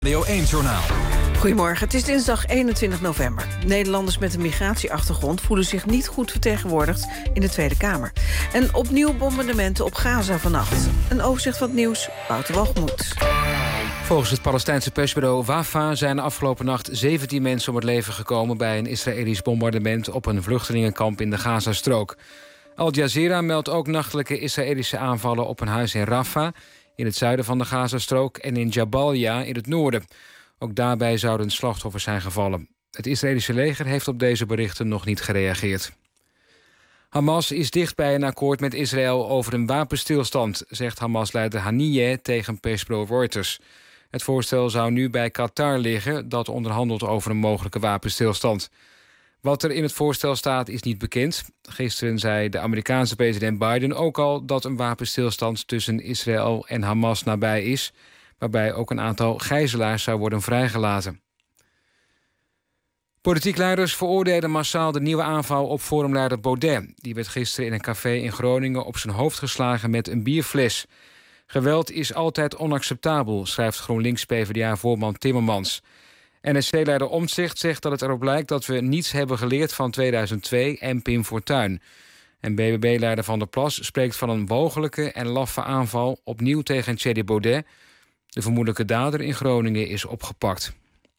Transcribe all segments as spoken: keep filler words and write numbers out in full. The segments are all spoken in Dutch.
Radio één-journaal. Goedemorgen, het is dinsdag eenentwintig november. Nederlanders met een migratieachtergrond voelen zich niet goed vertegenwoordigd in de Tweede Kamer. En opnieuw bombardementen op Gaza vannacht. Een overzicht van het nieuws, Wouter Walgemoed. Volgens het Palestijnse persbureau Wafa zijn de afgelopen nacht zeventien mensen om het leven gekomen bij een Israëlisch bombardement op een vluchtelingenkamp in de Gazastrook. Al Jazeera meldt ook nachtelijke Israëlische aanvallen op een huis in Rafah, in het zuiden van de Gazastrook, en in Jabalia in het noorden. Ook daarbij zouden slachtoffers zijn gevallen. Het Israëlische leger heeft op deze berichten nog niet gereageerd. Hamas is dicht bij een akkoord met Israël over een wapenstilstand, zegt Hamas-leider Haniyeh tegen persbureau Reuters. Het voorstel zou nu bij Qatar liggen, dat onderhandelt over een mogelijke wapenstilstand. Wat er in het voorstel staat is niet bekend. Gisteren zei de Amerikaanse president Biden ook al dat een wapenstilstand tussen Israël en Hamas nabij is, waarbij ook een aantal gijzelaars zou worden vrijgelaten. Politiek leiders veroordelen massaal de nieuwe aanval op forumleider Baudet. Die werd gisteren in een café in Groningen op zijn hoofd geslagen met een bierfles. Geweld is altijd onacceptabel, schrijft GroenLinks-P v d A-voorman Timmermans. N S C-leider Omtzigt zegt dat het erop lijkt dat we niets hebben geleerd van tweeduizend twee en Pim Fortuyn. En B B B-leider Van der Plas spreekt van een walgelijke en laffe aanval opnieuw tegen Thierry Baudet. De vermoedelijke dader in Groningen is opgepakt.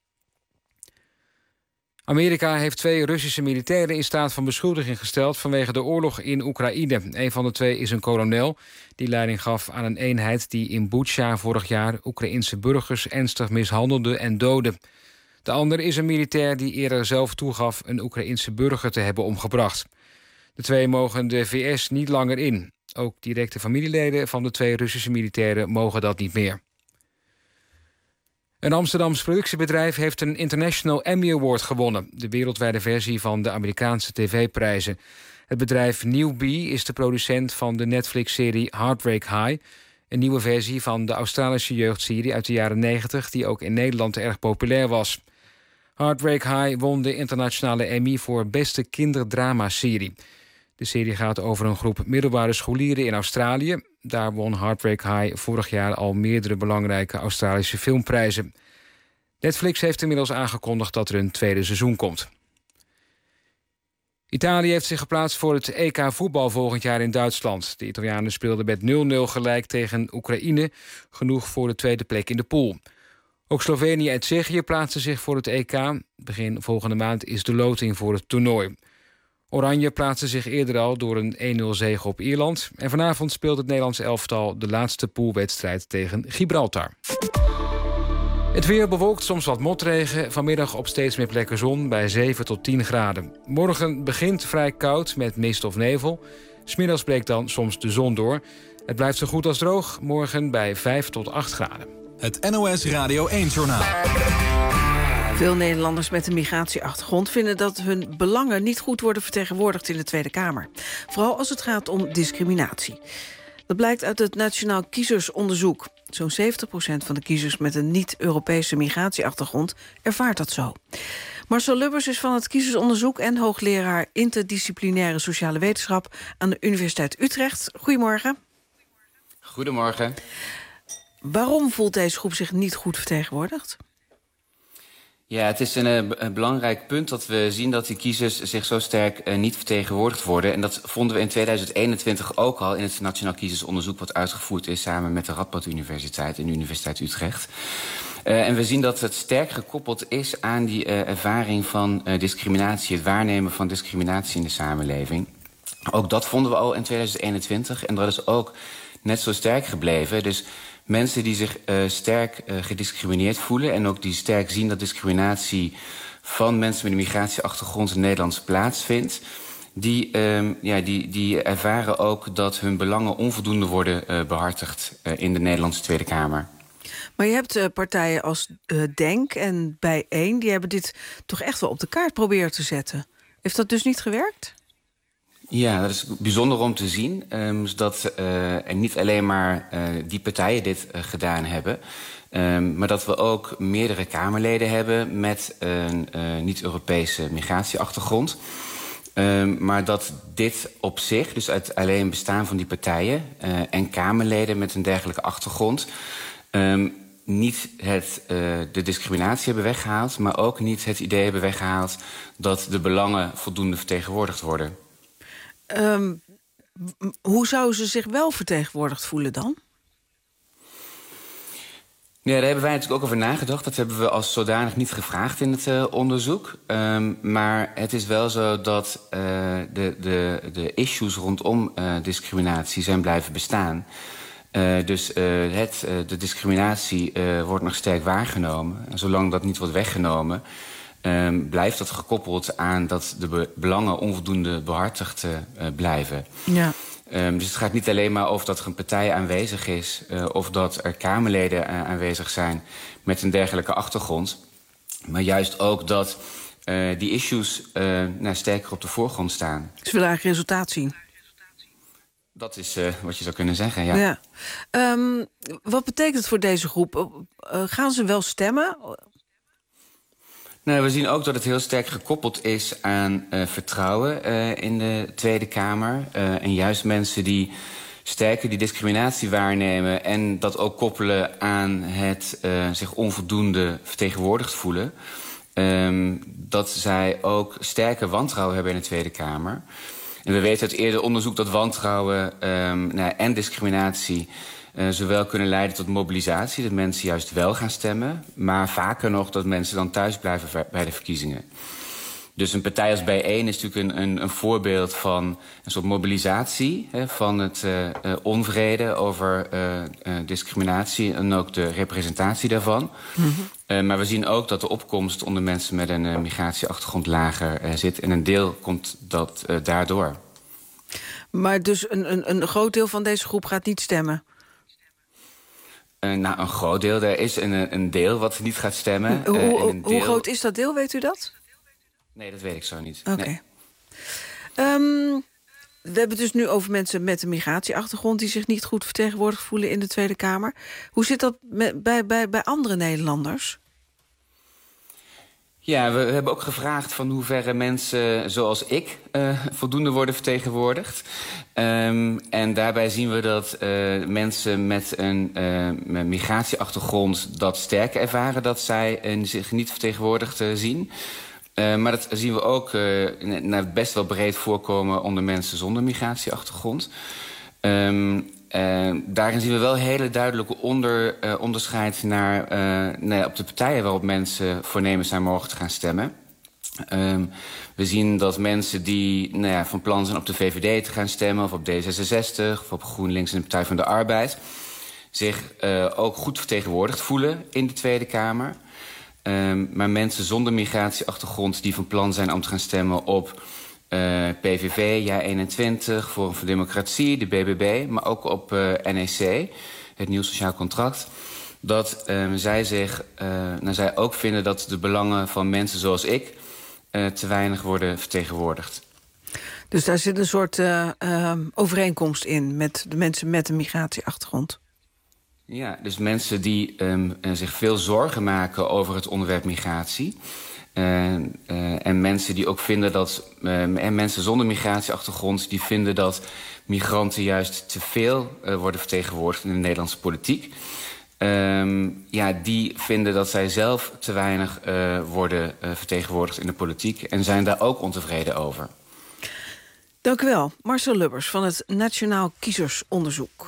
Amerika heeft twee Russische militairen in staat van beschuldiging gesteld vanwege de oorlog in Oekraïne. Een van de twee is een kolonel die leiding gaf aan een eenheid die in Butsja vorig jaar Oekraïense burgers ernstig mishandelde en doodde. De ander is een militair die eerder zelf toegaf een Oekraïense burger te hebben omgebracht. De twee mogen de V S niet langer in. Ook directe familieleden van de twee Russische militairen mogen dat niet meer. Een Amsterdams productiebedrijf heeft een International Emmy Award gewonnen, de wereldwijde versie van de Amerikaanse tv-prijzen. Het bedrijf Newbie is de producent van de Netflix-serie Heartbreak High, een nieuwe versie van de Australische jeugdserie uit de jaren negentig, die ook in Nederland erg populair was. Heartbreak High won de internationale Emmy voor beste kinderdrama-serie. De serie gaat over een groep middelbare scholieren in Australië. Daar won Heartbreak High vorig jaar al meerdere belangrijke Australische filmprijzen. Netflix heeft inmiddels aangekondigd dat er een tweede seizoen komt. Italië heeft zich geplaatst voor het E K voetbal volgend jaar in Duitsland. De Italianen speelden met nul nul gelijk tegen Oekraïne, genoeg voor de tweede plek in de pool. Ook Slovenië en Tsjechië plaatsen zich voor het E K. Begin volgende maand is de loting voor het toernooi. Oranje plaatste zich eerder al door een één nul zege op Ierland. En vanavond speelt het Nederlands elftal de laatste poolwedstrijd tegen Gibraltar. Het weer bewolkt, soms wat motregen. Vanmiddag op steeds meer plekken zon bij zeven tot tien graden. Morgen begint vrij koud met mist of nevel. 'S Middags breekt dan soms de zon door. Het blijft zo goed als droog. Morgen bij vijf tot acht graden. Het N O S Radio één-journaal. Veel Nederlanders met een migratieachtergrond vinden dat hun belangen niet goed worden vertegenwoordigd in de Tweede Kamer. Vooral als het gaat om discriminatie. Dat blijkt uit het Nationaal Kiezersonderzoek. Zo'n zeventig procent van de kiezers met een niet-Europese migratieachtergrond ervaart dat zo. Marcel Lubbers is van het kiezersonderzoek en hoogleraar interdisciplinaire sociale wetenschap aan de Universiteit Utrecht. Goedemorgen. Goedemorgen. Waarom voelt deze groep zich niet goed vertegenwoordigd? Ja, het is een, een belangrijk punt dat we zien dat die kiezers zich zo sterk uh, niet vertegenwoordigd worden. En dat vonden we in tweeduizend eenentwintig ook al in het Nationaal Kiezersonderzoek wat uitgevoerd is samen met de Radboud Universiteit en de Universiteit Utrecht. Uh, en we zien dat het sterk gekoppeld is aan die uh, ervaring van uh, discriminatie, het waarnemen van discriminatie in de samenleving. Ook dat vonden we al in tweeduizend eenentwintig en dat is ook net zo sterk gebleven. Dus mensen die zich uh, sterk uh, gediscrimineerd voelen en ook die sterk zien dat discriminatie van mensen met een migratieachtergrond in Nederland plaatsvindt, die, um, ja, die, die ervaren ook dat hun belangen onvoldoende worden uh, behartigd uh, in de Nederlandse Tweede Kamer. Maar je hebt uh, partijen als uh, DENK en Bijeen, die hebben dit toch echt wel op de kaart proberen te zetten. Heeft dat dus niet gewerkt? Ja, dat is bijzonder om te zien. Um, dat uh, er niet alleen maar uh, die partijen dit uh, gedaan hebben, um, maar dat we ook meerdere Kamerleden hebben met een uh, niet-Europese migratieachtergrond. Um, maar dat dit op zich, dus uit alleen bestaan van die partijen uh, en Kamerleden met een dergelijke achtergrond, um, niet het, uh, de discriminatie hebben weggehaald, maar ook niet het idee hebben weggehaald dat de belangen voldoende vertegenwoordigd worden. Um, hoe zouden ze zich wel vertegenwoordigd voelen dan? Ja, daar hebben wij natuurlijk ook over nagedacht. Dat hebben we als zodanig niet gevraagd in het uh, onderzoek. Um, maar het is wel zo dat uh, de, de, de issues rondom uh, discriminatie zijn blijven bestaan. Uh, dus uh, het, uh, de discriminatie uh, wordt nog sterk waargenomen. En zolang dat niet wordt weggenomen, um, blijft dat gekoppeld aan dat de be- belangen onvoldoende behartigd uh, blijven. Ja. Um, dus het gaat niet alleen maar over dat er een partij aanwezig is, Uh, of dat er Kamerleden uh, aanwezig zijn met een dergelijke achtergrond. Maar juist ook dat uh, die issues uh, nou, sterker op de voorgrond staan. Ze willen eigenlijk resultaat zien. Dat is uh, wat je zou kunnen zeggen, ja. ja. Um, wat betekent het voor deze groep? Uh, gaan ze wel stemmen? Nou, we zien ook dat het heel sterk gekoppeld is aan uh, vertrouwen uh, in de Tweede Kamer. Uh, en juist mensen die sterker die discriminatie waarnemen en dat ook koppelen aan het uh, zich onvoldoende vertegenwoordigd voelen, Um, dat zij ook sterker wantrouwen hebben in de Tweede Kamer. En we weten uit eerder onderzoek dat wantrouwen um, nou, en discriminatie Uh, zowel kunnen leiden tot mobilisatie, dat mensen juist wel gaan stemmen, maar vaker nog dat mensen dan thuis blijven bij de verkiezingen. Dus een partij als bijeen is natuurlijk een, een, een voorbeeld van een soort mobilisatie, hè, van het uh, uh, onvrede over uh, uh, discriminatie en ook de representatie daarvan. Mm-hmm. Uh, maar we zien ook dat de opkomst onder mensen met een uh, migratieachtergrond lager uh, zit en een deel komt dat uh, daardoor. Maar dus een, een, een groot deel van deze groep gaat niet stemmen? Uh, nou, een groot deel. Er is een, een deel wat niet gaat stemmen. Hoe, uh, en een deel... hoe groot is dat deel, weet u dat? Nee, dat weet ik zo niet. Oké. Okay. Nee. Um, we hebben het dus nu over mensen met een migratieachtergrond die zich niet goed vertegenwoordigd voelen in de Tweede Kamer. Hoe zit dat met, bij, bij, bij andere Nederlanders? Ja, we hebben ook gevraagd van hoeverre mensen zoals ik uh, voldoende worden vertegenwoordigd. Um, en daarbij zien we dat uh, mensen met een uh, met migratieachtergrond dat sterker ervaren, dat zij uh, zich niet vertegenwoordigd uh, zien. Uh, maar dat zien we ook uh, best wel breed voorkomen onder mensen zonder migratieachtergrond. Um, Uh, daarin zien we wel een hele duidelijke onder, uh, onderscheid naar, uh, nee, op de partijen waarop mensen voornemens zijn mogen te gaan stemmen. Um, we zien dat mensen die nou ja, van plan zijn op de V V D te gaan stemmen, of op D zesenzestig, of op GroenLinks en de Partij van de Arbeid, zich uh, ook goed vertegenwoordigd voelen in de Tweede Kamer. Um, maar mensen zonder migratieachtergrond die van plan zijn om te gaan stemmen op Uh, P V V, Ja eenentwintig, Forum voor Democratie, de B B B, maar ook op uh, N E C, het Nieuw Sociaal Contract, dat uh, zij, zich, uh, nou, zij ook vinden dat de belangen van mensen zoals ik uh, te weinig worden vertegenwoordigd. Dus daar zit een soort uh, uh, overeenkomst in met de mensen met een migratieachtergrond? Ja, dus mensen die um, uh, zich veel zorgen maken over het onderwerp migratie. Uh, uh, en mensen die ook vinden dat uh, en mensen zonder migratieachtergrond die vinden dat migranten juist te veel uh, worden vertegenwoordigd in de Nederlandse politiek. Um, ja, die vinden dat zij zelf te weinig uh, worden uh, vertegenwoordigd in de politiek en zijn daar ook ontevreden over. Dank u wel, Marcel Lubbers van het Nationaal Kiezersonderzoek.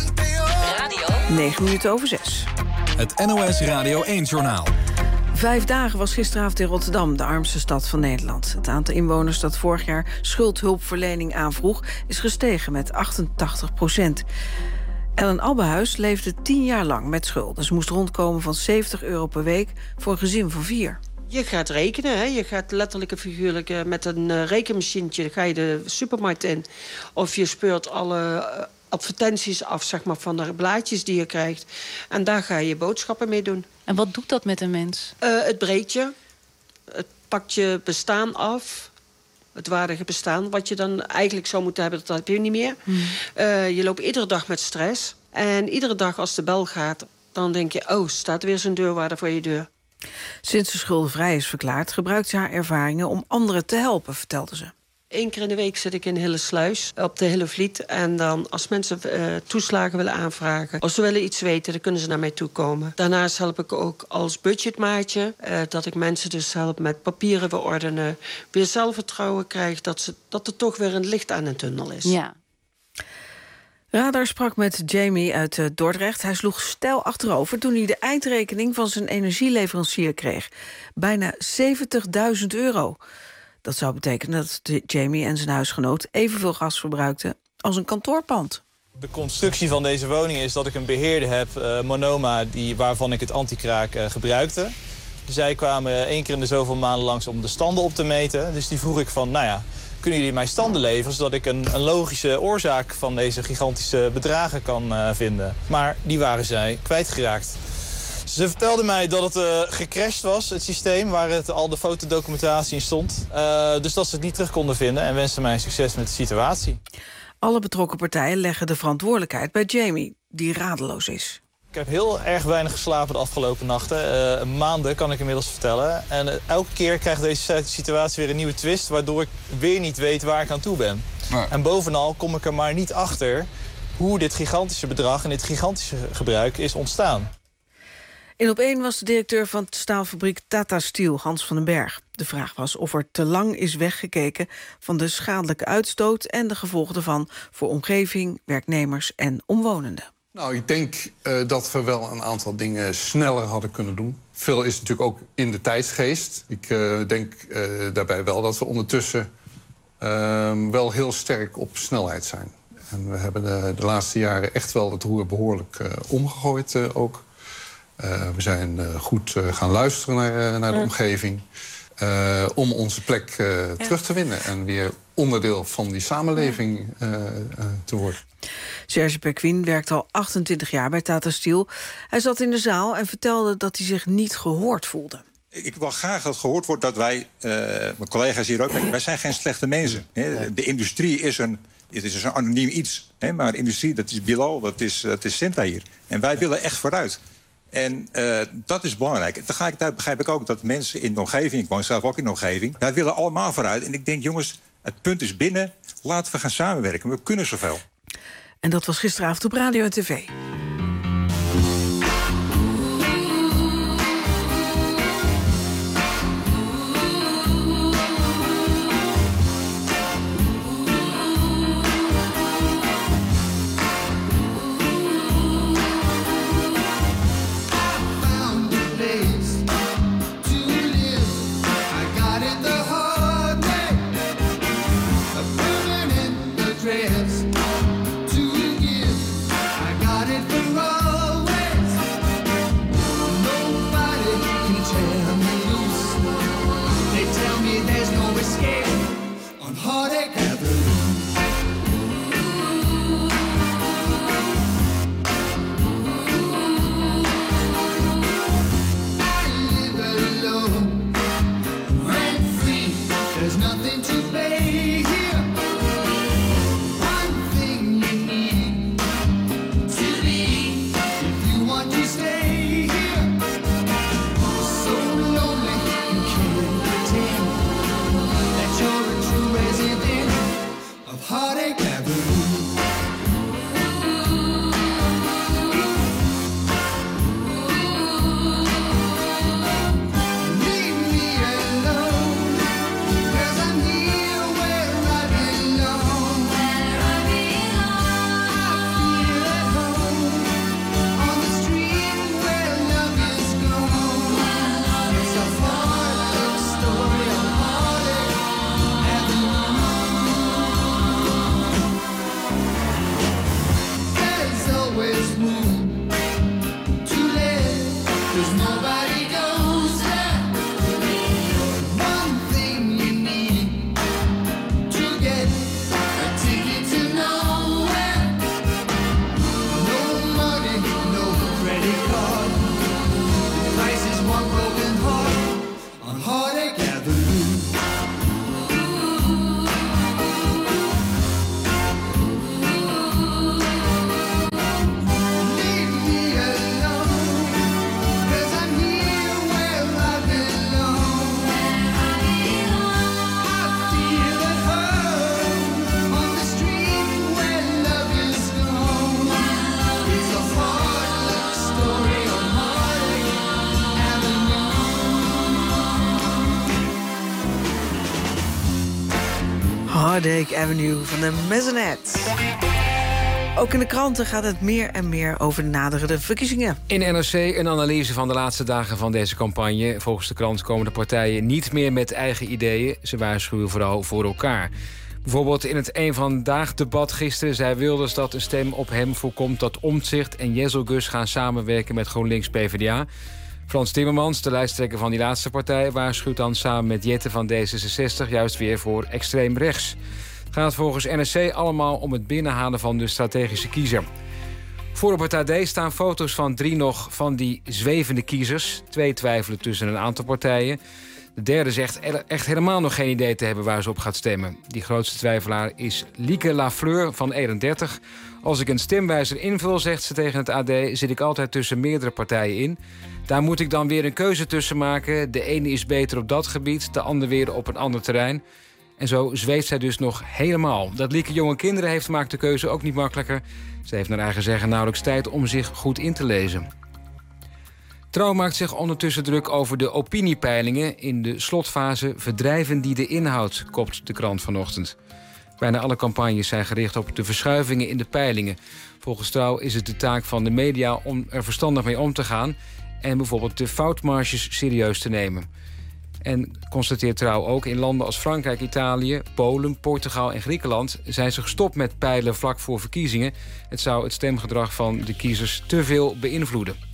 Radio. negen minuten over zes. Het N O S Radio één-journaal. Vijf dagen was gisteravond in Rotterdam, de armste stad van Nederland. Het aantal inwoners dat vorig jaar schuldhulpverlening aanvroeg is gestegen met achtentachtig procent. Ellen Abbehuis leefde tien jaar lang met schulden. Ze moest rondkomen van zeventig euro per week voor een gezin van vier. Je gaat rekenen, hè? Je gaat letterlijk en figuurlijk uh, met een uh, rekenmachientje ga je de supermarkt in. Of je speurt alle uh, advertenties af, zeg maar, van de blaadjes die je krijgt. En daar ga je boodschappen mee doen. En wat doet dat met een mens? Uh, het breekt je. Het pakt je bestaan af. Het waardige bestaan. Wat je dan eigenlijk zou moeten hebben, dat heb je niet meer. Hmm. Uh, je loopt iedere dag met stress. En iedere dag als de bel gaat, dan denk je, oh, staat weer zo'n deurwaarder voor je deur. Sinds ze schuldenvrij is verklaard, gebruikt ze haar ervaringen om anderen te helpen, vertelde ze. Eén keer in de week zit ik in Hillesluis op de Hillevliet. En dan als mensen uh, toeslagen willen aanvragen of ze willen iets weten, dan kunnen ze naar mij toe komen. Daarnaast help ik ook als budgetmaatje. Uh, dat ik mensen dus help met papieren beordenen. Weer zelfvertrouwen krijg dat, ze, dat er toch weer een licht aan een tunnel is. Ja. Radar sprak met Jamie uit uh, Dordrecht. Hij sloeg steil achterover toen hij de eindrekening van zijn energieleverancier kreeg. Bijna zeventigduizend euro. Dat zou betekenen dat Jamie en zijn huisgenoot evenveel gas verbruikten als een kantoorpand. De constructie van deze woning is dat ik een beheerder heb, uh, Monoma, die, waarvan ik het antikraak uh, gebruikte. Zij kwamen één keer in de zoveel maanden langs om de standen op te meten. Dus die vroeg ik van, nou ja, kunnen jullie mij standen leveren, zodat ik een, een logische oorzaak van deze gigantische bedragen kan uh, vinden. Maar die waren zij kwijtgeraakt. Ze vertelden mij dat het uh, gecrashed was, het systeem, waar het, al de fotodocumentatie in stond. Uh, dus dat ze het niet terug konden vinden en wensten mij succes met de situatie. Alle betrokken partijen leggen de verantwoordelijkheid bij Jamie, die radeloos is. Ik heb heel erg weinig geslapen de afgelopen nachten. Uh, maanden kan ik inmiddels vertellen. En uh, elke keer krijgt deze situatie weer een nieuwe twist, waardoor ik weer niet weet waar ik aan toe ben. Maar... En bovenal kom ik er maar niet achter hoe dit gigantische bedrag en dit gigantische gebruik is ontstaan. In Op één was de directeur van de staalfabriek Tata Steel, Hans van den Berg. De vraag was of er te lang is weggekeken van de schadelijke uitstoot en de gevolgen ervan voor omgeving, werknemers en omwonenden. Nou, ik denk uh, dat we wel een aantal dingen sneller hadden kunnen doen. Veel is natuurlijk ook in de tijdsgeest. Ik uh, denk uh, daarbij wel dat we ondertussen uh, wel heel sterk op snelheid zijn. En we hebben de, de laatste jaren echt wel het roer behoorlijk uh, omgegooid uh, ook. Uh, we zijn uh, goed uh, gaan luisteren naar, uh, naar de ja. omgeving. Uh, om onze plek uh, ja. terug te winnen. En weer onderdeel van die samenleving uh, uh, te worden. Serge Perquin werkt al achtentwintig jaar bij Tata Steel. Hij zat in de zaal en vertelde dat hij zich niet gehoord voelde. Ik wil graag dat gehoord wordt dat wij, uh, mijn collega's hier ook, wij zijn geen slechte mensen. Hè. De industrie is een, het is een anoniem iets. Hè, maar de industrie, dat is Bilal, dat is, dat is Sinta hier. En wij willen echt vooruit. En uh, dat is belangrijk. Tegelijkertijd begrijp ik ook dat mensen in de omgeving, ik woon zelf ook in de omgeving, wij willen allemaal vooruit. En ik denk, jongens, het punt is binnen, laten we gaan samenwerken. We kunnen zoveel. En dat was gisteravond op radio en tv. So Heartache Avenue van de Mezzanette. Ook in de kranten gaat het meer en meer over de naderende verkiezingen. In N R C een analyse van de laatste dagen van deze campagne. Volgens de krant komen de partijen niet meer met eigen ideeën. Ze waarschuwen vooral voor elkaar. Bijvoorbeeld in het Eén Vandaag debat gisteren zei Wilders dat een stem op hem voorkomt dat Omtzigt en Jezelgus gaan samenwerken met GroenLinks P v d A. Frans Timmermans, de lijsttrekker van die laatste partij, waarschuwt dan samen met Jette van D zesenzestig juist weer voor extreem rechts. Het gaat volgens N R C allemaal om het binnenhalen van de strategische kiezer. Voor op het A D staan foto's van drie nog van die zwevende kiezers. Twee twijfelen tussen een aantal partijen. De derde zegt echt helemaal nog geen idee te hebben waar ze op gaat stemmen. Die grootste twijfelaar is Lieke Lafleur van eenendertig. Als ik een stemwijzer invul, zegt ze tegen het A D, zit ik altijd tussen meerdere partijen in. Daar moet ik dan weer een keuze tussen maken. De ene is beter op dat gebied, de ander weer op een ander terrein. En zo zweeft zij dus nog helemaal. Dat Lieke jonge kinderen heeft, maakt de keuze ook niet makkelijker. Ze heeft naar eigen zeggen nauwelijks tijd om zich goed in te lezen. Trouw maakt zich ondertussen druk over de opiniepeilingen. In de slotfase verdrijven die de inhoud, kopt de krant vanochtend. Bijna alle campagnes zijn gericht op de verschuivingen in de peilingen. Volgens Trouw is het de taak van de media om er verstandig mee om te gaan en bijvoorbeeld de foutmarges serieus te nemen. En constateert Trouw ook, in landen als Frankrijk, Italië, Polen, Portugal en Griekenland zijn ze gestopt met peilen vlak voor verkiezingen. Het zou het stemgedrag van de kiezers te veel beïnvloeden.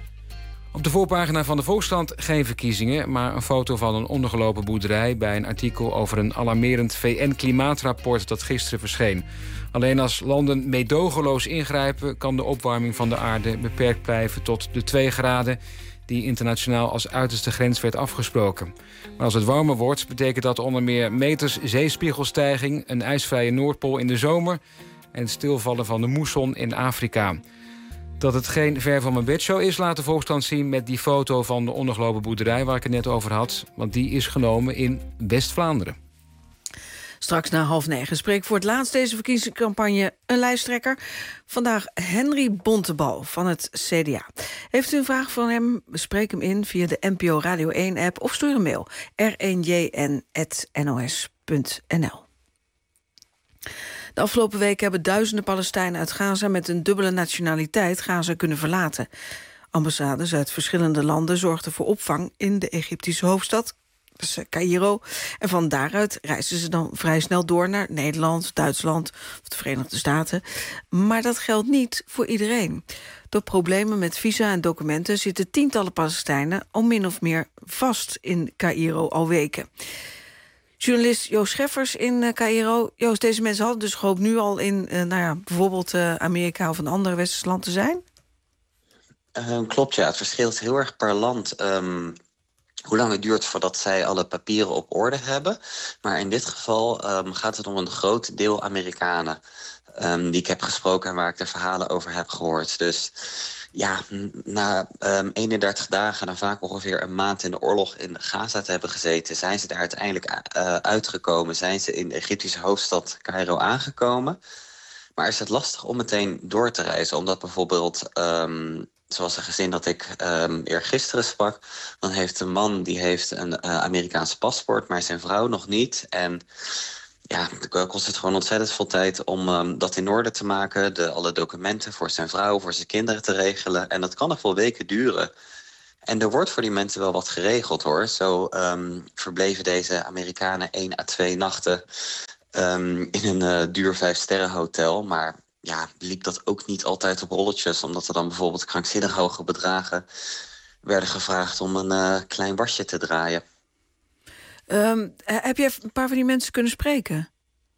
Op de voorpagina van de Volkskrant geen verkiezingen, maar een foto van een ondergelopen boerderij bij een artikel over een alarmerend V N-klimaatrapport dat gisteren verscheen. Alleen als landen meedogenloos ingrijpen kan de opwarming van de aarde beperkt blijven tot de twee graden die internationaal als uiterste grens werd afgesproken. Maar als het warmer wordt, betekent dat onder meer meters zeespiegelstijging, een ijsvrije Noordpool in de zomer en het stilvallen van de moesson in Afrika. Dat het geen ver van mijn bedshow is, laat de Volkskrant zien met die foto van de ondergelopen boerderij waar ik het net over had. Want die is genomen in West-Vlaanderen. Straks na half negen spreekt voor het laatst deze verkiezingscampagne een lijsttrekker. Vandaag Henry Bontebal van het C D A. Heeft u een vraag van hem? Bespreek hem in via de N P O Radio één-app of stuur een mail r één j n at n o s punt n l. De afgelopen week hebben duizenden Palestijnen uit Gaza met een dubbele nationaliteit Gaza kunnen verlaten. Ambassades uit verschillende landen zorgden voor opvang in de Egyptische hoofdstad, dus Caïro. En van daaruit reizen ze dan vrij snel door naar Nederland, Duitsland of de Verenigde Staten. Maar dat geldt niet voor iedereen. Door problemen met visa en documenten zitten tientallen Palestijnen al min of meer vast in Caïro al weken. Journalist Joost Scheffers in uh, Caïro. Joost, deze mensen hadden dus gehoopt nu al in uh, nou ja, bijvoorbeeld uh, Amerika of een ander westers land te zijn? Uh, klopt, ja. Het verschilt heel erg per land um, hoe lang het duurt voordat zij alle papieren op orde hebben. Maar in dit geval um, gaat het om een groot deel Amerikanen um, die ik heb gesproken en waar ik de verhalen over heb gehoord. Dus ja, na um, eenendertig dagen en vaak ongeveer een maand in de oorlog in Gaza te hebben gezeten, zijn ze daar uiteindelijk uh, uitgekomen. Zijn ze in de Egyptische hoofdstad Caïro aangekomen. Maar is het lastig om meteen door te reizen, omdat bijvoorbeeld, Um, zoals een gezin dat ik um, eergisteren sprak, dan heeft een man die heeft een uh, Amerikaans paspoort, maar zijn vrouw nog niet. En ja, het kost het gewoon ontzettend veel tijd om um, dat in orde te maken, de, alle documenten voor zijn vrouw, voor zijn kinderen te regelen. En dat kan nog wel weken duren. En er wordt voor die mensen wel wat geregeld, hoor. Zo um, verbleven deze Amerikanen één à twee nachten um, in een uh, duur vijfsterrenhotel, maar ja, liep dat ook niet altijd op rolletjes, omdat er dan bijvoorbeeld krankzinnig hoge bedragen werden gevraagd om een uh, klein wasje te draaien. Um, heb je een paar van die mensen kunnen spreken?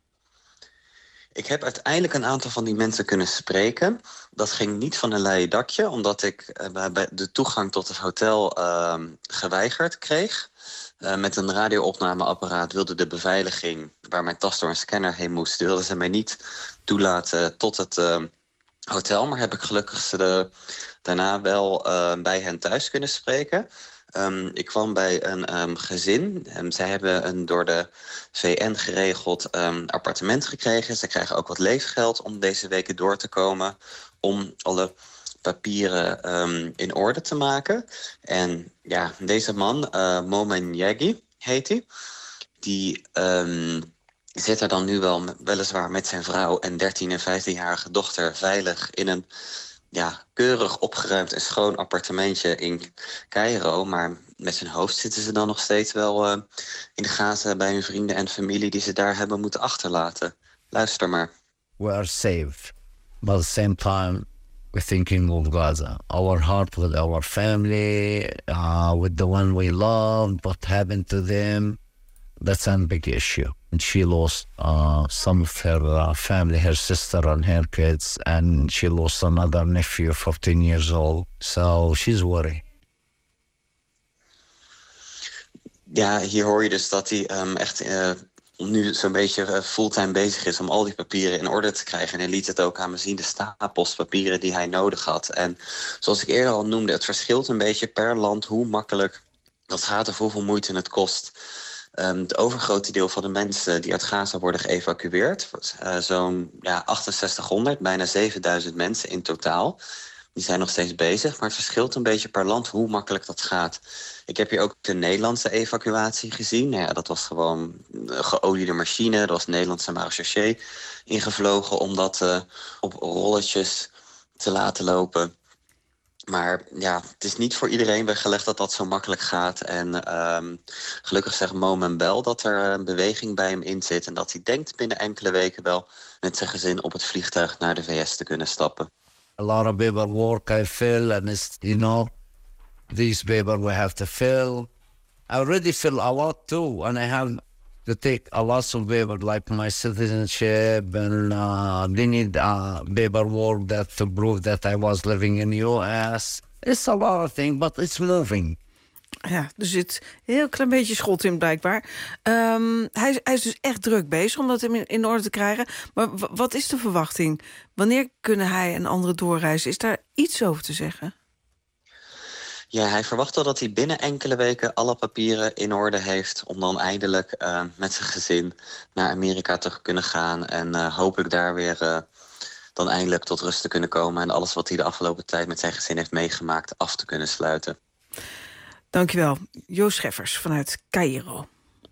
Ik heb uiteindelijk een aantal van die mensen kunnen spreken. Dat ging niet van een leien dakje, omdat ik uh, bij de toegang tot het hotel uh, geweigerd kreeg. Uh, met een radioopnameapparaat wilde de beveiliging, waar mijn tas door een scanner heen moest, wilden ze mij niet toelaten tot het uh, hotel. Maar heb ik gelukkig ze de, daarna wel uh, bij hen thuis kunnen spreken. Um, ik kwam bij een um, gezin. Um, zij hebben een door de V N geregeld um, appartement gekregen. Ze krijgen ook wat leefgeld om deze weken door te komen, om alle papieren um, in orde te maken. En ja, deze man, uh, Momen Yagi heet hij, die um, zit er dan nu wel weliswaar met zijn vrouw en dertien en vijftienjarige dochter veilig in een ja, keurig opgeruimd en schoon appartementje in Caïro. Maar met zijn hoofd zitten ze dan nog steeds wel uh, in Gaza bij hun vrienden en familie die ze daar hebben moeten achterlaten. Luister maar. We are safe, but at the same time we're thinking of Gaza. Our heart with our family, uh, with the one we loved, what happened to them. That's a big issue. And she lost uh, some of her uh, family, her sister and her kids, and she lost another nephew, fourteen years old. So she's worried. Ja, hier hoor je dus dat hij um, echt uh, nu zo'n beetje uh, fulltime bezig is om al die papieren in orde te krijgen. En hij liet het ook aan me zien, de stapels papieren die hij nodig had. En zoals ik eerder al noemde, het verschilt een beetje per land hoe makkelijk dat gaat of hoeveel moeite het kost. Um, het overgrote deel van de mensen die uit Gaza worden geëvacueerd, uh, zo'n ja, achtenzestighonderd, bijna zevenduizend mensen in totaal, die zijn nog steeds bezig. Maar het verschilt een beetje per land hoe makkelijk dat gaat. Ik heb hier ook de Nederlandse evacuatie gezien. Nou ja, dat was gewoon een geoliede machine. Er was een Nederlandse marechaussee ingevlogen om dat uh, op rolletjes te laten lopen. Maar ja, het is niet voor iedereen weggelegd dat dat zo makkelijk gaat. En um, gelukkig zegt Momen Bel dat er een beweging bij hem in zit. En dat hij denkt binnen enkele weken wel met zijn gezin op het vliegtuig naar de V S te kunnen stappen. A lot of paperwork I fill, and it's, you know, these paper we have to fill. I already fill a lot too, and I have to take a lot of paper, like my citizenship, and uh, they need uh, paperwork that to prove that I was living in the U S. It's a lot of things, but it's moving. Ja, er zit een heel klein beetje schot in blijkbaar. Um, hij, hij is dus echt druk bezig om dat in, in orde te krijgen. Maar w- wat is de verwachting? Wanneer kunnen hij en anderen doorreizen? Is daar iets over te zeggen? Ja, hij verwacht wel dat hij binnen enkele weken alle papieren in orde heeft om dan eindelijk uh, met zijn gezin naar Amerika te kunnen gaan. En uh, hopelijk daar weer uh, dan eindelijk tot rust te kunnen komen en alles wat hij de afgelopen tijd met zijn gezin heeft meegemaakt af te kunnen sluiten. Dankjewel, Joost Scheffers vanuit Caïro.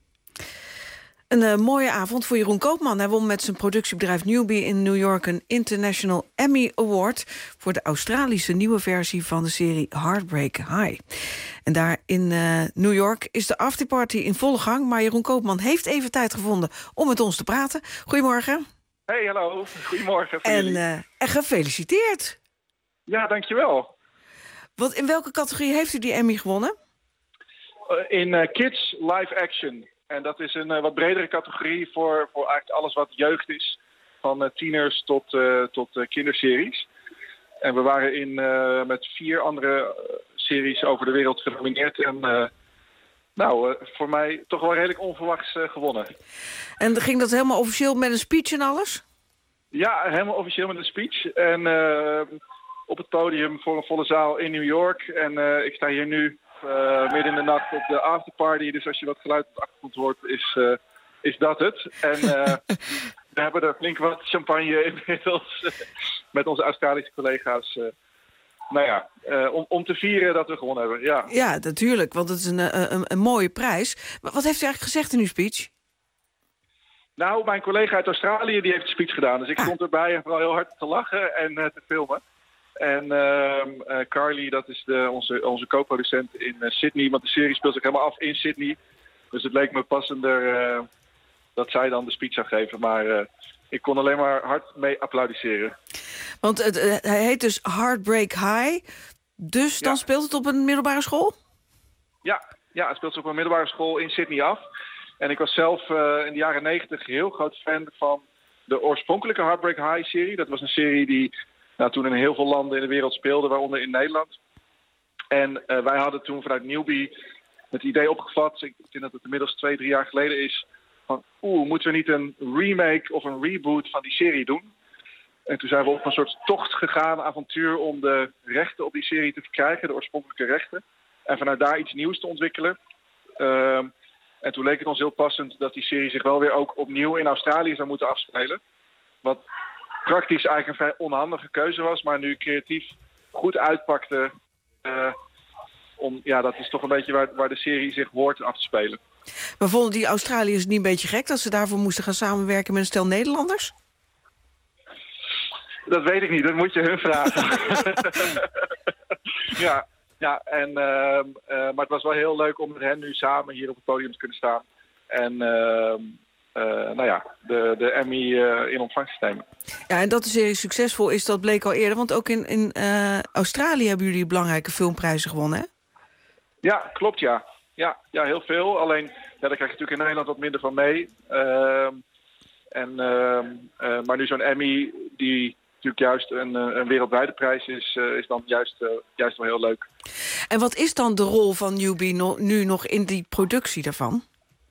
Een uh, mooie avond voor Jeroen Koopman. Hij won met zijn productiebedrijf Newbie in New York een International Emmy Award voor de Australische nieuwe versie van de serie Heartbreak High. En daar in uh, New York is de afterparty in volle gang, maar Jeroen Koopman heeft even tijd gevonden om met ons te praten. Goedemorgen. Hey, hallo. Goedemorgen. En, uh, en gefeliciteerd. Ja, dankjewel. Want in welke categorie heeft u die Emmy gewonnen? Uh, in uh, Kids Live Action. En dat is een uh, wat bredere categorie voor, voor eigenlijk alles wat jeugd is. Van uh, tieners tot, uh, tot uh, kinderseries. En we waren in, uh, met vier andere uh, series over de wereld genomineerd. En uh, nou, uh, voor mij toch wel redelijk onverwachts uh, gewonnen. En ging dat helemaal officieel met een speech en alles? Ja, helemaal officieel met een speech. En uh, op het podium voor een volle zaal in New York. En uh, ik sta hier nu uh, midden in de nacht op de afterparty. Dus als je wat geluid op de achtergrond hoort, is, uh, is dat het. En uh, we hebben er flink wat champagne inmiddels uh, met onze Australische collega's. Uh, nou ja, uh, om, om te vieren dat we gewonnen hebben. Ja, ja natuurlijk, want het is een, een, een mooie prijs. Wat heeft u eigenlijk gezegd in uw speech? Nou, mijn collega uit Australië die heeft de speech gedaan. Dus ik ah. stond erbij en vooral heel hard te lachen en uh, te filmen. En uh, uh, Carly, dat is de, onze, onze co-producent in uh, Sydney. Want de serie speelt zich helemaal af in Sydney. Dus het leek me passender uh, dat zij dan de speech zou geven. Maar uh, ik kon alleen maar hard mee applaudisseren. Want het, uh, hij heet dus Heartbreak High. Dus dan ja. speelt het op een middelbare school? Ja, ja, het speelt zich op een middelbare school in Sydney af. En ik was zelf uh, in de jaren negentig heel groot fan van de oorspronkelijke Heartbreak High-serie. Dat was een serie die nou, toen in heel veel landen in de wereld speelde, waaronder in Nederland. En uh, wij hadden toen vanuit Newbie het idee opgevat, ik denk dat het inmiddels twee, drie jaar geleden is, van oeh, moeten we niet een remake of een reboot van die serie doen? En toen zijn we op een soort tocht gegaan, avontuur, om de rechten op die serie te verkrijgen, de oorspronkelijke rechten. En vanuit daar iets nieuws te ontwikkelen. Uh, En toen leek het ons heel passend dat die serie zich wel weer ook opnieuw in Australië zou moeten afspelen. Wat praktisch eigenlijk een vrij onhandige keuze was, maar nu creatief goed uitpakte. Uh, om, ja, dat is toch een beetje waar, waar de serie zich hoort af te spelen. Maar vonden die Australiërs niet een beetje gek dat ze daarvoor moesten gaan samenwerken met een stel Nederlanders? Dat weet ik niet, dat moet je hun vragen. ja, ja en, uh, uh, maar het was wel heel leuk om met hen nu samen hier op het podium te kunnen staan. En uh, uh, nou ja, de, de Emmy uh, in ontvangst te nemen. Ja, en dat de serie succesvol is, dat bleek al eerder. Want ook in, in uh, Australië hebben jullie belangrijke filmprijzen gewonnen, hè? Ja, klopt, ja. Ja, ja heel veel. Alleen, ja, daar krijg je natuurlijk in Nederland wat minder van mee. Uh, en, uh, uh, maar nu zo'n Emmy, die natuurlijk juist een, een wereldwijde prijs is, uh, is dan juist, uh, juist wel heel leuk. En wat is dan de rol van Newbie no- nu nog in die productie daarvan?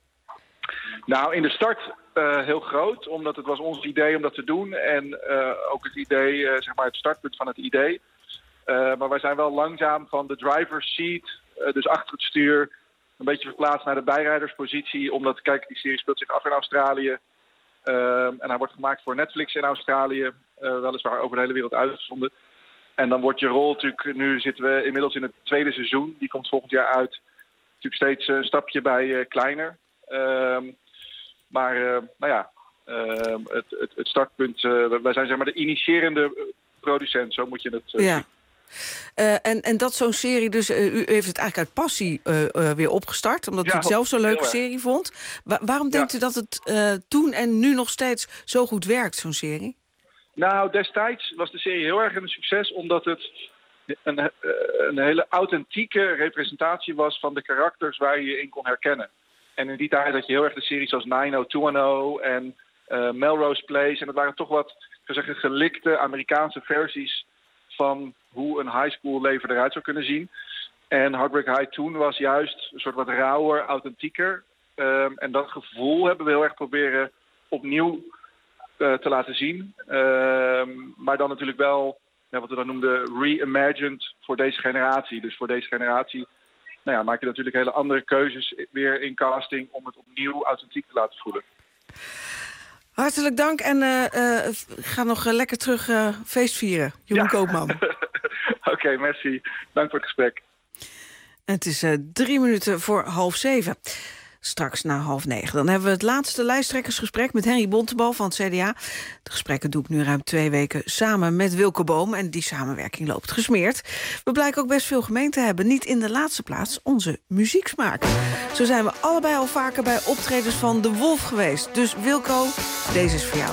Nou, in de start uh, heel groot, omdat het was ons idee om dat te doen. En uh, ook het idee, uh, zeg maar het startpunt van het idee. Uh, maar wij zijn wel langzaam van de driver's seat, uh, dus achter het stuur, een beetje verplaatst naar de bijrijderspositie. Omdat, kijk, die serie speelt zich af in Australië. Uh, en hij wordt gemaakt voor Netflix in Australië. Uh, weliswaar over de hele wereld uitgezonden. En dan wordt je rol natuurlijk, nu zitten we inmiddels in het tweede seizoen. Die komt volgend jaar uit. Natuurlijk steeds een stapje bij uh, kleiner. Uh, maar, uh, nou ja, uh, het, het, het startpunt, uh, wij zijn zeg maar de initiërende producent, zo moet je het uh, ja. zien. Uh, en, en dat zo'n serie, dus uh, u heeft het eigenlijk uit passie uh, uh, weer opgestart, omdat ja, u het zelf zo'n leuke serie vond. Wa- waarom denkt ja. u dat het uh, toen en nu nog steeds zo goed werkt, zo'n serie? Nou, destijds was de serie heel erg een succes, omdat het een, uh, een hele authentieke representatie was van de karakters waar je je in kon herkennen. En in die tijd had je heel erg de series zoals nine oh two one oh en uh, Melrose Place. En dat waren toch wat, ik zou zeggen, gelikte Amerikaanse versies van hoe een high school leven eruit zou kunnen zien. En Heartbreak High toen was juist een soort wat rauwer, authentieker. Um, en dat gevoel hebben we heel erg proberen opnieuw uh, te laten zien. Um, maar dan natuurlijk wel, ja, wat we dan noemden, reimagined voor deze generatie. Dus voor deze generatie nou ja, maak je natuurlijk hele andere keuzes weer in casting om het opnieuw authentiek te laten voelen. Hartelijk dank en uh, uh, ga nog uh, lekker terug uh, feest vieren, Jeroen ja. Koopman. Oké, okay, merci. Dank voor het gesprek. Het is uh, drie minuten voor half zeven. Straks na half negen. Dan hebben we het laatste lijsttrekkersgesprek met Henry Bontebal van het C D A. De gesprekken doe ik nu ruim twee weken samen met Wilke Boom. En die samenwerking loopt gesmeerd. We blijken ook best veel gemeenten hebben. Niet in de laatste plaats onze muzieksmaak. Zo zijn we allebei al vaker bij optredens van De Wolf geweest. Dus Wilco, deze is voor jou.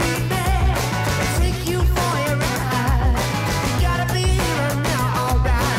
Right.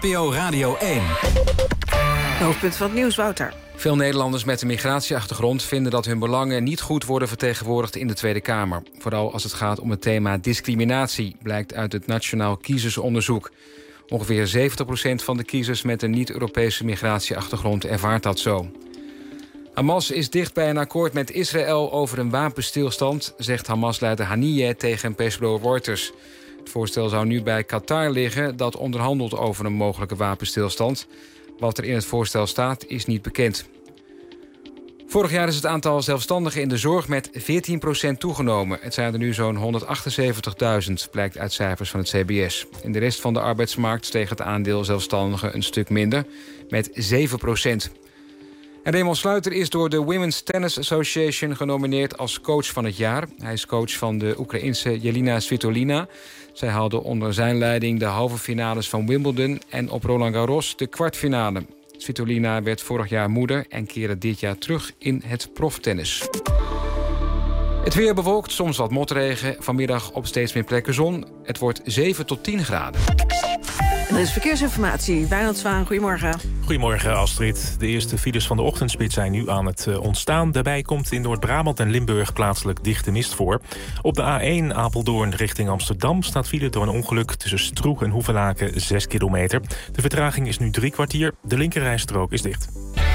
O Radio één. Het hoofdpunt van het nieuws, Wouter. Veel Nederlanders met een migratieachtergrond vinden dat hun belangen niet goed worden vertegenwoordigd in de Tweede Kamer. Vooral als het gaat om het thema discriminatie, blijkt uit het Nationaal Kiezersonderzoek. Ongeveer zeventig procent van de kiezers met een niet-Europese migratieachtergrond ervaart dat zo. Hamas is dicht bij een akkoord met Israël over een wapenstilstand, zegt Hamas-leider Haniyeh tegen persbureau Reuters. Het voorstel zou nu bij Qatar liggen, dat onderhandelt over een mogelijke wapenstilstand. Wat er in het voorstel staat, is niet bekend. Vorig jaar is het aantal zelfstandigen in de zorg met veertien procent toegenomen. Het zijn er nu zo'n honderdachtenzeventigduizend, blijkt uit cijfers van het C B S. In de rest van de arbeidsmarkt steeg het aandeel zelfstandigen een stuk minder, met zeven procent. En Raymond Sluiter is door de Women's Tennis Association genomineerd als coach van het jaar. Hij is coach van de Oekraïense Jelina Svitolina. Zij haalde onder zijn leiding de halve finales van Wimbledon en op Roland Garros de kwartfinale. Svitolina werd vorig jaar moeder en keerde dit jaar terug in het proftennis. Het weer bewolkt, soms wat motregen. Vanmiddag op steeds meer plekken zon. Het wordt zeven tot tien graden. En er is verkeersinformatie. Wijnand Zwaan, goedemorgen. Goedemorgen, Astrid. De eerste files van de ochtendspits zijn nu aan het uh, ontstaan. Daarbij komt in Noord-Brabant en Limburg plaatselijk dichte mist voor. Op de A één Apeldoorn richting Amsterdam staat file door een ongeluk tussen Stroeg en Hoevelaken zes kilometer. De vertraging is nu drie kwartier. De linkerrijstrook is dicht.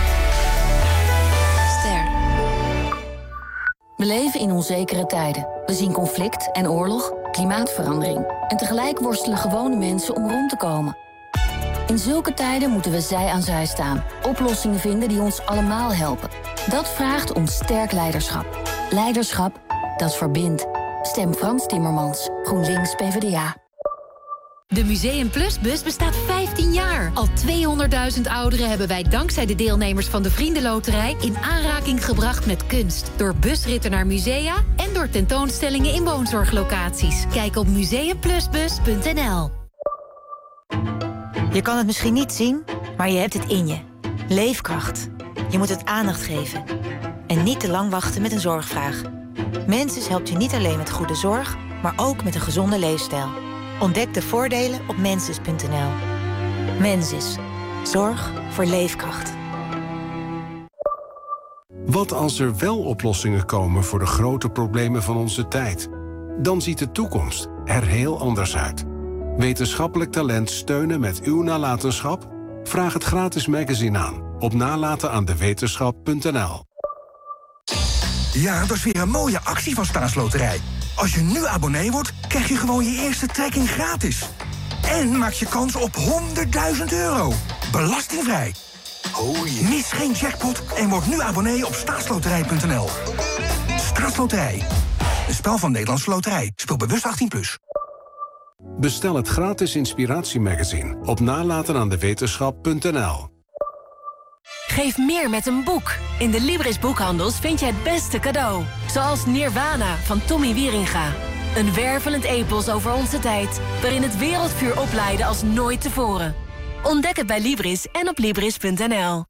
Ster. We leven in onzekere tijden. We zien conflict en oorlog, klimaatverandering. En tegelijk worstelen gewone mensen om rond te komen. In zulke tijden moeten we zij aan zij staan. Oplossingen vinden die ons allemaal helpen. Dat vraagt om sterk leiderschap. Leiderschap dat verbindt. Stem Frans Timmermans, GroenLinks P v d A. De Museum Plus bus bestaat vijftien jaar. Al tweehonderdduizend ouderen hebben wij dankzij de deelnemers van de Vriendenloterij in aanraking gebracht met kunst. Door busritten naar musea en door tentoonstellingen in woonzorglocaties. Kijk op museumplusbus punt n l. Je kan het misschien niet zien, maar je hebt het in je. Leefkracht. Je moet het aandacht geven. En niet te lang wachten met een zorgvraag. Mensis helpt je niet alleen met goede zorg, maar ook met een gezonde leefstijl. Ontdek de voordelen op mensis punt n l. Mensis. Zorg voor leefkracht. Wat als er wel oplossingen komen voor de grote problemen van onze tijd? Dan ziet de toekomst er heel anders uit. Wetenschappelijk talent steunen met uw nalatenschap? Vraag het gratis magazine aan op nalatenaandewetenschap punt n l. Ja, dat is weer een mooie actie van Staatsloterij. Als je nu abonnee wordt, krijg je gewoon je eerste trekking gratis. En maak je kans op honderdduizend euro. Belastingvrij. Oh yeah. Mis geen jackpot en word nu abonnee op staatsloterij punt n l. Staatsloterij. Een spel van Nederlandse Loterij. Speel bewust achttien plus. Bestel het gratis inspiratiemagazine op nalatenaandewetenschap punt n l. Geef meer met een boek. In de Libris boekhandels vind je het beste cadeau. Zoals Nirvana van Tommy Wieringa. Een wervelend epos over onze tijd, waarin het wereldvuur opleidde als nooit tevoren. Ontdek het bij Libris en op libris punt n l.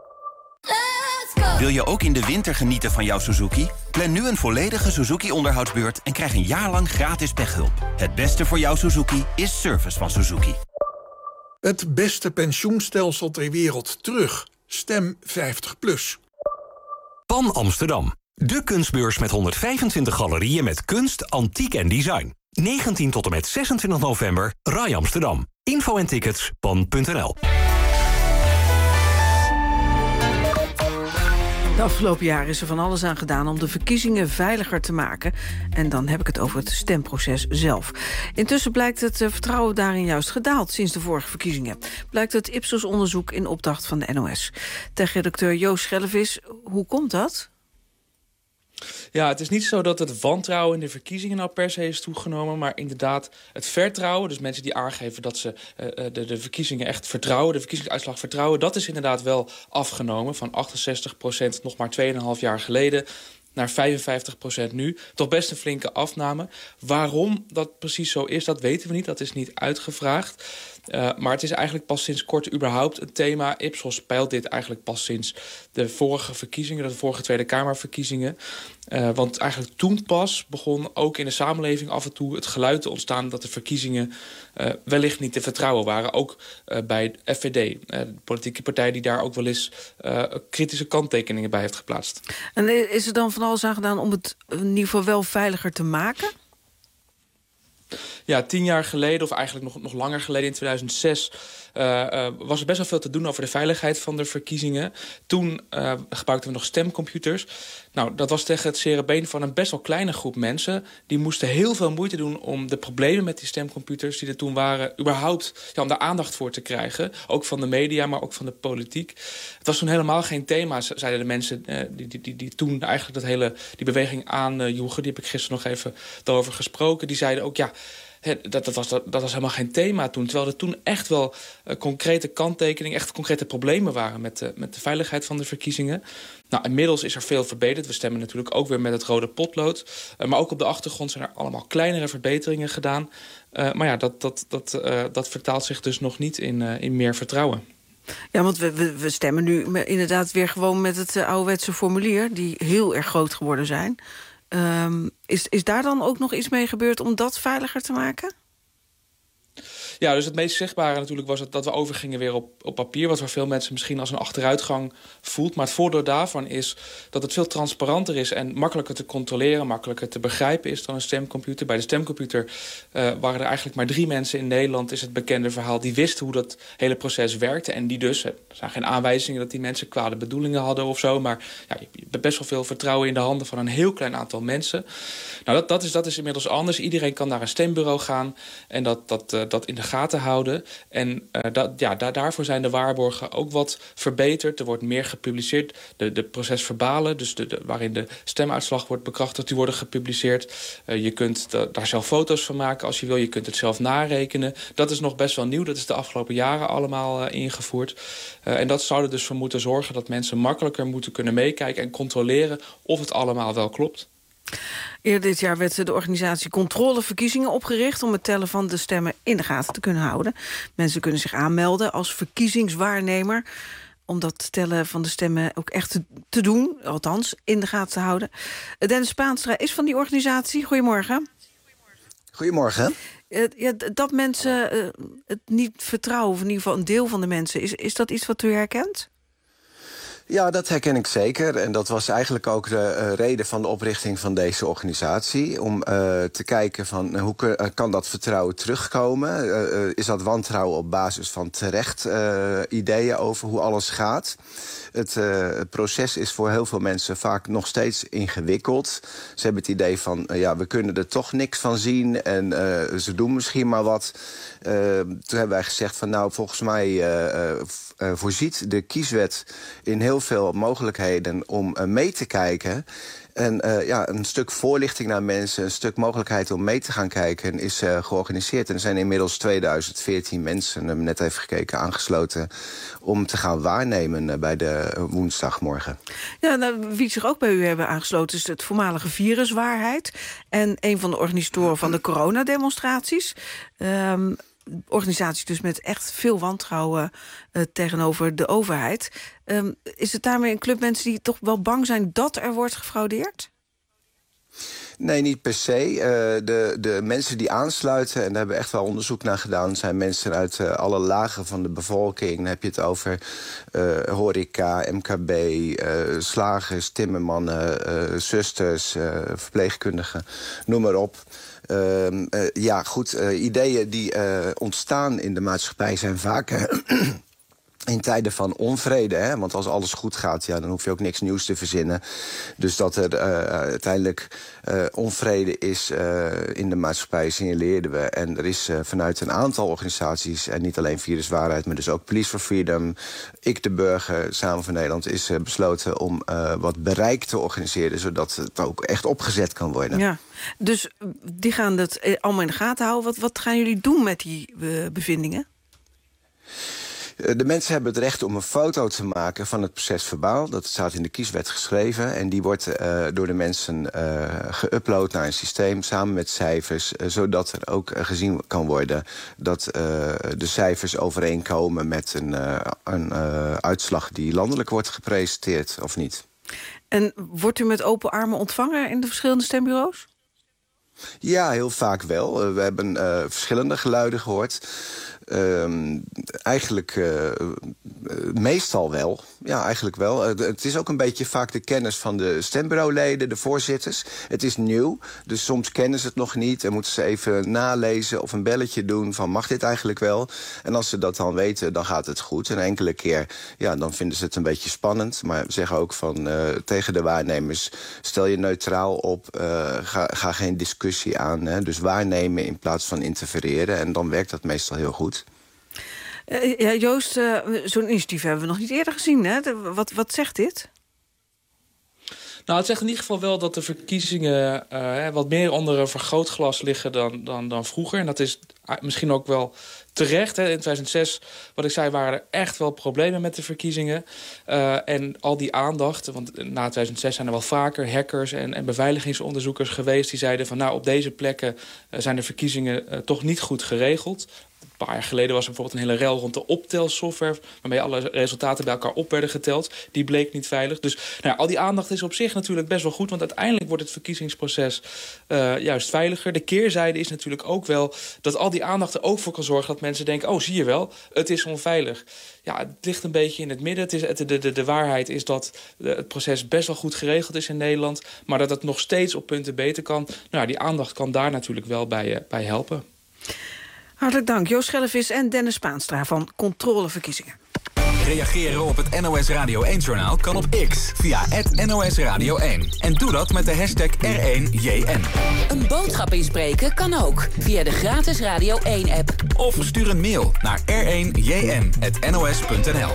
Wil je ook in de winter genieten van jouw Suzuki? Plan nu een volledige Suzuki-onderhoudsbeurt en krijg een jaar lang gratis pechhulp. Het beste voor jouw Suzuki is service van Suzuki. Het beste pensioenstelsel ter wereld terug. Stem vijftig plus. Pan Amsterdam. De kunstbeurs met honderdvijfentwintig galerieën met kunst, antiek en design. negentien tot en met zesentwintig november, Rai Amsterdam. Info en tickets, pan punt n l. De afgelopen jaren is er van alles aan gedaan om de verkiezingen veiliger te maken. En dan heb ik het over het stemproces zelf. Intussen blijkt het vertrouwen daarin juist gedaald sinds de vorige verkiezingen. Blijkt het Ipsos-onderzoek in opdracht van de N O S. Tech-redacteur Joost Schellevis, hoe komt dat? Ja, het is niet zo dat het wantrouwen in de verkiezingen nou per se is toegenomen, maar inderdaad het vertrouwen, dus mensen die aangeven dat ze uh, de, de verkiezingen echt vertrouwen, de verkiezingsuitslag vertrouwen, dat is inderdaad wel afgenomen van achtenzestig procent nog maar twee komma vijf jaar geleden naar vijfenvijftig procent nu. Toch best een flinke afname. Waarom dat precies zo is, dat weten we niet. Dat is niet uitgevraagd. Uh, maar het is eigenlijk pas sinds kort überhaupt een thema. Ipsos speelt dit eigenlijk pas sinds de vorige verkiezingen, de vorige Tweede Kamerverkiezingen. Uh, want eigenlijk toen pas begon ook in de samenleving af en toe het geluid te ontstaan dat de verkiezingen uh, wellicht niet te vertrouwen waren. Ook uh, bij F V D, uh, de politieke partij die daar ook wel eens uh, kritische kanttekeningen bij heeft geplaatst. En is er dan van alles aan gedaan om het in ieder geval wel veiliger te maken? Ja, tien jaar geleden, of eigenlijk nog, nog langer geleden, in tweeduizend zes... Uh, uh, was er best wel veel te doen over de veiligheid van de verkiezingen. Toen uh, gebruikten we nog stemcomputers. Nou, dat was tegen het zere been van een best wel kleine groep mensen. Die moesten heel veel moeite doen om de problemen met die stemcomputers die er toen waren, überhaupt ja, om daar aandacht voor te krijgen. Ook van de media, maar ook van de politiek. Het was toen helemaal geen thema, zeiden de mensen uh, die, die, die, die toen eigenlijk dat hele, die beweging aanjoegen. Die heb ik gisteren nog even daarover gesproken. Die zeiden ook, ja, Dat, dat, was, dat, dat was helemaal geen thema toen. Terwijl er toen echt wel uh, concrete kanttekeningen, echt concrete problemen waren met de, met de veiligheid van de verkiezingen. Nou, inmiddels is er veel verbeterd. We stemmen natuurlijk ook weer met het rode potlood. Uh, maar ook op de achtergrond zijn er allemaal kleinere verbeteringen gedaan. Uh, maar ja, dat, dat, dat, uh, dat vertaalt zich dus nog niet in, uh, in meer vertrouwen. Ja, want we, we, we stemmen nu inderdaad weer gewoon met het uh, ouderwetse formulier, die heel erg groot geworden zijn. Um, is, is daar dan ook nog iets mee gebeurd om dat veiliger te maken? Ja, dus het meest zichtbare natuurlijk was het dat we overgingen weer op, op papier, wat voor veel mensen misschien als een achteruitgang voelt. Maar het voordeel daarvan is dat het veel transparanter is en makkelijker te controleren, makkelijker te begrijpen is dan een stemcomputer. Bij de stemcomputer uh, waren er eigenlijk maar drie mensen in Nederland, is het bekende verhaal, die wisten hoe dat hele proces werkte. En die dus, er zijn geen aanwijzingen dat die mensen kwade bedoelingen hadden of zo, maar ja, je hebt best wel veel vertrouwen in de handen van een heel klein aantal mensen. Nou, dat, dat, is, dat is inmiddels anders. Iedereen kan naar een stembureau gaan en dat, dat, uh, dat in de gaten houden. En uh, dat, ja, da daarvoor zijn de waarborgen ook wat verbeterd. Er wordt meer gepubliceerd. De, de procesverbalen, dus de, de, waarin de stemuitslag wordt bekrachtigd, die worden gepubliceerd. Uh, je kunt da daar zelf foto's van maken als je wil. Je kunt het zelf narekenen. Dat is nog best wel nieuw. Dat is de afgelopen jaren allemaal uh, ingevoerd. Uh, en dat zou er dus voor moeten zorgen dat mensen makkelijker moeten kunnen meekijken en controleren of het allemaal wel klopt. Eerder dit jaar werd de organisatie Controleverkiezingen opgericht om het tellen van de stemmen in de gaten te kunnen houden. Mensen kunnen zich aanmelden als verkiezingswaarnemer om dat tellen van de stemmen ook echt te, te doen, althans in de gaten te houden. Dennis Spaanstra is van die organisatie. Goedemorgen. Goedemorgen. Uh, ja, dat mensen uh, het niet vertrouwen, of in ieder geval een deel van de mensen, is, is dat iets wat u herkent? Ja, dat herken ik zeker. En dat was eigenlijk ook de uh, reden van de oprichting van deze organisatie. Om uh, te kijken van uh, hoe kun, uh, kan dat vertrouwen terugkomen? Uh, uh, is dat wantrouwen op basis van terecht uh, ideeën over hoe alles gaat? Het, uh, het proces is voor heel veel mensen vaak nog steeds ingewikkeld. Ze hebben het idee van, uh, ja, we kunnen er toch niks van zien en uh, ze doen misschien maar wat. Uh, toen hebben wij gezegd van, nou, volgens mij uh, uh, voorziet de kieswet in heel veel mogelijkheden om uh, mee te kijken. En uh, ja, een stuk voorlichting naar mensen, een stuk mogelijkheid om mee te gaan kijken is uh, georganiseerd. En er zijn inmiddels tweeduizend veertien mensen, we hebben net even gekeken, aangesloten om te gaan waarnemen uh, bij de uh, woensdagmorgen. Ja, nou, wie zich ook bij u hebben aangesloten is het voormalige Viruswaarheid en een van de organisatoren van de coronademonstraties. Um, organisatie dus met echt veel wantrouwen uh, tegenover de overheid. Um, is het daarmee een club mensen die toch wel bang zijn dat er wordt gefraudeerd? Nee, niet per se. Uh, de, de mensen die aansluiten, en daar hebben we echt wel onderzoek naar gedaan, zijn mensen uit uh, alle lagen van de bevolking. Dan heb je het over uh, horeca, M K B, uh, slagers, timmermannen, uh, zusters, uh, verpleegkundigen, noem maar op. Uh, uh, ja, goed, uh, ideeën die uh, ontstaan in de maatschappij zijn vaak Uh, in tijden van onvrede, hè? Want als alles goed gaat, ja, dan hoef je ook niks nieuws te verzinnen. Dus dat er uh, uiteindelijk uh, onvrede is uh, in de maatschappij, signaleerden we. En er is uh, vanuit een aantal organisaties, en niet alleen Viruswaarheid, maar dus ook Police for Freedom, Ik de Burger, Samen voor Nederland, is uh, besloten om uh, wat bereik te organiseren, zodat het ook echt opgezet kan worden. Ja, dus die gaan het allemaal in de gaten houden. Wat, wat gaan jullie doen met die uh, bevindingen? De mensen hebben het recht om een foto te maken van het proces-verbaal. Dat staat in de kieswet geschreven. En die wordt uh, door de mensen uh, geüpload naar een systeem samen met cijfers. Uh, zodat er ook uh, gezien kan worden dat uh, de cijfers overeenkomen met een, uh, een uh, uitslag die landelijk wordt gepresenteerd of niet. En wordt u met open armen ontvangen in de verschillende stembureaus? Ja, heel vaak wel. Uh, we hebben uh, verschillende geluiden gehoord. Um, eigenlijk uh, uh, meestal wel. Ja, eigenlijk wel. Uh, het is ook een beetje vaak de kennis van de stembureauleden, de voorzitters. Het is nieuw, dus soms kennen ze het nog niet en moeten ze even nalezen of een belletje doen van mag dit eigenlijk wel? En als ze dat dan weten, dan gaat het goed. En enkele keer, ja, dan vinden ze het een beetje spannend. Maar we zeggen ook van uh, tegen de waarnemers, stel je neutraal op, uh, ga, ga geen discussie aan. Hè? Dus waarnemen in plaats van interfereren. En dan werkt dat meestal heel goed. Uh, ja, Joost, uh, zo'n initiatief hebben we nog niet eerder gezien. Hè? De, wat, wat zegt dit? Nou, het zegt in ieder geval wel dat de verkiezingen uh, wat meer onder een vergrootglas liggen dan, dan, dan vroeger. En dat is misschien ook wel terecht. Hè. In tweeduizend zes, wat ik zei, waren er echt wel problemen met de verkiezingen. Uh, en al die aandacht, want na tweeduizend zes zijn er wel vaker hackers en, en beveiligingsonderzoekers geweest die zeiden van nou, op deze plekken uh, zijn de verkiezingen uh, toch niet goed geregeld. Een paar jaar geleden was er bijvoorbeeld een hele rel rond de optelsoftware, waarmee alle resultaten bij elkaar op werden geteld. Die bleek niet veilig. Dus nou ja, al die aandacht is op zich natuurlijk best wel goed, want uiteindelijk wordt het verkiezingsproces uh, juist veiliger. De keerzijde is natuurlijk ook wel dat al die aandacht er ook voor kan zorgen dat mensen denken, oh, zie je wel, het is onveilig. Ja, het ligt een beetje in het midden. Het is, het, de, de, de waarheid is dat het proces best wel goed geregeld is in Nederland, maar dat het nog steeds op punten beter kan. Nou ja, die aandacht kan daar natuurlijk wel bij, uh, bij helpen. Hartelijk dank, Joost Schellevis en Dennis Spaanstra van Controleverkiezingen. Reageren op het N O S Radio één-journaal kan op X via het N O S Radio één. En doe dat met de hashtag R één J N. Een boodschap inspreken kan ook via de gratis Radio één-app. Of stuur een mail naar r één j n punt n o s punt n l.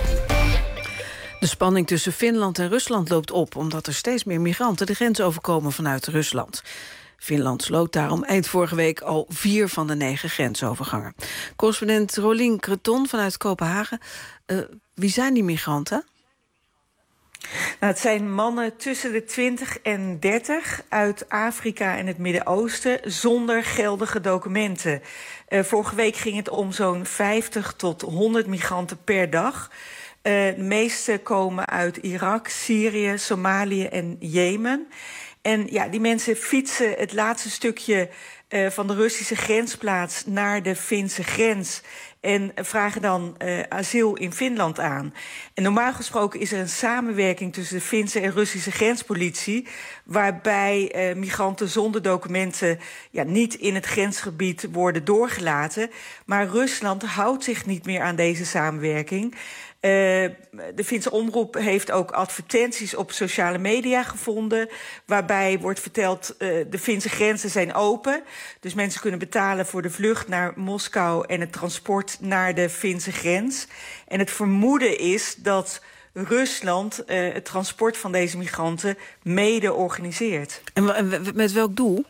De spanning tussen Finland en Rusland loopt op, omdat er steeds meer migranten de grens overkomen vanuit Rusland. Finland sloot daarom eind vorige week al vier van de negen grensovergangen. Correspondent Rolien Creton vanuit Kopenhagen. Uh, wie zijn die migranten? Nou, het zijn mannen tussen de twintig en dertig uit Afrika en het Midden-Oosten zonder geldige documenten. Uh, vorige week ging het om zo'n vijftig tot honderd migranten per dag. Uh, de meeste komen uit Irak, Syrië, Somalië en Jemen. En ja, die mensen fietsen het laatste stukje uh, van de Russische grensplaats naar de Finse grens en vragen dan uh, asiel in Finland aan. En normaal gesproken is er een samenwerking tussen de Finse en Russische grenspolitie, waarbij uh, migranten zonder documenten ja, niet in het grensgebied worden doorgelaten. Maar Rusland houdt zich niet meer aan deze samenwerking. Uh, de Finse omroep heeft ook advertenties op sociale media gevonden, waarbij wordt verteld uh, de Finse grenzen zijn open. Dus mensen kunnen betalen voor de vlucht naar Moskou en het transport naar de Finse grens. En het vermoeden is dat Rusland uh, het transport van deze migranten mede organiseert. En met welk doel?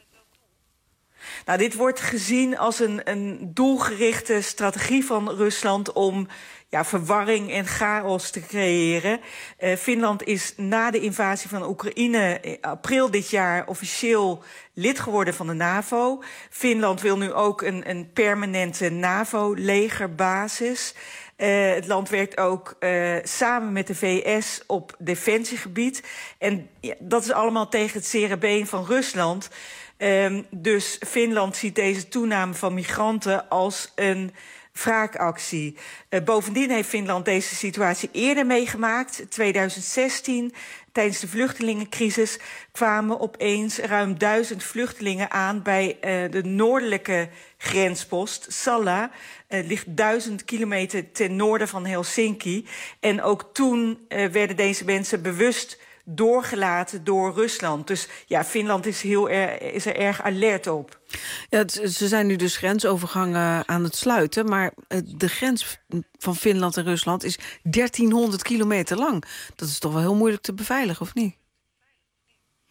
Nou, dit wordt gezien als een, een doelgerichte strategie van Rusland om ja, verwarring en chaos te creëren. Uh, Finland is na de invasie van Oekraïne in april dit jaar officieel lid geworden van de NAVO. Finland wil nu ook een, een permanente NAVO-legerbasis. Uh, het land werkt ook uh, samen met de V S op defensiegebied. En ja, dat is allemaal tegen het zere been van Rusland. Um, dus Finland ziet deze toename van migranten als een wraakactie. Uh, bovendien heeft Finland deze situatie eerder meegemaakt. tweeduizend zestien, tijdens de vluchtelingencrisis, kwamen opeens ruim duizend vluchtelingen aan bij uh, de noordelijke grenspost, Salla. Het uh, ligt duizend kilometer ten noorden van Helsinki. En ook toen uh, werden deze mensen bewust doorgelaten door Rusland. Dus ja, Finland is, heel er, is er erg alert op. Ja, ze zijn nu dus grensovergangen aan het sluiten, maar de grens van Finland en Rusland is dertienhonderd kilometer lang. Dat is toch wel heel moeilijk te beveiligen, of niet?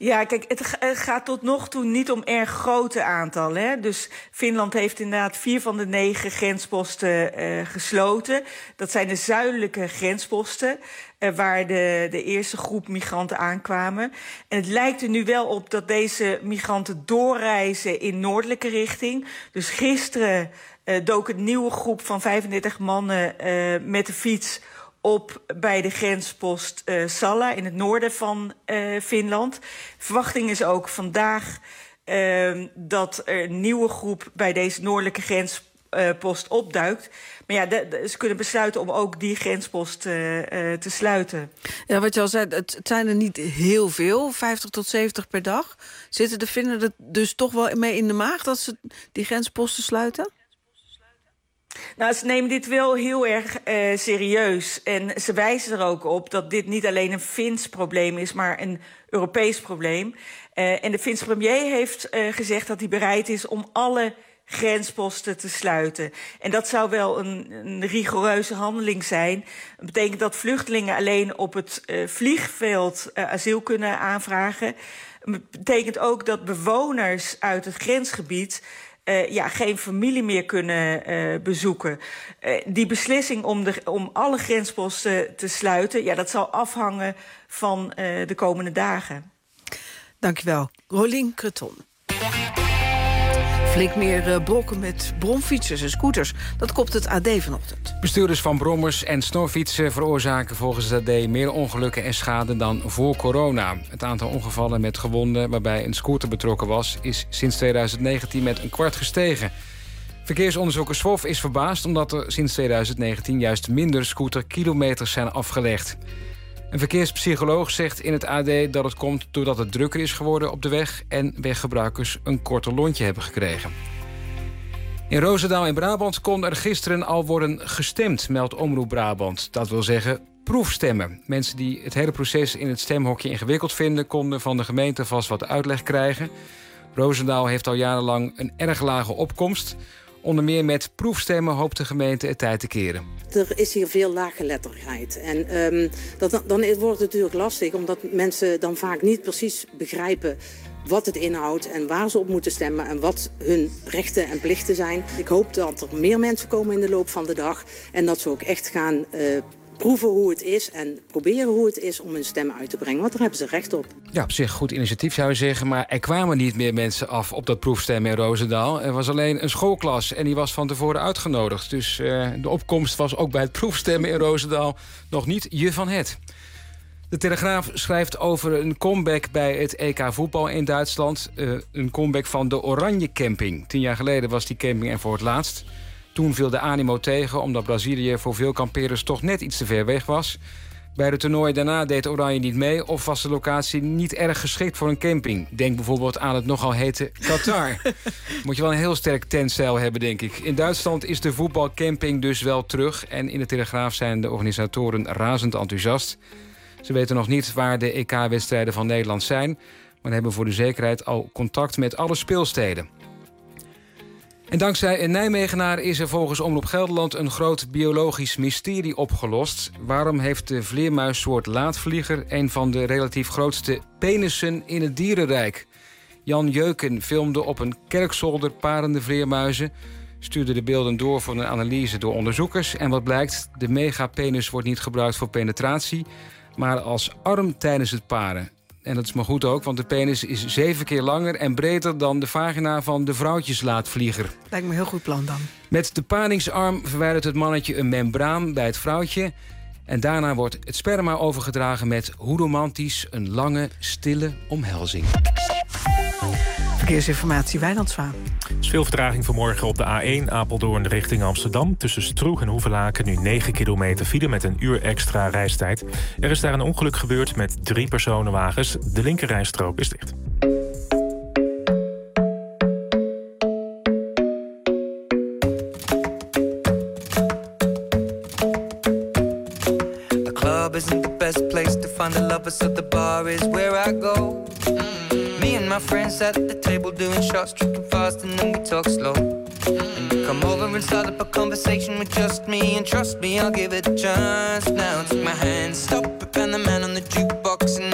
Ja, kijk, het, het gaat tot nog toe niet om erg grote aantallen. Hè? Dus Finland heeft inderdaad vier van de negen grensposten uh, gesloten. Dat zijn de zuidelijke grensposten, uh, waar de, de eerste groep migranten aankwamen. En het lijkt er nu wel op dat deze migranten doorreizen in noordelijke richting. Dus gisteren uh, dook een nieuwe groep van vijfendertig mannen uh, met de fiets op bij de grenspost uh, Salla in het noorden van uh, Finland. Verwachting is ook vandaag uh, dat er een nieuwe groep bij deze noordelijke grenspost uh, opduikt. Maar ja, de, de, ze kunnen besluiten om ook die grenspost uh, uh, te sluiten. Ja, wat je al zei, het, het zijn er niet heel veel, vijftig tot zeventig per dag. Zitten de Finnen er dus toch wel mee in de maag dat ze die grensposten sluiten? Nou, ze nemen dit wel heel erg uh, serieus. En ze wijzen er ook op dat dit niet alleen een Fins probleem is, maar een Europees probleem. Uh, en de Finse premier heeft uh, gezegd dat hij bereid is om alle grensposten te sluiten. En dat zou wel een, een rigoureuze handeling zijn. Dat betekent dat vluchtelingen alleen op het uh, vliegveld uh, asiel kunnen aanvragen. Dat betekent ook dat bewoners uit het grensgebied Uh, ja, geen familie meer kunnen uh, bezoeken. Uh, die beslissing om, de, om alle grensposten te sluiten, ja, dat zal afhangen van uh, de komende dagen. Dankjewel. Rolien Creton. Flink meer uh, blokken met bromfietsers en scooters. Dat kopt het A D vanochtend. Bestuurders van brommers en snorfietsen veroorzaken volgens het A D meer ongelukken en schade dan voor corona. Het aantal ongevallen met gewonden waarbij een scooter betrokken was, is sinds tweeduizend negentien met een kwart gestegen. Verkeersonderzoeker S W O F is verbaasd omdat er sinds tweeduizend negentien juist minder scooterkilometers zijn afgelegd. Een verkeerspsycholoog zegt in het A D dat het komt doordat het drukker is geworden op de weg en weggebruikers een korter lontje hebben gekregen. In Roosendaal in Brabant kon er gisteren al worden gestemd, meldt Omroep Brabant. Dat wil zeggen proefstemmen. Mensen die het hele proces in het stemhokje ingewikkeld vinden, konden van de gemeente vast wat uitleg krijgen. Roosendaal heeft al jarenlang een erg lage opkomst. Onder meer met proefstemmen hoopt de gemeente het tijd te keren. Er is hier veel laaggeletterheid. En um, dat, dan wordt het natuurlijk lastig, omdat mensen dan vaak niet precies begrijpen wat het inhoudt en waar ze op moeten stemmen en wat hun rechten en plichten zijn. Ik hoop dat er meer mensen komen in de loop van de dag en dat ze ook echt gaan uh, proeven hoe het is en proberen hoe het is om hun stem uit te brengen. Want daar hebben ze recht op. Ja, op zich goed initiatief zou je zeggen, maar er kwamen niet meer mensen af op dat proefstemmen in Roosendaal. Er was alleen een schoolklas en die was van tevoren uitgenodigd. Dus uh, de opkomst was ook bij het proefstemmen in Roosendaal nog niet je van het. De Telegraaf schrijft over een comeback bij het E K voetbal in Duitsland. Uh, een comeback van de Oranje Camping. Tien jaar geleden was die camping er voor het laatst. Toen viel de animo tegen, omdat Brazilië voor veel kampeerders toch net iets te ver weg was. Bij de toernooi daarna deed Oranje niet mee of was de locatie niet erg geschikt voor een camping. Denk bijvoorbeeld aan het nogal hete Qatar. Moet je wel een heel sterk tentstijl hebben, denk ik. In Duitsland is de voetbalcamping dus wel terug en in de Telegraaf zijn de organisatoren razend enthousiast. Ze weten nog niet waar de E K-wedstrijden van Nederland zijn, maar hebben voor de zekerheid al contact met alle speelsteden. En dankzij een Nijmegenaar is er volgens Omroep Gelderland een groot biologisch mysterie opgelost. Waarom heeft de vleermuissoort laatvlieger een van de relatief grootste penissen in het dierenrijk? Jan Jeuken filmde op een kerkzolder parende vleermuizen, stuurde de beelden door voor een analyse door onderzoekers. En wat blijkt, de megapenis wordt niet gebruikt voor penetratie, maar als arm tijdens het paren. En dat is maar goed ook, want de penis is zeven keer langer en breder dan de vagina van de vrouwtjeslaatvlieger. Lijkt me een heel goed plan dan. Met de paringsarm verwijdert het mannetje een membraan bij het vrouwtje. En daarna wordt het sperma overgedragen met, hoe romantisch, een lange, stille omhelzing. Verkeersinformatie, Wijnand Zwaan. Er is veel vertraging vanmorgen op de A één Apeldoorn richting Amsterdam. Tussen Stroeg en Hoevelaken nu negen kilometer file met een uur extra reistijd. Er is daar een ongeluk gebeurd met drie personenwagens. De linkerrijstrook is dicht. The club isn't the best place to find the lovers, so the bar is where I go. Me and my friends at the table doing shots, tripping fast and then we talk slow. And you come over and start up a conversation with just me, and trust me, I'll give it a chance. Now take my hand, stop it, and the man on the jukebox, and then we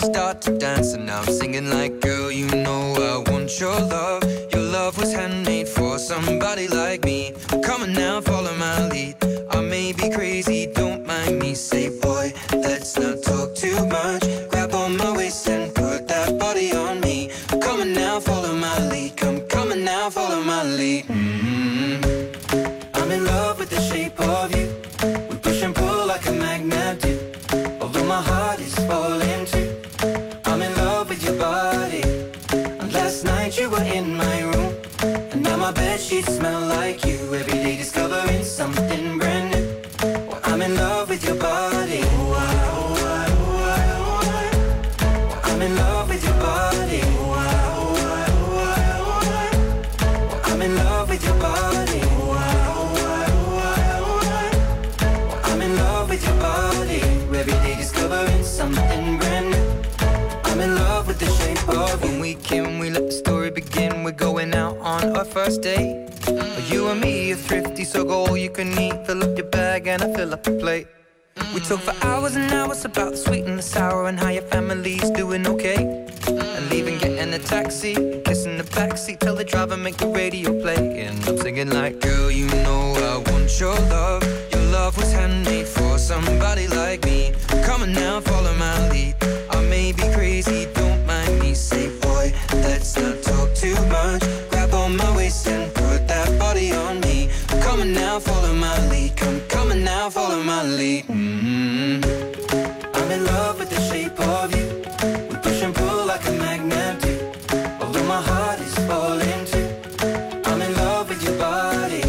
start to dance, and now I'm singing like, girl, you know I want your love. Your love was handmade for somebody like me. Come on now, follow my lead. I may be crazy, don't mind me. Say, boy, let's not talk too much. Grab on my waist and put that body on me. Come on now, follow my lead. Come, come on now, follow my lead. Mm-hmm. I'm in love with the shape of you. We push and pull like a magnet do. Although my heart is falling too. I'm in love with your body. And last night you were in my room. And now my bedsheets smell like you. Every day discovering something brand new. Well, I'm in love with your body. Oh, I, oh, I, oh, I, oh, I. Well, I'm in love with your body. Oh, I, oh, I, oh, I, oh, I. Well, I'm in love with your body. Oh, I, oh, I, oh, I, oh, I. Well, I'm in love with your body. Every day discovering something brand new. I'm in love with the shape of you. When we came, we let the story begin. We're going out on our first date. You and me are thrifty, so go all you can eat. Fill up your bag and I fill up your plate. We talk for hours and hours about the sweet and the sour and how your family's doing okay. And leaving, getting a taxi, kissing the backseat, tell the driver make the radio play. And I'm singing like, girl, you know I want your love. Your love was handmade for somebody like me. Come on now, follow my lead. I may be crazy, don't mind me. Say, boy, let's not talk too much. Grab on my waist and put that body on me. Come on now, follow my lead. Come, come on now, follow my lead. Mm-hmm. I'm in love with the shape of you. We push and pull like a magnet do. Although my heart is falling too. I'm in love with your body.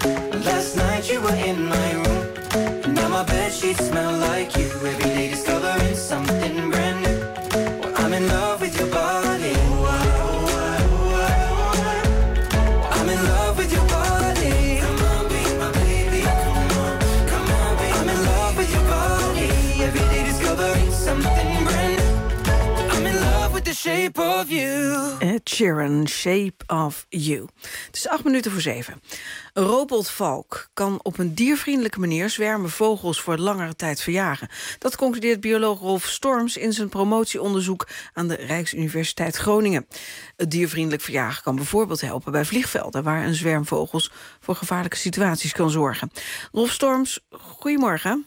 Last night you were in my room. And now my bedsheets smell like you. Every day discovering something brand new. Well, I'm in love with your body. Oh, I, oh, I, oh, I, oh, I. I'm in love with your body. Come on, be my baby. Come on, come on, baby. I'm in love with your body. Every day discovering something brand new. I'm in love with the shape of you. Ed Sheeran, Shape of You. Het is acht minuten voor zeven. Een roodboltvalk kan op een diervriendelijke manier zwermen vogels voor langere tijd verjagen. Dat concludeert bioloog Rolf Storms in zijn promotieonderzoek aan de Rijksuniversiteit Groningen. Het diervriendelijk verjagen kan bijvoorbeeld helpen bij vliegvelden, waar een zwerm vogels voor gevaarlijke situaties kan zorgen. Rolf Storms, goedemorgen.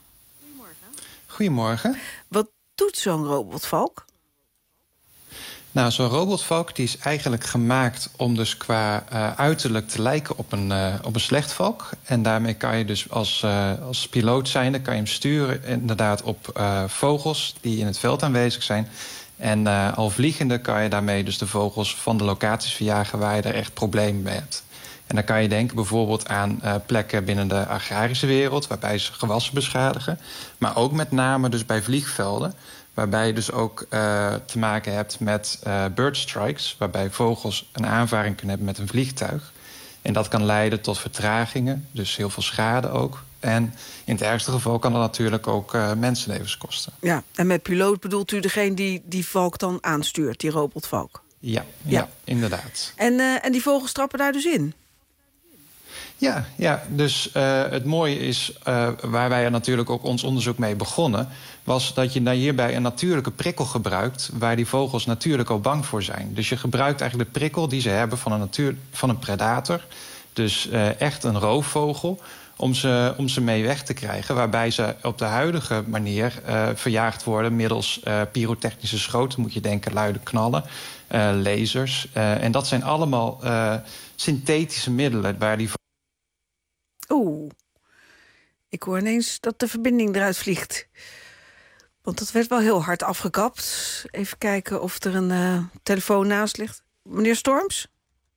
Goedemorgen. Wat doet zo'n roodboltvalk? Nou, zo'n robotvalk die is eigenlijk gemaakt om dus qua uh, uiterlijk te lijken op een, uh, op een slechtvalk. En daarmee kan je dus als, uh, als piloot zijnde kan je hem sturen inderdaad op uh, vogels die in het veld aanwezig zijn. En uh, al vliegende kan je daarmee dus de vogels van de locaties verjagen waar je er echt problemen mee hebt. En dan kan je denken bijvoorbeeld aan uh, plekken binnen de agrarische wereld, waarbij ze gewassen beschadigen. Maar ook met name dus bij vliegvelden, waarbij je dus ook uh, te maken hebt met uh, bird strikes, waarbij vogels een aanvaring kunnen hebben met een vliegtuig. En dat kan leiden tot vertragingen, dus heel veel schade ook. En in het ergste geval kan dat natuurlijk ook uh, mensenlevens kosten. Ja, en met piloot bedoelt u degene die die valk dan aanstuurt, die robotvalk? Ja, ja. ja inderdaad. En, uh, en die vogels trappen daar dus in? Ja, ja, dus uh, het mooie is, uh, waar wij natuurlijk ook ons onderzoek mee begonnen, was dat je daar hierbij een natuurlijke prikkel gebruikt, waar die vogels natuurlijk al bang voor zijn. Dus je gebruikt eigenlijk de prikkel die ze hebben van een, natuur, van een predator, dus uh, echt een roofvogel, om ze, om ze mee weg te krijgen, waarbij ze op de huidige manier uh, verjaagd worden middels uh, pyrotechnische schoten, moet je denken, luide knallen, uh, lasers. Uh, en dat zijn allemaal uh, synthetische middelen waar die. Oeh, ik hoor ineens dat de verbinding eruit vliegt. Want dat werd wel heel hard afgekapt. Even kijken of er een uh, telefoon naast ligt. Meneer Storms?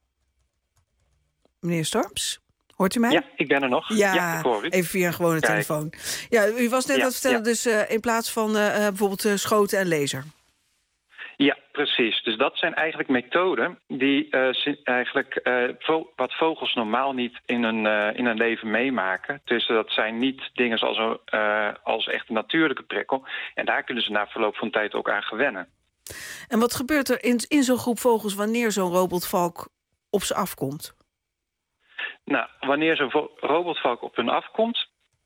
Meneer Storms? Hoort u mij? Ja, ik ben er nog. Ja, ja ik hoor u. Even via een gewone Kijk. telefoon. Ja, u was net ja, aan het vertellen, ja. dus uh, in plaats van uh, bijvoorbeeld uh, schoten en laser. Ja, precies. Dus dat zijn eigenlijk methoden die uh, eigenlijk uh, vo- wat vogels normaal niet in een, uh, in een leven meemaken. Dus dat zijn niet dingen zoals uh, als echt een natuurlijke prikkel. En daar kunnen ze na verloop van tijd ook aan gewennen. En wat gebeurt er in, in zo'n groep vogels wanneer zo'n robotvalk op ze afkomt? Nou, wanneer zo'n vo- robotvalk op hun afkomt,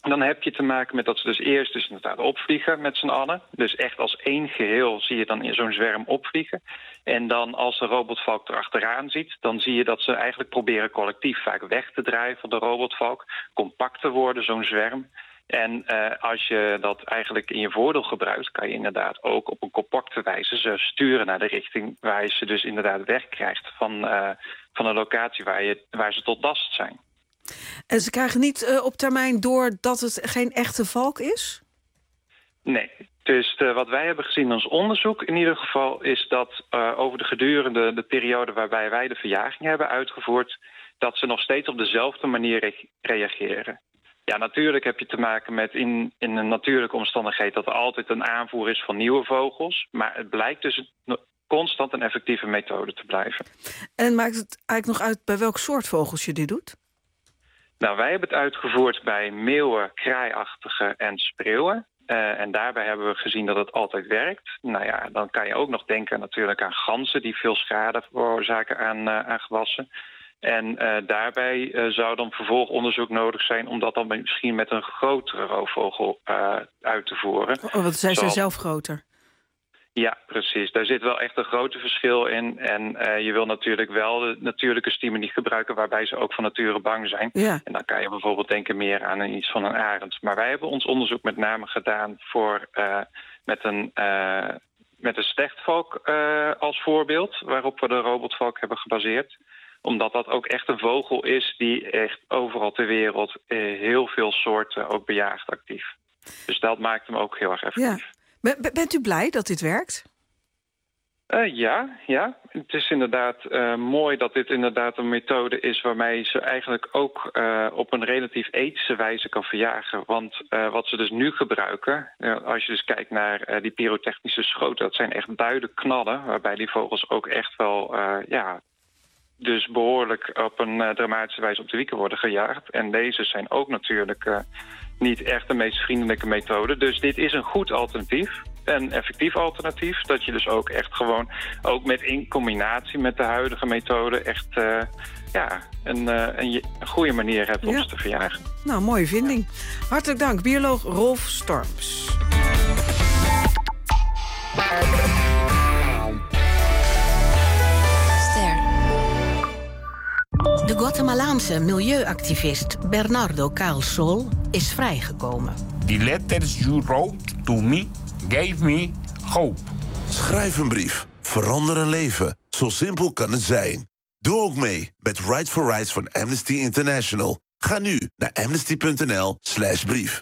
Dan heb je te maken met dat ze dus eerst dus inderdaad opvliegen met z'n allen. Dus echt als één geheel zie je dan in zo'n zwerm opvliegen. En dan als de robotvalk erachteraan ziet, dan zie je dat ze eigenlijk proberen collectief vaak weg te draaien van de robotvalk. Compact te worden, zo'n zwerm. En uh, als je dat eigenlijk in je voordeel gebruikt, kan je inderdaad ook op een compacte wijze ze sturen naar de richting waar je ze dus inderdaad wegkrijgt van, uh, van een locatie waar, je, waar ze tot last zijn. En ze krijgen niet uh, op termijn door dat het geen echte valk is? Nee. Dus de, wat wij hebben gezien in ons onderzoek in ieder geval is dat uh, over de gedurende de periode waarbij wij de verjaging hebben uitgevoerd, dat ze nog steeds op dezelfde manier re- reageren. Ja, natuurlijk heb je te maken met in, in een natuurlijke omstandigheid dat er altijd een aanvoer is van nieuwe vogels. Maar het blijkt dus constant een effectieve methode te blijven. En maakt het eigenlijk nog uit bij welk soort vogels je dit doet? Nou, wij hebben het uitgevoerd bij meeuwen, kraaiachtigen en spreeuwen. Uh, en daarbij hebben we gezien dat het altijd werkt. Nou ja, dan kan je ook nog denken natuurlijk aan ganzen die veel schade veroorzaken aan, uh, aan gewassen. En uh, daarbij uh, zou dan vervolgonderzoek nodig zijn om dat dan misschien met een grotere roofvogel uh, uit te voeren. Oh, want zij zijn Zoals... zelf groter. Ja, precies. Daar zit wel echt een grote verschil in. En uh, je wil natuurlijk wel de natuurlijke stimuli gebruiken waarbij ze ook van nature bang zijn. Ja. En dan kan je bijvoorbeeld denken meer aan een, iets van een arend. Maar wij hebben ons onderzoek met name gedaan voor uh, met een... Uh, met een slechtvalk uh, als voorbeeld, waarop we de robotvalk hebben gebaseerd. Omdat dat ook echt een vogel is die echt overal ter wereld uh, heel veel soorten ook bejaagt actief. Dus dat maakt hem ook heel erg effectief. Ja. Bent u blij dat dit werkt? Uh, ja, ja. Het is inderdaad uh, mooi dat dit inderdaad een methode is waarmee ze eigenlijk ook uh, op een relatief ethische wijze kan verjagen. Want uh, wat ze dus nu gebruiken, uh, als je dus kijkt naar uh, die pyrotechnische schoten, dat zijn echt duidelijk knallen, waarbij die vogels ook echt wel, uh, ja, dus behoorlijk op een uh, dramatische wijze op de wieken worden gejaagd. En deze zijn ook natuurlijk uh, niet echt de meest vriendelijke methode. Dus dit is een goed alternatief. Een effectief alternatief. Dat je dus ook echt gewoon, ook met in combinatie met de huidige methode, echt uh, ja, een, uh, een, een goede manier hebt om ja. ze te verjagen. Nou, mooie vinding. Hartelijk dank, bioloog Rolf Storms. De Guatemalaanse milieuactivist Bernardo Carlsol is vrijgekomen. The letters you wrote to me gave me hope. Schrijf een brief. Verander een leven. Zo simpel kan het zijn. Doe ook mee met Right for Rights van Amnesty International. Ga nu naar amnesty.nl slash brief.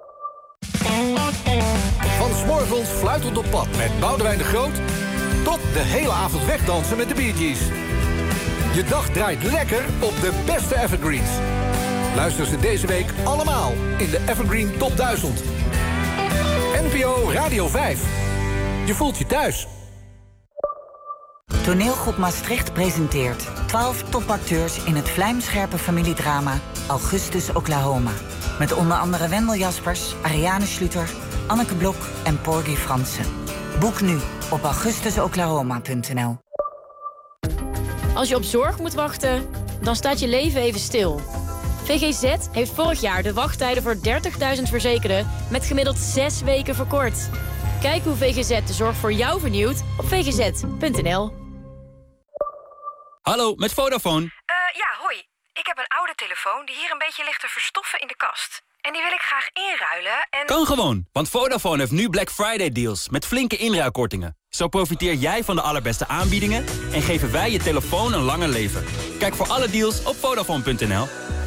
Van 's morgens fluitend op pad met Boudewijn de Groot tot de hele avond wegdansen met de Bee Gees. Je dag draait lekker op de beste evergreens. Luister ze deze week allemaal in de Evergreen Top duizend. N P O Radio vijf. Je voelt je thuis. Toneelgroep Maastricht presenteert twaalf topacteurs in het vlijmscherpe familiedrama Augustus Oklahoma. Met onder andere Wendel Jaspers, Ariane Schluter, Anneke Blok en Porgy Fransen. Boek nu op augustus oklahoma punt n l. Als je op zorg moet wachten, dan staat je leven even stil. V G Z heeft vorig jaar de wachttijden voor dertigduizend verzekerden met gemiddeld zes weken verkort. Kijk hoe V G Z de zorg voor jou vernieuwt op v g z punt n l. Hallo, met Vodafone. Uh, ja, hoi. Ik heb een oude telefoon die hier een beetje ligt te verstoffen in de kast. En die wil ik graag inruilen en... Kan gewoon, want Vodafone heeft nu Black Friday deals met flinke inruilkortingen. Zo profiteer jij van de allerbeste aanbiedingen en geven wij je telefoon een langer leven. Kijk voor alle deals op vodafone punt n l.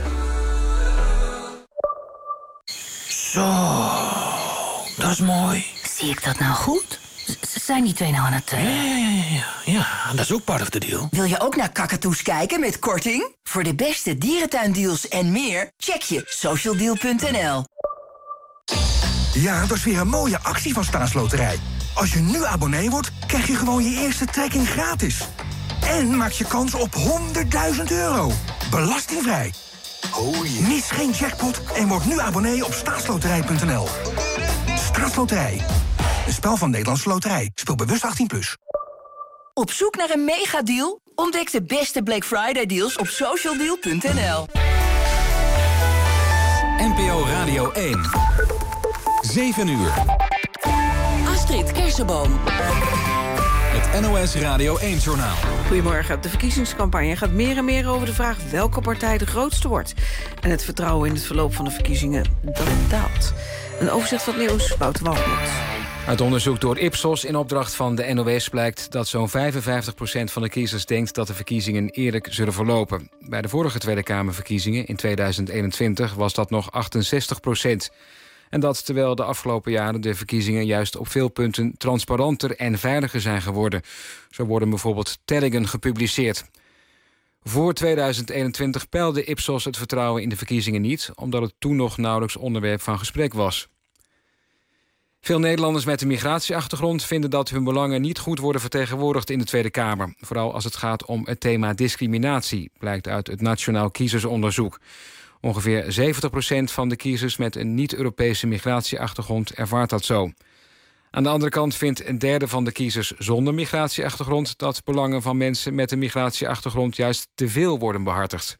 Zo, dat is mooi. Zie ik dat nou goed? Z- zijn die twee nou aan het... Uh... Ja, ja, ja, ja, ja, dat is ook part of the deal. Wil je ook naar kakatoes kijken met korting? Voor de beste dierentuindeals en meer, check je socialdeal punt n l. Ja, dat is weer een mooie actie van Staatsloterij. Als je nu abonnee wordt, krijg je gewoon je eerste trekking gratis. En maak je kans op honderdduizend euro. Belastingvrij. Oh yeah. Mis geen jackpot en word nu abonnee op staatsloterij punt n l. Staatsloterij. Een spel van Nederlandse Loterij. Speel bewust achttien plus. Op zoek naar een megadeal? Ontdek de beste Black Friday deals op socialdeal punt n l. N P O Radio één. zeven uur. Astrid Kersenboom. Het N O S Radio één-journaal. Goedemorgen. De verkiezingscampagne gaat meer en meer over de vraag welke partij de grootste wordt. En het vertrouwen in het verloop van de verkiezingen, dat daalt. Een overzicht van het nieuws, Wouter Walgemoed. Uit onderzoek door Ipsos in opdracht van de N O S blijkt dat zo'n vijfenvijftig procent van de kiezers denkt dat de verkiezingen eerlijk zullen verlopen. Bij de vorige Tweede Kamerverkiezingen in tweeduizend eenentwintig was dat nog achtenzestig procent. En dat terwijl de afgelopen jaren de verkiezingen juist op veel punten transparanter en veiliger zijn geworden. Zo worden bijvoorbeeld tellingen gepubliceerd. Voor tweeduizend eenentwintig peilde Ipsos het vertrouwen in de verkiezingen niet, omdat het toen nog nauwelijks onderwerp van gesprek was. Veel Nederlanders met een migratieachtergrond vinden dat hun belangen niet goed worden vertegenwoordigd in de Tweede Kamer. Vooral als het gaat om het thema discriminatie, blijkt uit het Nationaal Kiezersonderzoek. Ongeveer zeventig procent van de kiezers met een niet-Europese migratieachtergrond ervaart dat zo. Aan de andere kant vindt een derde van de kiezers zonder migratieachtergrond dat belangen van mensen met een migratieachtergrond juist te veel worden behartigd.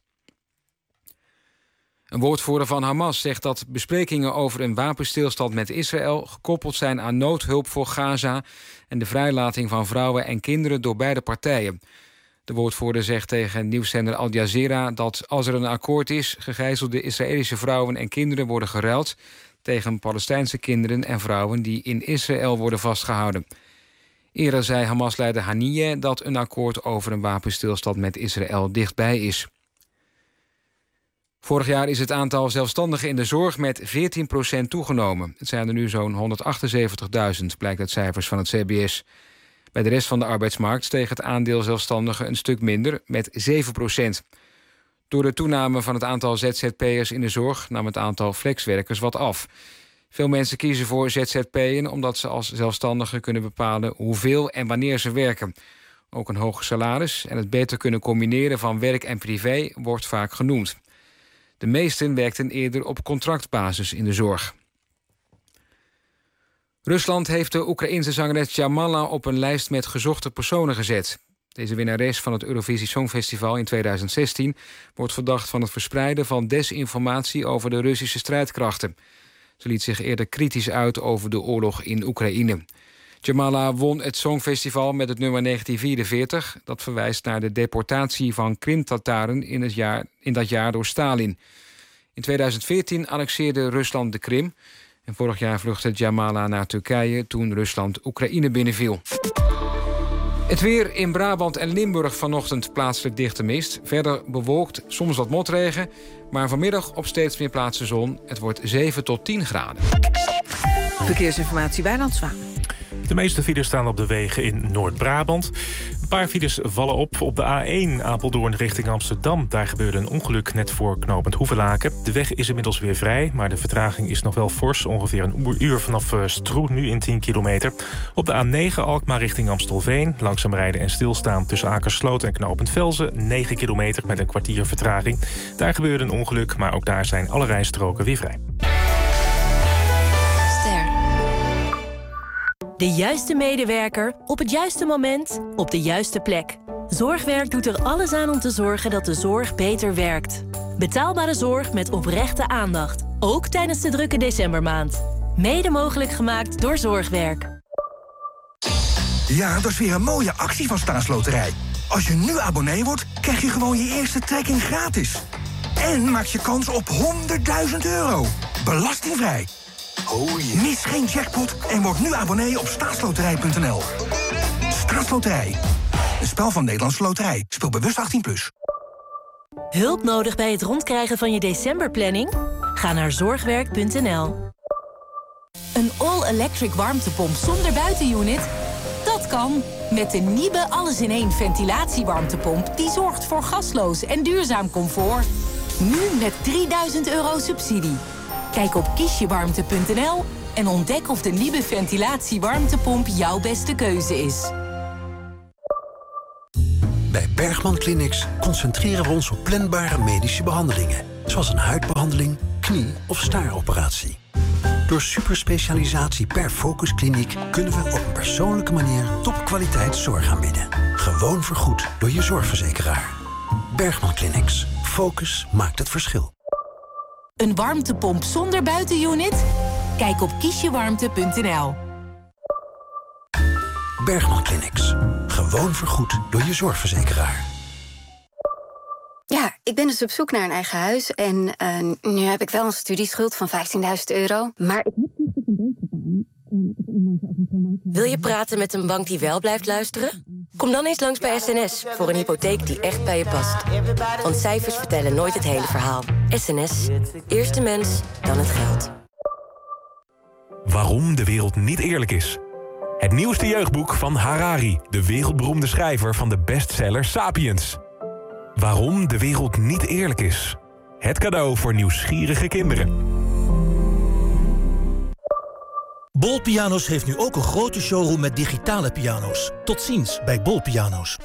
Een woordvoerder van Hamas zegt dat besprekingen over een wapenstilstand met Israël gekoppeld zijn aan noodhulp voor Gaza en de vrijlating van vrouwen en kinderen door beide partijen. De woordvoerder zegt tegen nieuwszender Al Jazeera dat als er een akkoord is, gegijzelde Israëlische vrouwen en kinderen worden geruild tegen Palestijnse kinderen en vrouwen die in Israël worden vastgehouden. Eerder zei Hamas-leider Haniyeh dat een akkoord over een wapenstilstand met Israël dichtbij is. Vorig jaar is het aantal zelfstandigen in de zorg met veertien procent toegenomen. Het zijn er nu zo'n honderdachtenzeventigduizend, blijkt uit cijfers van het C B S. Bij de rest van de arbeidsmarkt steeg het aandeel zelfstandigen een stuk minder, met zeven procent. Door de toename van het aantal Z Z P'ers in de zorg nam het aantal flexwerkers wat af. Veel mensen kiezen voor Z Z P'en omdat ze als zelfstandigen kunnen bepalen hoeveel en wanneer ze werken. Ook een hoger salaris en het beter kunnen combineren van werk en privé wordt vaak genoemd. De meesten werkten eerder op contractbasis in de zorg. Rusland heeft de Oekraïense zangeres Jamala op een lijst met gezochte personen gezet. Deze winnares van het Eurovisie Songfestival in tweeduizend zestien... wordt verdacht van het verspreiden van desinformatie over de Russische strijdkrachten. Ze liet zich eerder kritisch uit over de oorlog in Oekraïne. Jamala won het Songfestival met het nummer negentien vierenveertig... dat verwijst naar de deportatie van Krim-Tataren in, het jaar, in dat jaar door Stalin. In tweeduizend veertien annexeerde Rusland de Krim. En vorig jaar vluchtte Jamala naar Turkije toen Rusland Oekraïne binnenviel. Het weer in Brabant en Limburg vanochtend plaatselijk dichte mist. Verder bewolkt, soms wat motregen. Maar vanmiddag op steeds meer plaatsen zon. Het wordt zeven tot tien graden. Verkeersinformatie bij Zwaan. De meeste files staan op de wegen in Noord-Brabant. Een paar files vallen op op de A één Apeldoorn richting Amsterdam. Daar gebeurde een ongeluk net voor knooppunt Hoevelaken. De weg is inmiddels weer vrij, maar de vertraging is nog wel fors. Ongeveer een uur vanaf Stroe, nu in tien kilometer. Op de A negen Alkmaar richting Amstelveen. Langzaam rijden en stilstaan tussen Akersloot en knooppunt Velzen. negen kilometer met een kwartier vertraging. Daar gebeurde een ongeluk, maar ook daar zijn alle rijstroken weer vrij. De juiste medewerker, op het juiste moment, op de juiste plek. Zorgwerk doet er alles aan om te zorgen dat de zorg beter werkt. Betaalbare zorg met oprechte aandacht. Ook tijdens de drukke decembermaand. Mede mogelijk gemaakt door Zorgwerk. Ja, dat is weer een mooie actie van Staatsloterij. Als je nu abonnee wordt, krijg je gewoon je eerste trekking gratis. En maak je kans op honderdduizend euro. Belastingvrij. Oh yeah. Mis geen jackpot en word nu abonnee op staatsloterij punt n l. Staatsloterij. Een spel van Nederlandse Loterij. Speel bewust achttien plus. Hulp nodig bij het rondkrijgen van je decemberplanning? Ga naar zorgwerk punt n l. Een all-electric warmtepomp zonder buitenunit? Dat kan. Met de Niebe alles-in-één ventilatiewarmtepomp... die zorgt voor gasloos en duurzaam comfort. Nu met drieduizend euro subsidie. Kijk op kiesjewarmte punt n l en ontdek of de Niebe ventilatiewarmtepomp jouw beste keuze is. Bij Bergman Clinics concentreren we ons op planbare medische behandelingen. Zoals een huidbehandeling, knie- of staaroperatie. Door superspecialisatie per focuskliniek kunnen we op een persoonlijke manier topkwaliteit zorg aanbieden. Gewoon vergoed door je zorgverzekeraar. Bergman Clinics. Focus maakt het verschil. Een warmtepomp zonder buitenunit? Kijk op kiesjewarmte punt n l. Bergman Clinics. Gewoon vergoed door je zorgverzekeraar. Ja, ik ben dus op zoek naar een eigen huis. En uh, nu heb ik wel een studieschuld van vijftienduizend euro. Maar ik heb niet een beetje aan. Wil je praten met een bank die wel blijft luisteren? Kom dan eens langs bij S N S voor een hypotheek die echt bij je past. Want cijfers vertellen nooit het hele verhaal. S N S. Eerst de mens, dan het geld. Waarom de wereld niet eerlijk is. Het nieuwste jeugdboek van Harari, de wereldberoemde schrijver van de bestseller Sapiens. Waarom de wereld niet eerlijk is. Het cadeau voor nieuwsgierige kinderen. Bol Piano's heeft nu ook een grote showroom met digitale piano's. Tot ziens bij Bol Piano's.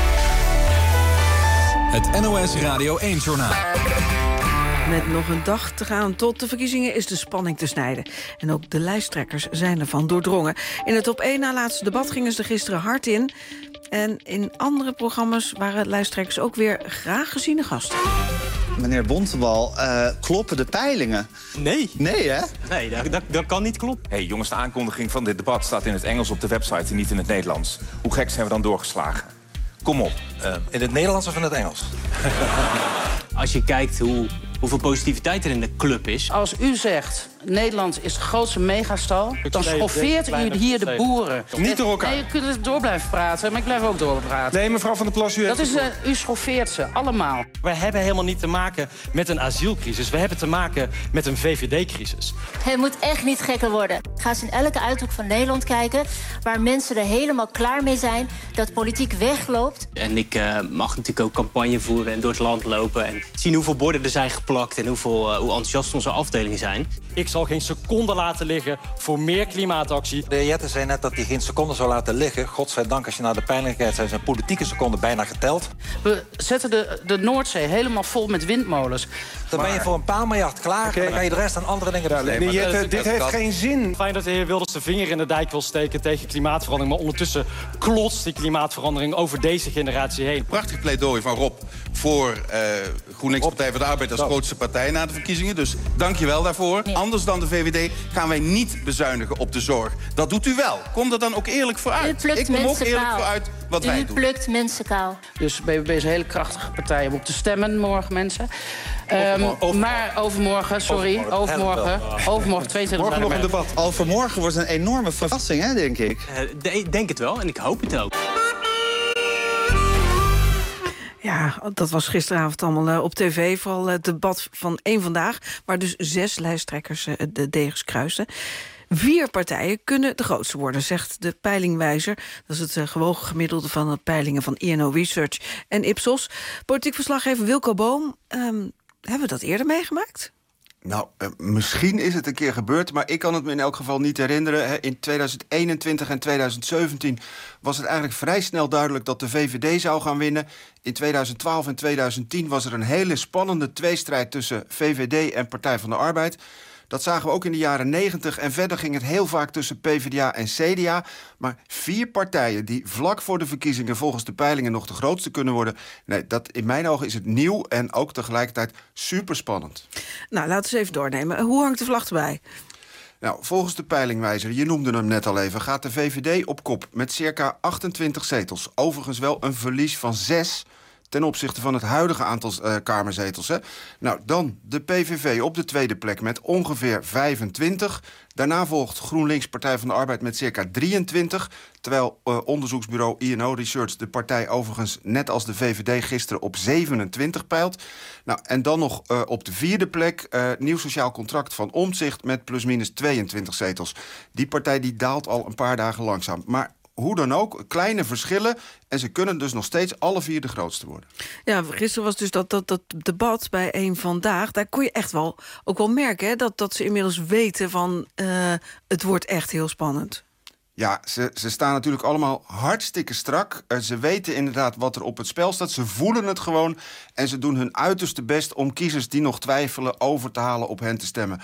Het N O S Radio één-journaal. Met nog een dag te gaan tot de verkiezingen is de spanning te snijden. En ook de lijsttrekkers zijn ervan doordrongen. In het op één na laatste debat gingen ze er gisteren hard in. En in andere programma's waren lijsttrekkers ook weer graag geziene gasten. Meneer Bontebal, uh, kloppen de peilingen? Nee. Nee, hè? Nee, dat, dat, dat kan niet kloppen. Hé, hey, jongens, de aankondiging van dit debat staat in het Engels op de website en niet in het Nederlands. Hoe gek zijn we dan doorgeslagen? Kom op. Uh, in het Nederlands of in het Engels? Als je kijkt hoe, hoeveel positiviteit er in de club is. Als u zegt, Nederland is de grootste megastal, dan schoffeert u hier de boeren. Niet door elkaar. Nee, je kunt door blijven praten, maar ik blijf ook door praten. Nee, mevrouw Van der Plas, u heeft Dat is, uh, u schoffeert ze, allemaal. Wij hebben helemaal niet te maken met een asielcrisis. We hebben te maken met een V V D-crisis. Het moet echt niet gekker worden. Ga eens in elke uithoek van Nederland kijken, waar mensen er helemaal klaar mee zijn dat politiek wegloopt. En ik uh, mag natuurlijk ook campagne voeren en door het land lopen en zien hoeveel borden er zijn geplakt en hoeveel, uh, hoe enthousiast onze afdelingen zijn. Ik zal geen seconde laten liggen voor meer klimaatactie. De heer Jette zei net dat hij geen seconde zou laten liggen. Godzijdank, als je naar de peilingen kijkt, zijn zijn politieke seconden bijna geteld. We zetten de, de Noordzee helemaal vol met windmolens. Dan ben je voor een paar miljard klaar okay. En dan ga je de rest aan andere dingen besteden. Nee, Jette, dit, dit heeft kan. geen zin. Fijn dat de heer Wilders de vinger in de dijk wil steken tegen klimaatverandering. Maar ondertussen klotst die klimaatverandering over deze generatie heen. Prachtig pleidooi van Rob voor uh, GroenLinks Partij voor de Arbeid als grootste partij na de verkiezingen. Dus dank je wel daarvoor. Nee. Anders dan de V V D gaan wij niet bezuinigen op de zorg. Dat doet u wel. Kom er dan ook eerlijk voor uit. Ik kom ook eerlijk voor uit wat u wij doen. U plukt mensen kaal. Dus B B B is een hele krachtige partij om op te stemmen morgen, mensen. Um, overmorgen. Maar overmorgen, sorry, overmorgen, overmorgen, overmorgen tweeëntwintig Morgen nog een debat. Overmorgen wordt een enorme verrassing, hè, denk ik. Uh, ik denk het wel en ik hoop het ook. Ja, dat was gisteravond allemaal uh, op tv. Vooral het debat van één Vandaag, waar dus zes lijsttrekkers uh, de degens kruisten. Vier partijen kunnen de grootste worden, zegt de peilingwijzer. Dat is het uh, gewogen gemiddelde van de peilingen van I N O Research en Ipsos. Politiek verslaggever Wilco Boom, um, hebben we dat eerder meegemaakt? Nou, uh, misschien is het een keer gebeurd, maar ik kan het me in elk geval niet herinneren. In tweeduizend eenentwintig en tweeduizend zeventien was het eigenlijk vrij snel duidelijk dat de V V D zou gaan winnen. In tweeduizend twaalf en tweeduizend tien was er een hele spannende tweestrijd tussen V V D en Partij van de Arbeid. Dat zagen we ook in de jaren negentig en verder ging het heel vaak tussen P V D A en C D A. Maar vier partijen die vlak voor de verkiezingen volgens de peilingen nog de grootste kunnen worden. Nee, dat in mijn ogen is het nieuw en ook tegelijkertijd superspannend. Nou, laten we eens even doornemen. Hoe hangt de vlag erbij? Nou, volgens de peilingwijzer, je noemde hem net al even, gaat de V V D op kop met circa achtentwintig zetels. Overigens wel een verlies van zes ten opzichte van het huidige aantal uh, kamerzetels. Hè. Nou, dan de P V V op de tweede plek met ongeveer vijfentwintig. Daarna volgt GroenLinks Partij van de Arbeid met circa drieëntwintig... terwijl uh, onderzoeksbureau I N O Research de partij overigens net als de V V D gisteren op zevenentwintig peilt. Nou, en dan nog uh, op de vierde plek uh, nieuw sociaal contract van Omtzigt met plusminus tweeëntwintig zetels. Die partij die daalt al een paar dagen langzaam. Maar hoe dan ook, kleine verschillen. En ze kunnen dus nog steeds alle vier de grootste worden. Ja, gisteren was dus dat, dat, dat debat bij één Vandaag. Daar kon je echt wel ook wel merken, hè, dat, dat ze inmiddels weten van uh, het wordt echt heel spannend. Ja, ze, ze staan natuurlijk allemaal hartstikke strak. Uh, ze weten inderdaad wat er op het spel staat. Ze voelen het gewoon. En ze doen hun uiterste best om kiezers die nog twijfelen over te halen op hen te stemmen.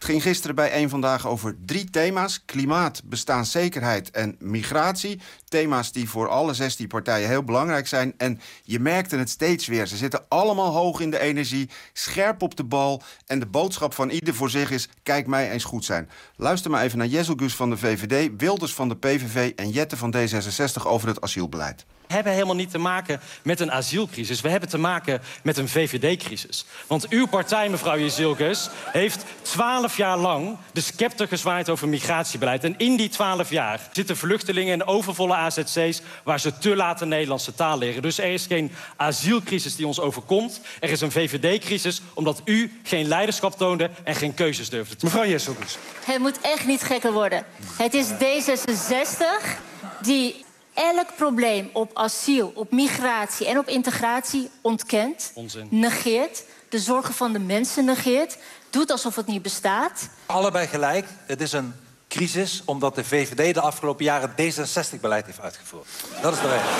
Het ging gisteren bij Eén Vandaag over drie thema's. Klimaat, bestaanszekerheid en migratie. Thema's die voor alle zestien partijen heel belangrijk zijn. En je merkte het steeds weer. Ze zitten allemaal hoog in de energie, scherp op de bal. En de boodschap van ieder voor zich is, kijk mij eens goed zijn. Luister maar even naar Jezelgus van de V V D, Wilders van de P V V en Jette van D zesenzestig over het asielbeleid. We hebben helemaal niet te maken met een asielcrisis. We hebben te maken met een V V D-crisis. Want uw partij, mevrouw Jezelgus, heeft twaalf jaar lang de scepter gezwaaid over migratiebeleid. En in die twaalf jaar zitten vluchtelingen in overvolle A Z C's waar ze te laat de Nederlandse taal leren. Dus er is geen asielcrisis die ons overkomt. Er is een V V D-crisis omdat u geen leiderschap toonde en geen keuzes durfde te maken. Mevrouw Jezelgus. Het moet echt niet gekker worden. Het is D zesenzestig die elk probleem op asiel, op migratie en op integratie ontkent, Onzin. negeert, de zorgen van de mensen negeert, doet alsof het niet bestaat. Allebei gelijk. Het is een crisis omdat de V V D de afgelopen jaren D zesenzestig-beleid heeft uitgevoerd. Dat is de reden.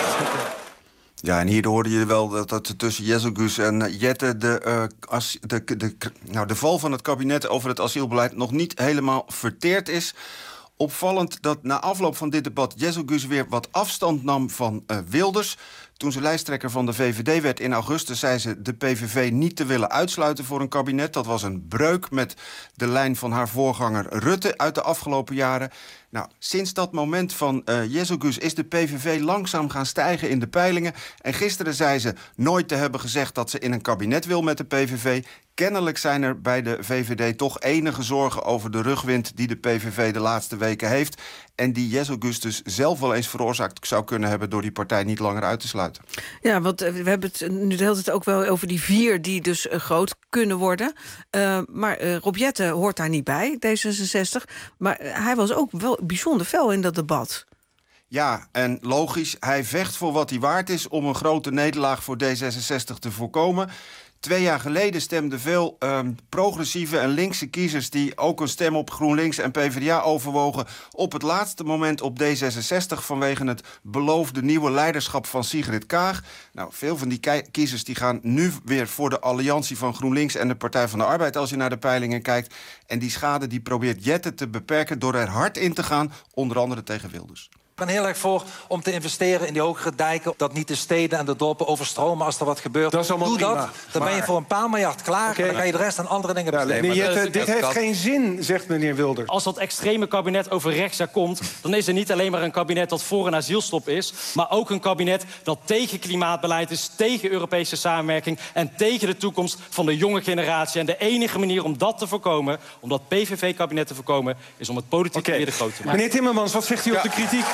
Ja, en hier hoorde je wel dat, dat tussen Jezelgus en Jette de, uh, as, de, de, de, nou, de val van het kabinet over het asielbeleid nog niet helemaal verteerd is. Opvallend dat na afloop van dit debat Jezelgus weer wat afstand nam van uh, Wilders. Toen ze lijsttrekker van de V V D werd in augustus, zei ze de P V V niet te willen uitsluiten voor een kabinet. Dat was een breuk met de lijn van haar voorganger Rutte uit de afgelopen jaren. Nou, sinds dat moment van uh, Jezelgus is de P V V langzaam gaan stijgen in de peilingen. En gisteren zei ze nooit te hebben gezegd dat ze in een kabinet wil met de P V V. Kennelijk zijn er bij de V V D toch enige zorgen over de rugwind die de P V V de laatste weken heeft. En die Jezelgus dus zelf wel eens veroorzaakt zou kunnen hebben door die partij niet langer uit te sluiten. Ja, want we hebben het nu de hele tijd ook wel over die vier die dus uh, groot kunnen worden. Uh, maar uh, Rob Jetten hoort daar niet bij, D zesenzestig. Maar uh, hij was ook wel bijzonder fel in dat debat. Ja, en logisch, hij vecht voor wat hij waard is om een grote nederlaag voor D zesenzestig te voorkomen. Twee jaar geleden stemden veel um, progressieve en linkse kiezers die ook een stem op GroenLinks en PvdA overwogen op het laatste moment op D zesenzestig vanwege het beloofde nieuwe leiderschap van Sigrid Kaag. Nou, veel van die kiezers die gaan nu weer voor de alliantie van GroenLinks en de Partij van de Arbeid als je naar de peilingen kijkt. En die schade die probeert Jette te beperken door er hard in te gaan, onder andere tegen Wilders. Ik ben heel erg voor om te investeren in die hogere dijken. Dat niet de steden en de dorpen overstromen als er wat gebeurt. Dat is allemaal Doe prima. dat, dan maar... ben je voor een paar miljard klaar. Okay. En dan ga je de rest aan andere dingen besteden. Ja, meneer Jette, dit heeft dat... geen zin, zegt meneer Wilders. Als dat extreme kabinet overrechtsa komt, dan is er niet alleen maar een kabinet dat voor een asielstop is, maar ook een kabinet dat tegen klimaatbeleid is, tegen Europese samenwerking en tegen de toekomst van de jonge generatie. En de enige manier om dat te voorkomen, om dat P V V-kabinet te voorkomen, is om het politiek okay. weer de groot te maken. Meneer Timmermans, wat zegt u ja. op de kritiek?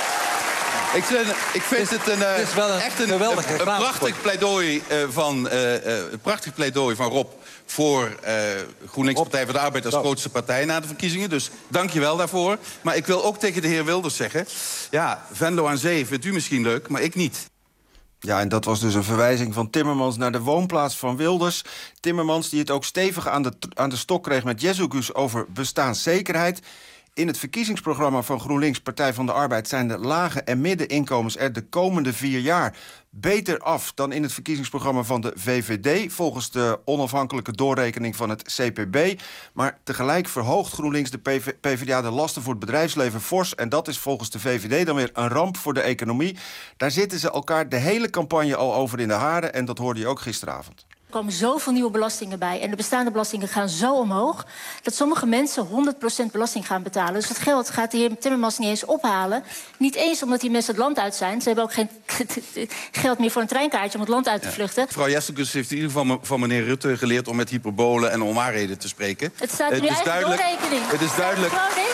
Ik vind, ik vind het, een, uh, het een, echt een, een, een prachtig pleidooi, uh, van, uh, uh, een prachtig pleidooi van Rob voor uh, GroenLinks Partij voor de Arbeid als grootste partij na de verkiezingen. Dus dank je wel daarvoor. Maar ik wil ook tegen de heer Wilders zeggen, ja, Venlo aan Zee vindt u misschien leuk, maar ik niet. Ja, en dat was dus een verwijzing van Timmermans naar de woonplaats van Wilders. Timmermans die het ook stevig aan de, aan de stok kreeg met Jezelgus over bestaanszekerheid. In het verkiezingsprogramma van GroenLinks Partij van de Arbeid zijn de lage en middeninkomens er de komende vier jaar beter af dan in het verkiezingsprogramma van de V V D, volgens de onafhankelijke doorrekening van het C P B. Maar tegelijk verhoogt GroenLinks de PvdA de lasten voor het bedrijfsleven fors. En dat is volgens de V V D dan weer een ramp voor de economie. Daar zitten ze elkaar de hele campagne al over in de haren. En dat hoorde je ook gisteravond. Er komen zoveel nieuwe belastingen bij en de bestaande belastingen gaan zo omhoog dat sommige mensen honderd procent belasting gaan betalen. Dus dat geld gaat de heer Timmermans niet eens ophalen. Niet eens omdat die mensen het land uit zijn. Ze hebben ook geen geld meer voor een treinkaartje om het land uit te vluchten. Ja. Mevrouw Jezelgus heeft in ieder geval van meneer Rutte geleerd om met hyperbolen en onwaarheden te spreken. Het staat in uw eigen doorrekening. Het is duidelijk.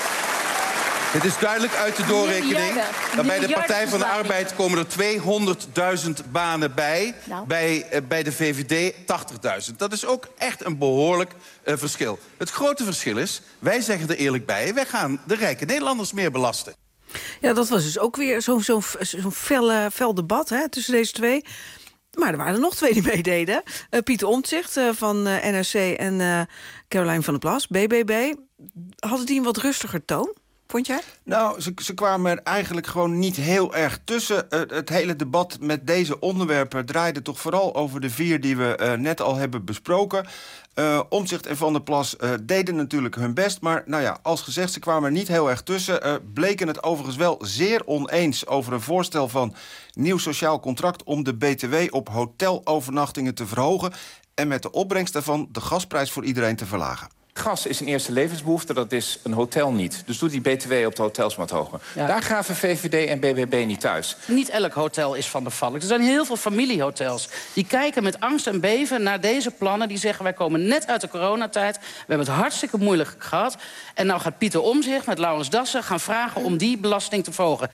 Het is duidelijk uit de doorrekening dat bij de Partij van de Arbeid komen er tweehonderdduizend banen bij. Nou. Bij, uh, bij de V V D tachtigduizend. Dat is ook echt een behoorlijk uh, verschil. Het grote verschil is, wij zeggen er eerlijk bij, wij gaan de rijke Nederlanders meer belasten. Ja, dat was dus ook weer zo'n zo zo fel, uh, fel debat hè, tussen deze twee. Maar er waren er nog twee die meededen. Uh, Pieter Omtzigt uh, van uh, N R C en uh, Caroline van der Plas, B B B. Hadden die een wat rustiger toon? vond jij? Nou, ze, ze kwamen er eigenlijk gewoon niet heel erg tussen. Uh, het hele debat met deze onderwerpen draaide toch vooral over de vier die we uh, net al hebben besproken. Uh, Omtzigt en Van der Plas uh, deden natuurlijk hun best. Maar nou ja, als gezegd, ze kwamen er niet heel erg tussen. Uh, bleken het overigens wel zeer oneens over een voorstel van nieuw sociaal contract om de B T W op hotelovernachtingen te verhogen en met de opbrengst daarvan de gasprijs voor iedereen te verlagen. Gas is een eerste levensbehoefte, dat is een hotel niet. Dus doe die B T W op de hotels wat hoger. Ja. Daar gaven V V D en B B B niet thuis. Niet elk hotel is van de valk. Er zijn heel veel familiehotels. Die kijken met angst en beven naar deze plannen. Die zeggen, wij komen net uit de coronatijd. We hebben het hartstikke moeilijk gehad. En nou gaat Pieter Omtzigt met Laurens Dassen gaan vragen om die belasting te verhogen.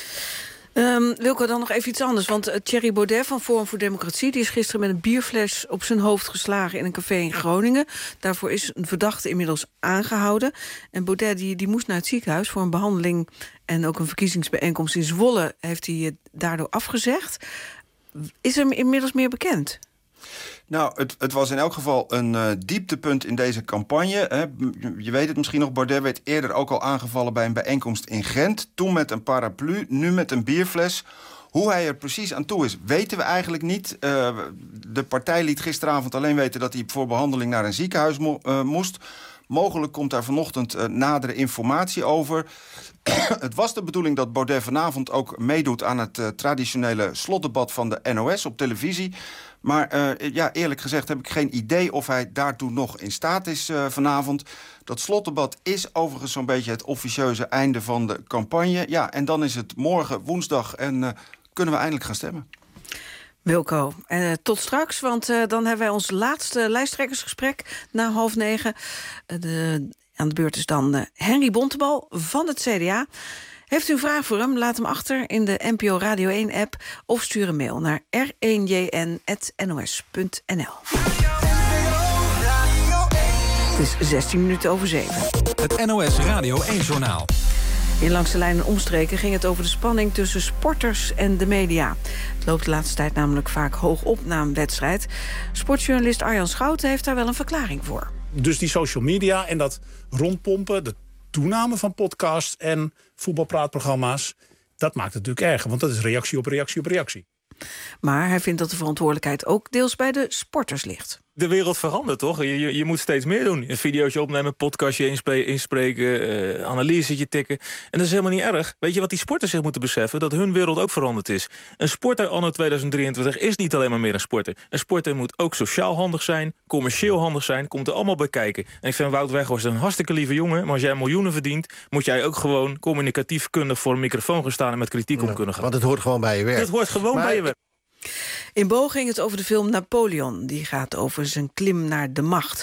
Um, Wilco, dan nog even iets anders. Want uh, Thierry Baudet van Forum voor Democratie... die is gisteren met een bierfles op zijn hoofd geslagen in een café in Groningen. Daarvoor is een verdachte inmiddels aangehouden. En Baudet die, die moest naar het ziekenhuis voor een behandeling... en ook een verkiezingsbijeenkomst in Zwolle heeft hij uh, daardoor afgezegd. Is er inmiddels meer bekend? Nou, het, het was in elk geval een uh, dieptepunt in deze campagne. Hè. Je weet het misschien nog, Baudet werd eerder ook al aangevallen bij een bijeenkomst in Gent. Toen met een paraplu, nu met een bierfles. Hoe hij er precies aan toe is, weten we eigenlijk niet. Uh, de partij liet gisteravond alleen weten dat hij voor behandeling naar een ziekenhuis mo- uh, moest. Mogelijk komt daar vanochtend uh, nadere informatie over. Het was de bedoeling dat Baudet vanavond ook meedoet aan het uh, traditionele slotdebat van de N O S op televisie. Maar uh, ja, eerlijk gezegd heb ik geen idee of hij daartoe nog in staat is uh, vanavond. Dat slotdebat is overigens zo'n beetje het officieuze einde van de campagne. Ja, en dan is het morgen woensdag en uh, kunnen we eindelijk gaan stemmen. Wilco, uh, tot straks, want uh, dan hebben wij ons laatste lijsttrekkersgesprek na half negen. Uh, de, aan de beurt is dan uh, Henry Bontebal van het C D A. Heeft u een vraag voor hem? Laat hem achter in de N P O Radio één-app... of stuur een mail naar r één j n at n o s punt n l. Het is zestien minuten over zeven. Het N O S Radio één-journaal. In Langs de Lijn en Omstreken ging het over de spanning tussen sporters en de media. Het loopt de laatste tijd namelijk vaak hoog op na een wedstrijd. Sportjournalist Arjan Schouten heeft daar wel een verklaring voor. Dus die social media en dat rondpompen, de toename van podcasts en voetbalpraatprogramma's, dat maakt het natuurlijk erger, want dat is reactie op reactie op reactie. Maar hij vindt dat de verantwoordelijkheid ook deels bij de sporters ligt. De wereld verandert, toch? Je, je, je moet steeds meer doen. Een videootje opnemen, podcastje inspre- inspreken, uh, analysetje tikken. En dat is helemaal niet erg. Weet je wat die sporters zich moeten beseffen? Dat hun wereld ook veranderd is. Een sporter anno tweeduizend drieëntwintig is niet alleen maar meer een sporter. Een sporter moet ook sociaal handig zijn, commercieel handig zijn, komt er allemaal bij kijken. En ik vind Wout Weghorst een hartstikke lieve jongen, maar als jij miljoenen verdient, moet jij ook gewoon communicatief kundig voor een microfoon gaan staan en met kritiek ja, om kunnen gaan. Want het hoort gewoon bij je werk. Het hoort gewoon maar bij je werk. In Bo ging het over de film Napoleon. Die gaat over zijn klim naar de macht.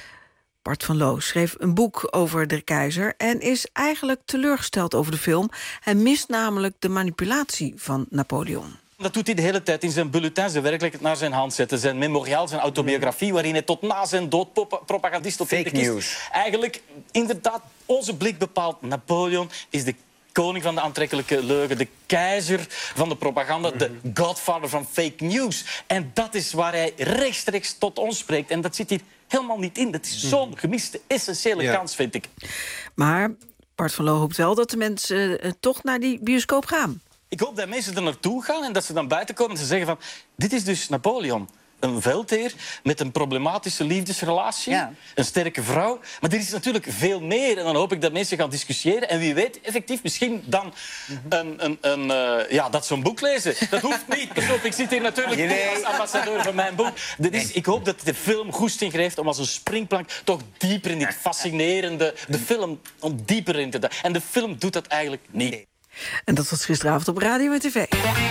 Bart van Loo schreef een boek over de keizer en is eigenlijk teleurgesteld over de film. Hij mist namelijk de manipulatie van Napoleon. Dat doet hij de hele tijd in zijn bulletins, de werkelijkheid naar zijn hand zetten. Zijn memoriaal, zijn autobiografie, waarin hij tot na zijn dood propagandist op fake news. Eigenlijk, inderdaad, onze blik bepaalt. Napoleon is de koning van de aantrekkelijke leugen, de keizer van de propaganda, de godfather van fake news. En dat is waar hij rechtstreeks tot ons spreekt. En dat zit hier helemaal niet in. Dat is zo'n gemiste, essentiële ja. kans, vind ik. Maar Bart van Loo hoopt wel dat de mensen uh, toch naar die bioscoop gaan. Ik hoop dat mensen er naartoe gaan en dat ze dan buiten komen en ze zeggen van, dit is dus Napoleon. Een veldheer met een problematische liefdesrelatie, ja. een sterke vrouw. Maar er is natuurlijk veel meer. En dan hoop ik dat mensen gaan discussiëren. En wie weet, effectief misschien dan een, een, een, uh, ja, dat zo'n boek lezen. Dat hoeft niet. Dus ik zit hier natuurlijk nee. als ambassadeur van mijn boek. Dat is, ik hoop dat de film goesting geeft om als een springplank toch dieper in dit fascinerende... de film om dieper in te duiken. En de film doet dat eigenlijk niet. En dat was gisteravond op radio en tv.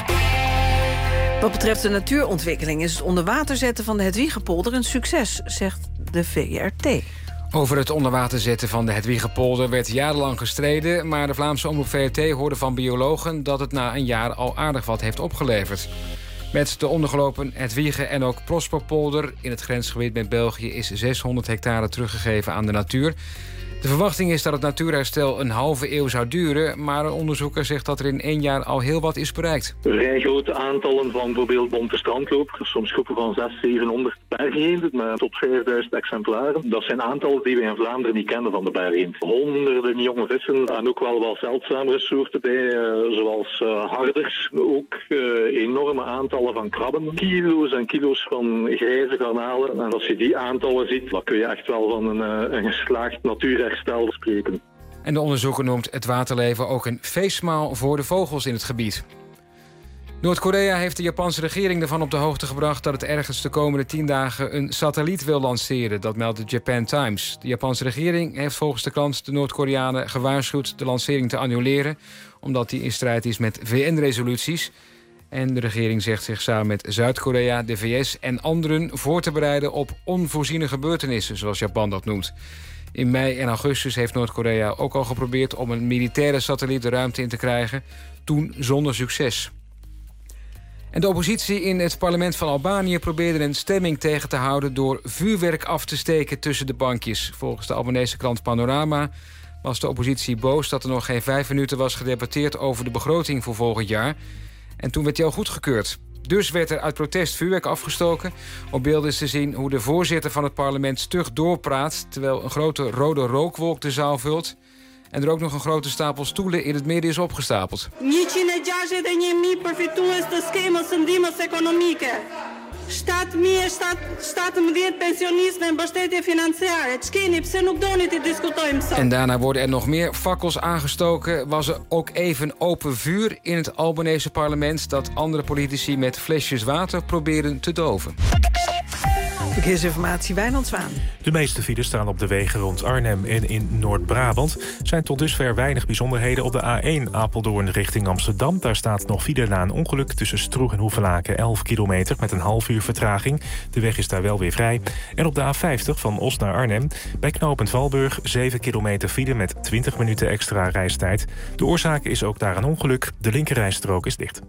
Wat betreft de natuurontwikkeling is het onder water zetten van de Hedwiegepolder een succes, zegt de V R T. Over het onder water zetten van de Hedwiegepolder werd jarenlang gestreden, maar de Vlaamse omroep V R T hoorde van biologen dat het na een jaar al aardig wat heeft opgeleverd. Met de ondergelopen Hedwiege en ook Prosperpolder in het grensgebied met België is zeshonderd hectare teruggegeven aan de natuur. De verwachting is dat het natuurherstel een halve eeuw zou duren, maar een onderzoeker zegt dat er in één jaar al heel wat is bereikt. Vrij grote aantallen van bijvoorbeeld bonte strandloper, soms groepen van zeshonderd, zevenhonderd bergeenden met tot vijfduizend exemplaren. Dat zijn aantallen die we in Vlaanderen niet kennen van de bergeend. Honderden jonge vissen en ook wel wat zeldzamere soorten bij, zoals uh, harders. Ook uh, enorme aantallen van krabben. Kilo's en kilo's van grijze garnalen. En als je die aantallen ziet, dan kun je echt wel van een, uh, een geslaagd natuurherstel spreken. En de onderzoeker noemt het waterleven ook een feestmaal voor de vogels in het gebied. Noord-Korea heeft de Japanse regering ervan op de hoogte gebracht dat het ergens de komende tien dagen een satelliet wil lanceren. Dat meldt de Japan Times. De Japanse regering heeft volgens de krant de Noord-Koreanen gewaarschuwd de lancering te annuleren, omdat die in strijd is met V N-resoluties. En de regering zegt zich samen met Zuid-Korea, de V S en anderen voor te bereiden op onvoorziene gebeurtenissen, zoals Japan dat noemt. In mei en augustus heeft Noord-Korea ook al geprobeerd om een militaire satelliet de ruimte in te krijgen, toen zonder succes. En de oppositie in het parlement van Albanië probeerde een stemming tegen te houden door vuurwerk af te steken tussen de bankjes. Volgens de Albanese krant Panorama was de oppositie boos dat er nog geen vijf minuten was gedebatteerd over de begroting voor volgend jaar. En toen werd die al goedgekeurd. Dus werd er uit protest vuurwerk afgestoken. Op beelden is te zien hoe de voorzitter van het parlement stug doorpraat, terwijl een grote rode rookwolk de zaal vult. En er ook nog een grote stapel stoelen in het midden is opgestapeld. honderdzesentjinduizend përfitues të skemës së ndihmës ekonomike. shtatëmbëdhjetë pensionistë me mbështetje financiare. Ç'keni, pse nuk doni të diskutojmë sot? En daarna worden er nog meer fakkels aangestoken. Was er ook even open vuur in het Albanese parlement dat andere politici met flesjes water proberen te doven. Verkeersinformatie, Wijnand Zwaan. De meeste files staan op de wegen rond Arnhem en in Noord-Brabant. Zijn tot dusver weinig bijzonderheden op de A één Apeldoorn richting Amsterdam. Daar staat nog file na een ongeluk tussen Stroeg en Hoevelaken, elf kilometer met een half uur vertraging. De weg is daar wel weer vrij. En op de A vijftig van Os naar Arnhem, bij knooppunt Valburg, zeven kilometer file met twintig minuten extra reistijd. De oorzaak is ook daar een ongeluk. De linkerrijstrook is dicht.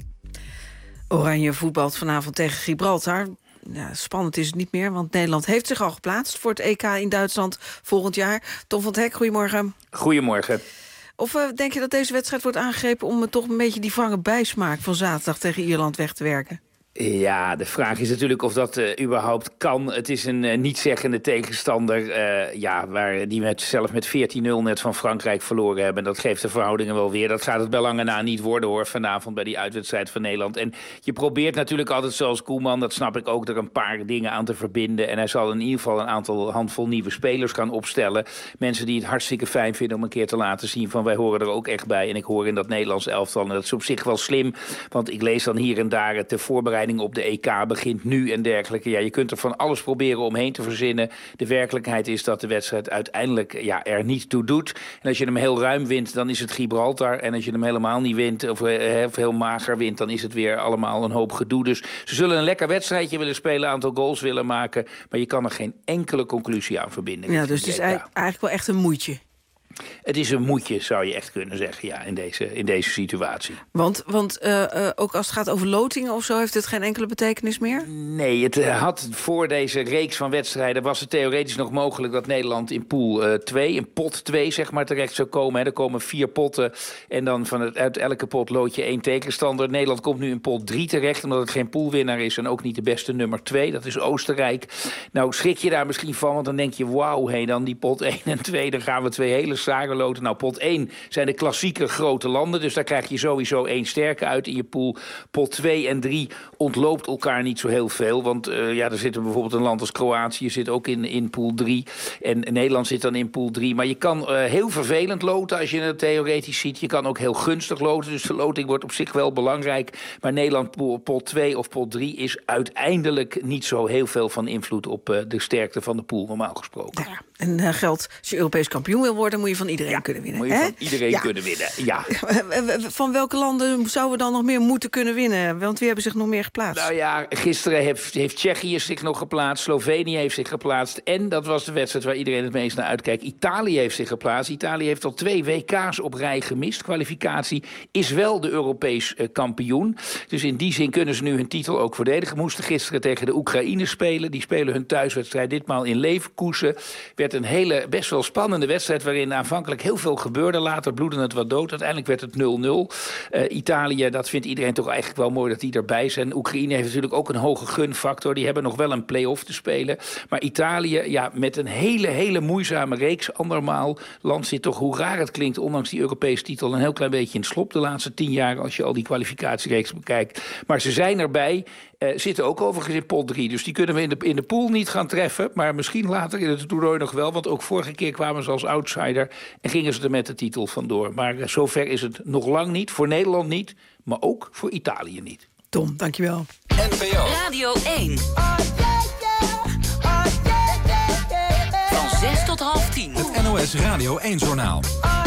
Oranje voetbalt vanavond tegen Gibraltar. Ja, spannend is het niet meer, want Nederland heeft zich al geplaatst voor het E K in Duitsland volgend jaar. Tom van het Hek, goedemorgen. Goedemorgen. Of uh, denk je dat deze wedstrijd wordt aangegrepen om uh, toch een beetje die vange bijsmaak van zaterdag tegen Ierland weg te werken? Ja, de vraag is natuurlijk of dat uh, überhaupt kan. Het is een uh, niet-zeggende tegenstander uh, ja, waar die met, zelf met veertien nul net van Frankrijk verloren hebben. Dat geeft de verhoudingen wel weer. Dat gaat het bij lange na niet worden, hoor, vanavond bij die uitwedstrijd van Nederland. En je probeert natuurlijk altijd zoals Koeman, dat snap ik ook, er een paar dingen aan te verbinden. En hij zal in ieder geval een aantal handvol nieuwe spelers gaan opstellen. Mensen die het hartstikke fijn vinden om een keer te laten zien van wij horen er ook echt bij. En ik hoor in dat Nederlands elftal, en dat is op zich wel slim, want ik lees dan hier en daar het de voorbereiding op de E K begint nu en dergelijke. Ja, je kunt er van alles proberen omheen te verzinnen. De werkelijkheid is dat de wedstrijd uiteindelijk ja, er niet toe doet. En als je hem heel ruim wint, dan is het Gibraltar. En als je hem helemaal niet wint, of, uh, of heel mager wint, dan is het weer allemaal een hoop gedoe. Dus ze zullen een lekker wedstrijdje willen spelen, een aantal goals willen maken. Maar je kan er geen enkele conclusie aan verbinden. Ja, dus het is eigenlijk wel echt een moedje. Het is een moedje, zou je echt kunnen zeggen, ja, in deze, in deze situatie. Want, want uh, uh, ook als het gaat over lotingen of zo, heeft het geen enkele betekenis meer? Nee, het uh, had voor deze reeks van wedstrijden was het theoretisch nog mogelijk dat Nederland in pool twee, uh, in pot twee zeg maar, terecht zou komen. Hè. Er komen vier potten en dan van het, uit elke pot lood je één tegenstander. Nederland komt nu in pot drie terecht, omdat het geen poolwinnaar is en ook niet de beste nummer twee. Dat is Oostenrijk. Nou, schrik je daar misschien van, want dan denk je, wauw, hey, dan die pot één en twee, dan gaan we twee hele Sagerloten. Nou, pot één zijn de klassieke grote landen, dus daar krijg je sowieso één sterke uit in je pool. Pot twee en drie ontloopt elkaar niet zo heel veel, want uh, ja, er zit bijvoorbeeld een land als Kroatië zit ook in, in pool drie en Nederland zit dan in pool drie. Maar je kan uh, heel vervelend loten als je het theoretisch ziet. Je kan ook heel gunstig loten, dus de loting wordt op zich wel belangrijk. Maar Nederland pot twee of pot drie is uiteindelijk niet zo heel veel van invloed op uh, de sterkte van de pool, normaal gesproken. Ja, en uh, geldt, als je Europees kampioen wil worden, moet je van iedereen ja, kunnen winnen. Moet je hè? van iedereen ja. kunnen winnen, ja. Van welke landen zouden we dan nog meer moeten kunnen winnen? Want wie hebben zich nog meer geplaatst? Nou ja, gisteren heeft, heeft Tsjechië zich nog geplaatst. Slovenië heeft zich geplaatst. En dat was de wedstrijd waar iedereen het meest naar uitkijkt. Italië heeft zich geplaatst. Italië heeft al twee W K's op rij gemist. Kwalificatie is wel de Europees uh, kampioen. Dus in die zin kunnen ze nu hun titel ook verdedigen. Moesten gisteren tegen de Oekraïne spelen. Die spelen hun thuiswedstrijd ditmaal in Leverkusen. Werd met een hele best wel spannende wedstrijd... waarin aanvankelijk heel veel gebeurde. Later bloedde het wat dood. Uiteindelijk werd het nul nul. Uh, Italië, dat vindt iedereen toch eigenlijk wel mooi dat die erbij zijn. Oekraïne heeft natuurlijk ook een hoge gunfactor. Die hebben nog wel een play-off te spelen. Maar Italië, ja, met een hele, hele moeizame reeks. Andermaal land zit toch, hoe raar het klinkt... ondanks die Europese titel een heel klein beetje in het slop... de laatste tien jaar, als je al die kwalificatiereeks bekijkt. Maar ze zijn erbij... Uh, zitten ook overigens in pot drie. Dus die kunnen we in de, in de pool niet gaan treffen. Maar misschien later in het toernooi nog wel. Want ook vorige keer kwamen ze als outsider. En gingen ze er met de titel vandoor. Maar uh, zover is het nog lang niet. Voor Nederland niet. Maar ook voor Italië niet. Tom, dankjewel. N P O Radio één. Van zes tot half tien. Het N O S Radio één Journaal.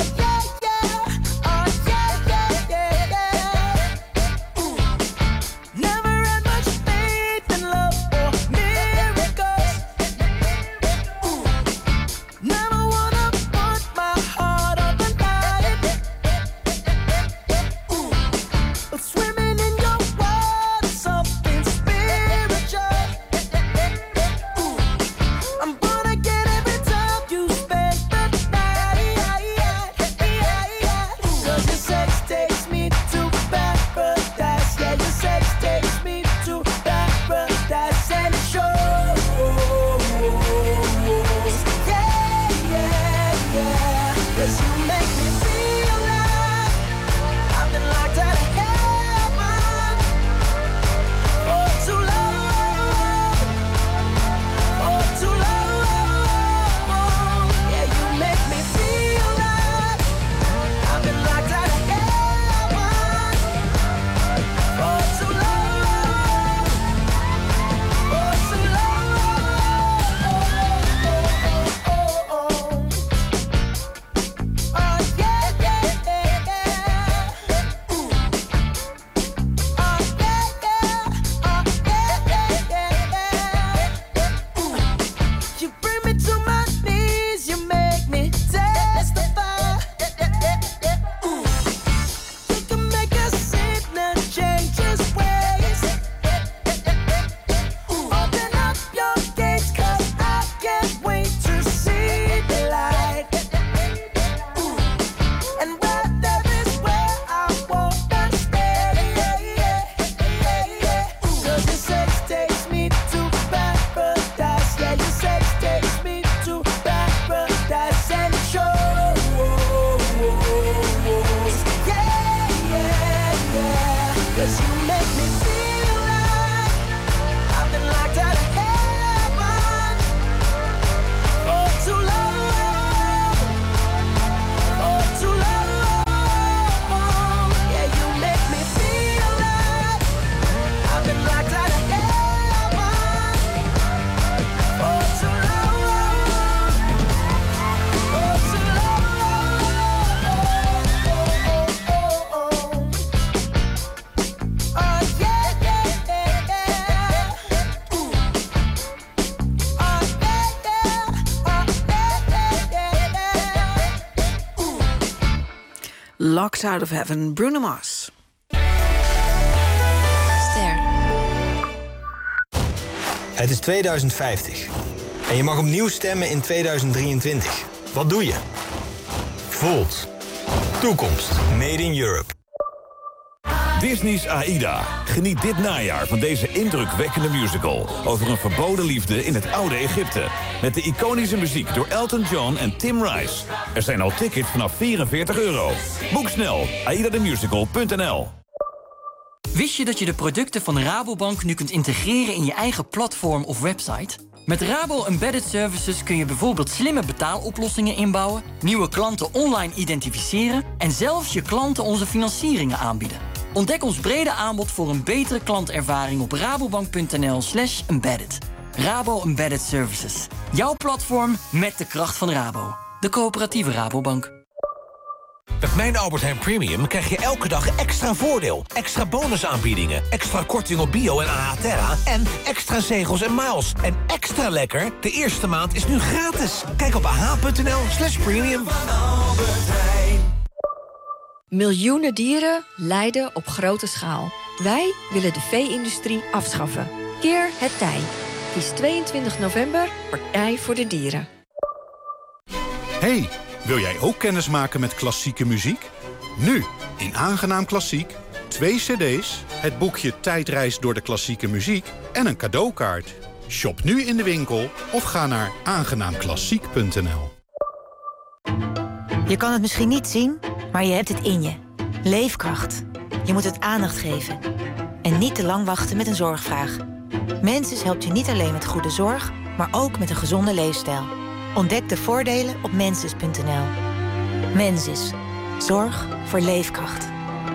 Locked Out of Heaven, Bruno Mars. Ster. Het is tweeduizend vijftig. En je mag opnieuw stemmen in tweeduizend drieëntwintig. Wat doe je? Volt. Toekomst. Made in Europe. Disney's Aida. Geniet dit najaar van deze indrukwekkende musical over een verboden liefde in het oude Egypte. Met de iconische muziek door Elton John en Tim Rice. Er zijn al tickets vanaf vierenveertig euro. Boek snel. aida the musical punt n l. Wist je dat je de producten van Rabobank nu kunt integreren in je eigen platform of website? Met Rabo Embedded Services kun je bijvoorbeeld slimme betaaloplossingen inbouwen, nieuwe klanten online identificeren en zelfs je klanten onze financieringen aanbieden. Ontdek ons brede aanbod voor een betere klantervaring op rabobank punt n l slash embedded. Rabo Embedded Services. Jouw platform met de kracht van Rabo. De coöperatieve Rabobank. Met Mijn Albert Heijn Premium krijg je elke dag extra voordeel. Extra bonusaanbiedingen, extra korting op bio en A H Terra en extra zegels en miles. En extra lekker, de eerste maand is nu gratis. Kijk op ah punt n l slash premium. Miljoenen dieren lijden op grote schaal. Wij willen de vee-industrie afschaffen. Keer het tij. Kies tweeëntwintig november Partij voor de Dieren. Hey, wil jij ook kennis maken met klassieke muziek? Nu, in Aangenaam Klassiek, twee cd's, het boekje Tijdreis door de klassieke muziek en een cadeaukaart. Shop nu in de winkel of ga naar aangenaamklassiek punt n l. Je kan het misschien niet zien, maar je hebt het in je. Leefkracht. Je moet het aandacht geven. En niet te lang wachten met een zorgvraag. Mensis helpt je niet alleen met goede zorg, maar ook met een gezonde leefstijl. Ontdek de voordelen op mensis punt n l. Mensis. Zorg voor leefkracht.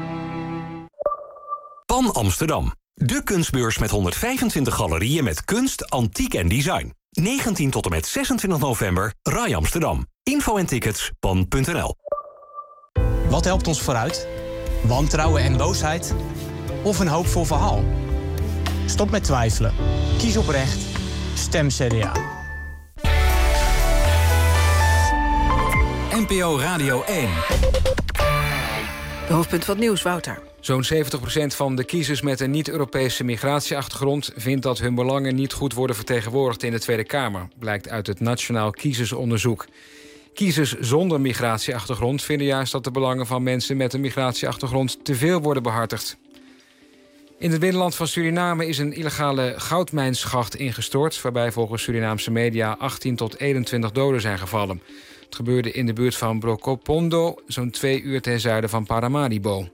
Pan Amsterdam. De kunstbeurs met honderdvijfentwintig galerieën met kunst, antiek en design. negentien tot en met zesentwintig november, Rai Amsterdam. Info en tickets, pan punt n l. Wat helpt ons vooruit? Wantrouwen en boosheid? Of een hoopvol verhaal? Stop met twijfelen. Kies oprecht. Stem C D A. N P O Radio één. De hoofdpunt van het nieuws, Wouter. Zo'n zeventig procent van de kiezers met een niet-Europese migratieachtergrond vindt dat hun belangen niet goed worden vertegenwoordigd in de Tweede Kamer, blijkt uit het Nationaal Kiezersonderzoek. Kiezers zonder migratieachtergrond vinden juist dat de belangen van mensen met een migratieachtergrond te veel worden behartigd. In het binnenland van Suriname is een illegale goudmijnschacht ingestort, waarbij volgens Surinaamse media achttien tot eenentwintig doden zijn gevallen. Het gebeurde in de buurt van Brokopondo, zo'n twee uur ten zuiden van Paramaribo.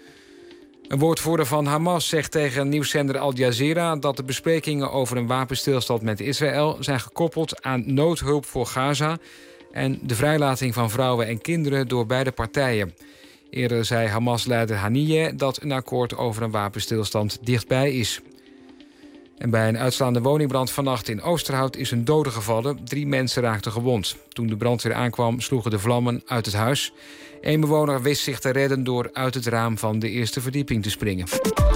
Een woordvoerder van Hamas zegt tegen nieuwszender Al Jazeera dat de besprekingen over een wapenstilstand met Israël zijn gekoppeld aan noodhulp voor Gaza en de vrijlating van vrouwen en kinderen door beide partijen. Eerder zei Hamas-leider Haniyeh dat een akkoord over een wapenstilstand dichtbij is. En bij een uitslaande woningbrand vannacht in Oosterhout is een dode gevallen. Drie mensen raakten gewond. Toen de brandweer aankwam, sloegen de vlammen uit het huis. Eén bewoner wist zich te redden door uit het raam van de eerste verdieping te springen.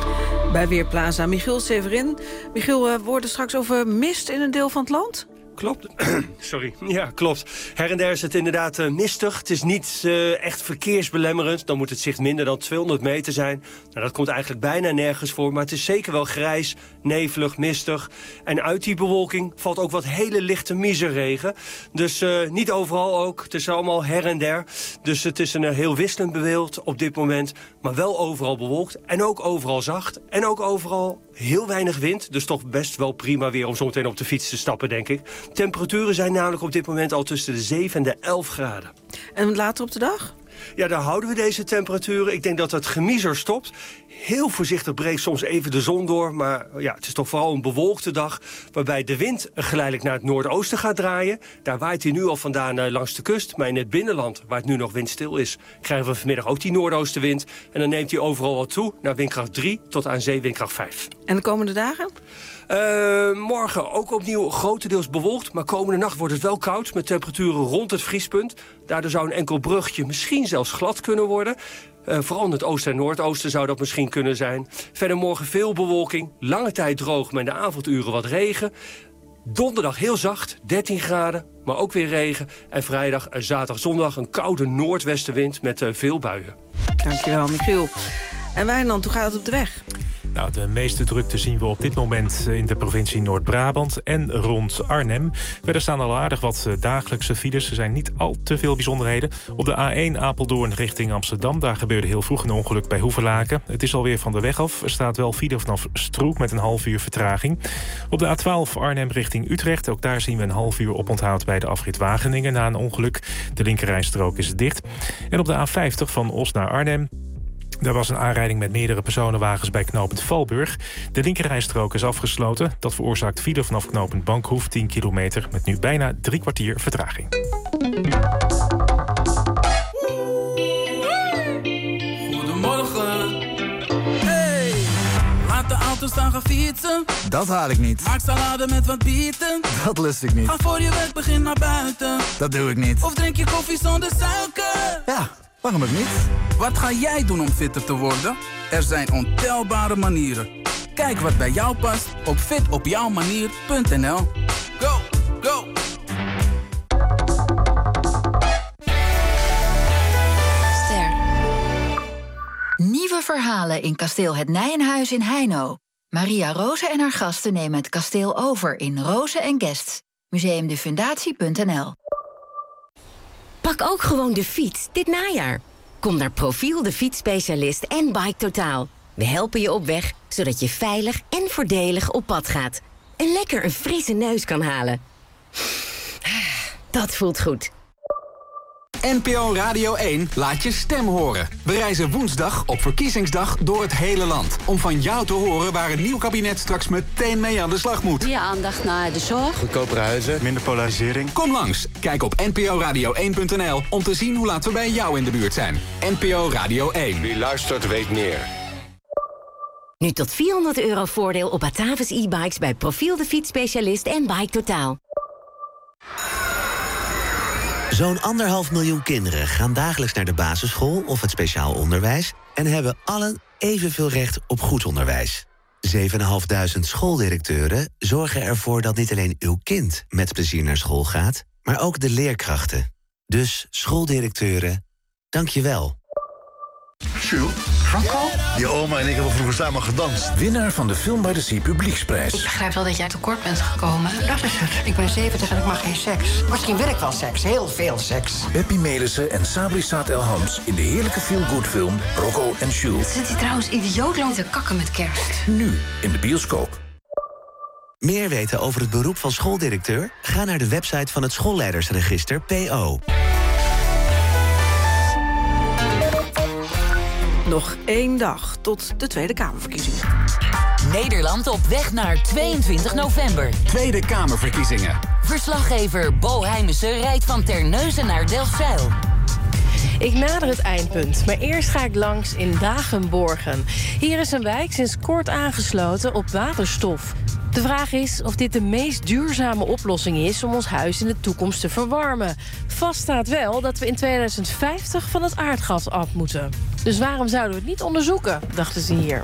Bij Weerplaza, Michiel Severin. Michiel, uh, worden straks over mist in een deel van het land? Klopt. Sorry. Ja, klopt. Her en der is het inderdaad uh, mistig. Het is niet uh, echt verkeersbelemmerend. Dan moet het zicht minder dan tweehonderd meter zijn. Nou, dat komt eigenlijk bijna nergens voor. Maar het is zeker wel grijs, nevelig, mistig. En uit die bewolking valt ook wat hele lichte miserregen. Dus uh, niet overal ook. Het is allemaal her en der. Dus het is een uh, heel wisselend beeld op dit moment. Maar wel overal bewolkt. En ook overal zacht. En ook overal heel weinig wind. Dus toch best wel prima weer om zo meteen op de fiets te stappen, denk ik. Temperaturen zijn namelijk op dit moment al tussen de zeven en de elf graden. En later op de dag? Ja, daar houden we deze temperaturen. Ik denk dat het gemiezer stopt. Heel voorzichtig breekt soms even de zon door. Maar ja, het is toch vooral een bewolkte dag, waarbij de wind geleidelijk naar het noordoosten gaat draaien. Daar waait hij nu al vandaan uh, langs de kust. Maar in het binnenland, waar het nu nog windstil is, krijgen we vanmiddag ook die noordoostenwind. En dan neemt hij overal wat toe naar windkracht drie tot aan zee windkracht vijf. En de komende dagen? Uh, morgen ook opnieuw grotendeels bewolkt, maar komende nacht wordt het wel koud met temperaturen rond het vriespunt. Daardoor zou een enkel bruggetje misschien zelfs glad kunnen worden. Uh, vooral in het oosten en noordoosten zou dat misschien kunnen zijn. Verder morgen veel bewolking, lange tijd droog met in de avonduren wat regen. Donderdag heel zacht, dertien graden, maar ook weer regen. En vrijdag en zaterdag, zondag een koude noordwestenwind met uh, veel buien. Dankjewel, Michiel. En Wijnand, hoe gaat het op de weg? Nou, de meeste drukte zien we op dit moment in de provincie Noord-Brabant en rond Arnhem. Verder staan al aardig wat dagelijkse files. Er zijn niet al te veel bijzonderheden. Op de A één Apeldoorn richting Amsterdam. Daar gebeurde heel vroeg een ongeluk bij Hoevelaken. Het is alweer van de weg af. Er staat wel file vanaf Stroek met een half uur vertraging. Op de A twaalf Arnhem richting Utrecht. Ook daar zien we een half uur oponthoud bij de afrit Wageningen na een ongeluk. De linkerrijstrook is dicht. En op de A vijftig van Os naar Arnhem. Er was een aanrijding met meerdere personenwagens bij knooppunt Valburg. De linkerrijstrook is afgesloten. Dat veroorzaakt file vanaf knooppunt Bankhoef, tien kilometer... met nu bijna drie kwartier vertraging. Goedemorgen. Hey, laat de auto staan, gaan fietsen. Dat haal ik niet. Maak salade met wat bieten. Dat lust ik niet. Ga voor je werk, begin naar buiten. Dat doe ik niet. Of drink je koffie zonder suiker. Ja, waarom ook niet? Wat ga jij doen om fitter te worden? Er zijn ontelbare manieren. Kijk wat bij jou past op fit op jouw manier punt n l. Go, go! Ster. Nieuwe verhalen in kasteel Het Nijenhuis in Heino. Maria Rozen en haar gasten nemen het kasteel over in Rozen en Guests. museum de fundatie punt n l. Pak ook gewoon de fiets dit najaar. Kom naar Profiel, de fietsspecialist en Bike Totaal. We helpen je op weg, zodat je veilig en voordelig op pad gaat. En lekker een frisse neus kan halen. Dat voelt goed. N P O Radio één laat je stem horen. We reizen woensdag op verkiezingsdag door het hele land. Om van jou te horen waar een nieuw kabinet straks meteen mee aan de slag moet. Meer aandacht naar de zorg. Goedkopere huizen, minder polarisering. Kom langs. Kijk op n p o radio één punt n l om te zien hoe laat we bij jou in de buurt zijn. N P O Radio één. Wie luistert weet meer. Nu tot vierhonderd euro voordeel op Batavus e-bikes bij Profiel, de fietsspecialist en Bike Totaal. Zo'n anderhalf miljoen kinderen gaan dagelijks naar de basisschool of het speciaal onderwijs en hebben allen evenveel recht op goed onderwijs. zevenduizend vijfhonderd schooldirecteuren zorgen ervoor dat niet alleen uw kind met plezier naar school gaat, maar ook de leerkrachten. Dus schooldirecteuren, dank je wel. Jules, Franco? Je oma en ik hebben vroeger samen gedanst. Winnaar van de Film by the Sea Publieksprijs. Ik begrijp wel dat jij tekort bent gekomen. Dat is het. Ik ben zeventig en ik mag geen seks. Misschien wil ik wel seks. Heel veel seks. Beppie Melissen en Sabri Saad El Hams in de heerlijke feel-good film Rocco en Jules. Zit hij trouwens idioot lang te kakken met kerst? Nu in de bioscoop. Meer weten over het beroep van schooldirecteur? Ga naar de website van het Schoolleidersregister P O. Nog één dag tot de Tweede Kamerverkiezingen. Nederland op weg naar tweeëntwintig november. Tweede Kamerverkiezingen. Verslaggever Bo Heijmissen rijdt van Terneuzen naar Delfzijl. Ik nader het eindpunt, maar eerst ga ik langs in Dagenborgen. Hier is een wijk sinds kort aangesloten op waterstof. De vraag is of dit de meest duurzame oplossing is om ons huis in de toekomst te verwarmen. Vast staat wel dat we in tweeduizend vijftig van het aardgas af moeten. Dus waarom zouden we het niet onderzoeken, dachten ze hier.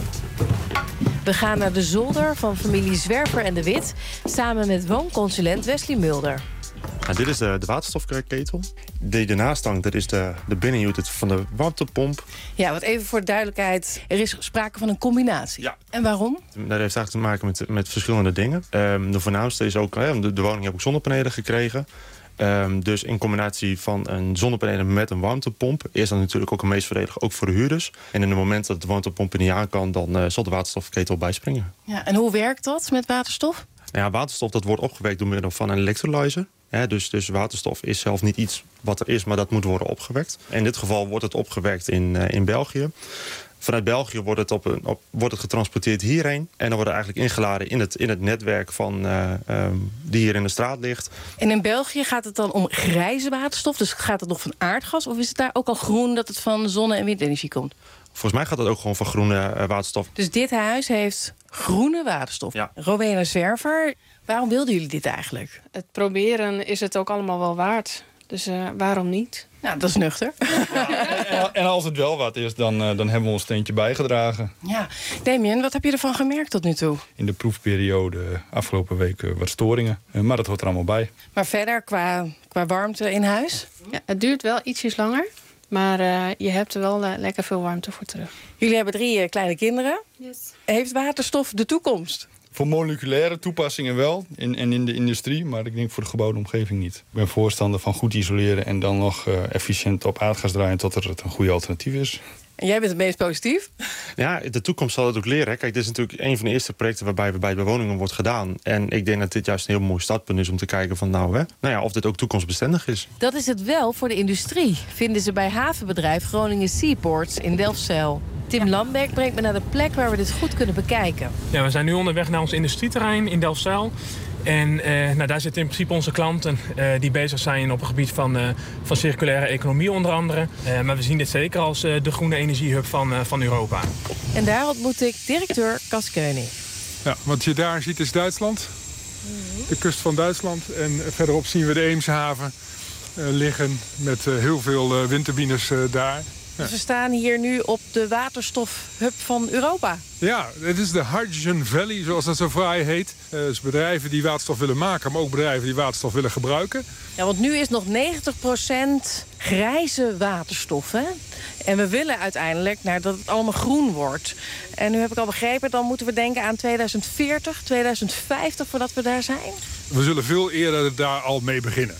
We gaan naar de zolder van familie Zwerver en de Wit, samen met woonconsulent Wesley Mulder. Nou, dit is de, de waterstofketel. Die ernaast hangt, dat is de, de binnenunit van de warmtepomp. Ja, wat even voor de duidelijkheid. Er is sprake van een combinatie. Ja. En waarom? Dat heeft eigenlijk te maken met, met verschillende dingen. Um, de voornaamste is ook, hè, de, de woning heb ook zonnepanelen gekregen. Um, dus in combinatie van een zonnepanelen met een warmtepomp is dat natuurlijk ook een meest voordelig, ook voor de huurders. En in het moment dat de warmtepomp niet aan kan, dan uh, zal de waterstofketel bijspringen. Ja, en hoe werkt dat met waterstof? Nou ja, waterstof dat wordt opgewekt door middel van een elektrolyzer. Ja, dus, dus waterstof is zelf niet iets wat er is, maar dat moet worden opgewekt. In dit geval wordt het opgewekt in, uh, in België. Vanuit België wordt het, op een, op, wordt het getransporteerd hierheen. En dan wordt het eigenlijk ingeladen in het, in het netwerk van, uh, um, die hier in de straat ligt. En in België gaat het dan om grijze waterstof? Dus gaat het nog van aardgas? Of is het daar ook al groen dat het van zonne- en windenergie komt? Volgens mij gaat het ook gewoon van groene uh, waterstof. Dus dit huis heeft groene waterstof. Ja. Rowena Zwerver, waarom wilden jullie dit eigenlijk? Het proberen is het ook allemaal wel waard. Dus uh, waarom niet? Nou, dat is nuchter. Ja, en, en als het wel wat is, dan, uh, dan hebben we ons steentje bijgedragen. Ja. Damien, wat heb je ervan gemerkt tot nu toe? In de proefperiode afgelopen week uh, wat storingen. Uh, maar dat hoort er allemaal bij. Maar verder, qua, qua warmte in huis? Ja, het duurt wel ietsjes langer. Maar uh, je hebt er wel uh, lekker veel warmte voor terug. Jullie hebben drie uh, kleine kinderen. Yes. Heeft waterstof de toekomst? Voor moleculaire toepassingen wel, in, en in de industrie, maar ik denk voor de gebouwde omgeving niet. Ik ben voorstander van goed isoleren en dan nog uh, efficiënt op aardgas draaien tot er het een goede alternatief is. En jij bent het meest positief? Ja, de toekomst zal het ook leren. Kijk, dit is natuurlijk een van de eerste projecten waarbij we bij bewoningen wordt gedaan. En ik denk dat dit juist een heel mooi startpunt is om te kijken van nou, hè, nou ja, of dit ook toekomstbestendig is. Dat is het wel voor de industrie, vinden ze bij havenbedrijf Groningen Seaports in Delfzijl. Tim Lambeck brengt me naar de plek waar we dit goed kunnen bekijken. Ja, we zijn nu onderweg naar ons industrieterrein in Delfzijl. En eh, nou, daar zitten in principe onze klanten uh, die bezig zijn op het gebied van, uh, van circulaire economie onder andere. Uh, maar we zien dit zeker als uh, de groene energiehub van, uh, van Europa. En daar ontmoet ik directeur Cas Keuning. Ja, wat je daar ziet is Duitsland. De kust van Duitsland. En verderop zien we de Eemshaven uh, liggen met uh, heel veel uh, windturbines uh, daar. Ja. Dus we staan hier nu op de waterstofhub van Europa. Ja, het is de Hydrogen Valley, zoals dat zo fraai heet. Uh, dus bedrijven die waterstof willen maken, maar ook bedrijven die waterstof willen gebruiken. Ja, want nu is nog negentig procent grijze waterstof, hè? En we willen uiteindelijk naar dat het allemaal groen wordt. En nu heb ik al begrepen, dan moeten we denken aan tweeduizend veertig, tweeduizend vijftig voordat we daar zijn. We zullen veel eerder daar al mee beginnen.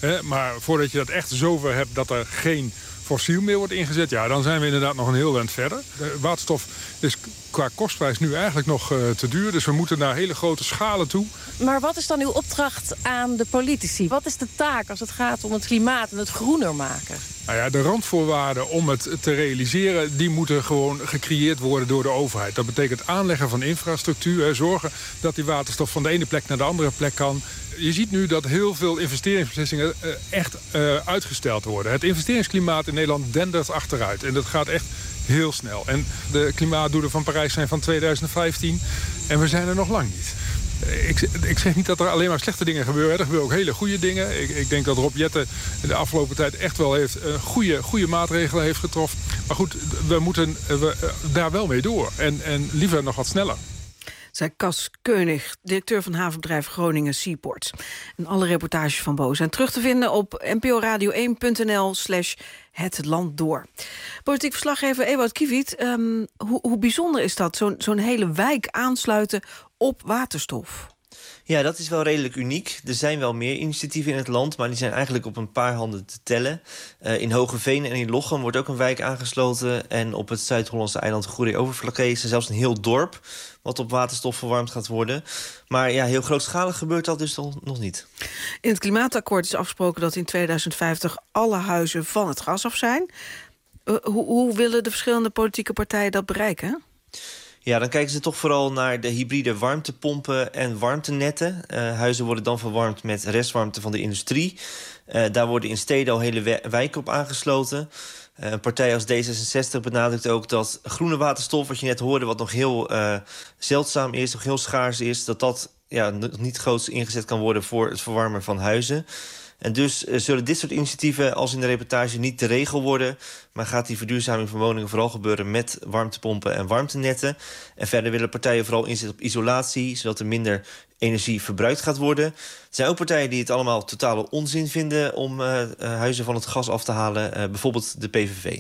Hè, maar voordat je dat echt zover hebt dat er geen fossiel meer wordt ingezet, ja, dan zijn we inderdaad nog een heel eind verder. De waterstof is qua kostprijs nu eigenlijk nog uh, te duur. Dus we moeten naar hele grote schalen toe. Maar wat is dan uw opdracht aan de politici? Wat is de taak als het gaat om het klimaat en het groener maken? Nou ja, de randvoorwaarden om het te realiseren, die moeten gewoon gecreëerd worden door de overheid. Dat betekent aanleggen van infrastructuur, hè, zorgen dat die waterstof van de ene plek naar de andere plek kan. Je ziet nu dat heel veel investeringsbeslissingen uh, echt uh, uitgesteld worden. Het investeringsklimaat in Nederland dendert achteruit. En dat gaat echt heel snel. En de klimaatdoelen van Parijs zijn van tweeduizend vijftien. En we zijn er nog lang niet. Ik, ik zeg niet dat er alleen maar slechte dingen gebeuren. Er gebeuren ook hele goede dingen. Ik, ik denk dat Rob Jetten de afgelopen tijd echt wel heeft, uh, goede, goede maatregelen heeft getroffen. Maar goed, we moeten uh, we, uh, daar wel mee door. En, en liever nog wat sneller. Zij Cas Keunig, directeur van havenbedrijf Groningen Seaports. En alle reportages van Bo zijn terug te vinden op nporadio één punt n l slash het land door. Politiek verslaggever Ewout Kiviet, um, hoe, hoe bijzonder is dat? Zo'n zo'n hele wijk aansluiten op waterstof. Ja, dat is wel redelijk uniek. Er zijn wel meer initiatieven in het land, maar die zijn eigenlijk op een paar handen te tellen. Uh, in Hogeveen en in Lochem wordt ook een wijk aangesloten. En op het Zuid-Hollandse eiland Goeree-Overflakkee is er zelfs een heel dorp wat op waterstof verwarmd gaat worden. Maar ja, heel grootschalig gebeurt dat dus nog niet. In het klimaatakkoord is afgesproken dat in tweeduizend vijftig alle huizen van het gas af zijn. Uh, hoe, hoe willen de verschillende politieke partijen dat bereiken? Ja, dan kijken ze toch vooral naar de hybride warmtepompen en warmtenetten. Uh, huizen worden dan verwarmd met restwarmte van de industrie. Uh, daar worden in steden al hele wijken op aangesloten. Uh, een partij als D zesenzestig benadrukt ook dat groene waterstof, wat je net hoorde, wat nog heel uh, zeldzaam is, nog heel schaars is, dat dat ja, nog niet groots ingezet kan worden voor het verwarmen van huizen. En dus uh, zullen dit soort initiatieven als in de reportage niet de regel worden, maar gaat die verduurzaming van woningen vooral gebeuren met warmtepompen en warmtenetten. En verder willen partijen vooral inzetten op isolatie, zodat er minder energie verbruikt gaat worden. Er zijn ook partijen die het allemaal totale onzin vinden om uh, huizen van het gas af te halen, uh, bijvoorbeeld de P V V.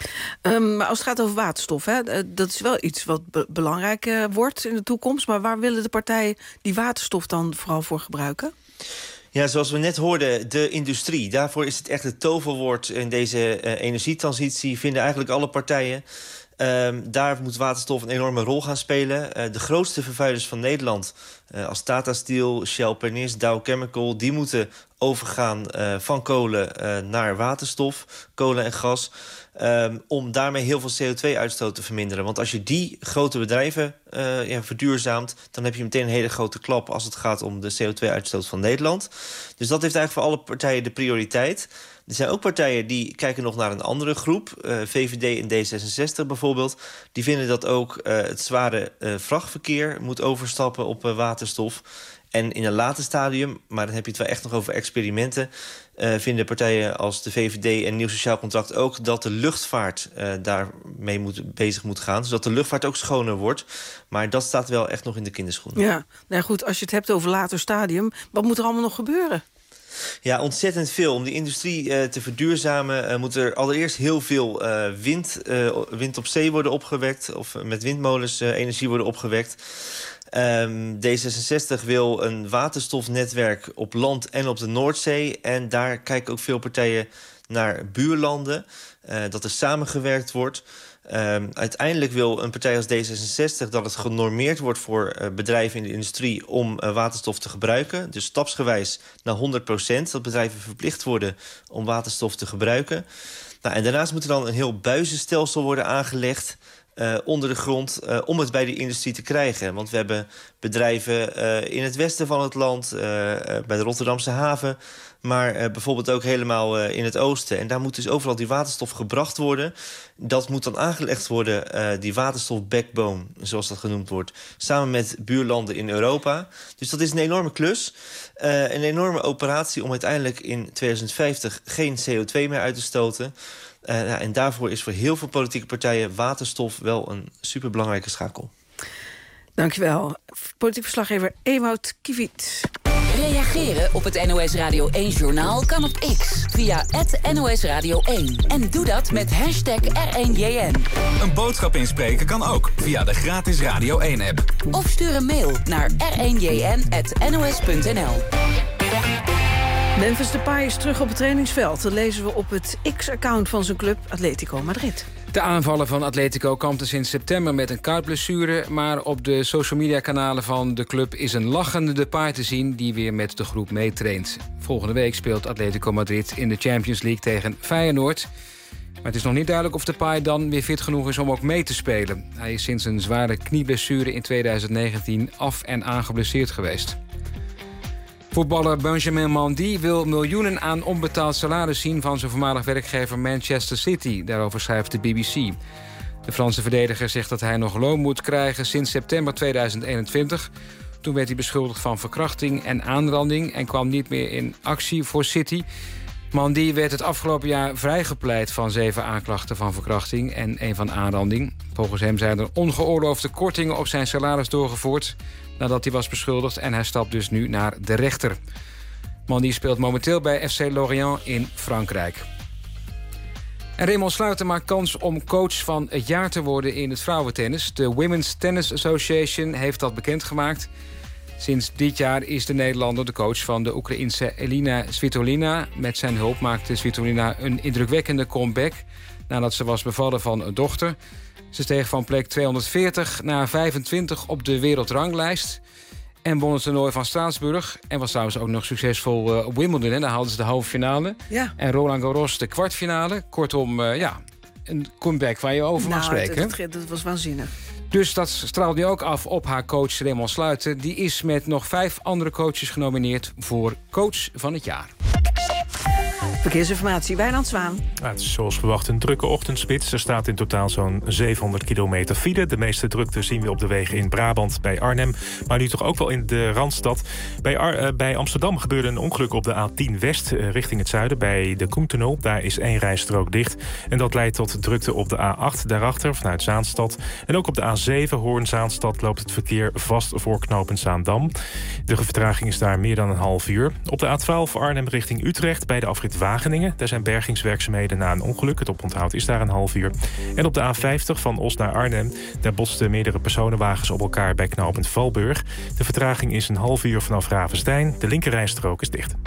Um, maar als het gaat over waterstof, hè, dat is wel iets wat be- belangrijk uh, wordt in de toekomst. Maar waar willen de partijen die waterstof dan vooral voor gebruiken? Ja, zoals we net hoorden, de industrie. Daarvoor is het echt het toverwoord in deze uh, energietransitie, vinden eigenlijk alle partijen. Um, daar moet waterstof een enorme rol gaan spelen. Uh, de grootste vervuilers van Nederland, uh, als Tata Steel, Shell Pernis, Dow Chemical, die moeten overgaan uh, van kolen uh, naar waterstof, kolen en gas, Um, om daarmee heel veel C O twee uitstoot te verminderen. Want als je die grote bedrijven uh, ja, verduurzaamt, dan heb je meteen een hele grote klap als het gaat om de C O twee uitstoot van Nederland. Dus dat heeft eigenlijk voor alle partijen de prioriteit. Er zijn ook partijen die kijken nog naar een andere groep. Uh, V V D en D zesenzestig bijvoorbeeld. Die vinden dat ook uh, het zware uh, vrachtverkeer moet overstappen op uh, waterstof. En in een later stadium, maar dan heb je het wel echt nog over experimenten, Uh, vinden partijen als de V V D en Nieuw Sociaal Contract ook dat de luchtvaart uh, daarmee moet, bezig moet gaan. Zodat de luchtvaart ook schoner wordt. Maar dat staat wel echt nog in de kinderschoenen. Ja, nou goed, als je het hebt over later stadium, wat moet er allemaal nog gebeuren? Ja, ontzettend veel. Om die industrie uh, te verduurzamen uh, moet er allereerst heel veel uh, wind, uh, wind op zee worden opgewekt. Of uh, met windmolens uh, energie worden opgewekt. Um, D zesenzestig wil een waterstofnetwerk op land en op de Noordzee. En daar kijken ook veel partijen naar buurlanden. Uh, dat er samengewerkt wordt. Um, uiteindelijk wil een partij als D zesenzestig dat het genormeerd wordt voor uh, bedrijven in de industrie om uh, waterstof te gebruiken. Dus stapsgewijs naar honderd procent. Dat bedrijven verplicht worden om waterstof te gebruiken. Nou, en daarnaast moet er dan een heel buizenstelsel worden aangelegd Uh, onder de grond, uh, om het bij die industrie te krijgen. Want we hebben bedrijven uh, in het westen van het land, uh, uh, bij de Rotterdamse haven, maar uh, bijvoorbeeld ook helemaal uh, in het oosten. En daar moet dus overal die waterstof gebracht worden. Dat moet dan aangelegd worden, uh, die waterstof-backbone, zoals dat genoemd wordt, samen met buurlanden in Europa. Dus dat is een enorme klus. Uh, een enorme operatie om uiteindelijk in tweeduizend vijftig geen C O twee meer uit te stoten. Uh, nou, en daarvoor is voor heel veel politieke partijen waterstof wel een superbelangrijke schakel. Dankjewel. Politiek verslaggever Ewout Kiviet. Reageren op het N O S Radio één-journaal kan op X via het N O S Radio één. En doe dat met hashtag R één J N. Een boodschap inspreken kan ook via de gratis Radio één-app. Of stuur een mail naar r één j n apenstaartje n o s punt n l. Memphis Depay is terug op het trainingsveld. Dat lezen we op het X-account van zijn club Atletico Madrid. De aanvaller van Atletico kampte sinds september met een kuitblessure, maar op de social media kanalen van de club is een lachende Depay te zien die weer met de groep meetraint. Volgende week speelt Atletico Madrid in de Champions League tegen Feyenoord. Maar het is nog niet duidelijk of Depay dan weer fit genoeg is om ook mee te spelen. Hij is sinds een zware knieblessure in tweeduizend negentien af en aan geblesseerd geweest. Voetballer Benjamin Mendy wil miljoenen aan onbetaald salaris zien van zijn voormalig werkgever Manchester City. Daarover schrijft de B B C. De Franse verdediger zegt dat hij nog loon moet krijgen sinds september tweeduizend eenentwintig. Toen werd hij beschuldigd van verkrachting en aanranding en kwam niet meer in actie voor City. Mendy werd het afgelopen jaar vrijgepleit van zeven aanklachten van verkrachting en één van aanranding. Volgens hem zijn er ongeoorloofde kortingen op zijn salaris doorgevoerd nadat hij was beschuldigd en hij stapt dus nu naar de rechter. Mendy speelt momenteel bij F C Lorient in Frankrijk. En Raymond Sluiter maakt kans om coach van het jaar te worden in het vrouwentennis. De Women's Tennis Association heeft dat bekendgemaakt. Sinds dit jaar is de Nederlander de coach van de Oekraïense Elina Svitolina. Met zijn hulp maakte Svitolina een indrukwekkende comeback nadat ze was bevallen van een dochter. Ze steeg van plek tweehonderdveertig naar vijfentwintig op de wereldranglijst en won het toernooi van Straatsburg. En was trouwens ook nog succesvol uh, op Wimbledon. Hè? Daar haalden ze de halve finale. Ja. En Roland Garros de kwartfinale. Kortom, uh, ja, een comeback waar je over nou, mag spreken. Het, het, het was waanzinnig. Dus dat straalt nu ook af op haar coach Raymond Sluiter. Die is met nog vijf andere coaches genomineerd voor coach van het jaar. Verkeersinformatie, Wijnand Zwaan. Ja, het is zoals verwacht een drukke ochtendspits. Er staat in totaal zo'n zevenhonderd kilometer file. De meeste drukte zien we op de wegen in Brabant bij Arnhem. Maar nu toch ook wel in de Randstad. Bij, Ar- uh, bij Amsterdam gebeurde een ongeluk op de A tien West uh, richting het zuiden. Bij de Koentunnel. Daar is één rijstrook dicht. En dat leidt tot drukte op de A acht daarachter vanuit Zaanstad. En ook op de A zeven Hoorn-Zaanstad loopt het verkeer vast voor knooppunt Zaandam. De vertraging is daar meer dan een half uur. Op de A twaalf Arnhem richting Utrecht bij de afrit Wageningen. Daar zijn bergingswerkzaamheden na een ongeluk. Het oponthoud is daar een half uur. En op de A vijftig van Os naar Arnhem. Daar botsten meerdere personenwagens op elkaar bij knooppunt Valburg. De vertraging is een half uur vanaf Ravenstein. De linkerrijstrook is dicht.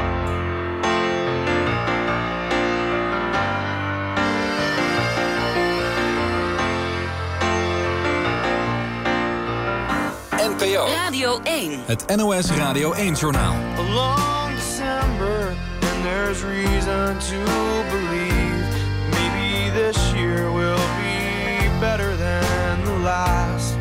N P O Radio één. Het N O S Radio één-journaal. Along December, and there's reason to believe maybe this year will be better than the last.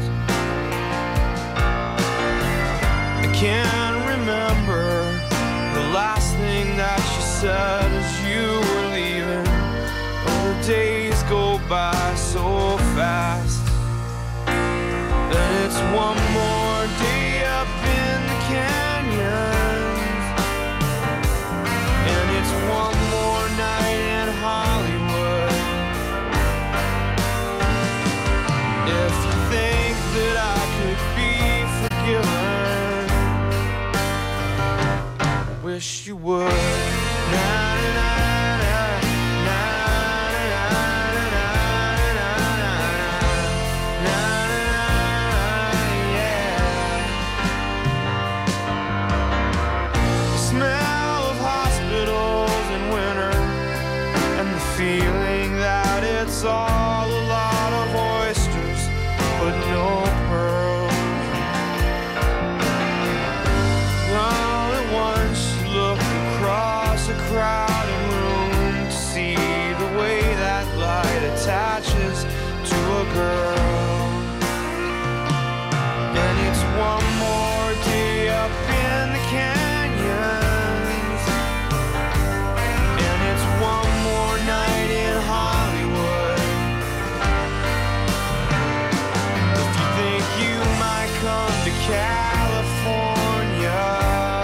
I can't remember the last thing that you said as you were leaving. Oh, the days go by so fast. And it's one more day up in the canyons, and it's one more night in Hollywood. If you think that I could be forgiven, I wish you would. Na, na, na. Feeling that it's all a lot of oysters, but no pearls. All at once you look across a crowded room to see the way that light attaches to a girl. And it's one more day up in the canyons, and it's one more night in Hollywood. If you think you might come to California,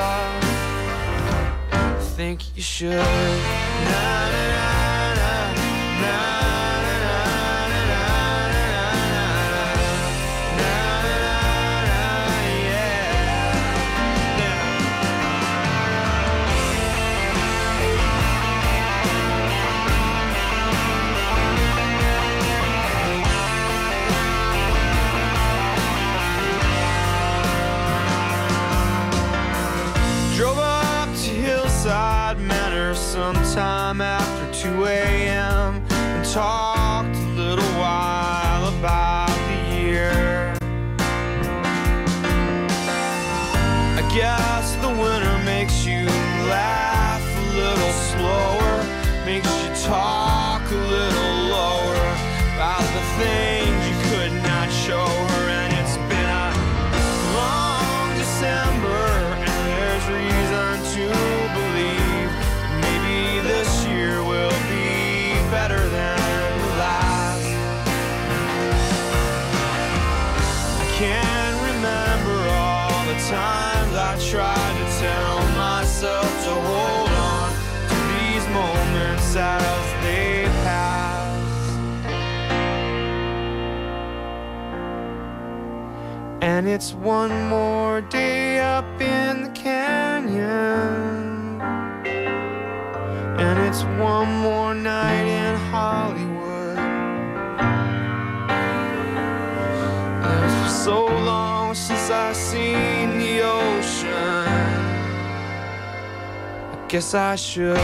I think you should. Na, na, na, na, na. Drove up to Hillside time after two a.m. and talked a little while about the year. I guess the winter makes you laugh a little slower, makes you talk a little lower about the things you could not show her. And it's been a long December, and there's reason to believe maybe this year will be better than the last. I can't remember all the times I tried to tell myself to hold on to these moments as they pass. And it's one more day up in the canyon, and it's one more night in Hollywood. And it's been so long since I've seen the ocean, I guess I should.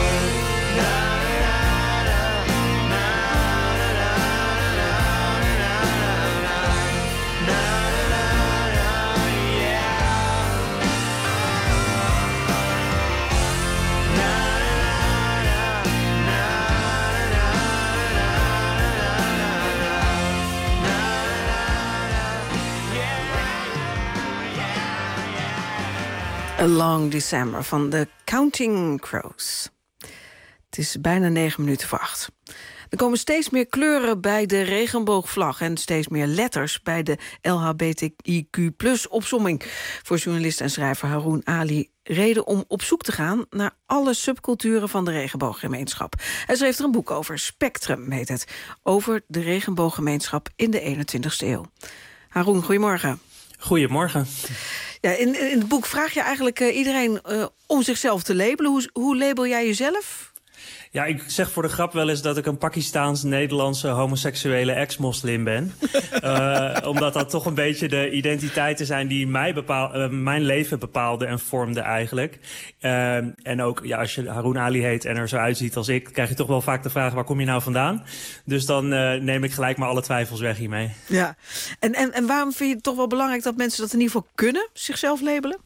A Long December van de Counting Crows. Het is bijna negen minuten voor acht. Er komen steeds meer kleuren bij de regenboogvlag en steeds meer letters bij de L H B T I Q plus opsomming. Voor journalist en schrijver Haroon Ali reden om op zoek te gaan naar alle subculturen van de regenbooggemeenschap. Hij schreef er een boek over, Spectrum heet het, over de regenbooggemeenschap in de eenentwintigste eeuw. Haroon, goedemorgen. Goedemorgen. Ja, in, in het boek vraag je eigenlijk uh, iedereen uh, om zichzelf te labelen. Hoe, hoe label jij jezelf? Ja, ik zeg voor de grap wel eens dat ik een Pakistaans-Nederlandse homoseksuele ex-moslim ben. uh, omdat dat toch een beetje de identiteiten zijn die mij bepaal, uh, mijn leven bepaalden en vormden eigenlijk. Uh, en ook ja, als je Haroon Ali heet en er zo uitziet als ik, krijg je toch wel vaak de vraag, waar kom je nou vandaan? Dus dan uh, neem ik gelijk maar alle twijfels weg hiermee. Ja, en, en, en waarom vind je het toch wel belangrijk dat mensen dat in ieder geval kunnen, zichzelf labelen?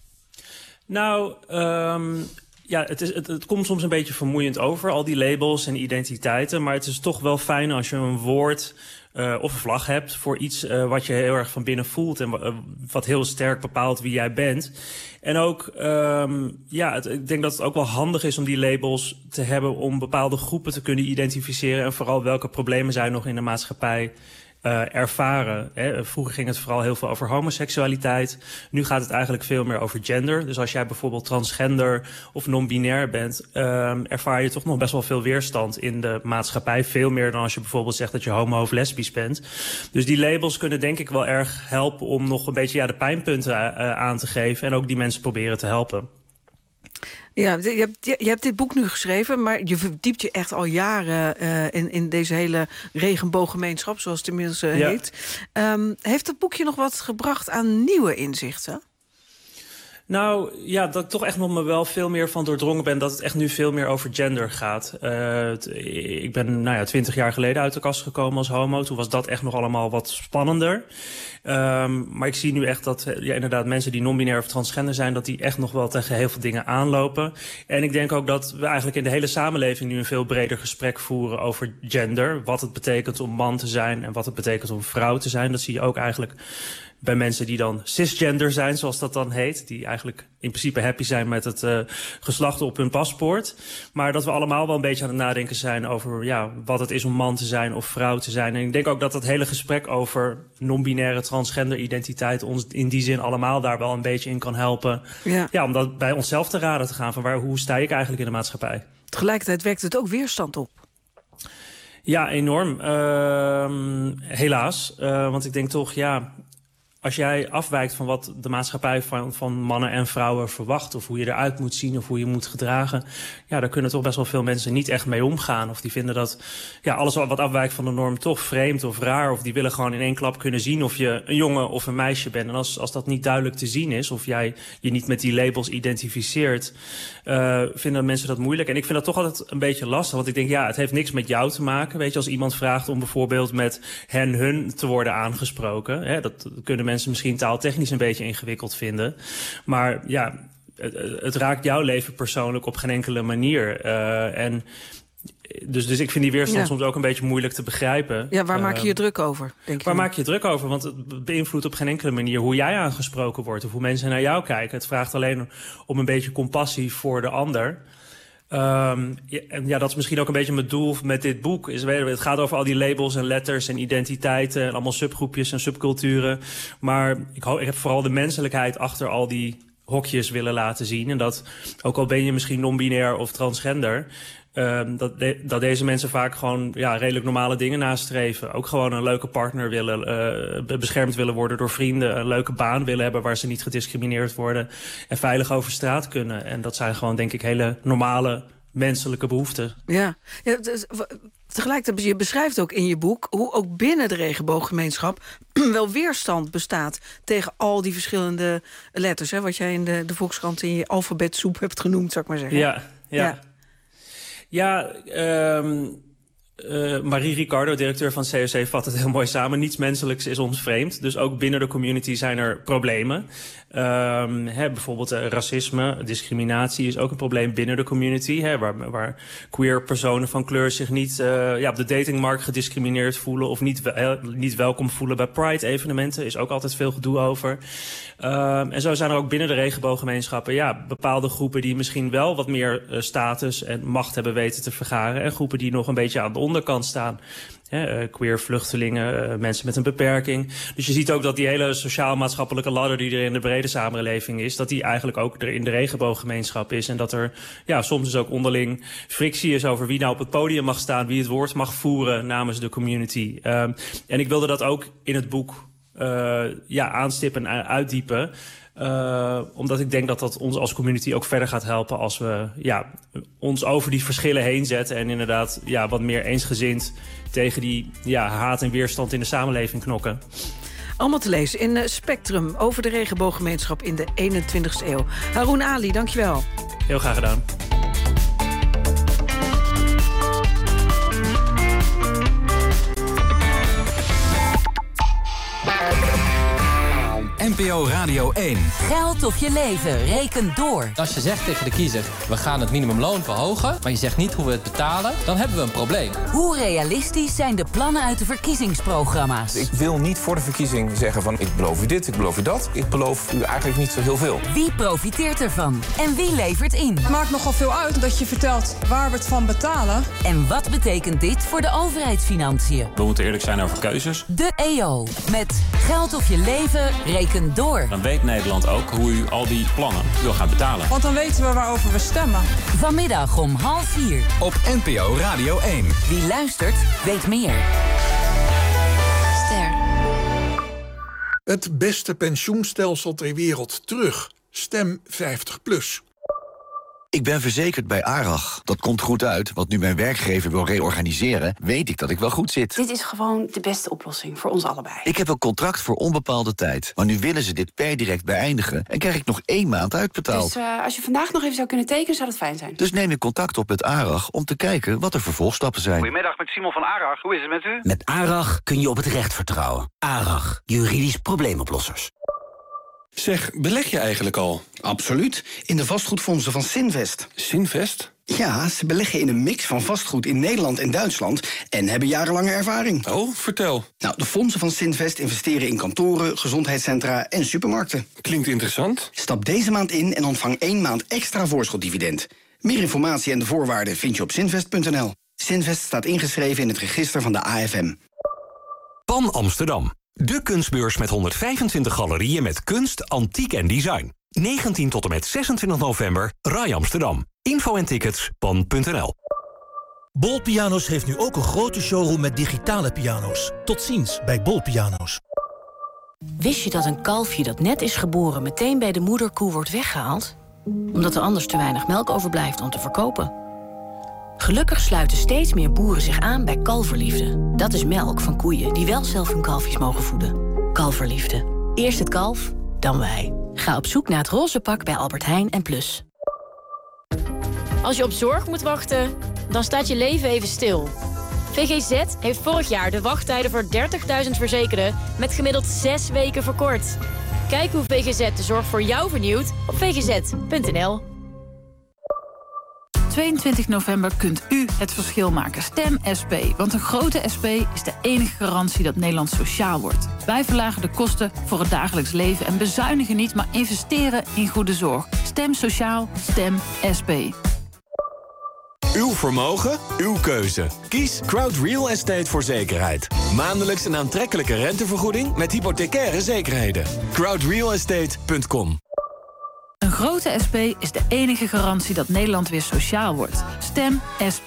Nou, um, ja, het, is, het, het komt soms een beetje vermoeiend over, al die labels en identiteiten. Maar het is toch wel fijn als je een woord uh, of een vlag hebt voor iets uh, wat je heel erg van binnen voelt en uh, wat heel sterk bepaalt wie jij bent. En ook, um, ja, het, ik denk dat het ook wel handig is om die labels te hebben om bepaalde groepen te kunnen identificeren en vooral welke problemen zij nog in de maatschappij Uh, ervaren. Hè. Vroeger ging het vooral heel veel over homoseksualiteit. Nu gaat het eigenlijk veel meer over gender. Dus als jij bijvoorbeeld transgender of non-binair bent, um, ervaar je toch nog best wel veel weerstand in de maatschappij. Veel meer dan als je bijvoorbeeld zegt dat je homo of lesbisch bent. Dus die labels kunnen denk ik wel erg helpen om nog een beetje ja, de pijnpunten uh, aan te geven en ook die mensen proberen te helpen. Ja, je hebt, je hebt dit boek nu geschreven, maar je verdiept je echt al jaren uh, in, in deze hele regenbooggemeenschap, zoals het inmiddels uh, ja. heet. Um, heeft het boekje nog wat gebracht aan nieuwe inzichten? Nou, ja, dat ik toch echt nog me wel veel meer van doordrongen ben dat het echt nu veel meer over gender gaat. Uh, t, ik ben, nou ja, twintig jaar geleden uit de kast gekomen als homo. Toen was dat echt nog allemaal wat spannender. Um, maar ik zie nu echt dat, ja, inderdaad, mensen die non-binair of transgender zijn, dat die echt nog wel tegen heel veel dingen aanlopen. En ik denk ook dat we eigenlijk in de hele samenleving nu een veel breder gesprek voeren over gender. Wat het betekent om man te zijn en wat het betekent om vrouw te zijn. Dat zie je ook eigenlijk bij mensen die dan cisgender zijn, zoals dat dan heet. Die eigenlijk in principe happy zijn met het uh, geslacht op hun paspoort. Maar dat we allemaal wel een beetje aan het nadenken zijn over ja, wat het is om man te zijn of vrouw te zijn. En ik denk ook dat dat hele gesprek over non-binaire transgender identiteit ons in die zin allemaal daar wel een beetje in kan helpen. Ja. Ja, om dat bij onszelf te raden te gaan van waar, hoe sta ik eigenlijk in de maatschappij. Tegelijkertijd wekt het ook weerstand op. Ja, enorm. Uh, helaas. Uh, want ik denk toch, ja, als jij afwijkt van wat de maatschappij van, van mannen en vrouwen verwacht, of hoe je eruit moet zien of hoe je moet gedragen, ja, daar kunnen toch best wel veel mensen niet echt mee omgaan. Of die vinden dat ja, alles wat afwijkt van de norm toch vreemd of raar. Of die willen gewoon in één klap kunnen zien of je een jongen of een meisje bent. En als, als dat niet duidelijk te zien is, of jij je niet met die labels identificeert, uh, vinden mensen dat moeilijk. En ik vind dat toch altijd een beetje lastig. Want ik denk, ja, het heeft niks met jou te maken. Weet je, als iemand vraagt om bijvoorbeeld met hen, hun te worden aangesproken. Hè, dat kunnen mensen misschien taaltechnisch een beetje ingewikkeld vinden. Maar ja, het, het raakt jouw leven persoonlijk op geen enkele manier. Uh, en dus, dus ik vind die weerstand ja. soms ook een beetje moeilijk te begrijpen. Ja, waar uh, maak je je druk over, denk je? Waar maak je je druk over? Want het beïnvloedt op geen enkele manier hoe jij aangesproken wordt, of hoe mensen naar jou kijken. Het vraagt alleen om een beetje compassie voor de ander. Um, ja, en ja, dat is misschien ook een beetje mijn doel met dit boek. Is, het gaat over al die labels en letters en identiteiten en allemaal subgroepjes en subculturen. Maar ik, ho- ik heb vooral de menselijkheid achter al die hokjes willen laten zien. En dat, ook al ben je misschien non-binair of transgender, Um, dat, de, dat deze mensen vaak gewoon ja, redelijk normale dingen nastreven. Ook gewoon een leuke partner willen, uh, beschermd willen worden door vrienden. Een leuke baan willen hebben waar ze niet gediscrimineerd worden. En veilig over straat kunnen. En dat zijn gewoon, denk ik, hele normale menselijke behoeften. Ja, ja dus, tegelijkertijd, je beschrijft ook in je boek hoe ook binnen de regenbooggemeenschap wel weerstand bestaat tegen al die verschillende letters. Hè, wat jij in de, de Volkskrant in je alfabetsoep hebt genoemd, zou ik maar zeggen. Ja, ja. ja. Ja, um, uh, Marie Ricardo, directeur van C O C, vat het heel mooi samen. Niets menselijks is ons vreemd. Dus ook binnen de community zijn er problemen. Um, hè, bijvoorbeeld uh, racisme, discriminatie is ook een probleem binnen de community. Hè, waar, waar queer personen van kleur zich niet uh, ja, op de datingmarkt gediscrimineerd voelen of niet, wel, niet welkom voelen bij Pride-evenementen. Is ook altijd veel gedoe over. Um, en zo zijn er ook binnen de regenbooggemeenschappen ja, bepaalde groepen die misschien wel wat meer uh, status en macht hebben weten te vergaren. En groepen die nog een beetje aan de onderkant staan. He, uh, queer vluchtelingen, uh, mensen met een beperking. Dus je ziet ook dat die hele sociaal-maatschappelijke ladder die er in de brede samenleving is, dat die eigenlijk ook er in de regenbooggemeenschap is. En dat er ja, soms dus ook onderling frictie is over wie nou op het podium mag staan, wie het woord mag voeren namens de community. Uh, en ik wilde dat ook in het boek uh, ja, aanstippen en uitdiepen. Uh, omdat ik denk dat dat ons als community ook verder gaat helpen als we ja, ons over die verschillen heen zetten en inderdaad ja, wat meer eensgezind tegen die ja, haat en weerstand in de samenleving knokken. Allemaal te lezen in Spectrum over de regenbooggemeenschap in de eenentwintigste eeuw. Haroon Ali, dankjewel. Heel graag gedaan. N P O Radio één. Geld of je leven, reken door. Als je zegt tegen de kiezer, we gaan het minimumloon verhogen, maar je zegt niet hoe we het betalen, dan hebben we een probleem. Hoe realistisch zijn de plannen uit de verkiezingsprogramma's? Ik wil niet voor de verkiezing zeggen van ik beloof u dit, ik beloof u dat. Ik beloof u eigenlijk niet zo heel veel. Wie profiteert ervan? En wie levert in? Het maakt nogal veel uit dat je vertelt waar we het van betalen. En wat betekent dit voor de overheidsfinanciën? We moeten eerlijk zijn over keuzes. De E O. Met Geld of je leven, reken door. Dan weet Nederland ook hoe u al die plannen wil gaan betalen. Want dan weten we waarover we stemmen. Vanmiddag om half vier. Op N P O Radio één. Wie luistert, weet meer. Ster. Het beste pensioenstelsel ter wereld terug. Stem vijftig plus. Ik ben verzekerd bij ARAG. Dat komt goed uit, want nu mijn werkgever wil reorganiseren, weet ik dat ik wel goed zit. Dit is gewoon de beste oplossing voor ons allebei. Ik heb een contract voor onbepaalde tijd. Maar nu willen ze dit per direct beëindigen en krijg ik nog één maand uitbetaald. Dus uh, als je vandaag nog even zou kunnen tekenen, zou dat fijn zijn. Dus neem ik contact op met ARAG om te kijken wat de vervolgstappen zijn. Goedemiddag, met Simon van ARAG. Hoe is het met u? Met ARAG kun je op het recht vertrouwen. ARAG, juridisch probleemoplossers. Zeg, beleg je eigenlijk al? Absoluut, in de vastgoedfondsen van Sinvest. Sinvest? Ja, ze beleggen in een mix van vastgoed in Nederland en Duitsland en hebben jarenlange ervaring. Oh, vertel. Nou, de fondsen van Sinvest investeren in kantoren, gezondheidscentra en supermarkten. Klinkt interessant. Stap deze maand in en ontvang één maand extra voorschotdividend. Meer informatie en de voorwaarden vind je op sinvest punt n l. Sinvest staat ingeschreven in het register van de A F M. Pan Amsterdam. De kunstbeurs met honderdvijfentwintig galerieën met kunst, antiek en design. negentien tot en met zesentwintig november, Rai Amsterdam. Info en tickets, pan punt n l. Bol Piano's heeft nu ook een grote showroom met digitale piano's. Tot ziens bij Bol Piano's. Wist je dat een kalfje dat net is geboren meteen bij de moederkoe wordt weggehaald? Omdat er anders te weinig melk overblijft om te verkopen. Gelukkig sluiten steeds meer boeren zich aan bij Kalverliefde. Dat is melk van koeien die wel zelf hun kalfjes mogen voeden. Kalverliefde. Eerst het kalf, dan wij. Ga op zoek naar het roze pak bij Albert Heijn en Plus. Als je op zorg moet wachten, dan staat je leven even stil. V G Z heeft vorig jaar de wachttijden voor dertigduizend verzekerden met gemiddeld zes weken verkort. Kijk hoe V G Z de zorg voor jou vernieuwt op v g z punt n l. tweeëntwintig november kunt u het verschil maken. Stem S P, want een grote S P is de enige garantie dat Nederland sociaal wordt. Wij verlagen de kosten voor het dagelijks leven en bezuinigen niet, maar investeren in goede zorg. Stem sociaal, stem S P. Uw vermogen, uw keuze. Kies Crowd Real Estate voor zekerheid. Maandelijks een aantrekkelijke rentevergoeding met hypothecaire zekerheden. crowd real estate punt com. Een grote S P is de enige garantie dat Nederland weer sociaal wordt. Stem S P.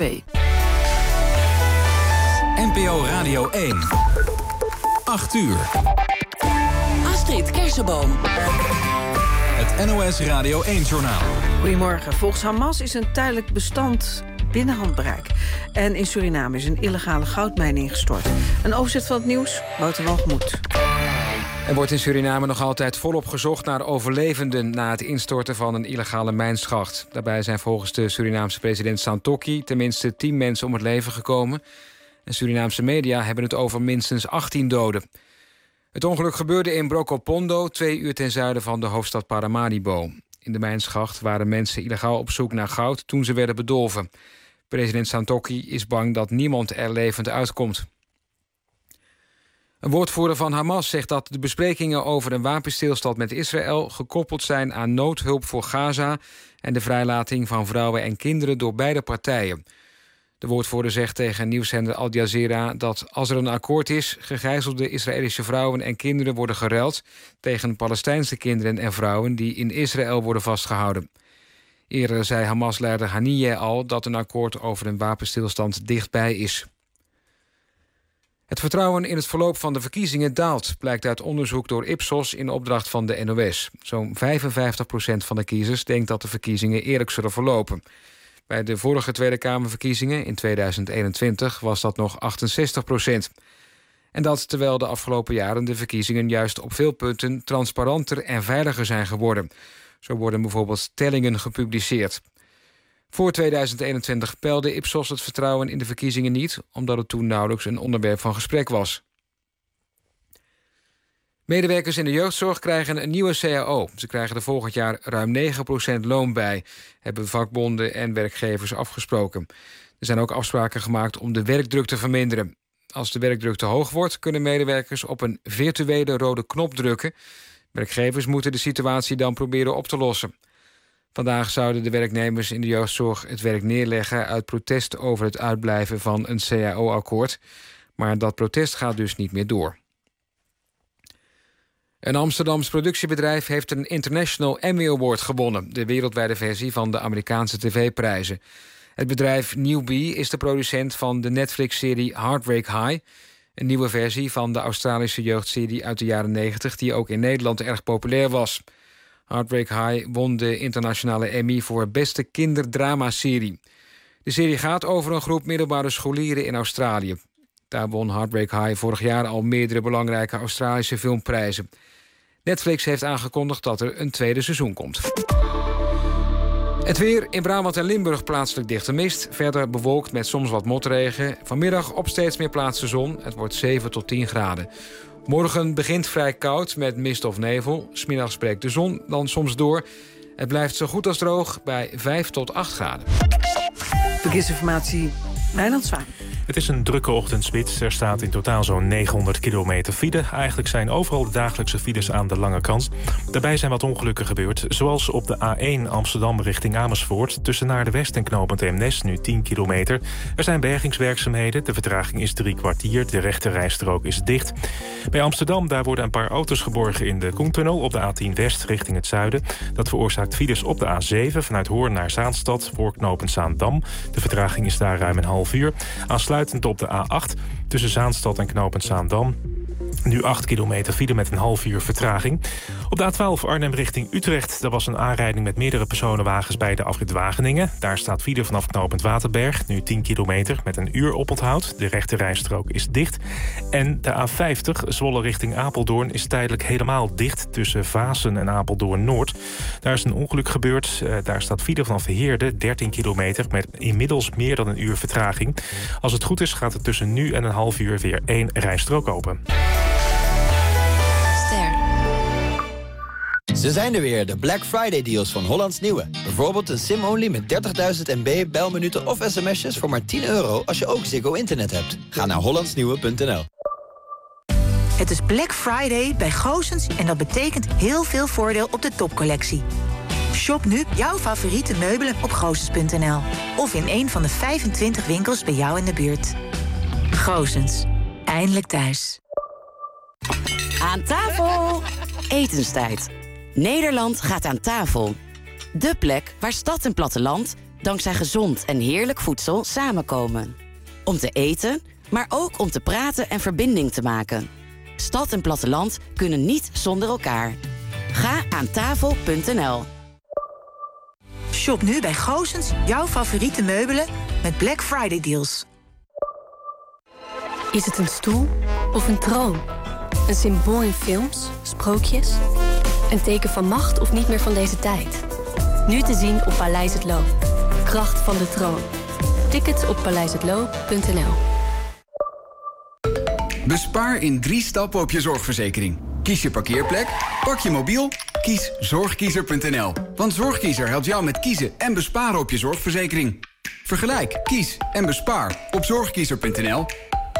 N P O Radio één. acht uur. Astrid Kersenboom. Het N O S Radio één-journaal. Goedemorgen. Volgens Hamas is een tijdelijk bestand binnen handbereik. En in Suriname is een illegale goudmijn ingestort. Een overzicht van het nieuws, Wouter Walgemoed. Er wordt in Suriname nog altijd volop gezocht naar overlevenden na het instorten van een illegale mijnschacht. Daarbij zijn volgens de Surinaamse president Santokki tenminste tien mensen om het leven gekomen. En Surinaamse media hebben het over minstens achttien doden. Het ongeluk gebeurde in Brokopondo, twee uur ten zuiden van de hoofdstad Paramaribo. In de mijnschacht waren mensen illegaal op zoek naar goud toen ze werden bedolven. President Santokki is bang dat niemand er levend uitkomt. Een woordvoerder van Hamas zegt dat de besprekingen over een wapenstilstand met Israël gekoppeld zijn aan noodhulp voor Gaza en de vrijlating van vrouwen en kinderen door beide partijen. De woordvoerder zegt tegen nieuwszender Al Jazeera dat als er een akkoord is, gegijzelde Israëlische vrouwen en kinderen worden geruild tegen Palestijnse kinderen en vrouwen die in Israël worden vastgehouden. Eerder zei Hamas-leider Haniyeh al dat een akkoord over een wapenstilstand dichtbij is. Het vertrouwen in het verloop van de verkiezingen daalt, blijkt uit onderzoek door Ipsos in opdracht van de N O S. Zo'n vijfenvijftig procent van de kiezers denkt dat de verkiezingen eerlijk zullen verlopen. Bij de vorige Tweede Kamerverkiezingen in tweeduizend eenentwintig was dat nog achtenzestig procent. En dat terwijl de afgelopen jaren de verkiezingen juist op veel punten transparanter en veiliger zijn geworden. Zo worden bijvoorbeeld tellingen gepubliceerd. Voor tweeduizend eenentwintig peilde Ipsos het vertrouwen in de verkiezingen niet, omdat het toen nauwelijks een onderwerp van gesprek was. Medewerkers in de jeugdzorg krijgen een nieuwe C A O. Ze krijgen er volgend jaar ruim negen procent loon bij, hebben vakbonden en werkgevers afgesproken. Er zijn ook afspraken gemaakt om de werkdruk te verminderen. Als de werkdruk te hoog wordt, kunnen medewerkers op een virtuele rode knop drukken. Werkgevers moeten de situatie dan proberen op te lossen. Vandaag zouden de werknemers in de jeugdzorg het werk neerleggen uit protest over het uitblijven van een C A O-akkoord. Maar dat protest gaat dus niet meer door. Een Amsterdams productiebedrijf heeft een International Emmy Award gewonnen, de wereldwijde versie van de Amerikaanse tv-prijzen. Het bedrijf Newbie is de producent van de Netflix-serie Heartbreak High, een nieuwe versie van de Australische jeugdserie uit de jaren negentig die ook in Nederland erg populair was. Heartbreak High won de internationale Emmy voor beste kinderdrama-serie. De serie gaat over een groep middelbare scholieren in Australië. Daar won Heartbreak High vorig jaar al meerdere belangrijke Australische filmprijzen. Netflix heeft aangekondigd dat er een tweede seizoen komt. Het weer in Brabant en Limburg plaatselijk dichte mist. Verder bewolkt met soms wat motregen. Vanmiddag op steeds meer plaatsen zon. Het wordt zeven tot tien graden. Morgen begint vrij koud met mist of nevel. 's Middags breekt de zon dan soms door. Het blijft zo goed als droog bij vijf tot acht graden. Verkeersinformatie, Wijnand Zwaan. Het is een drukke ochtendspits. Er staat in totaal zo'n negenhonderd kilometer file. Eigenlijk zijn overal de dagelijkse files aan de lange kant. Daarbij zijn wat ongelukken gebeurd. Zoals op de A één Amsterdam richting Amersfoort. Tussen Naarden-West en knooppunt Eemnes, nu tien kilometer. Er zijn bergingswerkzaamheden. De vertraging is drie kwartier. De rechterrijstrook is dicht. Bij Amsterdam daar worden een paar auto's geborgen in de Koentunnel. Op de A tien West richting het zuiden. Dat veroorzaakt files op de A zeven vanuit Hoorn naar Zaanstad. Voor knooppunt Zaandam. De vertraging is daar ruim een half uur. Aansluitend op de A acht tussen Zaanstad en knooppunt Zaandam. Nu acht kilometer file met een half uur vertraging. Op de A twaalf Arnhem richting Utrecht. Er was een aanrijding met meerdere personenwagens bij de afrit Wageningen. Daar staat file vanaf knooppunt Waterberg. Nu tien kilometer met een uur oponthoud. De rechte rijstrook is dicht. En de A vijftig Zwolle richting Apeldoorn is tijdelijk helemaal dicht tussen Vaassen en Apeldoorn-Noord. Daar is een ongeluk gebeurd. Uh, daar staat file vanaf Heerde, dertien kilometer met inmiddels meer dan een uur vertraging. Als het goed is gaat er tussen nu en een half uur weer één rijstrook open. Ze zijn er weer, de Black Friday deals van Hollands Nieuwe. Bijvoorbeeld een sim-only met dertigduizend MB, belminuten of sms'jes voor maar tien euro... als je ook Ziggo Internet hebt. Ga naar hollandsnieuwe punt n l. Het is Black Friday bij Goossens en dat betekent heel veel voordeel op de topcollectie. Shop nu jouw favoriete meubelen op goossens punt n l. Of in een van de vijfentwintig winkels bij jou in de buurt. Goossens. Eindelijk thuis. Aan tafel! Etenstijd. Nederland gaat aan tafel. De plek waar stad en platteland dankzij gezond en heerlijk voedsel samenkomen. Om te eten, maar ook om te praten en verbinding te maken. Stad en platteland kunnen niet zonder elkaar. Ga aan tafel punt n l. Shop nu bij Goossens jouw favoriete meubelen met Black Friday deals. Is het een stoel of een troon? Een symbool in films, sprookjes? Een teken van macht of niet meer van deze tijd? Nu te zien op Paleis het Loo. Kracht van de troon. Tickets op paleis het loo punt n l. Bespaar in drie stappen op je zorgverzekering. Kies je parkeerplek, pak je mobiel, kies zorgkiezer punt n l. Want Zorgkiezer helpt jou met kiezen en besparen op je zorgverzekering. Vergelijk, kies en bespaar op zorgkiezer punt n l.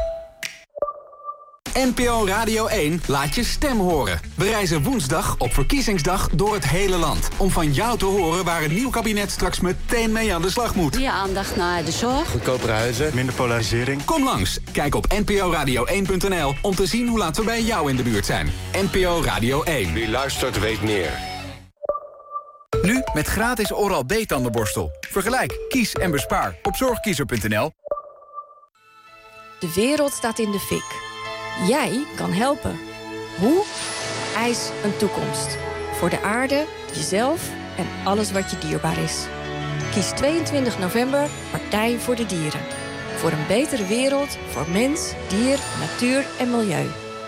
N P O Radio één laat je stem horen. We reizen woensdag op verkiezingsdag door het hele land. Om van jou te horen waar een nieuw kabinet straks meteen mee aan de slag moet. Meer aandacht naar de zorg. Goedkopere huizen, minder polarisering. Kom langs. Kijk op n p o radio één punt n l om te zien hoe laat we bij jou in de buurt zijn. N P O Radio één. Wie luistert weet meer. Nu met gratis Oral-B tandenborstel. Vergelijk, kies en bespaar op zorgkiezer punt n l. De wereld staat in de fik. Jij kan helpen. Hoe? Eis een toekomst. Voor de aarde, jezelf en alles wat je dierbaar is. Kies tweeëntwintig november Partij voor de Dieren. Voor een betere wereld, voor mens, dier, natuur en milieu.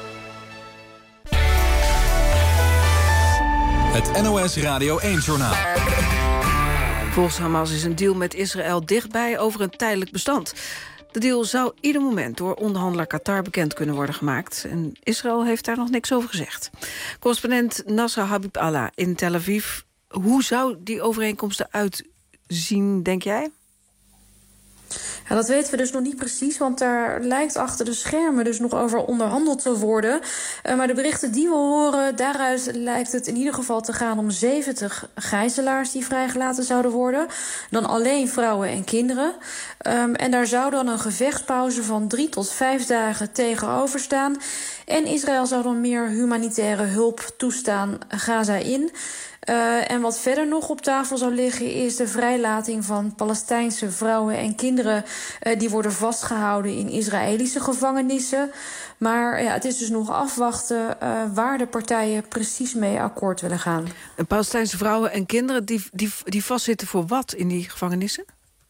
Het N O S Radio één-journaal. Volgens Hamas is een deal met Israël dichtbij over een tijdelijk bestand. De deal zou ieder moment door onderhandelaar Qatar bekend kunnen worden gemaakt. En Israël heeft daar nog niks over gezegd. Correspondent Nasser Habib Allah in Tel Aviv. Hoe zou die overeenkomst eruit zien, denk jij? Ja, dat weten we dus nog niet precies, want daar lijkt achter de schermen dus nog over onderhandeld te worden. Uh, maar de berichten die we horen, daaruit lijkt het in ieder geval te gaan om zeventig gijzelaars die vrijgelaten zouden worden. Dan alleen vrouwen en kinderen. Um, en daar zou dan een gevechtspauze van drie tot vijf dagen tegenover staan. En Israël zou dan meer humanitaire hulp toestaan Gaza in. Uh, en wat verder nog op tafel zou liggen is de vrijlating van Palestijnse vrouwen en kinderen uh, die worden vastgehouden in Israëlische gevangenissen. Maar ja, het is dus nog afwachten uh, waar de partijen precies mee akkoord willen gaan. De Palestijnse vrouwen en kinderen die, die, die vastzitten voor wat in die gevangenissen?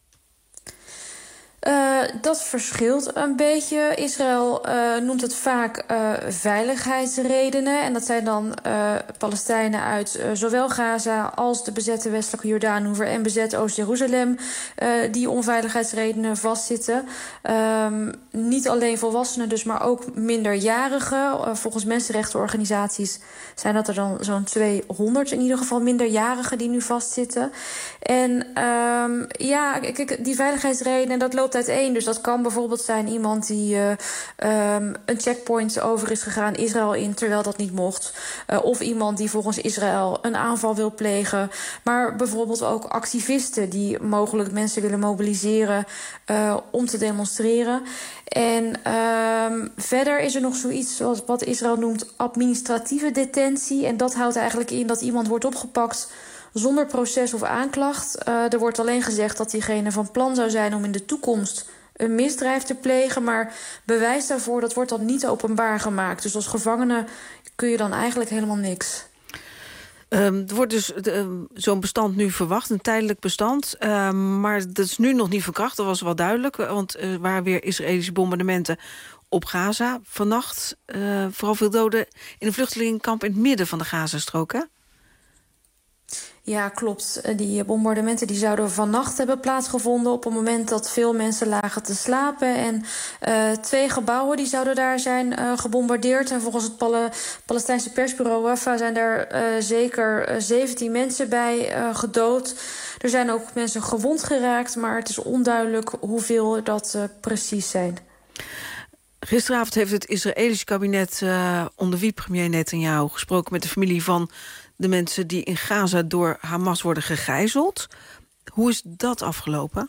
Uh, dat verschilt een beetje. Israël uh, noemt het vaak uh, veiligheidsredenen. En dat zijn dan uh, Palestijnen uit uh, zowel Gaza als de bezette westelijke Jordaanhoever en bezet Oost-Jeruzalem uh, die om veiligheidsredenen vastzitten. Um, niet alleen volwassenen dus, maar ook minderjarigen. Uh, volgens mensenrechtenorganisaties zijn dat er dan zo'n tweehonderd in ieder geval minderjarigen die nu vastzitten. En um, ja, kijk, die veiligheidsredenen, dat loopt uiteen. Dus dat kan bijvoorbeeld zijn iemand die uh, um, een checkpoint over is gegaan Israël in, terwijl dat niet mocht. Uh, of iemand die volgens Israël een aanval wil plegen. Maar bijvoorbeeld ook activisten die mogelijk mensen willen mobiliseren uh, om te demonstreren. En um, verder is er nog zoiets zoals wat Israël noemt administratieve detentie. En dat houdt eigenlijk in dat iemand wordt opgepakt zonder proces of aanklacht. Uh, er wordt alleen gezegd dat diegene van plan zou zijn om in de toekomst een misdrijf te plegen. Maar bewijs daarvoor, dat wordt dan niet openbaar gemaakt. Dus als gevangene kun je dan eigenlijk helemaal niks. Um, er wordt dus uh, zo'n bestand nu verwacht, een tijdelijk bestand. Uh, maar dat is nu nog niet verkracht, dat was wel duidelijk. Want er uh, waren weer Israëlische bombardementen op Gaza vannacht. Uh, vooral veel doden in een vluchtelingenkamp in het midden van de Gazastrook, hè? Ja, klopt. Die bombardementen die zouden vannacht hebben plaatsgevonden op het moment dat veel mensen lagen te slapen. En uh, twee gebouwen die zouden daar zijn uh, gebombardeerd. En volgens het Pal- Palestijnse persbureau Wafa zijn daar uh, zeker uh, zeventien mensen bij uh, gedood. Er zijn ook mensen gewond geraakt, maar het is onduidelijk hoeveel dat uh, precies zijn. Gisteravond heeft het Israëlische kabinet uh, onder wie premier Netanyahu gesproken met de familie van de mensen die in Gaza door Hamas worden gegijzeld. Hoe is dat afgelopen?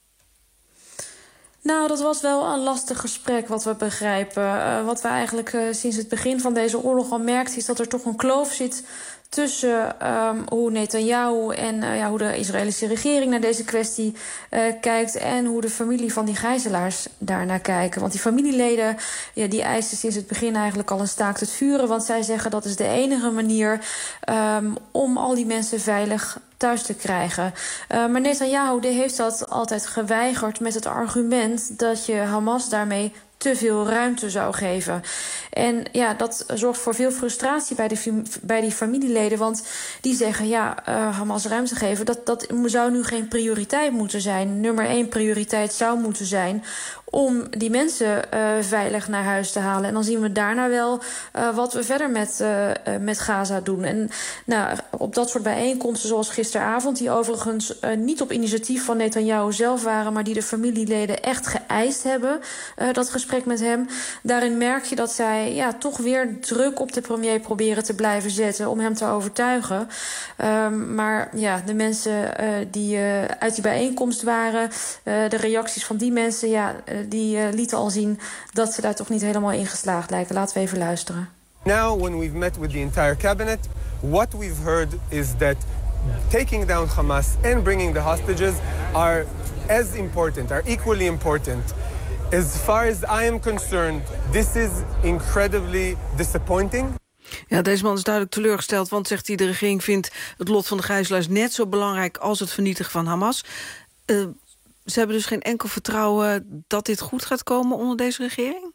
Nou, dat was wel een lastig gesprek, wat we begrijpen. Uh, wat we eigenlijk uh, sinds het begin van deze oorlog al merkten, is dat er toch een kloof zit tussen um, hoe Netanyahu en uh, ja, hoe de Israëlische regering naar deze kwestie uh, kijkt en hoe de familie van die gijzelaars daarnaar kijken. Want die familieleden ja, die eisen sinds het begin eigenlijk al een staakt het vuren, want zij zeggen dat is de enige manier um, om al die mensen veilig thuis te krijgen. Uh, maar Netanyahu die heeft dat altijd geweigerd met het argument dat je Hamas daarmee te veel ruimte zou geven. En ja, dat zorgt voor veel frustratie bij, de, bij die familieleden. Want die zeggen, ja, uh, Hamas ruimte geven, dat, dat zou nu geen prioriteit moeten zijn. Nummer één prioriteit zou moeten zijn om die mensen uh, veilig naar huis te halen. En dan zien we daarna wel uh, wat we verder met, uh, uh, met Gaza doen. En nou, op dat soort bijeenkomsten zoals gisteravond, die overigens uh, niet op initiatief van Netanyahu zelf waren, maar die de familieleden echt geëist hebben, uh, dat gesprek met hem. Daarin merk je dat zij ja, toch weer druk op de premier proberen te blijven zetten om hem te overtuigen. Um, maar ja, de mensen uh, die uh, uit die bijeenkomst waren, uh, de reacties van die mensen, ja, uh, die uh, lieten al zien dat ze daar toch niet helemaal in geslaagd lijken. Laten we even luisteren. Now, when we've met with the entire cabinet, what we've heard is that taking down Hamas and bringing the hostages are as important, are equally important. As far as I am concerned, this is incredibly disappointing. Ja, deze man is duidelijk teleurgesteld, want, zegt hij, de regering vindt het lot van de gijzelaars net zo belangrijk als het vernietigen van Hamas. Uh, ze hebben dus geen enkel vertrouwen dat dit goed gaat komen onder deze regering?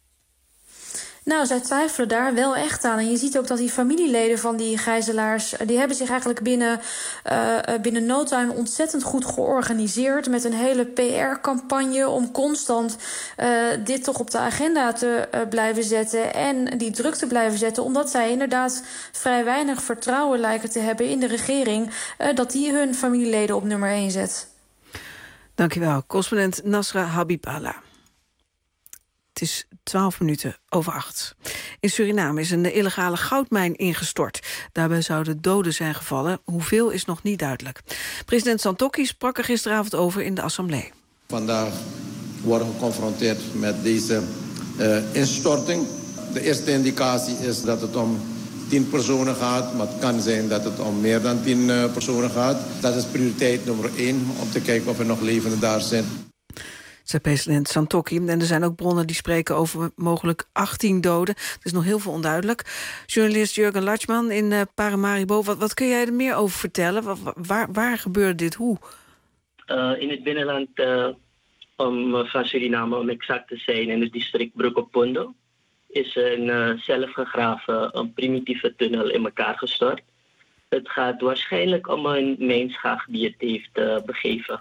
Nou, zij twijfelen daar wel echt aan. En je ziet ook dat die familieleden van die gijzelaars, die hebben zich eigenlijk binnen, uh, binnen no time ontzettend goed georganiseerd met een hele P R-campagne om constant uh, dit toch op de agenda te uh, blijven zetten en die druk te blijven zetten, omdat zij inderdaad vrij weinig vertrouwen lijken te hebben in de regering, uh, dat die hun familieleden op nummer één zet. Dankjewel, correspondent Nasra Habiballah. Het is twaalf minuten over acht. In Suriname is een illegale goudmijn ingestort. Daarbij zouden doden zijn gevallen. Hoeveel is nog niet duidelijk. President Santokki sprak er gisteravond over in de assemblee. Vandaag worden we geconfronteerd met deze uh, instorting. De eerste indicatie is dat het om tien personen gaat, maar het kan zijn dat het om meer dan tien uh, personen gaat. Dat is prioriteit nummer één, om te kijken of er nog levenden daar zijn. Zei president Santokki. En er zijn ook bronnen die spreken over mogelijk achttien doden. Er is nog heel veel onduidelijk. Journalist Jurgen Latschman in uh, Paramaribo. Wat, wat kun jij er meer over vertellen? Waar, waar, waar gebeurde dit? Hoe? Uh, in het binnenland uh, om, van Suriname, om exact te zijn, in het district Brokopondo, is een uh, zelfgegraven, een primitieve tunnel in elkaar gestort. Het gaat waarschijnlijk om een mijnschacht die het heeft uh, begeven.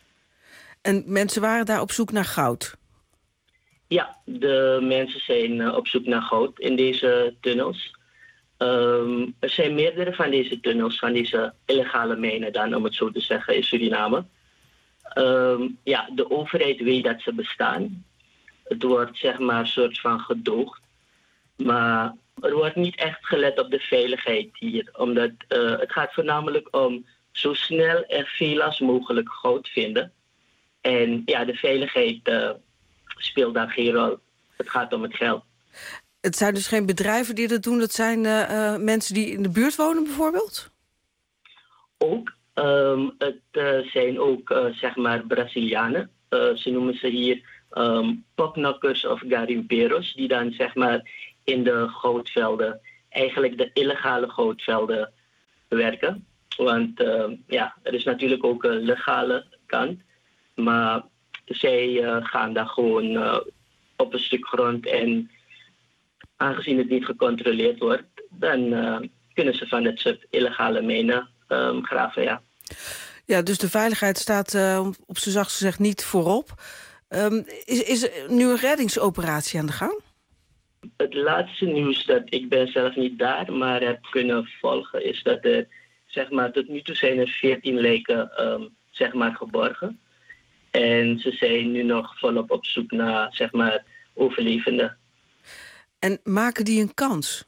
En mensen waren daar op zoek naar goud? Ja, de mensen zijn uh, op zoek naar goud in deze tunnels. Um, er zijn meerdere van deze tunnels, van deze illegale mijnen dan, om het zo te zeggen, in Suriname. Um, ja, de overheid weet dat ze bestaan. Het wordt zeg maar een soort van gedoogd. Maar er wordt niet echt gelet op de veiligheid hier. Omdat uh, het gaat voornamelijk om zo snel en veel als mogelijk goud vinden. En ja, de veiligheid uh, speelt daar geen rol. Het gaat om het geld. Het zijn dus geen bedrijven die dat doen? Dat zijn uh, uh, mensen die in de buurt wonen bijvoorbeeld? Ook. Um, het uh, zijn ook uh, zeg maar Brazilianen uh, ze noemen ze hier um, popknokkers of garimperos, die dan zeg maar in de goudvelden, eigenlijk de illegale goudvelden werken. Want uh, ja, er is natuurlijk ook een legale kant, maar zij uh, gaan daar gewoon uh, op een stuk grond en aangezien het niet gecontroleerd wordt, dan uh, kunnen ze van het soort illegale mijnen um, graven, ja. Ja, dus de veiligheid staat uh, op z'n zachtst gezegd niet voorop. Um, is, is er nu een reddingsoperatie aan de gang? Het laatste nieuws dat ik ben zelf niet daar, maar heb kunnen volgen, is dat er, zeg maar, tot nu toe zijn er veertien lijken um, zeg maar, geborgen. En ze zijn nu nog volop op zoek naar, zeg maar, overlevenden. En maken die een kans?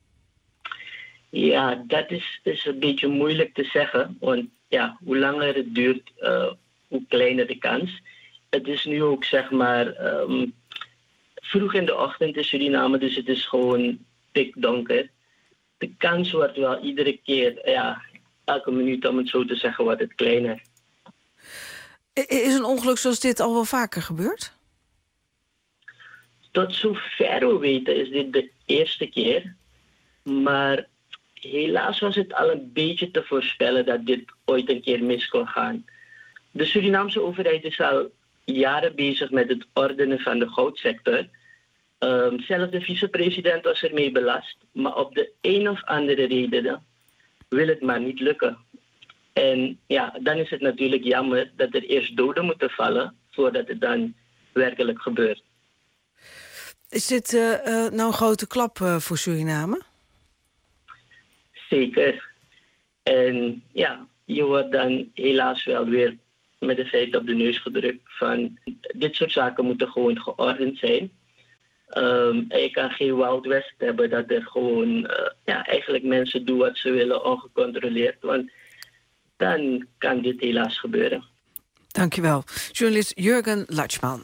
Ja, dat is, is een beetje moeilijk te zeggen. Want ja, hoe langer het duurt, uh, hoe kleiner de kans. Het is nu ook, zeg maar, um, vroeg in de ochtend in Suriname, dus het is gewoon pikdonker. De kans wordt wel iedere keer, ja, elke minuut om het zo te zeggen, wordt het kleiner. Is een ongeluk zoals dit al wel vaker gebeurd? Tot zover we weten is dit de eerste keer. Maar helaas was het al een beetje te voorspellen dat dit ooit een keer mis kon gaan. De Surinaamse overheid is al jaren bezig met het ordenen van de goudsector. Um, zelfs de vicepresident was ermee belast. Maar op de een of andere reden wil het maar niet lukken. En ja, dan is het natuurlijk jammer dat er eerst doden moeten vallen voordat het dan werkelijk gebeurt. Is dit uh, uh, nou een grote klap uh, voor Suriname? Zeker. En ja, je wordt dan helaas wel weer met de feiten op de neus gedrukt van dit soort zaken moeten gewoon geordend zijn. Um, en je kan geen Wild West hebben dat er gewoon uh, ja, eigenlijk mensen doen wat ze willen ongecontroleerd. Want dan kan dit helaas gebeuren. Dankjewel. Journalist Jurgen Latschman.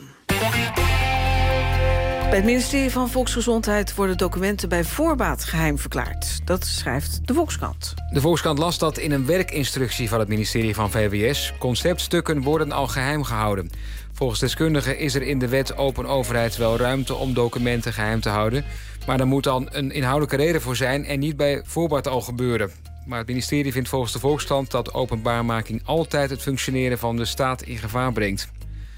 Bij het ministerie van Volksgezondheid worden documenten bij voorbaat geheim verklaard. Dat schrijft de Volkskrant. De Volkskrant las dat in een werkinstructie van het ministerie van V W S. Conceptstukken worden al geheim gehouden. Volgens deskundigen is er in de wet open overheid wel ruimte om documenten geheim te houden. Maar daar moet dan een inhoudelijke reden voor zijn en niet bij voorbaat al gebeuren. Maar het ministerie vindt volgens de Volkskrant dat openbaarmaking altijd het functioneren van de staat in gevaar brengt.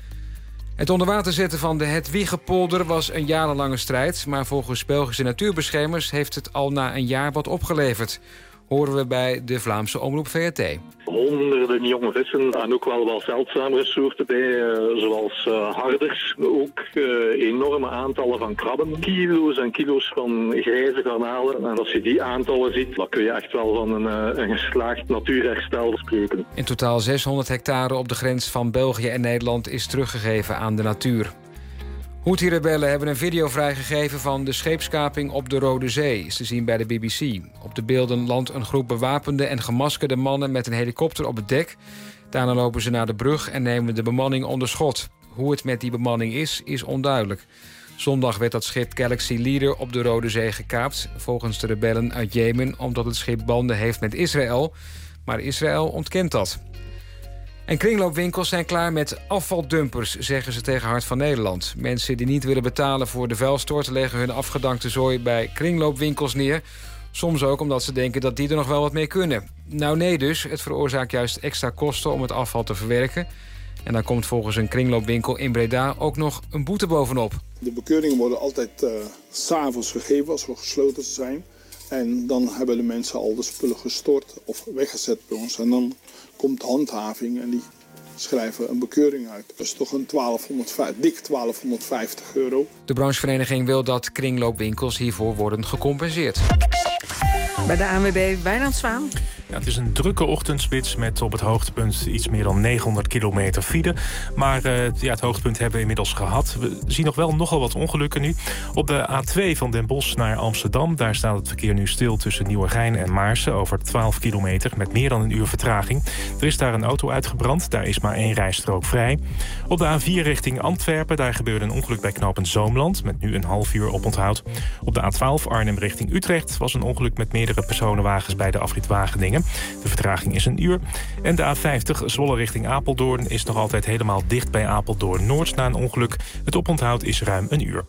Het onder water zetten van de Hedwiggepolder was een jarenlange strijd, maar volgens Belgische natuurbeschermers heeft het al na een jaar wat opgeleverd. Horen we bij de Vlaamse omroep V R T. Honderden jonge vissen en ook wel wat zeldzamere soorten bij, uh, zoals uh, harders. Ook uh, enorme aantallen van krabben. Kilo's en kilo's van grijze garnalen. En als je die aantallen ziet, dan kun je echt wel van een, uh, een geslaagd natuurherstel spreken. In totaal zeshonderd hectare op de grens van België en Nederland is teruggegeven aan de natuur. Houthi-rebellen hebben een video vrijgegeven van de scheepskaping op de Rode Zee. Is te zien bij de B B C. Op de beelden landt een groep bewapende en gemaskerde mannen met een helikopter op het dek. Daarna lopen ze naar de brug en nemen de bemanning onder schot. Hoe het met die bemanning is, is onduidelijk. Zondag werd dat schip Galaxy Leader op de Rode Zee gekaapt. Volgens de rebellen uit Jemen, omdat het schip banden heeft met Israël. Maar Israël ontkent dat. En kringloopwinkels zijn klaar met afvaldumpers, zeggen ze tegen Hart van Nederland. Mensen die niet willen betalen voor de vuilstort leggen hun afgedankte zooi bij kringloopwinkels neer. Soms ook omdat ze denken dat die er nog wel wat mee kunnen. Nou nee dus, het veroorzaakt juist extra kosten om het afval te verwerken. En dan komt volgens een kringloopwinkel in Breda ook nog een boete bovenop. De bekeuringen worden altijd uh, 's avonds gegeven als we gesloten zijn. En dan hebben de mensen al de spullen gestort of weggezet bij ons. En dan komt handhaving en die schrijven een bekeuring uit. Dat is toch een twaalfhonderdvijftig, dik twaalfhonderdvijftig euro. De branchevereniging wil dat kringloopwinkels hiervoor worden gecompenseerd. Bij de A N W B Wijnand Zwaan. Ja, het is een drukke ochtendspits met op het hoogtepunt iets meer dan negenhonderd kilometer file. Maar uh, ja, het hoogtepunt hebben we inmiddels gehad. We zien nog wel nogal wat ongelukken nu. Op de A twee van Den Bosch naar Amsterdam. Daar staat het verkeer nu stil tussen Nieuwegein en Maarsen over twaalf kilometer met meer dan een uur vertraging. Er is daar een auto uitgebrand. Daar is maar één rijstrook vrij. Op de A vier richting Antwerpen. Daar gebeurde een ongeluk bij knooppunt Zoomland met nu een half uur oponthoud. Op de A twaalf Arnhem richting Utrecht was een ongeluk met meerdere personenwagens bij de afrit Wageningen. brengen. De vertraging is een uur. En de A vijftig Zwolle richting Apeldoorn is nog altijd helemaal dicht bij Apeldoorn-Noord na een ongeluk. Het oponthoud is ruim een uur.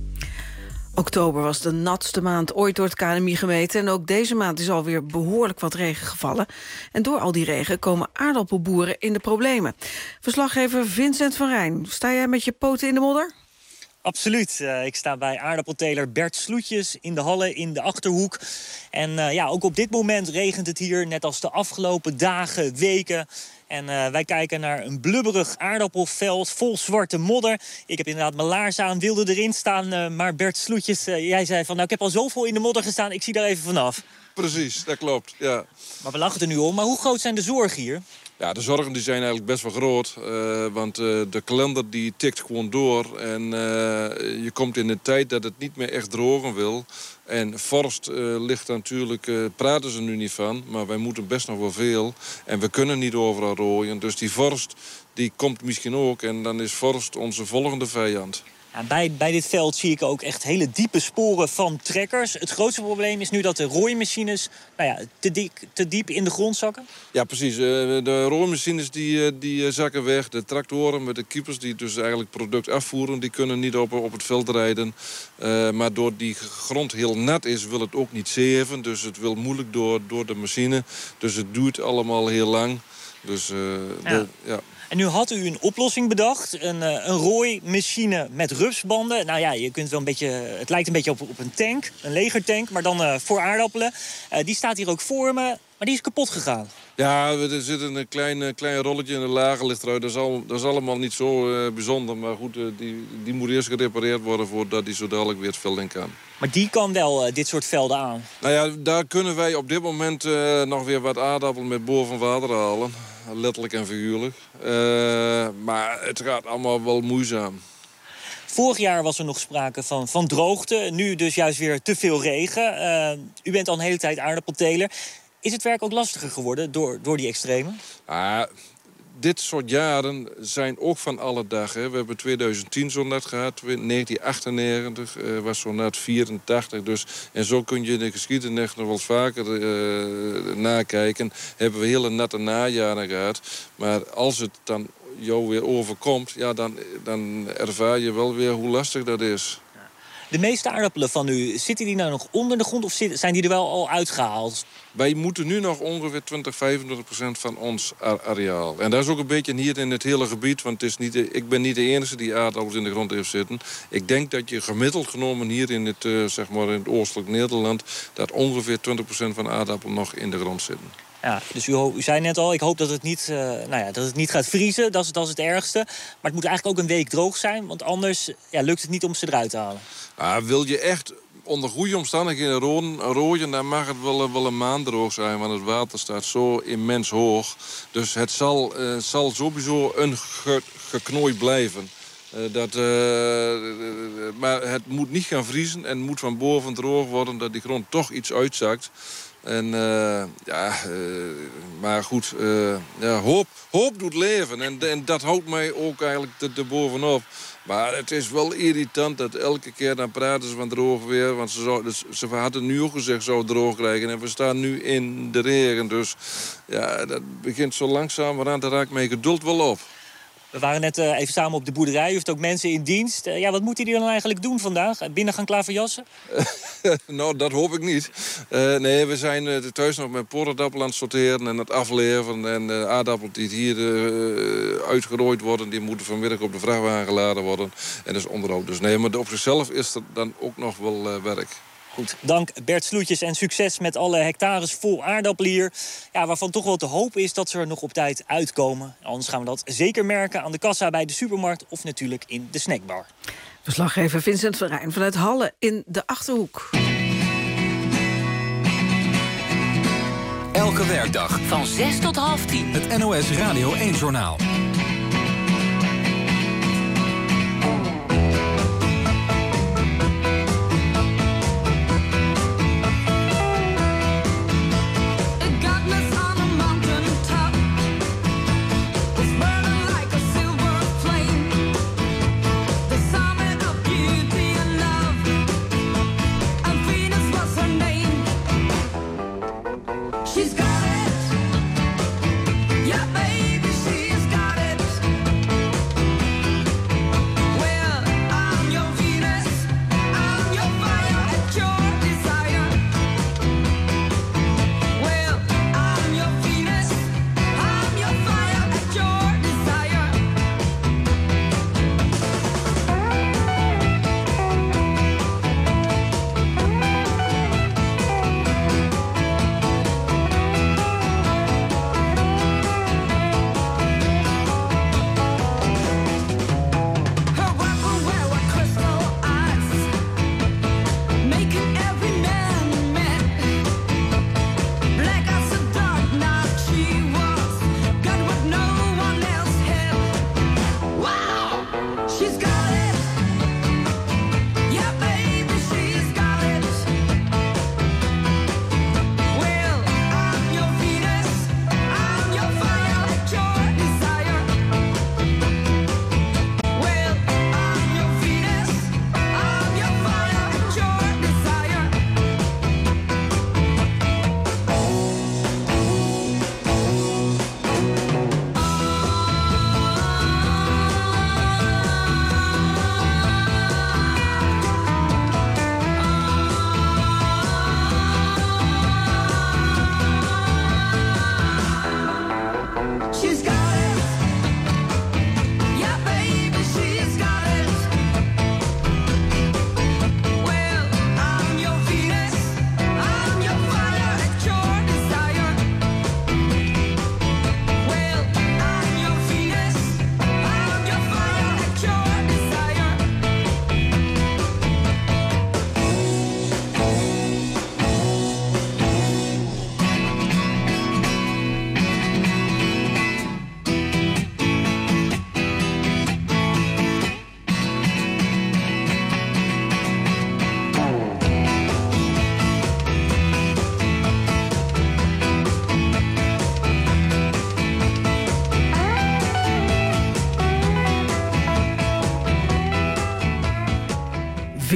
Oktober was de natste maand ooit door het K N M I gemeten. En ook deze maand is alweer behoorlijk wat regen gevallen. En door al die regen komen aardappelboeren in de problemen. Verslaggever Vincent van Rijn, sta jij met je poten in de modder? Absoluut. Uh, ik sta bij aardappelteler Bert Sloetjes in de Halle in de Achterhoek. En uh, ja, ook op dit moment regent het hier, net als de afgelopen dagen, weken. En uh, wij kijken naar een blubberig aardappelveld vol zwarte modder. Ik heb inderdaad mijn laarzen aan, wilde erin staan. Uh, maar Bert Sloetjes, uh, jij zei van, nou, ik heb al zoveel in de modder gestaan, ik zie daar even vanaf. Precies, dat klopt, ja. Maar we lachen er nu om. Maar hoe groot zijn de zorgen hier? Ja, de zorgen die zijn eigenlijk best wel groot. Uh, want uh, de kalender die tikt gewoon door. En uh, je komt in een tijd dat het niet meer echt drogen wil. En vorst uh, ligt natuurlijk, uh, praten ze nu niet van. Maar wij moeten best nog wel veel. En we kunnen niet overal rooien. Dus die vorst die komt misschien ook. En dan is vorst onze volgende vijand. Ja, bij, bij dit veld zie ik ook echt hele diepe sporen van trekkers. Het grootste probleem is nu dat de rooimachines nou ja, te, dik, te diep in de grond zakken. Ja, precies. De rooimachines die, die zakken weg. De tractoren met de kiepers die dus eigenlijk product afvoeren, die kunnen niet op, op het veld rijden. Uh, maar door die grond heel nat is, wil het ook niet zeven. Dus het wil moeilijk door, door de machine. Dus het duurt allemaal heel lang. Dus uh, ja. De, ja. En nu had u een oplossing bedacht. Een, een rooimachine met rupsbanden. Nou ja, je kunt wel een beetje, het lijkt een beetje op, op een tank. Een legertank, maar dan uh, voor aardappelen. Uh, die staat hier ook voor me. Maar die is kapot gegaan. Ja, er zit een klein, klein rolletje in de lager ligt eruit. Dat is, al, dat is allemaal niet zo uh, bijzonder. Maar goed, uh, die, die moet eerst gerepareerd worden voordat die zo dadelijk weer het veld in kan. Maar die kan wel uh, dit soort velden aan? Nou ja, daar kunnen wij op dit moment uh, nog weer wat aardappelen met boven water halen. Letterlijk en figuurlijk. Uh, maar het gaat allemaal wel moeizaam. Vorig jaar was er nog sprake van, van droogte. Nu dus juist weer te veel regen. Uh, u bent al een hele tijd aardappelteler. Is het werk ook lastiger geworden door, door die extremen? Ah, dit soort jaren zijn ook van alle dag. Hè. We hebben twintig tien zo'n nat gehad. negentien achtennegentig uh, was zo'n nat vierentachtig. Dus, en zo kun je de geschiedenis nog wel eens vaker uh, nakijken. Hebben we hele natte najaren gehad. Maar als het dan jou weer overkomt, ja, dan, dan ervaar je wel weer hoe lastig dat is. De meeste aardappelen van u, zitten die nou nog onder de grond of zijn die er wel al uitgehaald? Wij moeten nu nog ongeveer twintig, vijfentwintig procent van ons areaal. En dat is ook een beetje hier in het hele gebied. Want het is niet de, ik ben niet de enige die aardappels in de grond heeft zitten. Ik denk dat je gemiddeld genomen hier in het, uh, zeg maar in het oostelijk Nederland, dat ongeveer twintig procent van aardappelen nog in de grond zitten. Ja, dus u, u zei net al, ik hoop dat het niet, uh, nou ja, dat het niet gaat vriezen. Dat is, dat is het ergste. Maar het moet eigenlijk ook een week droog zijn. Want anders ja, lukt het niet om ze eruit te halen. Ah, wil je echt onder goede omstandigheden rooien, rooien, dan mag het wel, wel een maand droog zijn. Want het water staat zo immens hoog. Dus het zal, uh, zal sowieso een ge, geknooi blijven. Uh, dat, uh, maar het moet niet gaan vriezen en het moet van boven droog worden, dat die grond toch iets uitzakt. En uh, ja, uh, maar goed, uh, ja, hoop, hoop doet leven. En, en dat houdt mij ook eigenlijk erbovenop. Maar het is wel irritant dat elke keer dan praten ze van droog weer. Want ze, zou, dus, ze hadden nu ook gezegd zou droog krijgen. En we staan nu in de regen. Dus ja, dat begint zo langzamerhand, daar raakt mijn geduld wel op. We waren net uh, even samen op de boerderij. U heeft ook mensen in dienst. Uh, ja, wat moet hij dan eigenlijk doen vandaag? Binnen gaan klaverjassen? Nou, dat hoop ik niet. Uh, nee, we zijn uh, thuis nog met porrendappel aan het sorteren en het afleveren. En uh, aardappelen die hier uh, uitgerooid worden, die moeten vanmiddag op de vrachtwagen geladen worden. En dat is onderhoud. Dus nee, maar op zichzelf is er dan ook nog wel uh, werk. Goed, dank Bert Sloetjes en succes met alle hectares vol aardappelen hier. Ja, waarvan toch wel te hopen is dat ze er nog op tijd uitkomen. Anders gaan we dat zeker merken aan de kassa bij de supermarkt of natuurlijk in de snackbar. Verslaggever Vincent van Rijn vanuit Halle in de Achterhoek. Elke werkdag van zes tot half tien. Het N O S Radio één Journaal. She's got it.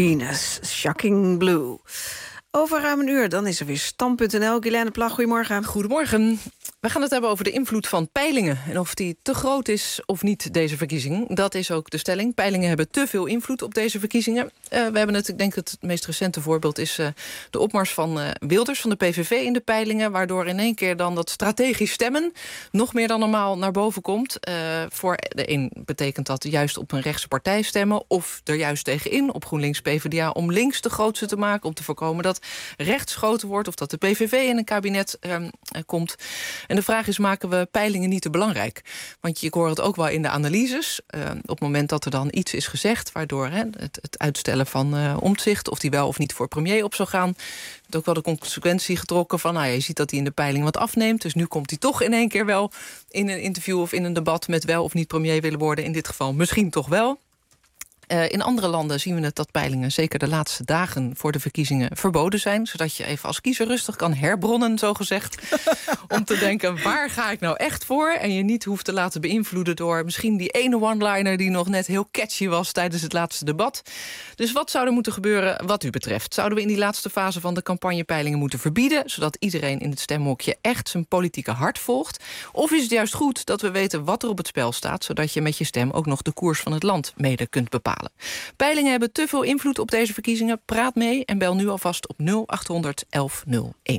Venus, Shocking Blue. Over ruim een uur, dan is er weer stand punt n l. Guilaine Plag, goedemorgen. Goedemorgen. We gaan het hebben over de invloed van peilingen. En of die te groot is of niet, deze verkiezing. Dat is ook de stelling. Peilingen hebben te veel invloed op deze verkiezingen. Uh, we hebben het, ik denk het meest recente voorbeeld is uh, de opmars van uh, Wilders van de P V V in de peilingen. Waardoor in één keer dan dat strategisch stemmen nog meer dan normaal naar boven komt. Uh, voor de een betekent dat juist op een rechtse partij stemmen. Of er juist tegenin op GroenLinks P v d A om links de grootste te maken. Om te voorkomen dat rechts groter wordt. Of dat de P V V in een kabinet uh, uh, komt. En de vraag is, maken we peilingen niet te belangrijk? Want je, ik hoor het ook wel in de analyses. Uh, op het moment dat er dan iets is gezegd, waardoor hè, het, het uitstellen van uh, Omtzigt, of die wel of niet voor premier op zou gaan, heeft ook wel de consequentie getrokken van, nou ja, je ziet dat hij in de peiling wat afneemt. Dus nu komt hij toch in één keer wel in een interview of in een debat met wel of niet premier willen worden. In dit geval misschien toch wel. Uh, in andere landen zien we het dat peilingen, zeker de laatste dagen voor de verkiezingen, verboden zijn. Zodat je even als kiezer rustig kan herbronnen, zogezegd. Om te denken, waar ga ik nou echt voor? En je niet hoeft te laten beïnvloeden door misschien die ene one-liner die nog net heel catchy was tijdens het laatste debat. Dus wat zou er moeten gebeuren wat u betreft? Zouden we in die laatste fase van de campagnepeilingen moeten verbieden, zodat iedereen in het stemhokje echt zijn politieke hart volgt? Of is het juist goed dat we weten wat er op het spel staat, zodat je met je stem ook nog de koers van het land mede kunt bepalen? Peilingen hebben te veel invloed op deze verkiezingen. Praat mee en bel nu alvast op nul acht honderd elf nul één.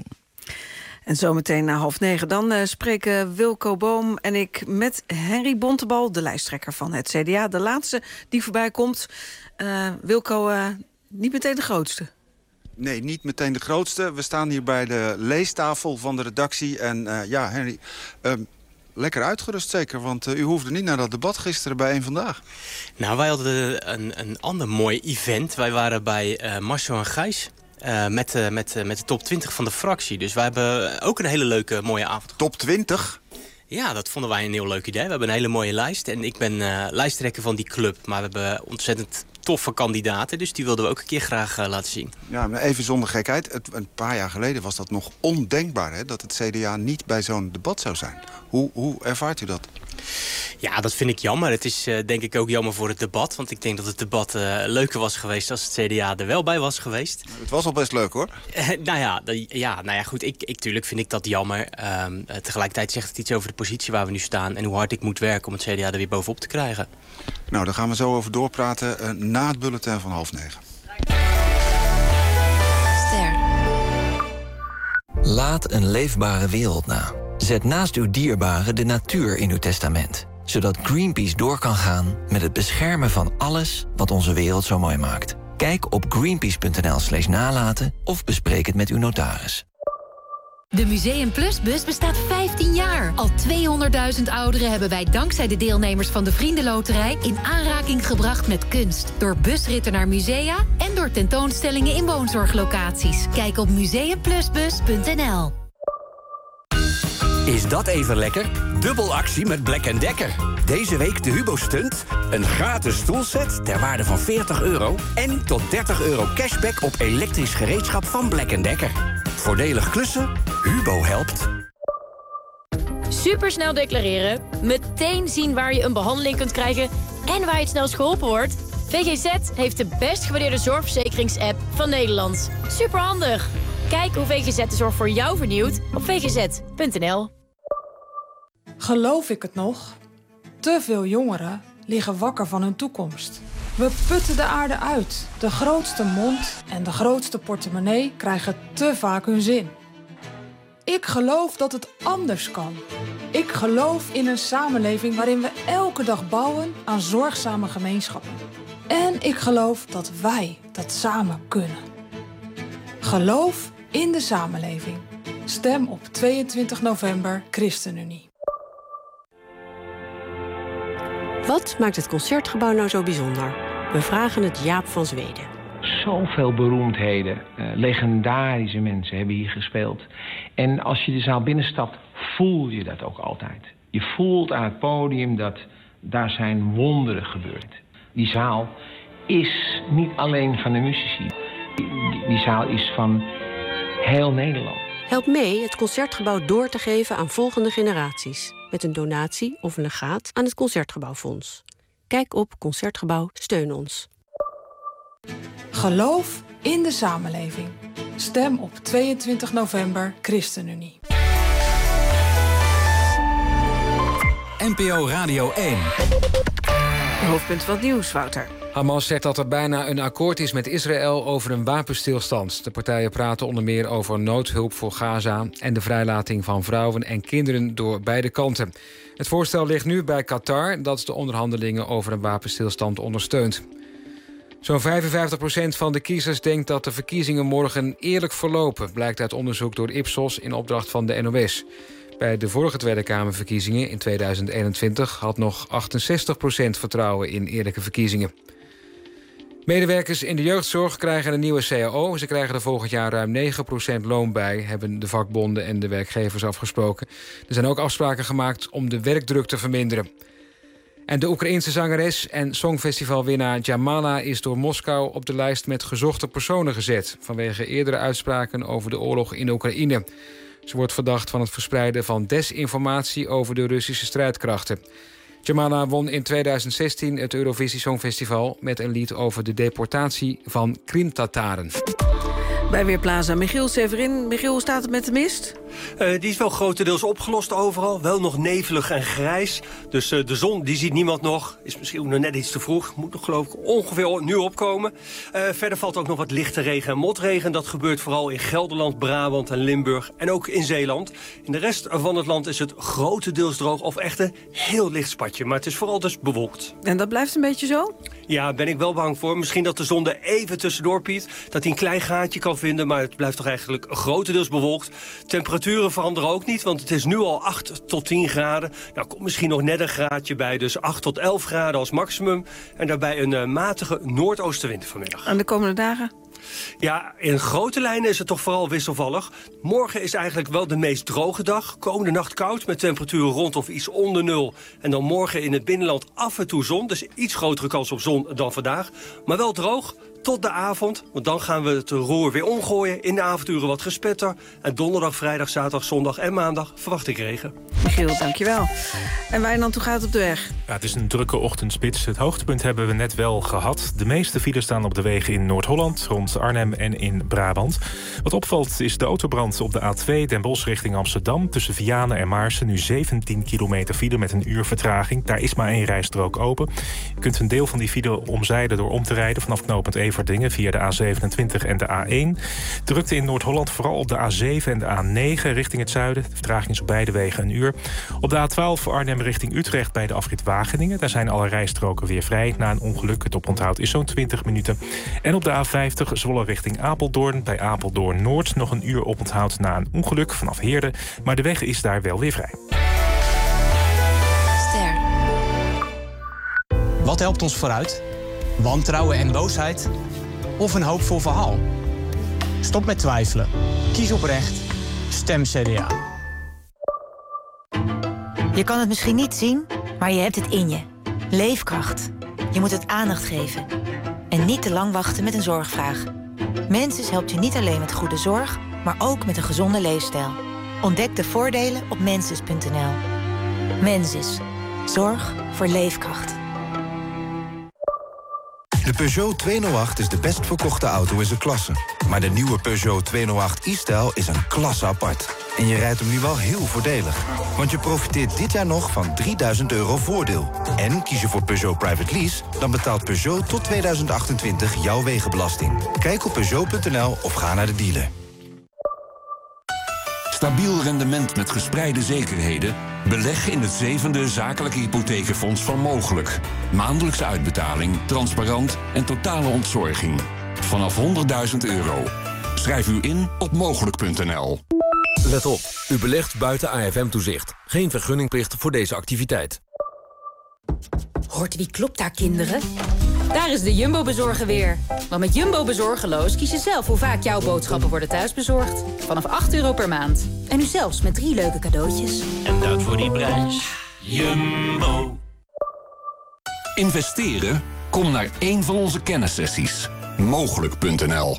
En zometeen na half negen dan uh, spreken Wilco Boom en ik met Henry Bontebal, de lijsttrekker van het C D A. De laatste die voorbij komt. Uh, Wilco, uh, niet meteen de grootste. Nee, niet meteen de grootste. We staan hier bij de leestafel van de redactie. En uh, ja, Henry, uh, lekker uitgerust zeker, want uh, u hoefde niet naar dat debat gisteren bij één Vandaag. Nou, wij hadden een, een ander mooi event. Wij waren bij uh, Marcel en Gijs. Uh, met, uh, met, uh, met de top twintig van de fractie. Dus wij hebben ook een hele leuke, mooie avond. Top twintig? Ja, dat vonden wij een heel leuk idee. We hebben een hele mooie lijst. En ik ben uh, lijsttrekker van die club. Maar we hebben ontzettend toffe kandidaten. Dus die wilden we ook een keer graag uh, laten zien. Ja, maar even zonder gekheid. Het, een paar jaar geleden was dat nog ondenkbaar, hè, dat het C D A niet bij zo'n debat zou zijn. Hoe, hoe ervaart u dat? Ja, dat vind ik jammer. Het is uh, denk ik ook jammer voor het debat. Want ik denk dat het debat uh, leuker was geweest als het C D A er wel bij was geweest. Het was al best leuk, hoor. Uh, nou ja, de, ja, nou ja, goed. Ik, ik, tuurlijk vind ik dat jammer. Um, uh, tegelijkertijd zegt het iets over de positie waar we nu staan en hoe hard ik moet werken om het C D A er weer bovenop te krijgen. Nou, daar gaan we zo over doorpraten uh, na het bulletin van half negen. Ster. Laat een leefbare wereld na. Zet naast uw dierbaren de natuur in uw testament. Zodat Greenpeace door kan gaan met het beschermen van alles wat onze wereld zo mooi maakt. Kijk op greenpeace punt n l slash nalaten of bespreek het met uw notaris. De Museum Plus bus bestaat vijftien jaar. Al tweehonderdduizend ouderen hebben wij dankzij de deelnemers van de Vriendenloterij in aanraking gebracht met kunst. Door busritten naar musea en door tentoonstellingen in woonzorglocaties. Kijk op museumplusbus punt n l. Is dat even lekker? Dubbelactie met Black and Decker. Deze week de Hubo Stunt. Een gratis stoelset ter waarde van veertig euro. En tot dertig euro cashback op elektrisch gereedschap van Black and Decker. Voordelig klussen, Hubo helpt. Supersnel declareren, meteen zien waar je een behandeling kunt krijgen en waar je het snelst geholpen wordt. V G Z heeft de best gewaardeerde zorgverzekerings-app van Nederland. Superhandig! Kijk hoe V G Z de zorg voor jou vernieuwt op v g z punt n l. Geloof ik het nog? Te veel jongeren liggen wakker van hun toekomst. We putten de aarde uit. De grootste mond en de grootste portemonnee krijgen te vaak hun zin. Ik geloof dat het anders kan. Ik geloof in een samenleving waarin we elke dag bouwen aan zorgzame gemeenschappen. En ik geloof dat wij dat samen kunnen. Geloof in de samenleving. Stem op tweeëntwintig november ChristenUnie. Wat maakt het Concertgebouw nou zo bijzonder? We vragen het Jaap van Zweden. Zoveel beroemdheden, uh, legendarische mensen hebben hier gespeeld. En als je de zaal binnenstapt, voel je dat ook altijd. Je voelt aan het podium dat daar zijn wonderen gebeurd. Die zaal is niet alleen van de muzici. Die, die zaal is van heel Nederland. Help mee het Concertgebouw door te geven aan volgende generaties. Met een donatie of een legaat aan het Concertgebouwfonds. Kijk op Concertgebouw Steun ons. Geloof in de samenleving. Stem op tweeëntwintig november ChristenUnie. N P O Radio één. Hoofdpunt van het nieuws, Wouter. Hamas zegt dat er bijna een akkoord is met Israël over een wapenstilstand. De partijen praten onder meer over noodhulp voor Gaza en de vrijlating van vrouwen en kinderen door beide kanten. Het voorstel ligt nu bij Qatar, dat de onderhandelingen over een wapenstilstand ondersteunt. Zo'n vijfenvijftig procent van de kiezers denkt dat de verkiezingen morgen eerlijk verlopen, blijkt uit onderzoek door Ipsos in opdracht van de N O S. Bij de vorige Tweede Kamerverkiezingen in tweeduizend eenentwintig had nog achtenzestig procent vertrouwen in eerlijke verkiezingen. Medewerkers in de jeugdzorg krijgen een nieuwe C A O. Ze krijgen er volgend jaar ruim negen procent loon bij, hebben de vakbonden en de werkgevers afgesproken. Er zijn ook afspraken gemaakt om de werkdruk te verminderen. En de Oekraïense zangeres en songfestivalwinnaar Jamala is door Moskou op de lijst met gezochte personen gezet, vanwege eerdere uitspraken over de oorlog in Oekraïne. Ze wordt verdacht van het verspreiden van desinformatie over de Russische strijdkrachten. Jamala won in tweeduizend zestien het Eurovisie Songfestival met een lied over de deportatie van Krim-Tataren. Bij Weerplaza Michiel Severin. Michiel, hoe staat het met de mist? Uh, die is wel grotendeels opgelost overal. Wel nog nevelig en grijs. Dus uh, de zon die ziet niemand nog. Is misschien ook nog net iets te vroeg. Moet nog geloof ik ongeveer nu opkomen. Uh, verder valt ook nog wat lichte regen en motregen. Dat gebeurt vooral in Gelderland, Brabant en Limburg. En ook in Zeeland. In de rest van het land is het grotendeels droog. Of echt een heel licht spatje. Maar het is vooral dus bewolkt. En dat blijft een beetje zo? Ja, ben ik wel bang voor. Misschien dat de zon er even tussendoor piet. Dat hij een klein gaatje kan vinden. Maar het blijft toch eigenlijk grotendeels bewolkt. Temperaturen veranderen ook niet, want het is nu al acht tot tien graden. Nou, komt misschien nog net een graadje bij, dus acht tot elf graden als maximum. En daarbij een uh, matige noordoostenwind vanmiddag. En de komende dagen? Ja, in grote lijnen is het toch vooral wisselvallig. Morgen is eigenlijk wel de meest droge dag. Komende nacht koud met temperaturen rond of iets onder nul. En dan morgen in het binnenland af en toe zon. Dus iets grotere kans op zon dan vandaag. Maar wel droog tot de avond. Want dan gaan we het roer weer omgooien. In de avonduren wat gespetter. En donderdag, vrijdag, zaterdag, zondag en maandag verwacht ik regen. Michiel, dankjewel. En Wijnand, hoe gaat het op de weg? Ja, het is een drukke ochtendspits. Het hoogtepunt hebben we net wel gehad. De meeste files staan op de wegen in Noord-Holland, rond Arnhem en in Brabant. Wat opvalt is de autobrand op de A twee Den Bosch richting Amsterdam. Tussen Vianen en Maarsen nu zeventien kilometer file met een uur vertraging. Daar is maar één rijstrook open. Je kunt een deel van die file omzeilen door om te rijden vanaf knooppunt Everdingen via de A zevenentwintig en de A één. Drukte in Noord-Holland vooral op de A zeven en de A negen richting het zuiden. De vertraging is op beide wegen een uur. Op de A twaalf Arnhem richting Utrecht bij de afrit Wageningen. Daar zijn alle rijstroken weer vrij na een ongeluk. Het oponthoud is zo'n twintig minuten. En op de A vijftig Zwolle richting Apeldoorn. Bij Apeldoorn Noord nog een uur oponthoud na een ongeluk vanaf Heerde. Maar de weg is daar wel weer vrij. Ster. Wat helpt ons vooruit? Wantrouwen en boosheid? Of een hoopvol verhaal? Stop met twijfelen. Kies oprecht. Stem C D A. Je kan het misschien niet zien, maar je hebt het in je. Leefkracht. Je moet het aandacht geven. En niet te lang wachten met een zorgvraag. Mensis helpt je niet alleen met goede zorg, maar ook met een gezonde leefstijl. Ontdek de voordelen op mensis punt n l. Mensis. Zorg voor leefkracht. De Peugeot tweehonderdacht is de best verkochte auto in zijn klasse. Maar de nieuwe Peugeot tweehonderdacht e-stijl is een klasse apart. En je rijdt hem nu wel heel voordelig. Want je profiteert dit jaar nog van drieduizend euro voordeel. En kies je voor Peugeot Private Lease, dan betaalt Peugeot tot tweeduizend achtentwintig jouw wegenbelasting. Kijk op Peugeot punt n l of ga naar de dealer. Stabiel rendement met gespreide zekerheden? Beleg in het zevende zakelijke hypotheekfonds van Mogelijk. Maandelijkse uitbetaling, transparant en totale ontzorging. Vanaf honderdduizend euro. Schrijf u in op mogelijk punt n l. Let op, u belegt buiten A F M-toezicht. Geen vergunningplicht voor deze activiteit. Hoort wie klopt daar, kinderen? Daar is de Jumbo-bezorger weer. Want met Jumbo Bezorgeloos kies je zelf hoe vaak jouw boodschappen worden thuisbezorgd. Vanaf acht euro per maand. En nu zelfs met drie leuke cadeautjes. En dat voor die prijs. Jumbo. Investeren? Kom naar één van onze kennissessies. mogelijk punt n l.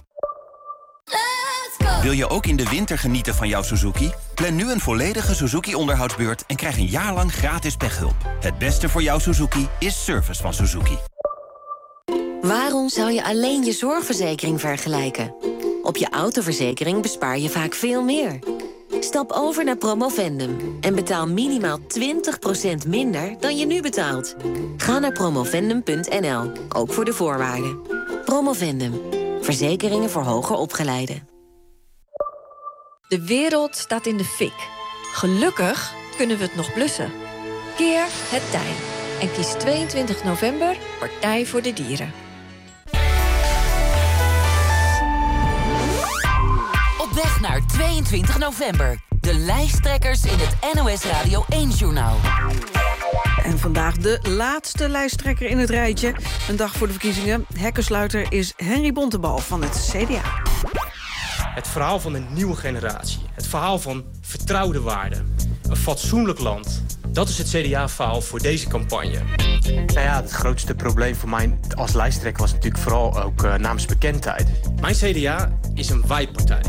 Wil je ook in de winter genieten van jouw Suzuki? Plan nu een volledige Suzuki-onderhoudsbeurt en krijg een jaar lang gratis pechhulp. Het beste voor jouw Suzuki is service van Suzuki. Waarom zou je alleen je zorgverzekering vergelijken? Op je autoverzekering bespaar je vaak veel meer. Stap over naar Promovendum en betaal minimaal twintig procent minder dan je nu betaalt. Ga naar promovendum punt n l, ook voor de voorwaarden. Promovendum, verzekeringen voor hoger opgeleiden. De wereld staat in de fik. Gelukkig kunnen we het nog blussen. Keer het tij en kies tweeëntwintig november Partij voor de Dieren. Op weg naar tweeëntwintig november. De lijsttrekkers in het N O S Radio één-journaal. En vandaag de laatste lijsttrekker in het rijtje. Een dag voor de verkiezingen. Hekkensluiter is Henry Bontebal van het C D A. Het verhaal van een nieuwe generatie. Het verhaal van vertrouwde waarden. Een fatsoenlijk land. Dat is het C D A-verhaal voor deze campagne. Nou ja, het grootste probleem voor mij als lijsttrekker was natuurlijk vooral ook uh, naamsbekendheid. Mijn C D A is een wij-partij.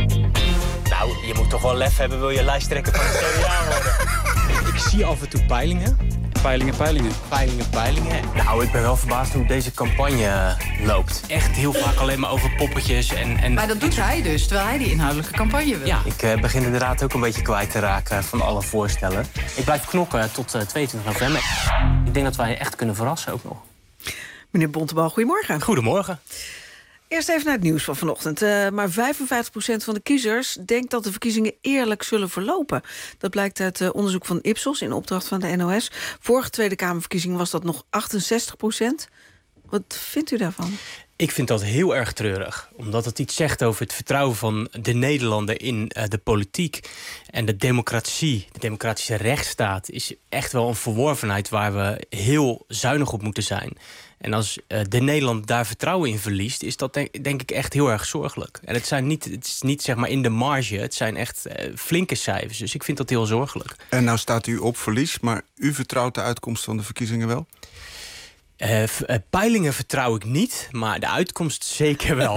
Nou, je moet toch wel lef hebben, wil je lijsttrekker van het C D A worden. Ik zie af en toe peilingen. Peilingen, peilingen. Peilingen, peilingen. Nou, ik ben wel verbaasd hoe deze campagne uh, loopt. Echt heel vaak alleen maar over poppetjes en... en... Maar dat doet hij dus, terwijl hij die inhoudelijke campagne wil. Ja, ik uh, begin inderdaad ook een beetje kwijt te raken van alle voorstellen. Ik blijf knokken tot uh, tweeëntwintig november. Ik denk dat wij echt kunnen verrassen ook nog. Meneer Bontebal, goedemorgen. Goedemorgen. Eerst even naar het nieuws van vanochtend. Uh, maar vijfenvijftig procent van de kiezers denkt dat de verkiezingen eerlijk zullen verlopen. Dat blijkt uit uh, onderzoek van Ipsos in opdracht van de N O S. Vorige Tweede Kamerverkiezing was dat nog achtenzestig procent. Wat vindt u daarvan? Ik vind dat heel erg treurig. Omdat het iets zegt over het vertrouwen van de Nederlander in uh, de politiek. En de democratie, de democratische rechtsstaat, is echt wel een verworvenheid waar we heel zuinig op moeten zijn. En als uh, de Nederland daar vertrouwen in verliest, is dat denk, denk ik echt heel erg zorgelijk. En het, zijn niet, het is niet zeg maar in de marge, het zijn echt uh, flinke cijfers. Dus ik vind dat heel zorgelijk. En nou staat u op verlies, maar u vertrouwt de uitkomst van de verkiezingen wel? Uh, v- uh, peilingen vertrouw ik niet, maar de uitkomst zeker wel.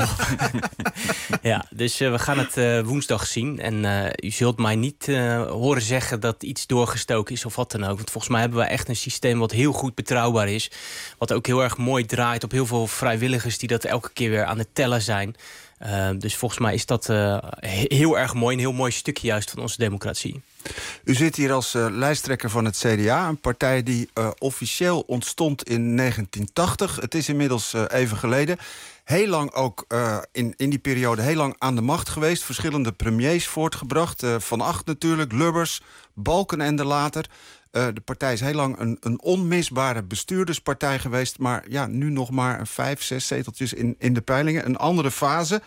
Ja, dus uh, we gaan het uh, woensdag zien. En uh, u zult mij niet uh, horen zeggen dat iets doorgestoken is of wat dan ook. Want volgens mij hebben we echt een systeem wat heel goed betrouwbaar is. Wat ook heel erg mooi draait op heel veel vrijwilligers die dat elke keer weer aan het tellen zijn. Uh, dus volgens mij is dat uh, heel erg mooi, een heel mooi stukje juist van onze democratie. U zit hier als uh, lijsttrekker van het C D A, een partij die uh, officieel ontstond in negentien tachtig. Het is inmiddels uh, even geleden. Heel lang ook uh, in, in die periode heel lang aan de macht geweest. Verschillende premiers voortgebracht. Uh, Van Agt natuurlijk, Lubbers, Balkenende later. Uh, de partij is heel lang een, een onmisbare bestuurderspartij geweest. Maar ja, nu nog maar een vijf, zes zeteltjes in, in de peilingen. Een andere fase.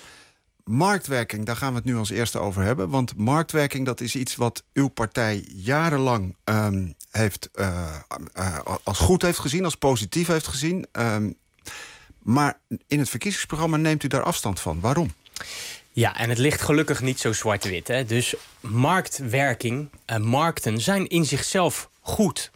Marktwerking, daar gaan we het nu als eerste over hebben. Want marktwerking, dat is iets wat uw partij jarenlang um, heeft, uh, uh, als goed heeft gezien, als positief heeft gezien. Um, maar in het verkiezingsprogramma neemt u daar afstand van. Waarom? Ja, en het ligt gelukkig niet zo zwart-wit. Hè? Dus marktwerking, uh, markten zijn in zichzelf goed.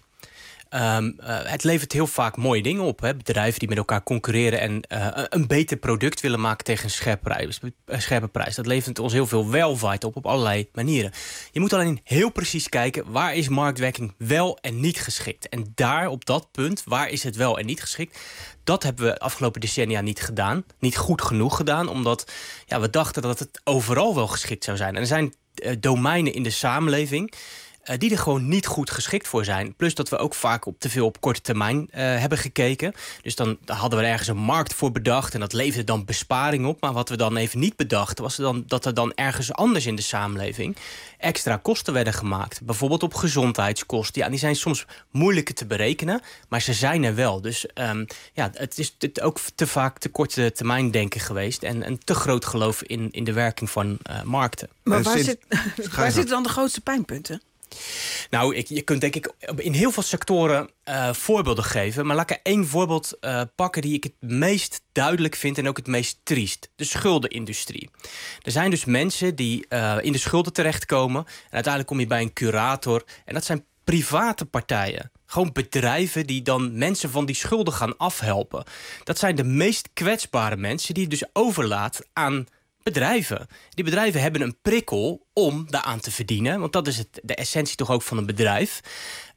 Um, uh, het levert heel vaak mooie dingen op. Hè? Bedrijven die met elkaar concurreren en uh, een beter product willen maken tegen een scherpe prijs, een scherpe prijs. Dat levert ons heel veel welvaart op op allerlei manieren. Je moet alleen heel precies kijken, waar is marktwerking wel en niet geschikt? En daar, op dat punt, waar is het wel en niet geschikt? Dat hebben we de afgelopen decennia niet gedaan. Niet goed genoeg gedaan, omdat ja, we dachten dat het overal wel geschikt zou zijn. En er zijn uh, domeinen in de samenleving Uh, die er gewoon niet goed geschikt voor zijn. Plus dat we ook vaak op te veel op korte termijn uh, hebben gekeken. Dus dan hadden we er ergens een markt voor bedacht en dat leverde dan besparing op. Maar wat we dan even niet bedachten, was dan dat er dan ergens anders in de samenleving extra kosten werden gemaakt. Bijvoorbeeld op gezondheidskosten. Ja, die zijn soms moeilijker te berekenen, maar ze zijn er wel. Dus um, ja, het is het ook te vaak te korte termijn denken geweest en een te groot geloof in, in de werking van uh, markten. Maar waar, zit, waar zitten dan de grootste pijnpunten? Nou, ik, je kunt denk ik in heel veel sectoren uh, voorbeelden geven. Maar laat ik er één voorbeeld uh, pakken die ik het meest duidelijk vind en ook het meest triest. De schuldenindustrie. Er zijn dus mensen die uh, in de schulden terechtkomen. En uiteindelijk kom je bij een curator. En dat zijn private partijen. Gewoon bedrijven die dan mensen van die schulden gaan afhelpen. Dat zijn de meest kwetsbare mensen die je dus overlaat aan bedrijven. Die bedrijven hebben een prikkel om daaraan te verdienen. Want dat is het, de essentie toch ook van een bedrijf.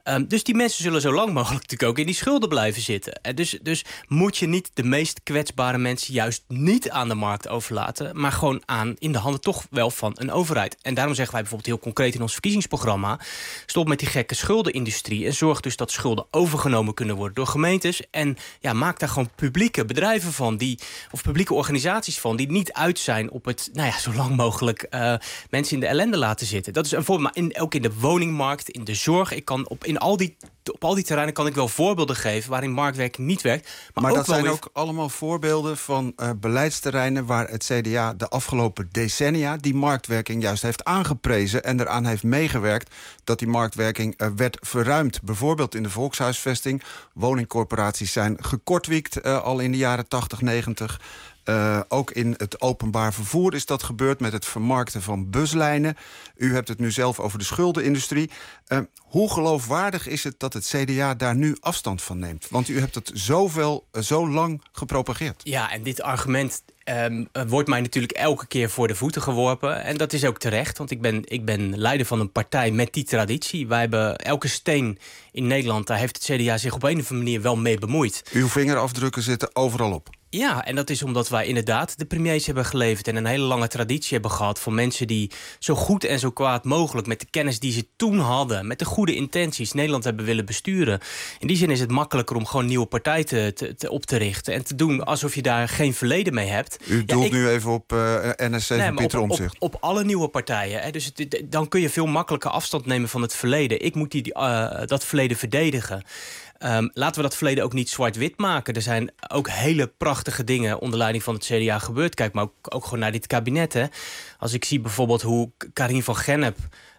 Um, dus die mensen zullen zo lang mogelijk natuurlijk ook in die schulden blijven zitten. En dus, dus moet je niet de meest kwetsbare mensen juist niet aan de markt overlaten, maar gewoon aan in de handen toch wel van een overheid. En daarom zeggen wij bijvoorbeeld heel concreet in ons verkiezingsprogramma: stop met die gekke schuldenindustrie en zorg dus dat schulden overgenomen kunnen worden door gemeentes. En ja, maak daar gewoon publieke bedrijven van, die, of publieke organisaties van, die niet uit zijn op het, nou ja, zo lang mogelijk uh, mensen in de ellende laten zitten. Dat is een voorbeeld, maar in, ook in de woningmarkt, in de zorg. Ik kan op, in al die, op al die terreinen kan ik wel voorbeelden geven waarin marktwerking niet werkt. Maar, maar ook dat wel zijn weer... ook allemaal voorbeelden van uh, beleidsterreinen waar het C D A de afgelopen decennia die marktwerking juist heeft aangeprezen en eraan heeft meegewerkt dat die marktwerking uh, werd verruimd. Bijvoorbeeld in de volkshuisvesting. Woningcorporaties zijn gekortwiekt uh, al in de jaren tachtig, negentig. Uh, ook in het openbaar vervoer is dat gebeurd met het vermarkten van buslijnen. U hebt het nu zelf over de schuldenindustrie. Uh, hoe geloofwaardig is het dat het C D A daar nu afstand van neemt? Want u hebt het zoveel, uh, zo lang gepropageerd. Ja, en dit argument um, wordt mij natuurlijk elke keer voor de voeten geworpen. En dat is ook terecht, want ik ben, ik ben leider van een partij met die traditie. Wij hebben elke steen in Nederland, daar heeft het C D A zich op een of andere manier wel mee bemoeid. Uw vingerafdrukken zitten overal op. Ja, en dat is omdat wij inderdaad de premiers hebben geleverd en een hele lange traditie hebben gehad van mensen die zo goed en zo kwaad mogelijk met de kennis die ze toen hadden, met de goede intenties, Nederland hebben willen besturen. In die zin is het makkelijker om gewoon een nieuwe partij te, te, te op te richten en te doen alsof je daar geen verleden mee hebt. U doelt ja, ik, nu even op uh, N S C nee, van Pieter op, Omtzigt. Op, op alle nieuwe partijen. Hè. Dus het, dan kun je veel makkelijker afstand nemen van het verleden. Ik moet die, uh, dat verleden verdedigen. Um, laten we dat verleden ook niet zwart-wit maken. Er zijn ook hele prachtige dingen onder leiding van het C D A gebeurd. Kijk maar ook, ook gewoon naar dit kabinet. Hè. Als ik zie bijvoorbeeld hoe Karien van Gennep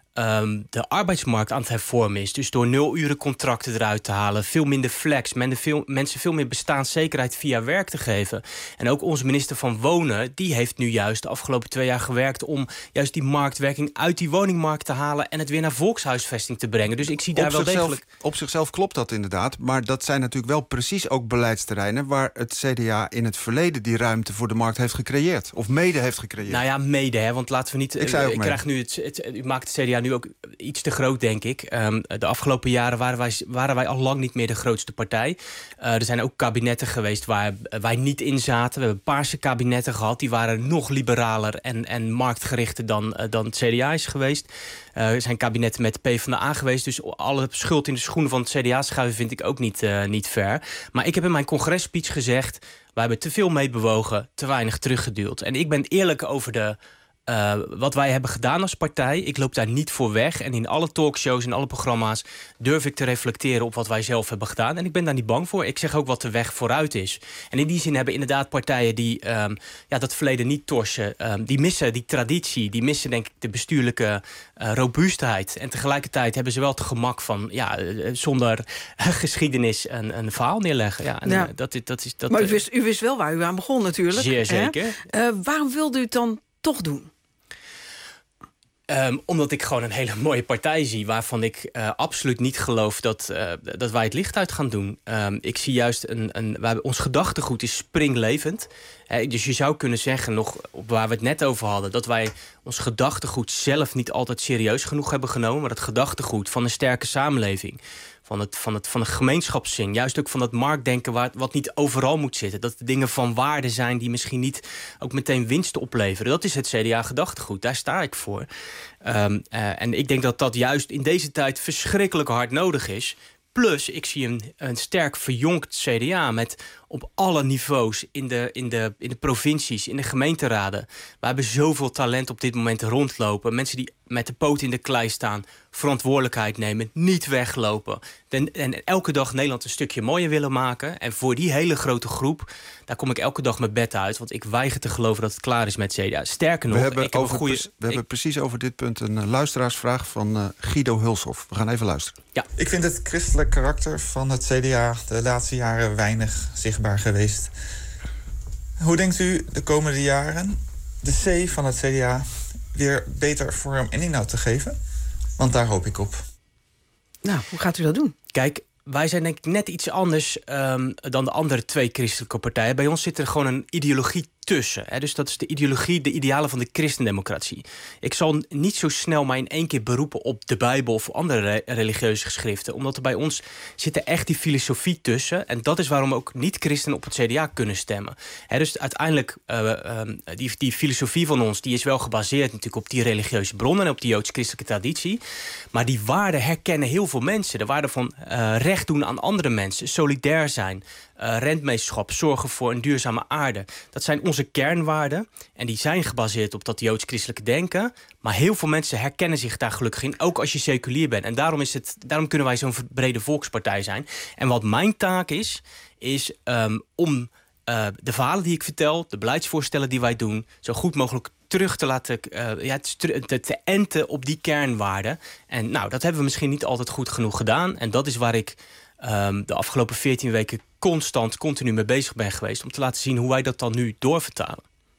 Um, de arbeidsmarkt aan het hervormen is. Dus door nulurencontracten eruit te halen, veel minder flex, men veel, mensen veel meer bestaanszekerheid via werk te geven. En ook onze minister van Wonen, die heeft nu juist de afgelopen twee jaar gewerkt om juist die marktwerking uit die woningmarkt te halen en het weer naar volkshuisvesting te brengen. Dus ik zie daar op wel zichzelf, degelijk... Op zichzelf klopt dat inderdaad, maar dat zijn natuurlijk wel precies ook beleidsterreinen waar het C D A in het verleden die ruimte voor de markt heeft gecreëerd. Of mede heeft gecreëerd. Nou ja, mede, hè, want laten we niet... Ik, zei ook ik krijg nu het, het, u maakt het C D A nu ook iets te groot, denk ik. Um, de afgelopen jaren waren wij, waren wij al lang niet meer de grootste partij. Uh, er zijn ook kabinetten geweest waar wij niet in zaten. We hebben paarse kabinetten gehad. Die waren nog liberaler en, en marktgerichter dan, uh, dan het C D A is geweest. Uh, er zijn kabinetten met de PvdA geweest. Dus alle schuld in de schoenen van het C D A schuiven vind ik ook niet, uh, niet fair. Maar ik heb in mijn congresspeech gezegd, wij hebben te veel meebewogen, te weinig teruggeduwd. En ik ben eerlijk over de... Uh, wat wij hebben gedaan als partij, ik loop daar niet voor weg. En in alle talkshows en alle programma's durf ik te reflecteren op wat wij zelf hebben gedaan. En ik ben daar niet bang voor. Ik zeg ook wat de weg vooruit is. En in die zin hebben inderdaad partijen die um, ja, dat verleden niet torsen. Um, die missen die traditie, die missen denk ik de bestuurlijke uh, robuustheid. En tegelijkertijd hebben ze wel het gemak van ja, uh, zonder uh, geschiedenis een, een verhaal neerleggen. Ja, en, ja. Uh, dat, dat is, dat, maar u wist, u wist wel waar u aan begon natuurlijk. Zeer zeker. Uh, waarom wilde u het dan toch doen? Um, omdat ik gewoon een hele mooie partij zie, waarvan ik uh, absoluut niet geloof dat, uh, dat wij het licht uit gaan doen. Um, ik zie juist een, een wij, ons gedachtegoed is springlevend. He, dus je zou kunnen zeggen, nog op waar we het net over hadden, dat wij ons gedachtegoed zelf niet altijd serieus genoeg hebben genomen, maar het gedachtegoed van een sterke samenleving, van het, van het, van het gemeenschapszin, juist ook van dat marktdenken waar, wat niet overal moet zitten. Dat de dingen van waarde zijn die misschien niet ook meteen winst opleveren. Dat is het C D A-gedachtegoed, daar sta ik voor. Um, uh, en ik denk dat dat juist in deze tijd verschrikkelijk hard nodig is. Plus, ik zie een, een sterk verjonkt C D A met op alle niveaus in de, in, de, in de provincies, in de gemeenteraden. We hebben zoveel talent op dit moment rondlopen. Mensen die met de poot in de klei staan, verantwoordelijkheid nemen, niet weglopen. En, en elke dag Nederland een stukje mooier willen maken. En voor die hele grote groep, daar kom ik elke dag mijn bed uit. Want ik weiger te geloven dat het klaar is met C D A. Sterker nog, we hebben, ik heb over, een goede... we ik... hebben precies over dit punt een uh, luisteraarsvraag van uh, Guido Hulshoff. We gaan even luisteren. Ja. Ik vind het christelijk karakter van het C D A de laatste jaren weinig zichtbaar geweest. Hoe denkt u de komende jaren de C van het C D A weer beter vorm en inhoud te geven? Want daar hoop ik op. Nou, hoe gaat u dat doen? Kijk, wij zijn denk ik net iets anders um, dan de andere twee christelijke partijen. Bij ons zit er gewoon een ideologie tussen. Hè. Dus dat is de ideologie, de idealen van de christendemocratie. Ik zal niet zo snel mij in één keer beroepen op de Bijbel of andere re- religieuze geschriften. Omdat er bij ons zit er echt die filosofie tussen. En dat is waarom ook niet-christenen op het C D A kunnen stemmen. Hè, dus uiteindelijk, uh, uh, die, die filosofie van ons, die is wel gebaseerd natuurlijk op die religieuze bronnen en op die joods-christelijke traditie. Maar die waarden herkennen heel veel mensen. De waarde van uh, recht doen aan andere mensen, solidair zijn, uh, rentmeesterschap, zorgen voor een duurzame aarde. Dat zijn onze kernwaarden en die zijn gebaseerd op dat joods-christelijke denken. Maar heel veel mensen herkennen zich daar gelukkig in, ook als je seculier bent. En daarom, is het, daarom kunnen wij zo'n brede volkspartij zijn. En wat mijn taak is, is um, om uh, de verhalen die ik vertel, de beleidsvoorstellen die wij doen, zo goed mogelijk terug te laten, uh, ja, te, te, te enten op die kernwaarden. En nou, dat hebben we misschien niet altijd goed genoeg gedaan. En dat is waar ik um, de afgelopen veertien weken constant, continu mee bezig ben geweest, om te laten zien hoe wij dat dan nu doorvertalen.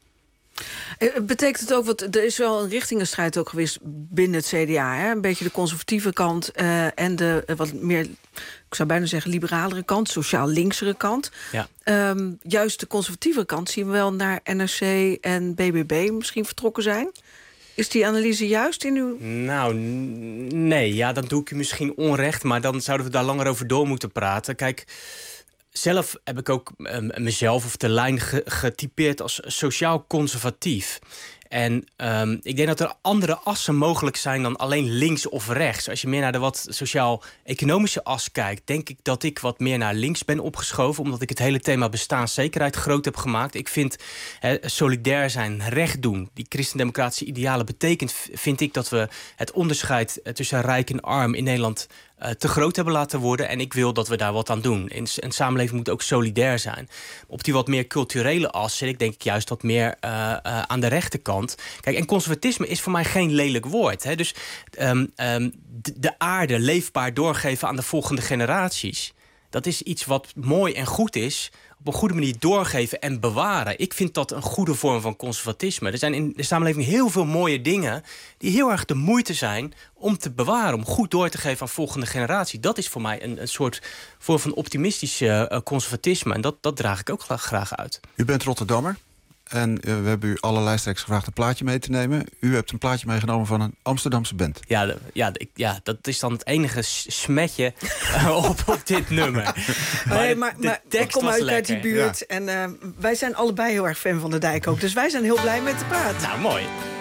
Betekent het ook, want er is wel een richtingenstrijd ook geweest binnen het C D A, hè? Een beetje de conservatieve kant uh, en de uh, wat meer, ik zou bijna zeggen, liberalere kant, sociaal linksere kant. Ja. Um, juist de conservatieve kant zien we wel naar N R C en B B B misschien vertrokken zijn. Is die analyse juist in uw... Nou, n- nee, ja, dan doe ik u misschien onrecht, maar dan zouden we daar langer over door moeten praten. Kijk, zelf heb ik ook um, mezelf of de lijn ge- getypeerd als sociaal conservatief. En um, ik denk dat er andere assen mogelijk zijn dan alleen links of rechts. Als je meer naar de wat sociaal-economische as kijkt, denk ik dat ik wat meer naar links ben opgeschoven, omdat ik het hele thema bestaanszekerheid groot heb gemaakt. Ik vind he, solidair zijn, recht doen, die christendemocratische idealen betekent, vind ik, dat we het onderscheid tussen rijk en arm in Nederland Uh, te groot hebben laten worden. En ik wil dat we daar wat aan doen. En een samenleving moet ook solidair zijn. Op die wat meer culturele as zit ik denk ik juist wat meer uh, uh, aan de rechterkant. Kijk, en conservatisme is voor mij geen lelijk woord. Hè? Dus um, um, de, de aarde leefbaar doorgeven aan de volgende generaties, dat is iets wat mooi en goed is, op een goede manier doorgeven en bewaren. Ik vind dat een goede vorm van conservatisme. Er zijn in de samenleving heel veel mooie dingen die heel erg de moeite zijn om te bewaren, om goed door te geven aan volgende generatie. Dat is voor mij een, een soort vorm van optimistisch uh, conservatisme. En dat, dat draag ik ook graag, graag uit. U bent Rotterdammer. En uh, we hebben u alle lijsttrekkers gevraagd een plaatje mee te nemen. U hebt een plaatje meegenomen van een Amsterdamse band. Ja, de, ja, de, ja dat is dan het enige smetje uh, op, op dit nummer. Maar, nee, de, maar, de maar tekst ik kom was uit, lekker. uit die buurt. Ja. En uh, wij zijn allebei heel erg fan van de Dijk ook. Dus wij zijn heel blij met de praat. Nou, mooi.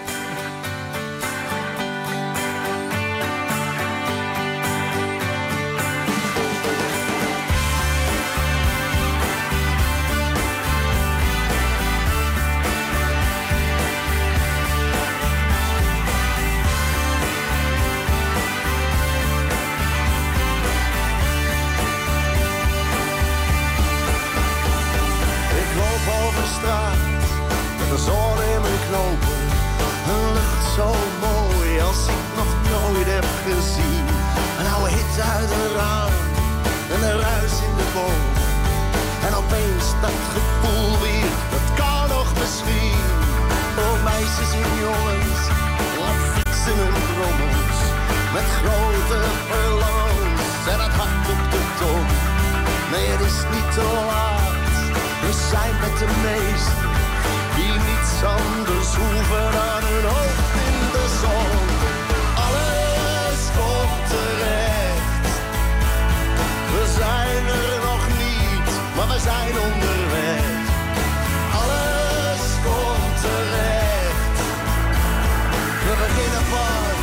De zon in mijn knopen, een lucht zo mooi als ik nog nooit heb gezien. Een oude hit uit een raam en een ruis in de boom. En opeens dat gevoel weer, dat kan nog misschien. Oh meisjes en jongens, laat fietsen en drommels. Met grote verlangens en het hart op de tong. Nee, het is niet te laat, we zijn met de meesten die niets anders hoeven dan hun hoofd in de zon. Alles komt terecht. We zijn er nog niet, maar we zijn onderweg. Alles komt terecht. We beginnen pas.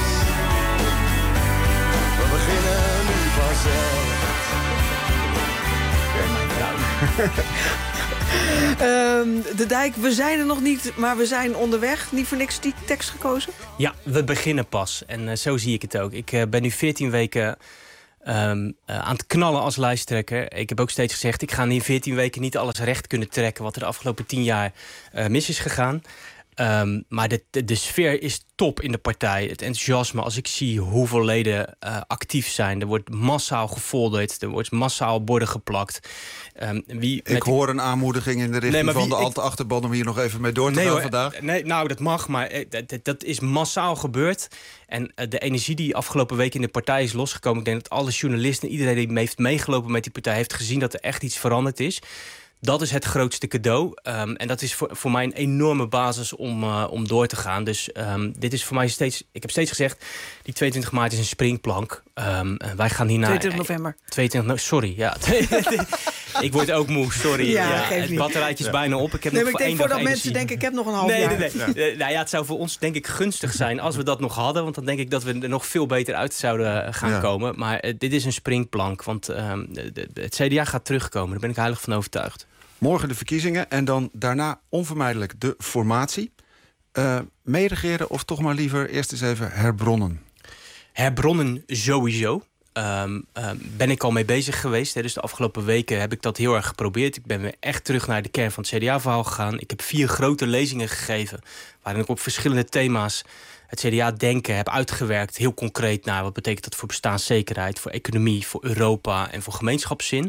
We beginnen nu pas echt. Um, de Dijk, we zijn er nog niet, maar we zijn onderweg. Niet voor niks die tekst gekozen? Ja, we beginnen pas. En uh, zo zie ik het ook. Ik uh, ben nu veertien weken um, uh, aan het knallen als lijsttrekker. Ik heb ook steeds gezegd, ik ga in veertien weken niet alles recht kunnen trekken wat er de afgelopen tien jaar uh, mis is gegaan. Um, maar de, de, de sfeer is top in de partij. Het enthousiasme, als ik zie hoeveel leden uh, actief zijn. Er wordt massaal gefolderd, er wordt massaal borden geplakt. Um, wie ik hoor een aanmoediging in de richting nee, van de ik... achterban om hier nog even mee door te nee, gaan hoor, vandaag. Nee, nou, dat mag, maar dat, dat is massaal gebeurd. En uh, de energie die afgelopen week in de partij is losgekomen, ik denk dat alle journalisten en iedereen die heeft meegelopen met die partij heeft gezien dat er echt iets veranderd is. Dat is het grootste cadeau. Um, en dat is voor, voor mij een enorme basis om, uh, om door te gaan. Dus um, dit is voor mij steeds... Ik heb steeds gezegd, die tweeëntwintig maart is een springplank. Um, wij gaan hierna... tweeëntwintig november. tweeëntwintig, sorry, ja. Ik word ook moe, sorry. Ja, ja, geef het niet. batterijtje is ja. bijna op. Ik heb nee, nog maar voor ik denk één dag voordat energie. mensen denken, ik heb nog een half nee, jaar. Nee, nee, nee. Ja. Nou ja, het zou voor ons denk ik gunstig zijn als we dat nog hadden. Want dan denk ik dat we er nog veel beter uit zouden gaan ja. komen. Maar uh, dit is een springplank. Want uh, de, de, het C D A gaat terugkomen. Daar ben ik heilig van overtuigd. Morgen de verkiezingen en dan daarna onvermijdelijk de formatie. Uh, meeregeren of toch maar liever eerst eens even herbronnen? Herbronnen sowieso. Um, um, ben ik al mee bezig geweest. Hè. Dus de afgelopen weken heb ik dat heel erg geprobeerd. Ik ben weer echt terug naar de kern van het C D A-verhaal gegaan. Ik heb vier grote lezingen gegeven, waarin ik op verschillende thema's het C D A-denken heb uitgewerkt. Heel concreet naar wat betekent dat voor bestaanszekerheid, voor economie, voor Europa en voor gemeenschapszin.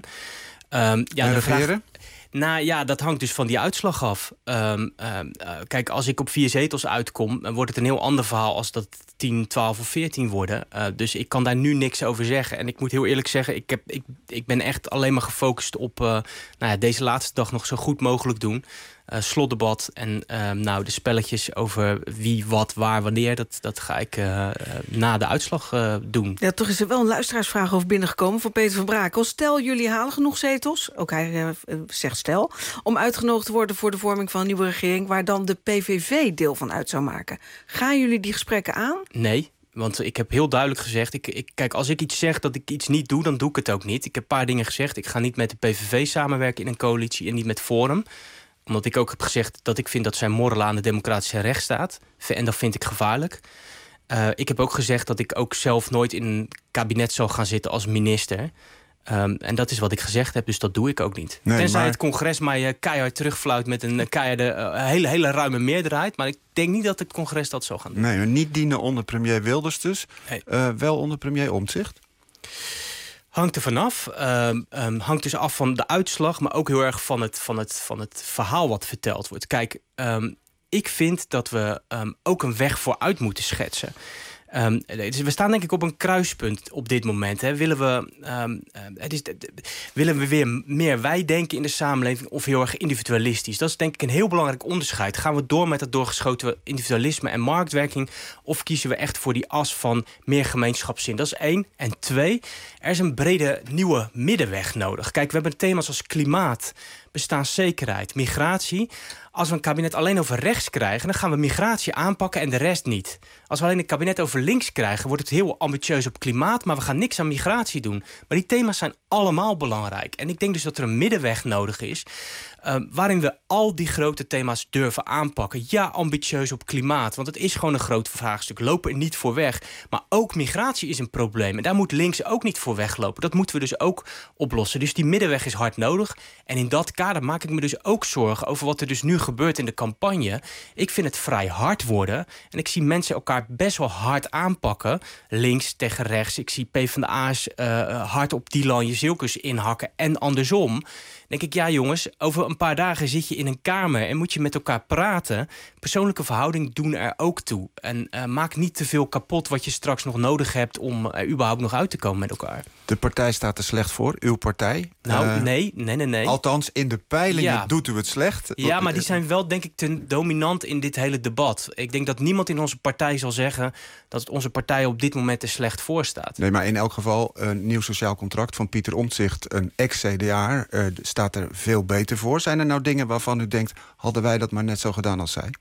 Um, ja, en regeren? Nou ja, dat hangt dus van die uitslag af. Um, uh, uh, kijk, als ik op vier zetels uitkom, dan wordt het een heel ander verhaal als dat tien, twaalf of veertien worden. Uh, dus ik kan daar nu niks over zeggen. En ik moet heel eerlijk zeggen, ik, heb, ik, ik ben echt alleen maar gefocust op uh, nou ja, deze laatste dag nog zo goed mogelijk doen. Uh, slotdebat en uh, nou, de spelletjes over wie, wat, waar, wanneer... dat, dat ga ik uh, uh, na de uitslag uh, doen. Ja, toch is er wel een luisteraarsvraag over binnengekomen van Peter van Brakel. Stel, jullie halen genoeg zetels, ook hij uh, zegt stel... om uitgenodigd te worden voor de vorming van een nieuwe regering... waar dan de P V V deel van uit zou maken. Gaan jullie die gesprekken aan? Nee. Want ik heb heel duidelijk gezegd... Ik, ik, kijk, als ik iets zeg dat ik iets niet doe, dan doe ik het ook niet. Ik heb een paar dingen gezegd. Ik ga niet met de P V V samenwerken in een coalitie... en niet met Forum. Omdat ik ook heb gezegd dat ik vind dat zij morrelen aan de democratische rechtsstaat. En dat vind ik gevaarlijk. Uh, ik heb ook gezegd dat ik ook zelf nooit in een kabinet zal gaan zitten als minister. Um, en dat is wat ik gezegd heb, dus dat doe ik ook niet. Nee, Tenzij maar... het congres mij uh, keihard terugfluit met een uh, keiharde, uh, hele, hele ruime meerderheid. Maar ik denk niet dat het congres dat zal gaan doen. Nee, niet dienen onder premier Wilders dus. Nee. Uh, wel onder premier Omtzigt? Hangt er vanaf. Um, um, hangt dus af van de uitslag, maar ook heel erg van het, van het, van het verhaal wat verteld wordt. Kijk, um, ik vind dat we um, ook een weg vooruit moeten schetsen. Um, dus we staan denk ik op een kruispunt op dit moment. Hè. Willen, we, um, het is, willen we weer meer wij denken in de samenleving of heel erg individualistisch? Dat is denk ik een heel belangrijk onderscheid. Gaan we door met het doorgeschoten individualisme en marktwerking, of kiezen we echt voor die as van meer gemeenschapszin? Dat is één. En twee, er is een brede nieuwe middenweg nodig. Kijk, we hebben thema's als klimaat, bestaanszekerheid, migratie. Als we een kabinet alleen over rechts krijgen, dan gaan we migratie aanpakken en de rest niet. Als we alleen een kabinet over links krijgen, wordt het heel ambitieus op klimaat, maar we gaan niks aan migratie doen. Maar die thema's zijn allemaal belangrijk. En ik denk dus dat er een middenweg nodig is, uh, waarin we al die grote thema's durven aanpakken. Ja, ambitieus op klimaat, want het is gewoon een groot vraagstuk. Lopen er niet voor weg. Maar ook migratie is een probleem. En daar moet links ook niet voor weglopen. Dat moeten we dus ook oplossen. Dus die middenweg is hard nodig. En in dat kader maak ik me dus ook zorgen over wat er dus nu gebeurt in de campagne. Ik vind het vrij hard worden. En ik zie mensen elkaar best wel hard aanpakken. Links tegen rechts. Ik zie PvdA's uh, hard op Dylan Jezielkus inhakken. En andersom. Denk ik, ja jongens, over een paar dagen zit je in een kamer en moet je met elkaar praten. Persoonlijke verhoudingen doen er ook toe. En uh, maak niet te veel kapot wat je straks nog nodig hebt om uh, überhaupt nog uit te komen met elkaar. De partij staat er slecht voor, uw partij. Nou, uh, nee, nee, nee, nee. Althans, in de peilingen ja. doet u het slecht. Ja, maar die zijn wel, denk ik, te dominant in dit hele debat. Ik denk dat niemand in onze partij zal zeggen dat het onze partij op dit moment er slecht voor staat. Nee, maar in elk geval, een nieuw sociaal contract van Pieter Omtzigt, een ex-C D A'er, uh, staat er veel beter voor. Zijn er nou dingen waarvan u denkt, hadden wij dat maar net zo gedaan als zij?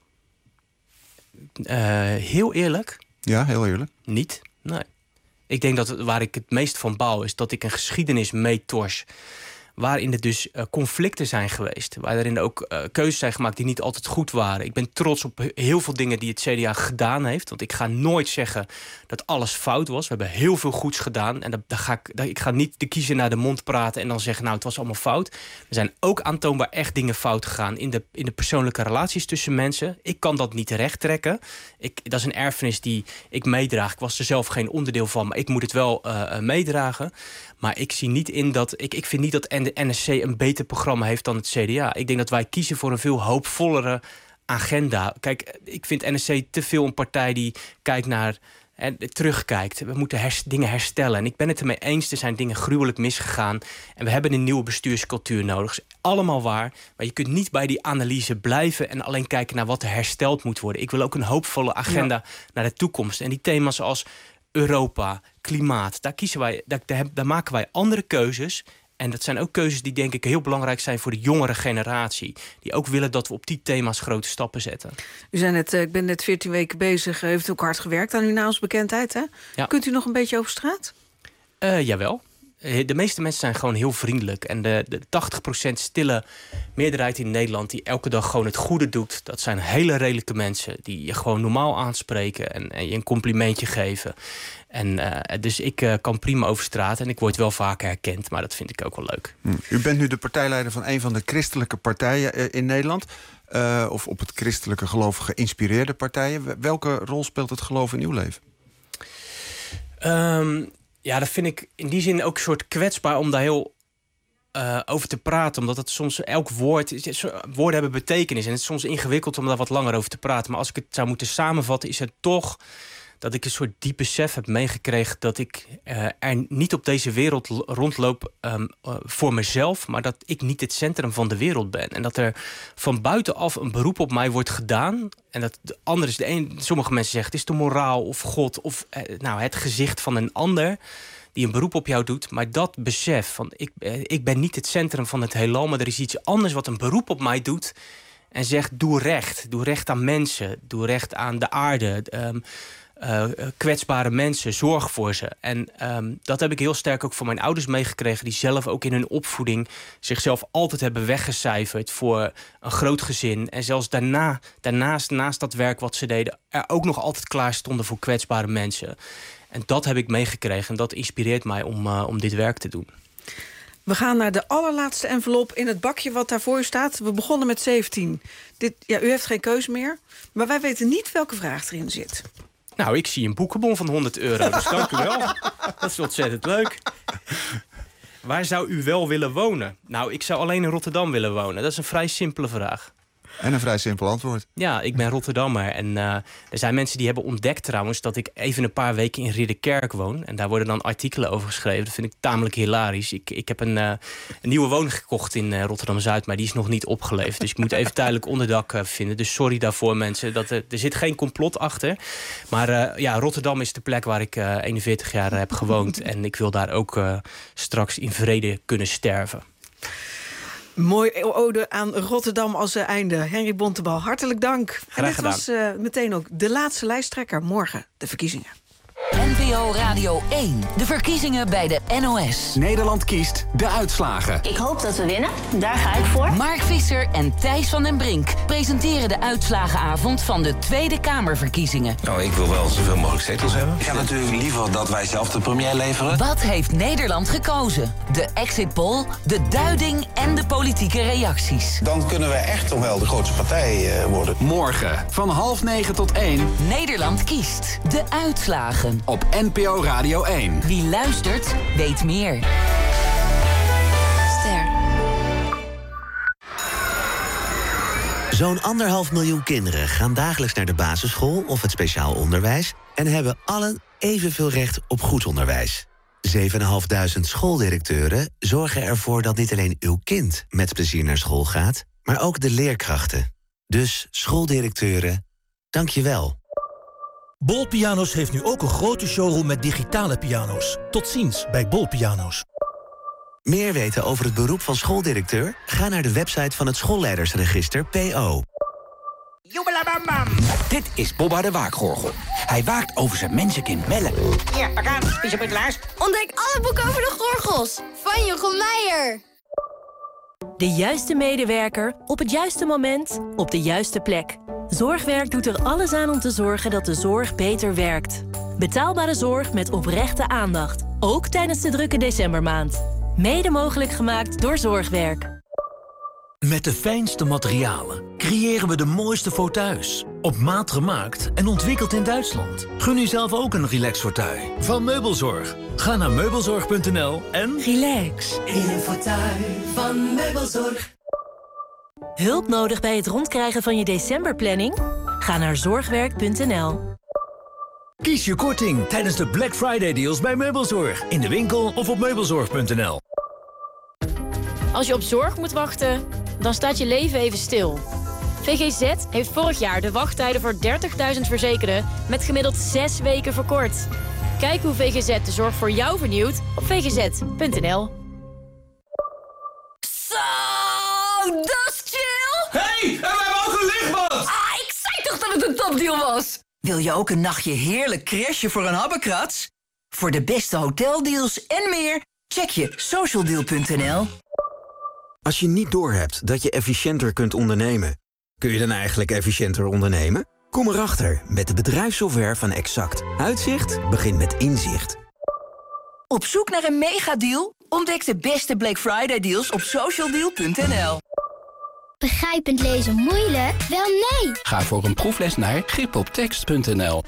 Uh, heel eerlijk? Ja, heel eerlijk. Niet, nee. Ik denk dat waar ik het meest van bouw is dat ik een geschiedenis meetors, waarin er dus uh, conflicten zijn geweest. Waarin ook uh, keuzes zijn gemaakt die niet altijd goed waren. Ik ben trots op heel veel dingen die het C D A gedaan heeft. Want ik ga nooit zeggen dat alles fout was. We hebben heel veel goeds gedaan. En daar ga ik, daar, ik ga niet de kiezer naar de mond praten en dan zeggen, nou, het was allemaal fout. Er zijn ook aantoonbaar echt dingen fout gegaan in de, in de persoonlijke relaties tussen mensen. Ik kan dat niet rechttrekken. Ik, dat is een erfenis die ik meedraag. Ik was er zelf geen onderdeel van, maar ik moet het wel uh, meedragen. Maar ik zie niet in dat. Ik, ik vind niet dat de N S C een beter programma heeft dan het C D A. Ik denk dat wij kiezen voor een veel hoopvollere agenda. Kijk, ik vind N S C te veel een partij die kijkt naar en terugkijkt. We moeten hers, dingen herstellen. En ik ben het ermee eens, er zijn dingen gruwelijk misgegaan. En we hebben een nieuwe bestuurscultuur nodig. Dus allemaal waar. Maar je kunt niet bij die analyse blijven en alleen kijken naar wat er hersteld moet worden. Ik wil ook een hoopvolle agenda ja. naar de toekomst. En die thema's als Europa, klimaat, daar, kiezen wij, daar, daar, daar maken wij andere keuzes. En dat zijn ook keuzes die denk ik heel belangrijk zijn voor de jongere generatie. Die ook willen dat we op die thema's grote stappen zetten. U zei net, ik ben net veertien weken bezig. U heeft ook hard gewerkt aan uw naamsbekendheid, hè? Ja. Kunt u nog een beetje over straat? Uh, jawel. De meeste mensen zijn gewoon heel vriendelijk. En de, de tachtig procent stille meerderheid in Nederland die elke dag gewoon het goede doet, dat zijn hele redelijke mensen die je gewoon normaal aanspreken en, en je een complimentje geven. En uh, dus ik uh, kan prima over straat en ik word wel vaker herkend, maar dat vind ik ook wel leuk. Hm. U bent nu de partijleider van een van de christelijke partijen uh, in Nederland. Uh, of op het christelijke geloof geïnspireerde partijen. Welke rol speelt het geloof in uw leven? Um, ja, dat vind ik in die zin ook een soort kwetsbaar om daar heel uh, over te praten. Omdat het soms elk woord, woorden hebben betekenis. En het is soms ingewikkeld om daar wat langer over te praten. Maar als ik het zou moeten samenvatten, is het toch dat ik een soort diep besef heb meegekregen dat ik uh, er niet op deze wereld rondloop um, uh, voor mezelf, maar dat ik niet het centrum van de wereld ben. En dat er van buitenaf een beroep op mij wordt gedaan. En dat de ander is de een. Sommige mensen zeggen het is de moraal of God of uh, nou, het gezicht van een ander die een beroep op jou doet. Maar dat besef van ik, uh, ik ben niet het centrum van het heelal, maar er is iets anders wat een beroep op mij doet. En zegt doe recht. Doe recht aan mensen. Doe recht aan de aarde. Um, Uh, kwetsbare mensen, zorg voor ze. En um, dat heb ik heel sterk ook van mijn ouders meegekregen, die zelf ook in hun opvoeding zichzelf altijd hebben weggecijferd voor een groot gezin. En zelfs daarna, daarnaast, naast dat werk wat ze deden, er ook nog altijd klaar stonden voor kwetsbare mensen. En dat heb ik meegekregen en dat inspireert mij om, uh, om dit werk te doen. We gaan naar de allerlaatste envelop in het bakje wat daar voor u staat. We begonnen met zeventien. Dit, ja, u heeft geen keuze meer, maar wij weten niet welke vraag erin zit. Nou, ik zie een boekenbon van honderd euro, dus dank u wel. Dat is ontzettend leuk. Waar zou u wel willen wonen? Nou, ik zou alleen in Rotterdam willen wonen. Dat is een vrij simpele vraag. En een vrij simpel antwoord. Ja, ik ben Rotterdammer. En uh, er zijn mensen die hebben ontdekt trouwens dat ik even een paar weken in Ridderkerk woon. En daar worden dan artikelen over geschreven. Dat vind ik tamelijk hilarisch. Ik, ik heb een, uh, een nieuwe woning gekocht in uh, Rotterdam-Zuid, maar die is nog niet opgeleverd. Dus ik moet even tijdelijk onderdak uh, vinden. Dus sorry daarvoor mensen. Dat, uh, er zit geen complot achter. Maar uh, ja, Rotterdam is de plek waar ik uh, eenenveertig jaar heb gewoond. En ik wil daar ook uh, straks in vrede kunnen sterven. Mooi ode aan Rotterdam als uh, einde. Henry Bontebal, hartelijk dank. Graag en dit gedaan. was uh, meteen ook de laatste lijsttrekker. Morgen de verkiezingen. N P O Radio één. De verkiezingen bij de N O S. Nederland kiest de uitslagen. Ik hoop dat we winnen. Daar ga ik voor. Mark Visser en Thijs van den Brink presenteren de uitslagenavond van de Tweede Kamerverkiezingen. Nou, ik wil wel zoveel mogelijk zetels hebben. Ik heb natuurlijk liever dat wij zelf de premier leveren. Wat heeft Nederland gekozen? De exit poll, de duiding en de politieke reacties. Dan kunnen we echt toch wel de grootste partij uh, worden. Morgen van half negen tot één. Nederland kiest de uitslagen. Op N P O Radio één. Wie luistert, weet meer. Ster. Zo'n anderhalf miljoen kinderen gaan dagelijks naar de basisschool of het speciaal onderwijs en hebben allen evenveel recht op goed onderwijs. zeven duizend vijfhonderd schooldirecteuren zorgen ervoor dat niet alleen uw kind met plezier naar school gaat, maar ook de leerkrachten. Dus schooldirecteuren, dank je wel. Bol Piano's heeft nu ook een grote showroom met digitale piano's. Tot ziens bij Bol Piano's. Meer weten over het beroep van schooldirecteur? Ga naar de website van het schoolleidersregister P O. Dit is Bobba de Waakgorgel. Hij waakt over zijn mensenkind Melle. Ja, we gaan. Piezabundelaars. Ontdek alle boeken over de gorgels van Jochem Meijer. De juiste medewerker op het juiste moment op de juiste plek. Zorgwerk doet er alles aan om te zorgen dat de zorg beter werkt. Betaalbare zorg met oprechte aandacht. Ook tijdens de drukke decembermaand. Mede mogelijk gemaakt door Zorgwerk. Met de fijnste materialen creëren we de mooiste fauteuils. Op maat gemaakt en ontwikkeld in Duitsland. Gun u zelf ook een relax fauteuil van Meubelzorg. Ga naar meubelzorg punt n l en relax in een fauteuil van Meubelzorg. Hulp nodig bij het rondkrijgen van je decemberplanning? Ga naar zorgwerk punt n l. Kies je korting tijdens de Black Friday deals bij Meubelzorg. In de winkel of op meubelzorg punt n l. Als je op zorg moet wachten, dan staat je leven even stil. V G Z heeft vorig jaar de wachttijden voor dertigduizend verzekerden met gemiddeld zes weken verkort. Kijk hoe V G Z de zorg voor jou vernieuwt op v g z punt n l. Zo, dat is chill! Hey, en we hebben ook een lichtbad! Ah, ik zei toch dat het een topdeal was? Wil je ook een nachtje heerlijk crashen voor een habbekrats? Voor de beste hoteldeals en meer, check je socialdeal punt n l. Als je niet doorhebt dat je efficiënter kunt ondernemen, kun je dan eigenlijk efficiënter ondernemen? Kom erachter met de bedrijfssoftware van Exact. Uitzicht begint met inzicht. Op zoek naar een megadeal? Ontdek de beste Black Friday deals op socialdeal punt n l. Begrijpend lezen moeilijk? Wel nee! Ga voor een proefles naar grip op tekst punt n l.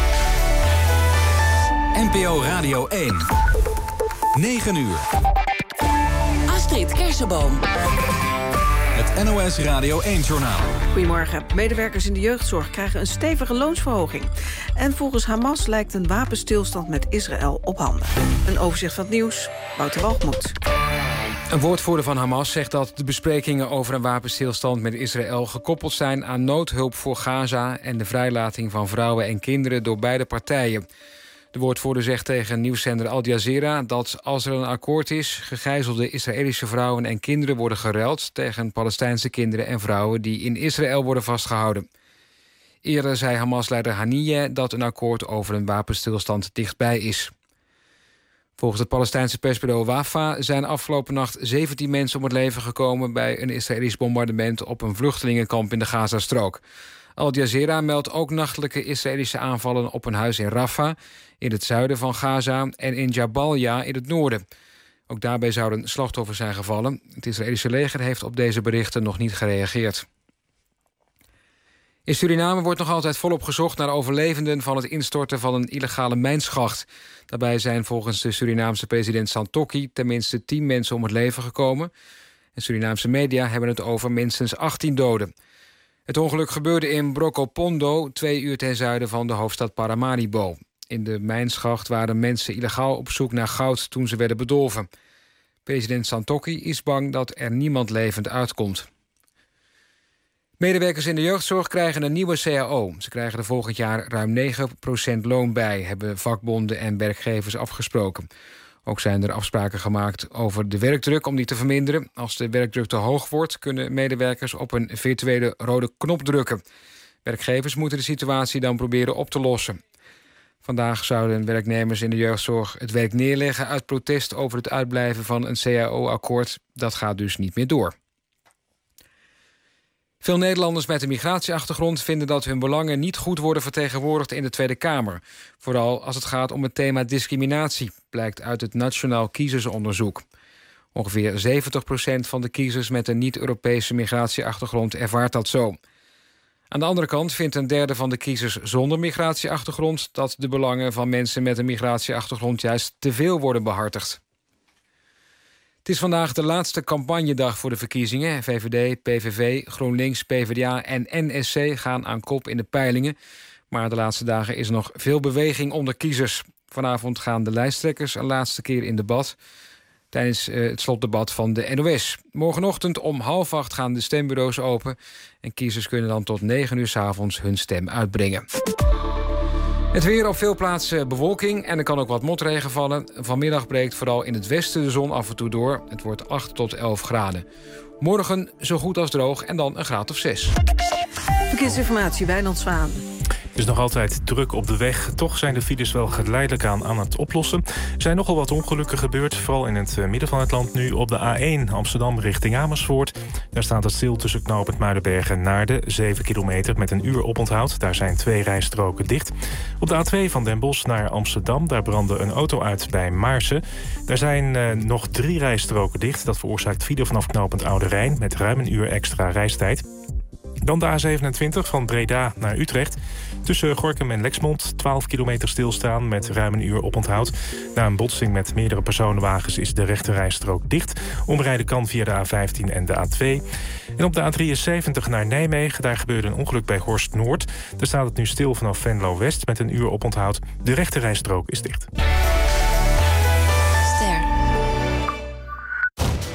N P O Radio één. negen uur. Astrid Kersenboom. Het N O S Radio één-journaal. Goedemorgen. Medewerkers in de jeugdzorg krijgen een stevige loonsverhoging. En volgens Hamas lijkt een wapenstilstand met Israël op handen. Een overzicht van het nieuws. Wouter Walgemoed. Een woordvoerder van Hamas zegt dat de besprekingen over een wapenstilstand met Israël gekoppeld zijn aan noodhulp voor Gaza en de vrijlating van vrouwen en kinderen door beide partijen. De woordvoerder zegt tegen nieuwszender Al Jazeera dat als er een akkoord is, gegijzelde Israëlische vrouwen en kinderen worden geruild tegen Palestijnse kinderen en vrouwen die in Israël worden vastgehouden. Eerder zei Hamas-leider Haniyeh dat een akkoord over een wapenstilstand dichtbij is. Volgens het Palestijnse persbureau Wafa zijn afgelopen nacht zeventien mensen om het leven gekomen bij een Israëlisch bombardement op een vluchtelingenkamp in de Gazastrook. Al Jazeera meldt ook nachtelijke Israëlische aanvallen op een huis in Rafah, in het zuiden van Gaza, en in Jabalia in het noorden. Ook daarbij zouden slachtoffers zijn gevallen. Het Israëlische leger heeft op deze berichten nog niet gereageerd. In Suriname wordt nog altijd volop gezocht naar overlevenden van het instorten van een illegale mijnschacht. Daarbij zijn volgens de Surinaamse president Santokki tenminste tien mensen om het leven gekomen. En Surinaamse media hebben het over minstens achttien doden. Het ongeluk gebeurde in Brokopondo, twee uur ten zuiden van de hoofdstad Paramaribo. In de mijnschacht waren mensen illegaal op zoek naar goud toen ze werden bedolven. President Santokki is bang dat er niemand levend uitkomt. Medewerkers in de jeugdzorg krijgen een nieuwe C A O. Ze krijgen er volgend jaar ruim negen procent loon bij, hebben vakbonden en werkgevers afgesproken. Ook zijn er afspraken gemaakt over de werkdruk om die te verminderen. Als de werkdruk te hoog wordt, kunnen medewerkers op een virtuele rode knop drukken. Werkgevers moeten de situatie dan proberen op te lossen. Vandaag zouden werknemers in de jeugdzorg het werk neerleggen uit protest over het uitblijven van een C A O-akkoord. Dat gaat dus niet meer door. Veel Nederlanders met een migratieachtergrond vinden dat hun belangen niet goed worden vertegenwoordigd in de Tweede Kamer. Vooral als het gaat om het thema discriminatie, blijkt uit het Nationaal Kiezersonderzoek. Ongeveer zeventig procent van de kiezers met een niet-Europese migratieachtergrond ervaart dat zo. Aan de andere kant vindt een derde van de kiezers zonder migratieachtergrond dat de belangen van mensen met een migratieachtergrond juist te veel worden behartigd. Het is vandaag de laatste campagnedag voor de verkiezingen. V V D, P V V, GroenLinks, P v d A en N S C gaan aan kop in de peilingen. Maar de laatste dagen is er nog veel beweging onder kiezers. Vanavond gaan de lijsttrekkers een laatste keer in debat tijdens uh, het slotdebat van de N O S. Morgenochtend om half acht gaan de stembureaus open en kiezers kunnen dan tot negen uur 's avonds hun stem uitbrengen. Het weer op veel plaatsen bewolking en er kan ook wat motregen vallen. Vanmiddag breekt vooral in het westen de zon af en toe door. Het wordt acht tot elf graden. Morgen zo goed als droog en dan een graad of zes. Verkeersinformatie, Wijnand Zwaan. Het is nog altijd druk op de weg. Toch zijn de files wel geleidelijk aan aan het oplossen. Er zijn nogal wat ongelukken gebeurd. Vooral in het midden van het land nu op de A één Amsterdam richting Amersfoort. Daar staat het stil tussen knooppunt Muidenberg en Naarden. zeven kilometer met een uur oponthoud. Daar zijn twee rijstroken dicht. Op de A twee van Den Bosch naar Amsterdam. Daar brandde een auto uit bij Maarsen. Daar zijn uh, nog drie rijstroken dicht. Dat veroorzaakt file vanaf knooppunt Oude Rijn met ruim een uur extra reistijd. Dan de A zevenentwintig van Breda naar Utrecht. Tussen Gorinchem en Lexmond twaalf kilometer stilstaan met ruim een uur oponthoud. Na een botsing met meerdere personenwagens is de rechterrijstrook dicht. Omrijden kan via de A vijftien en de A twee. En op de A drieënzeventig naar Nijmegen, daar gebeurde een ongeluk bij Horst Noord. Daar staat het nu stil vanaf Venlo West met een uur oponthoud. De rechterrijstrook is dicht. Ster.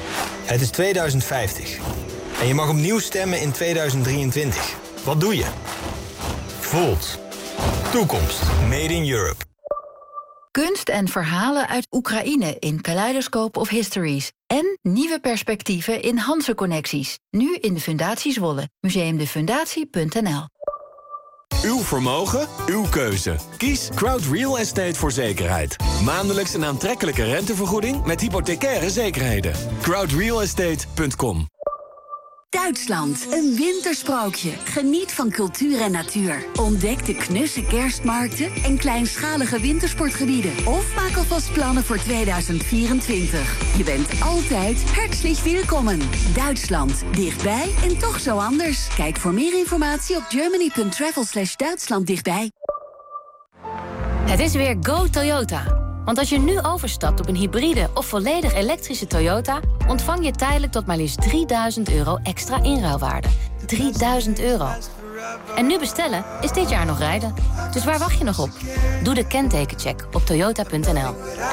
Het is tweeduizend vijftig. En je mag opnieuw stemmen in tweeduizend drieëntwintig. Wat doe je? Volt. Toekomst. Made in Europe. Kunst en verhalen uit Oekraïne in Kaleidoscope of Histories. En nieuwe perspectieven in Hanse-connecties. Nu in de Fundatie Zwolle. museumdefundatie punt n l. Uw vermogen, uw keuze. Kies Crowd Real Estate voor zekerheid. Maandelijks een aantrekkelijke rentevergoeding met hypothecaire zekerheden. crowd real estate punt com. Duitsland, een wintersprookje. Geniet van cultuur en natuur. Ontdek de knusse kerstmarkten en kleinschalige wintersportgebieden. Of maak alvast plannen voor tweeduizend vierentwintig. Je bent altijd herzlich willkommen. Duitsland, dichtbij en toch zo anders. Kijk voor meer informatie op germany punt travel slash Duitsland dichtbij. Het is weer Go Toyota. Want als je nu overstapt op een hybride of volledig elektrische Toyota, ontvang je tijdelijk tot maar liefst drieduizend euro extra inruilwaarde. drieduizend euro. En nu bestellen is dit jaar nog rijden. Dus waar wacht je nog op? Doe de kentekencheck op toyota punt n l.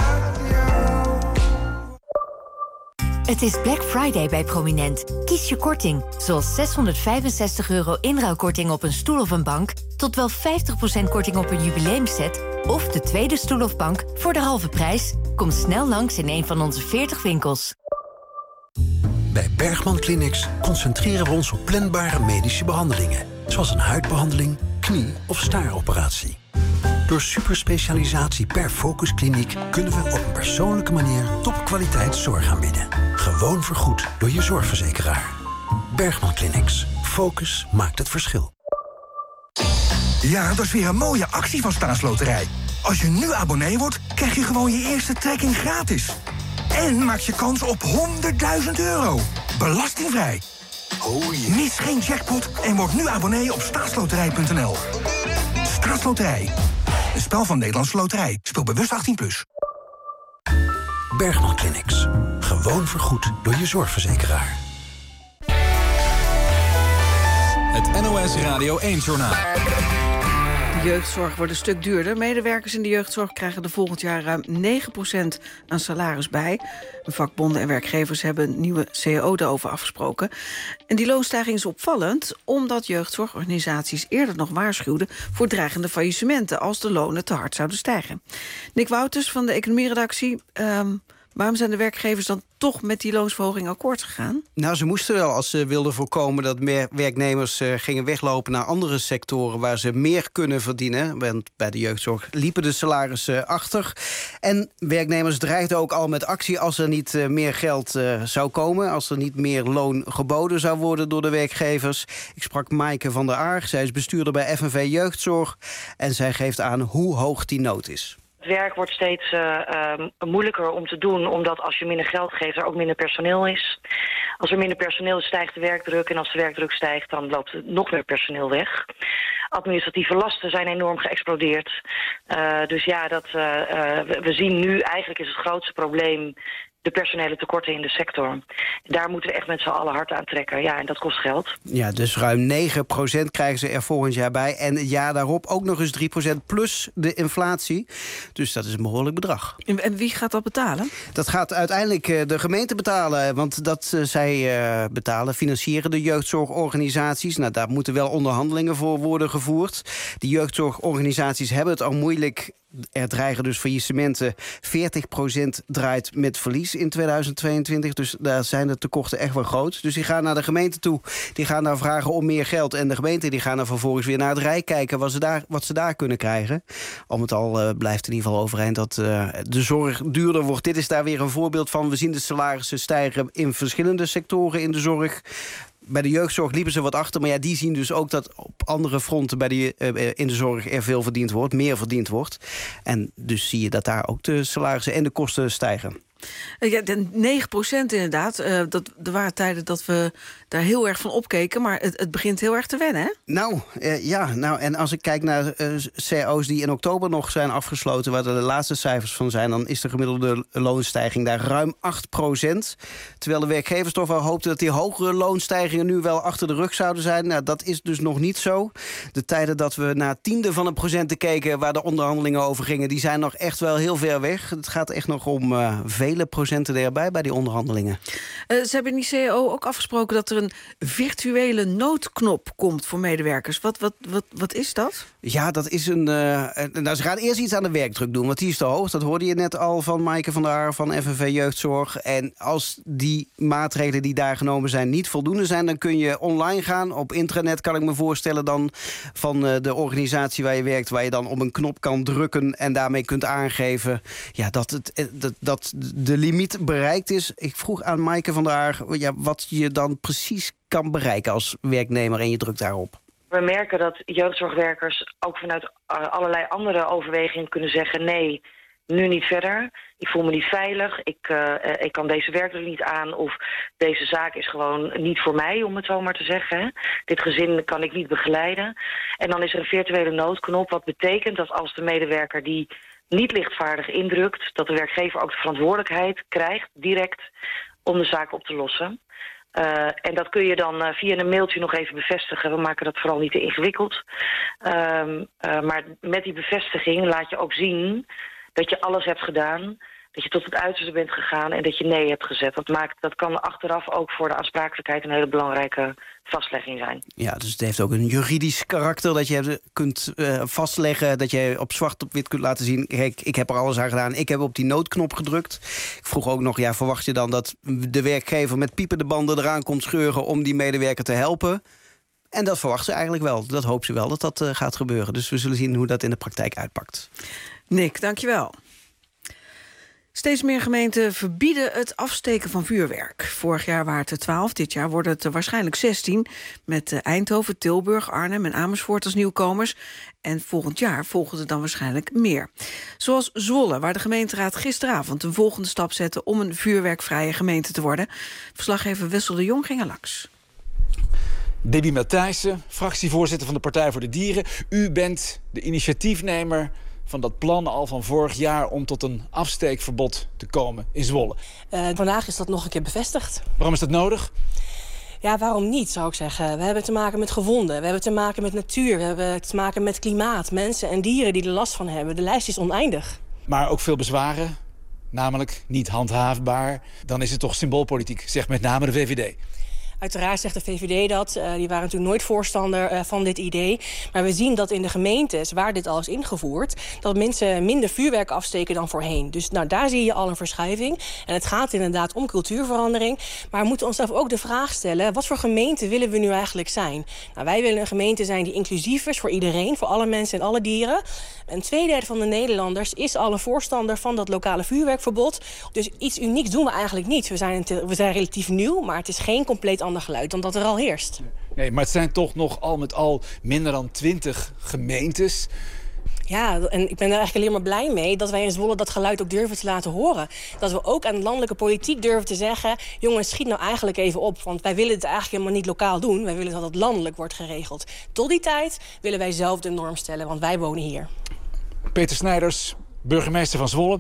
Het is Black Friday bij Prominent. Kies je korting, zoals zeshonderdvijfenzestig euro inruilkorting op een stoel of een bank, tot wel vijftig procent korting op een jubileumset of de tweede stoel of bank voor de halve prijs. Kom snel langs in een van onze veertig winkels. Bij Bergman Clinics concentreren we ons op planbare medische behandelingen, zoals een huidbehandeling, knie- of staaroperatie. Door superspecialisatie per focuskliniek kunnen we op een persoonlijke manier topkwaliteit zorg aanbieden. Gewoon vergoed door je zorgverzekeraar. Bergman Clinics. Focus maakt het verschil. Ja, dat is weer een mooie actie van Staatsloterij. Als je nu abonnee wordt, krijg je gewoon je eerste trekking gratis. En maak je kans op honderdduizend euro. Belastingvrij. Oh yeah. Mis geen jackpot en word nu abonnee op staatsloterij punt n l. Staatsloterij. Een spel van Nederlandse Loterij. Speel bewust achttien plus. Bergman Clinics. Gewoon vergoed door je zorgverzekeraar. Het N O S Radio één-journaal. De jeugdzorg wordt een stuk duurder. Medewerkers in de jeugdzorg krijgen er volgend jaar ruim negen procent aan salaris bij. De vakbonden en werkgevers hebben een nieuwe C A O daarover afgesproken. En die loonstijging is opvallend, omdat jeugdzorgorganisaties eerder nog waarschuwden voor dreigende faillissementen als de lonen te hard zouden stijgen. Nick Wouters van de economieredactie. Um, Waarom zijn de werkgevers dan toch met die loonsverhoging akkoord gegaan? Nou, ze moesten wel als ze wilden voorkomen dat meer werknemers uh, gingen weglopen naar andere sectoren waar ze meer kunnen verdienen. Want bij de jeugdzorg liepen de salarissen achter. En werknemers dreigden ook al met actie als er niet uh, meer geld uh, zou komen. Als er niet meer loon geboden zou worden door de werkgevers. Ik sprak Maaike van der Aar. Zij is bestuurder bij F N V Jeugdzorg. En zij geeft aan hoe hoog die nood is. Het werk wordt steeds uh, uh, moeilijker om te doen, omdat als je minder geld geeft, er ook minder personeel is. Als er minder personeel is, stijgt de werkdruk. En als de werkdruk stijgt, dan loopt er nog meer personeel weg. Administratieve lasten zijn enorm geëxplodeerd. Uh, dus ja, dat, uh, uh, we, we zien nu, eigenlijk is het grootste probleem de personele tekorten in de sector. Daar moeten we echt met z'n allen hard aan trekken. Ja, en dat kost geld. Ja, dus ruim negen procent krijgen ze er volgend jaar bij. En het jaar daarop ook nog eens drie procent plus de inflatie. Dus dat is een behoorlijk bedrag. En wie gaat dat betalen? Dat gaat uiteindelijk de gemeente betalen. Want dat uh, zij uh, betalen, financieren de jeugdzorgorganisaties. Nou, daar moeten wel onderhandelingen voor worden gevoerd. Die jeugdzorgorganisaties hebben het al moeilijk. Er dreigen dus faillissementen. veertig procent draait met verlies in tweeduizend tweeëntwintig. Dus daar zijn de tekorten echt wel groot. Dus die gaan naar de gemeente toe. Die gaan daar vragen om meer geld. En de gemeente die gaan dan vervolgens weer naar het Rijk kijken wat ze daar, wat ze daar kunnen krijgen. Al met al uh, blijft in ieder geval overeind dat uh, de zorg duurder wordt. Dit is daar weer een voorbeeld van. We zien de salarissen stijgen in verschillende sectoren in de zorg. Bij de jeugdzorg liepen ze wat achter. Maar ja, die zien dus ook dat op andere fronten bij de, uh, in de zorg er veel verdiend wordt. Meer verdiend wordt. En dus zie je dat daar ook de salarissen en de kosten stijgen. Ja, negen procent inderdaad. Uh, dat, er waren tijden dat we daar heel erg van opkeken. Maar het, het begint heel erg te wennen, hè? Nou, uh, ja. Nou, en als ik kijk naar uh, C A O's die in oktober nog zijn afgesloten, waar de laatste cijfers van zijn, dan is de gemiddelde loonstijging daar ruim acht procent. Terwijl de werkgevers toch wel hoopten dat die hogere loonstijgingen nu wel achter de rug zouden zijn. Nou, dat is dus nog niet zo. De tijden dat we naar tiende van een procenten keken waar de onderhandelingen over gingen, die zijn nog echt wel heel ver weg. Het gaat echt nog om uh, vele procenten erbij bij die onderhandelingen. Uh, ze hebben in die C A O ook afgesproken dat er een virtuele noodknop komt voor medewerkers. Wat, wat, wat, wat is dat? Ja, dat is een... Uh, nou, ze gaan eerst iets aan de werkdruk doen, want die is te hoog. Dat hoorde je net al van Maaike van der Haar van F N V Jeugdzorg. En als die maatregelen die daar genomen zijn niet voldoende zijn, dan kun je online gaan. Op intranet kan ik me voorstellen dan van uh, de organisatie waar je werkt, waar je dan op een knop kan drukken en daarmee kunt aangeven ja, dat, het, dat, dat de limiet bereikt is. Ik vroeg aan Maaike van der Haar ja, wat je dan precies kan bereiken als werknemer en je drukt daarop. We merken dat jeugdzorgwerkers ook vanuit uh, allerlei andere overwegingen kunnen zeggen nee, nu niet verder. Ik voel me niet veilig, ik, uh, ik kan deze werkdruk niet aan of deze zaak is gewoon niet voor mij, om het zo maar te zeggen. Hè. Dit gezin kan ik niet begeleiden. En dan is er een virtuele noodknop, wat betekent dat als de medewerker die niet lichtvaardig indrukt, dat de werkgever ook de verantwoordelijkheid krijgt, direct, om de zaak op te lossen. Uh, en dat kun je dan uh, via een mailtje nog even bevestigen. We maken dat vooral niet te ingewikkeld. Uh, uh, maar met die bevestiging laat je ook zien dat je alles hebt gedaan, dat je tot het uiterste bent gegaan en dat je nee hebt gezet. Dat, maakt, dat kan achteraf ook voor de aansprakelijkheid een hele belangrijke vastlegging zijn. Ja, dus het heeft ook een juridisch karakter dat je kunt uh, vastleggen, dat je op zwart op wit kunt laten zien, kijk, ik heb er alles aan gedaan, ik heb op die noodknop gedrukt. Ik vroeg ook nog, ja, verwacht je dan dat de werkgever met piepende banden eraan komt scheuren om die medewerker te helpen? En dat verwacht ze eigenlijk wel. Dat hoopt ze wel dat dat uh, gaat gebeuren. Dus we zullen zien hoe dat in de praktijk uitpakt. Nick, dankjewel. Steeds meer gemeenten verbieden het afsteken van vuurwerk. Vorig jaar waren het er twaalf, dit jaar worden het er waarschijnlijk zestien... met Eindhoven, Tilburg, Arnhem en Amersfoort als nieuwkomers. En volgend jaar volgen er dan waarschijnlijk meer. Zoals Zwolle, waar de gemeenteraad gisteravond een volgende stap zette om een vuurwerkvrije gemeente te worden. Verslaggever Wessel de Jong ging er langs. Debbie Matthijssen, fractievoorzitter van de Partij voor de Dieren. U bent de initiatiefnemer van dat plan al van vorig jaar om tot een afsteekverbod te komen in Zwolle. Uh, vandaag is dat nog een keer bevestigd. Waarom is dat nodig? Ja, waarom niet, zou ik zeggen. We hebben te maken met gewonden, we hebben te maken met natuur, we hebben te maken met klimaat, mensen en dieren die er last van hebben. De lijst is oneindig. Maar ook veel bezwaren, namelijk niet handhaafbaar. Dan is het toch symboolpolitiek, zegt met name de V V D. Uiteraard zegt de V V D dat. Uh, die waren natuurlijk nooit voorstander uh, van dit idee. Maar we zien dat in de gemeentes waar dit al is ingevoerd, dat mensen minder vuurwerk afsteken dan voorheen. Dus nou, daar zie je al een verschuiving. En het gaat inderdaad om cultuurverandering. Maar we moeten onszelf ook de vraag stellen, wat voor gemeente willen we nu eigenlijk zijn? Nou, wij willen een gemeente zijn die inclusief is voor iedereen, voor alle mensen en alle dieren. En twee derde van de Nederlanders is al een voorstander van dat lokale vuurwerkverbod. Dus iets unieks doen we eigenlijk niet. We zijn, te, we zijn relatief nieuw, maar het is geen compleet ander geluid dan dat er al heerst. Nee, maar het zijn toch nog al met al minder dan twintig gemeentes. Ja, en ik ben er eigenlijk alleen maar blij mee dat wij in Zwolle dat geluid ook durven te laten horen. Dat we ook aan de landelijke politiek durven te zeggen, jongens, schiet nou eigenlijk even op. Want wij willen het eigenlijk helemaal niet lokaal doen. Wij willen dat het landelijk wordt geregeld. Tot die tijd willen wij zelf de norm stellen, want wij wonen hier. Peter Snijders, burgemeester van Zwolle.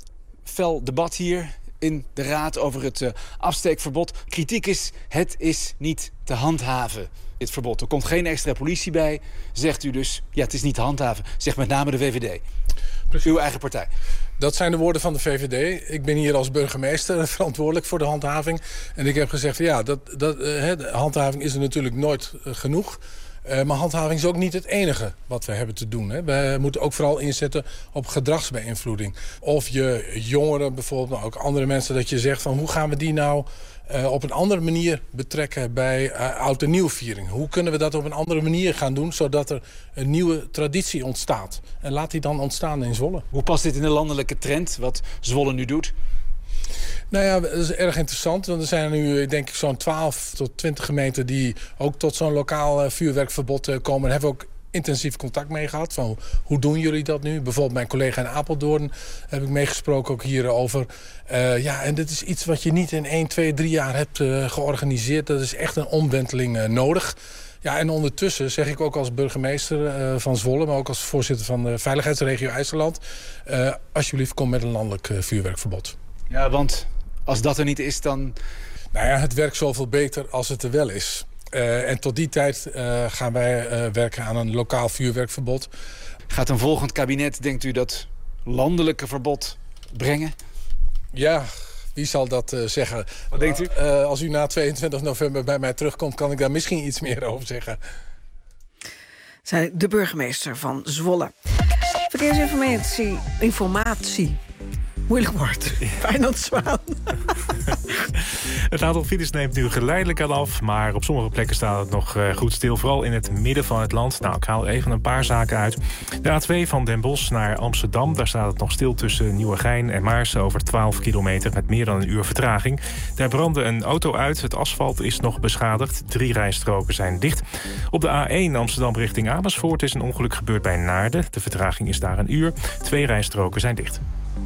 Fel debat hier in de raad over het uh, afsteekverbod. Kritiek is, het is niet te handhaven, dit verbod. Er komt geen extra politie bij, zegt u dus. Ja, het is niet te handhaven, zegt met name de V V D. Precies. Uw eigen partij. Dat zijn de woorden van de V V D. Ik ben hier als burgemeester verantwoordelijk voor de handhaving. En ik heb gezegd, ja, dat, dat, uh, de handhaving is er natuurlijk nooit uh, genoeg. Uh, maar handhaving is ook niet het enige wat we hebben te doen. Hè. We moeten ook vooral inzetten op gedragsbeïnvloeding. Of je jongeren bijvoorbeeld, maar ook andere mensen, dat je zegt van hoe gaan we die nou uh, op een andere manier betrekken bij uh, oud en nieuwviering. Hoe kunnen we dat op een andere manier gaan doen, zodat er een nieuwe traditie ontstaat. En laat die dan ontstaan in Zwolle. Hoe past dit in de landelijke trend, wat Zwolle nu doet? Nou ja, dat is erg interessant. Want er zijn nu denk ik zo'n twaalf tot twintig gemeenten die ook tot zo'n lokaal uh, vuurwerkverbod uh, komen. Daar hebben we ook intensief contact mee gehad. Van, hoe doen jullie dat nu? Bijvoorbeeld mijn collega in Apeldoorn heb ik meegesproken ook hierover. Uh, ja, en dit is iets wat je niet in één, twee, drie jaar hebt uh, georganiseerd. Dat is echt een omwenteling uh, nodig. Ja, en ondertussen zeg ik ook als burgemeester uh, van Zwolle, maar ook als voorzitter van de veiligheidsregio IJsseland, Uh, alsjeblieft, kom met een landelijk uh, vuurwerkverbod. Ja, want als dat er niet is, dan... Nou ja, het werkt zoveel beter als het er wel is. Uh, en tot die tijd uh, gaan wij uh, werken aan een lokaal vuurwerkverbod. Gaat een volgend kabinet, denkt u, dat landelijke verbod brengen? Ja, wie zal dat uh, zeggen? Wat denkt u? Uh, als u na tweeëntwintig november bij mij terugkomt, kan ik daar misschien iets meer over zeggen. Zij de burgemeester van Zwolle. Verkeersinformatie. Informatie. Moeilijk woord. Feyenoord Zwaan. Het aantal files neemt nu geleidelijk aan af, maar op sommige plekken staat het nog uh, goed stil. Vooral in het midden van het land. Nou, ik haal even een paar zaken uit. De A twee van Den Bosch naar Amsterdam. Daar staat het nog stil tussen Nieuwegein en Maarsen over twaalf kilometer met meer dan een uur vertraging. Daar brandde een auto uit. Het asfalt is nog beschadigd. Drie rijstroken zijn dicht. Op de A één Amsterdam richting Amersfoort is een ongeluk gebeurd bij Naarden. De vertraging is daar een uur. Twee rijstroken zijn dicht.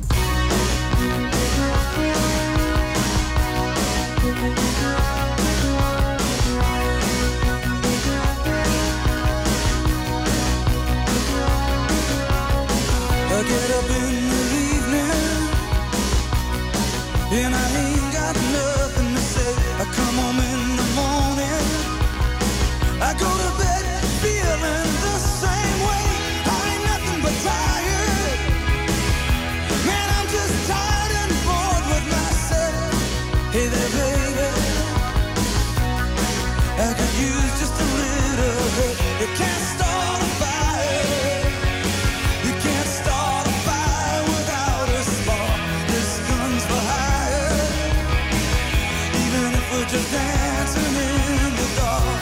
I get up in the evening and I ain't got nothing to say. I come home in the morning, I go to bed feeling the same way. I ain't nothing but tired, man, I'm just tired and bored with myself. Hey there baby, I could use just a little bit. You can't start a fire, you can't start a fire without a spark. This gun's for hire, even if we're just dancing in the dark.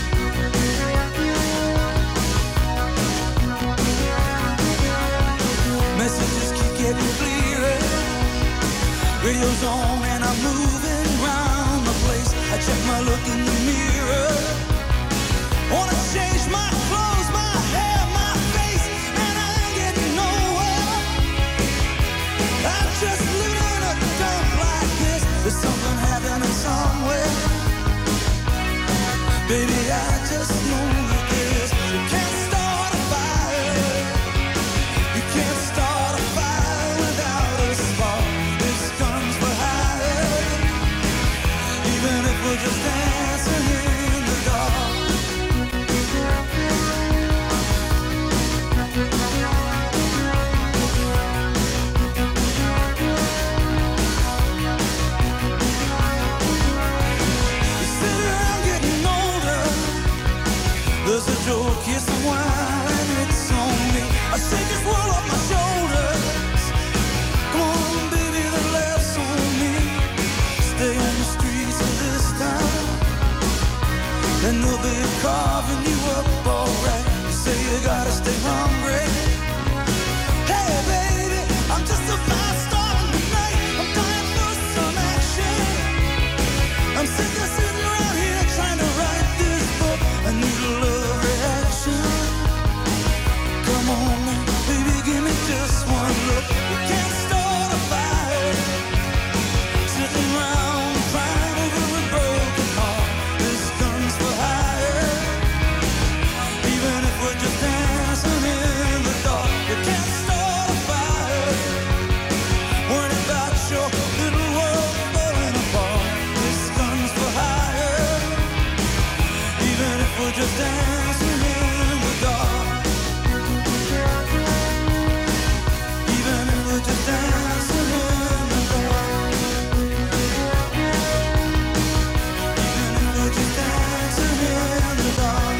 Messages keep getting clearer, radio's on and I'm moving round the place. I check my look in the mirror, wanna change my clothes, my hair, my face, and I ain't getting nowhere. I'm just living in a dump like this. There's something happening somewhere. Baby, I just know that this. You can't start a fire, you can't start a fire without a spark. This gun's for hire, even if we're just dancing in the dark. You sit around getting older, there's a joke, here's some wine, and it's on me. I shake this world off my shoulders. Come on, baby, the laughs on me. Stay on the streets of this town, and they'll be carving you up alright. You say you gotta stay hungry. Hey, baby, I'm just a fast star in the night. I'm dying for some action. I'm sick of sitting around here trying to write this book. I need a love reaction. Come on, baby, give me just one look. You can't start a fire, sitting around crying over a broken heart. This gun's for hire, even if we're just dancing in the dark. You can't start a fire, worried about your little world falling apart. This gun's for hire, even if we're just dancing in the dark. Even if we're just dancing in the dark. Even if we're just dancing in the dark.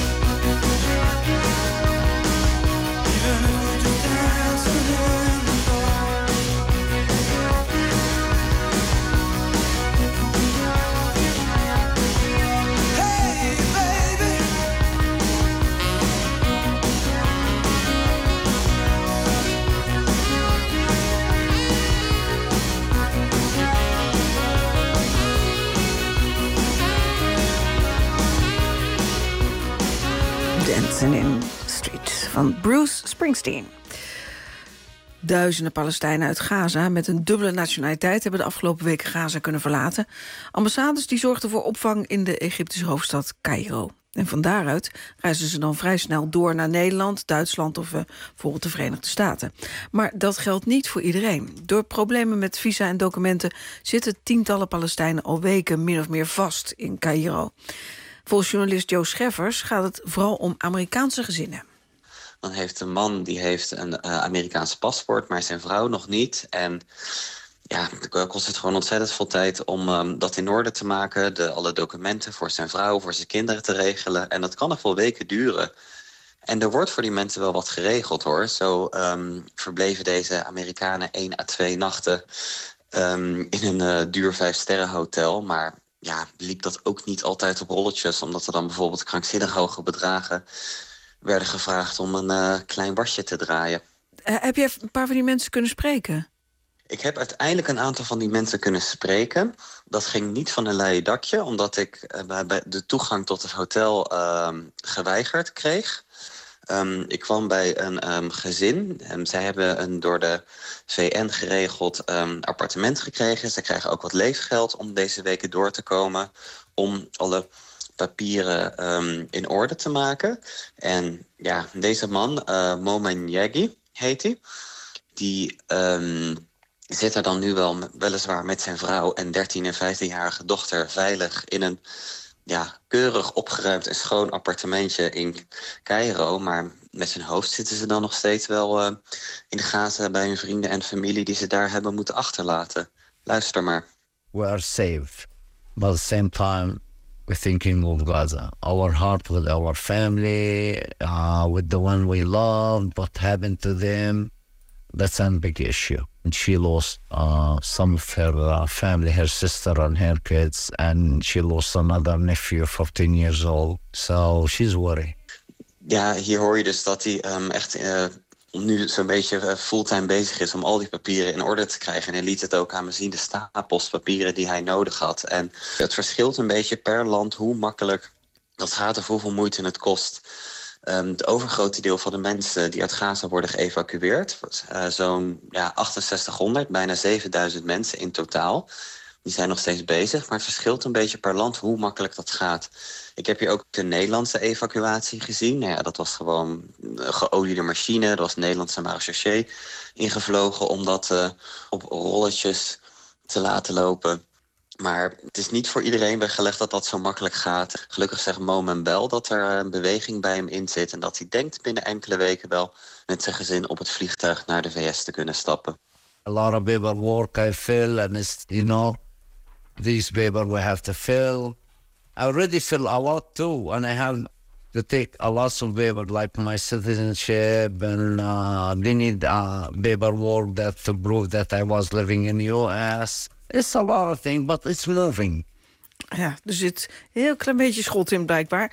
Even if we're just dancing in the dark. Hey, baby. Dancing in the Street van Bruce Springsteen. Duizenden Palestijnen uit Gaza met een dubbele nationaliteit hebben de afgelopen weken Gaza kunnen verlaten. Ambassades die zorgden voor opvang in de Egyptische hoofdstad Cairo. En van daaruit reizen ze dan vrij snel door naar Nederland, Duitsland of uh, bijvoorbeeld de Verenigde Staten. Maar dat geldt niet voor iedereen. Door problemen met visa en documenten zitten tientallen Palestijnen al weken min of meer vast in Cairo. Volgens journalist Jo Scheffers gaat het vooral om Amerikaanse gezinnen. Dan heeft een man die heeft een uh, Amerikaanse paspoort, maar zijn vrouw nog niet. En Ja, het kost het gewoon ontzettend veel tijd om um, dat in orde te maken. De, alle documenten voor zijn vrouw, voor zijn kinderen te regelen. En dat kan nog wel weken duren. En er wordt voor die mensen wel wat geregeld, hoor. Zo um, verbleven deze Amerikanen één à twee nachten um, in een uh, duur vijfsterrenhotel. Maar ja, liep dat ook niet altijd op rolletjes. Omdat er dan bijvoorbeeld krankzinnig hoge bedragen werden gevraagd om een uh, klein wasje te draaien. Uh, heb je een paar van die mensen kunnen spreken? Ik heb uiteindelijk een aantal van die mensen kunnen spreken. Dat ging niet van een leien dakje, omdat ik uh, bij de toegang tot het hotel uh, geweigerd kreeg. Um, ik kwam bij een um, gezin. Um, zij hebben een door de V N geregeld um, appartement gekregen. Ze krijgen ook wat leefgeld om deze weken door te komen, om alle papieren um, in orde te maken. En ja, deze man, uh, Momen Yagi heet hij, die um, zit er dan nu wel weliswaar met zijn vrouw en dertien- en vijftienjarige dochter veilig in een ja, keurig opgeruimd en schoon appartementje in Caïro. Maar met zijn hoofd zitten ze dan nog steeds wel uh, in de Gaza bij hun vrienden en familie die ze daar hebben moeten achterlaten. Luister maar. We are safe, but at the same time we're thinking of Gaza. Our heart with our family, uh, with the one we love, what happened to them, that's a big issue. And she lost uh, some of her uh, family, her sister and her kids, and she lost another nephew, fourteen years old. So she's worried. Ja, hier hoor je dus dat hij um, echt uh, nu zo'n beetje uh, fulltime bezig is om al die papieren in orde te krijgen. En hij liet het ook aan me zien, de stapels papieren die hij nodig had. En het verschilt een beetje per land hoe makkelijk dat gaat of hoeveel moeite het kost. Um, het overgrote deel van de mensen die uit Gaza worden geëvacueerd, uh, zo'n ja, achtenzestighonderd, bijna zevenduizend mensen in totaal, die zijn nog steeds bezig. Maar het verschilt een beetje per land hoe makkelijk dat gaat. Ik heb hier ook de Nederlandse evacuatie gezien. Nou ja, dat was gewoon een geoliede machine. Er was een Nederlandse marechaussee ingevlogen om dat uh, op rolletjes te laten lopen. Maar het is niet voor iedereen weggelegd dat dat zo makkelijk gaat. Gelukkig zegt Momen Bel dat er een beweging bij hem in zit en dat hij denkt binnen enkele weken wel met zijn gezin op het vliegtuig naar de V S te kunnen stappen. A lot of paperwork I fill, and it's, you know, these paper we have to fill. I already fill a lot too, and I have to take a lot of paper, like my citizenship, and uh, they need uh, paperwork that to prove that I was living in the U S. It's a lot of things, but it's moving. Ja, er zit een heel klein beetje schot in blijkbaar.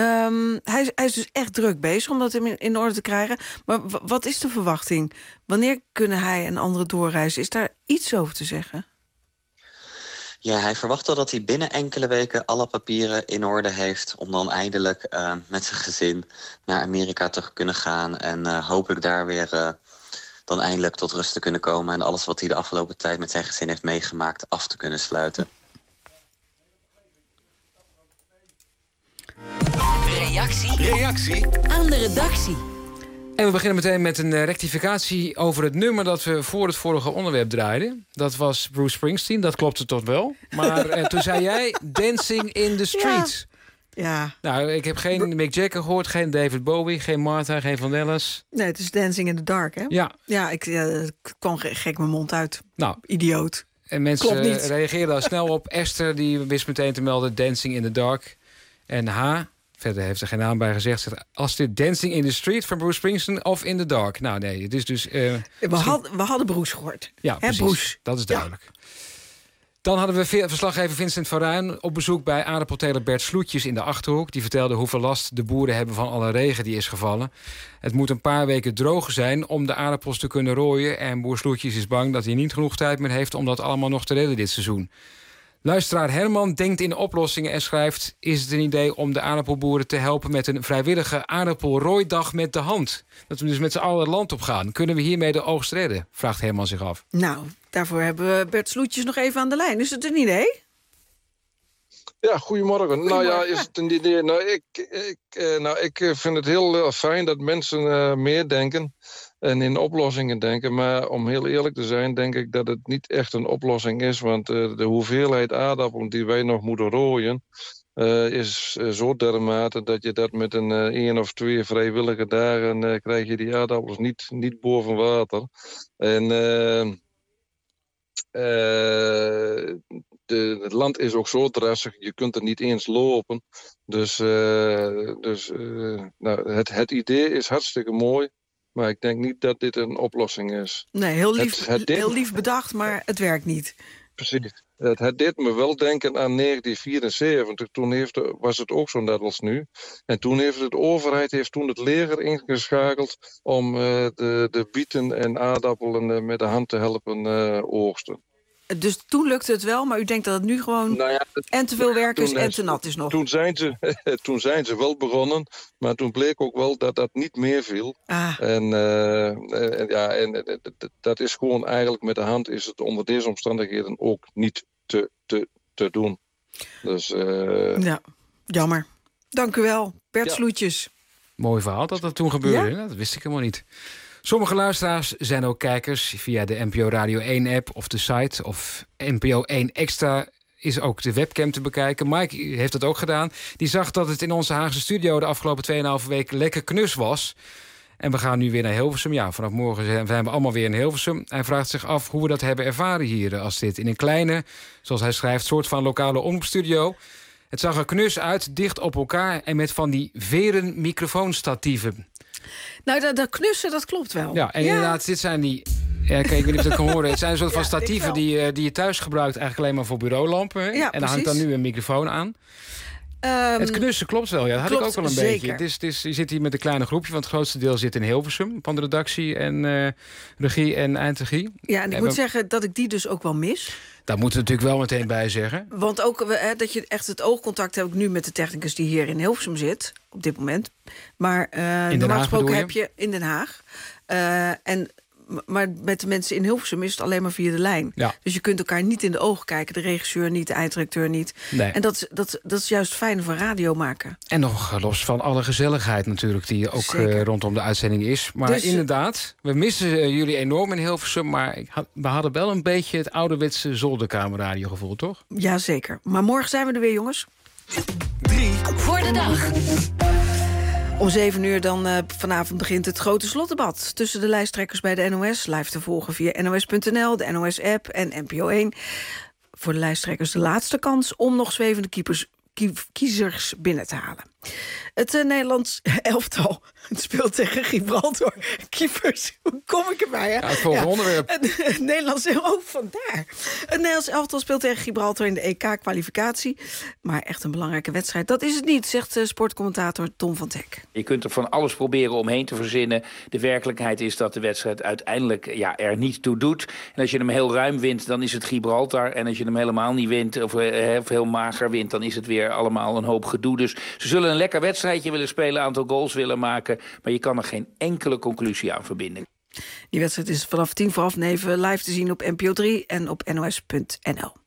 Um, hij, is, hij is dus echt druk bezig om dat in, in orde te krijgen. Maar w- wat is de verwachting? Wanneer kunnen hij en anderen doorreizen? Is daar iets over te zeggen? Ja, hij verwacht wel dat hij binnen enkele weken alle papieren in orde heeft om dan eindelijk uh, met zijn gezin naar Amerika te kunnen gaan. En uh, hopelijk daar weer uh, dan eindelijk tot rust te kunnen komen en alles wat hij de afgelopen tijd met zijn gezin heeft meegemaakt af te kunnen sluiten. Reactie. Reactie aan de redactie. En we beginnen meteen met een rectificatie over het nummer dat we voor het vorige onderwerp draaiden. Dat was Bruce Springsteen, dat klopte toch wel. Maar eh, toen zei jij Dancing in the Streets. Ja. ja. Nou, ik heb geen Mick Jagger gehoord, geen David Bowie, geen Martha, geen Vanellis. Nee, het is Dancing in the Dark, hè? Ja. Ja, ik uh, kwam gek mijn mond uit. Nou. Idioot. En mensen uh, reageerden daar snel op. Esther, die wist meteen te melden Dancing in the Dark. En H... Verder heeft er geen naam bij gezegd. Als dit Dancing in the Street van Bruce Springsteen of In the Dark. Nou nee, het is dus... Uh, we, misschien... had, we hadden Bruce gehoord. Ja, He, precies. Bruce. Dat is duidelijk. Ja. Dan hadden we verslaggever Vincent van Ruijn op bezoek bij aardappelteler Bert Sloetjes in de Achterhoek. Die vertelde hoeveel last de boeren hebben van alle regen die is gevallen. Het moet een paar weken droog zijn om de aardappels te kunnen rooien. En boer Sloetjes is bang dat hij niet genoeg tijd meer heeft om dat allemaal nog te redden dit seizoen. Luisteraar Herman denkt in oplossingen en schrijft... is het een idee om de aardappelboeren te helpen met een vrijwillige aardappelrooidag met de hand? Dat we dus met z'n allen het land op gaan. Kunnen we hiermee de oogst redden? Vraagt Herman zich af. Nou, daarvoor hebben we Bert Sloetjes nog even aan de lijn. Is het een idee? Ja, goedemorgen. goedemorgen. Nou ja, is het een idee? Nou, ik, ik, nou, ik vind het heel fijn dat mensen uh, meer denken... en in oplossingen denken. Maar om heel eerlijk te zijn, denk ik dat het niet echt een oplossing is. Want uh, de hoeveelheid aardappelen die wij nog moeten rooien... Uh, is uh, zo dermate dat je dat met een uh, één of twee vrijwillige dagen... Uh, krijg je die aardappels niet, niet boven water. En... Uh, uh, de, het land is ook zo drassig, je kunt er niet eens lopen. Dus, uh, dus uh, nou, het, het idee is hartstikke mooi. Maar ik denk niet dat dit een oplossing is. Nee, heel lief, het, het deed... heel lief bedacht, maar het werkt niet. Precies. Het, het deed me wel denken aan negentien vierenzeventig. Toen heeft, was het ook zo net als nu. En toen heeft de overheid heeft toen het leger ingeschakeld om uh, de, de bieten en aardappelen uh, met de hand te helpen uh, oogsten. Dus toen lukte het wel, maar u denkt dat het nu gewoon nou ja, het, en te veel werk is toen, en te nat is nog? Toen zijn, ze, toen zijn ze wel begonnen, maar toen bleek ook wel dat dat niet meer viel. Ah. En, uh, uh, ja, en uh, dat is gewoon eigenlijk met de hand is het onder deze omstandigheden ook niet te, te, te doen. Dus, uh... ja, jammer. Dank u wel, Bert ja. Sloetjes. Mooi verhaal dat dat toen gebeurde, ja? Dat wist ik helemaal niet. Sommige luisteraars zijn ook kijkers via de N P O Radio één-app of de site. Of N P O één Extra is ook de webcam te bekijken. Mike heeft dat ook gedaan. Die zag dat het in onze Haagse studio de afgelopen tweeënhalve week lekker knus was. En we gaan nu weer naar Hilversum. Ja, vanaf morgen zijn we allemaal weer in Hilversum. Hij vraagt zich af hoe we dat hebben ervaren hier. Als dit in een kleine, zoals hij schrijft, soort van lokale omroepstudio. Het zag er knus uit, dicht op elkaar en met van die veren microfoonstatieven. Nou, dat, dat knussen, dat klopt wel. Ja, en ja. inderdaad, dit zijn die... Ja, kijk, ik weet niet of je dat kan horen. Het zijn een soort van ja, statieven die, die je thuis gebruikt... eigenlijk alleen maar voor bureaulampen. Hè? Ja, en daar hangt dan nu een microfoon aan. Um, het knussen klopt wel, ja. Dat had klopt, ik ook wel een zeker. beetje. Het is, het is, je zit hier met een kleine groepje... want het grootste deel zit in Hilversum... van de redactie en uh, regie en eindregie. Ja, en ik en moet we... zeggen dat ik die dus ook wel mis... Daar moeten we natuurlijk wel meteen bij zeggen. Want ook hè, dat je echt het oogcontact heb ik nu met de technicus die hier in Hilversum zit, op dit moment. Maar uh, normaal gesproken heb je in Den Haag. Uh, en, maar met de mensen in Hilversum is het alleen maar via de lijn. Ja. Dus je kunt elkaar niet in de ogen kijken. De regisseur niet, de eindredacteur niet. Nee. En dat, dat, dat is juist fijn voor radio maken. En nog los van alle gezelligheid natuurlijk... die ook uh, rondom de uitzending is. Maar dus, inderdaad, we missen uh, jullie enorm in Hilversum... maar ik had, we hadden wel een beetje het ouderwetse zolderkamerradiogevoel, toch? Jazeker. Maar morgen zijn we er weer, jongens. Drie voor de dag. Om zeven uur dan uh, vanavond begint het grote slotdebat... tussen de lijsttrekkers bij de N O S. Live te volgen via N O S punt N L, de N O S-app en N P O één. Voor de lijsttrekkers de laatste kans... om nog zwevende keepers, kiezers binnen te halen. Het uh, Nederlands elftal het speelt tegen Gibraltar. Keepers, hoe kom ik erbij? Hè? Ja, het volgende ja. onderwerp. Het, het Nederlands, oh, vandaar. Het Nederlands elftal speelt tegen Gibraltar in de E K-kwalificatie. Maar echt een belangrijke wedstrijd. Dat is het niet, zegt uh, sportcommentator Tom van Teck. Je kunt er van alles proberen omheen te verzinnen. De werkelijkheid is dat de wedstrijd uiteindelijk ja, er niet toe doet. En als je hem heel ruim wint, dan is het Gibraltar. En als je hem helemaal niet wint, of, uh, of heel mager wint... dan is het weer allemaal een hoop gedoe. Dus ze zullen een lekker wedstrijdje willen spelen, een aantal goals willen maken... maar je kan er geen enkele conclusie aan verbinden. Die wedstrijd is vanaf tien voor half negen live te zien op N P O drie en op N O S punt N L.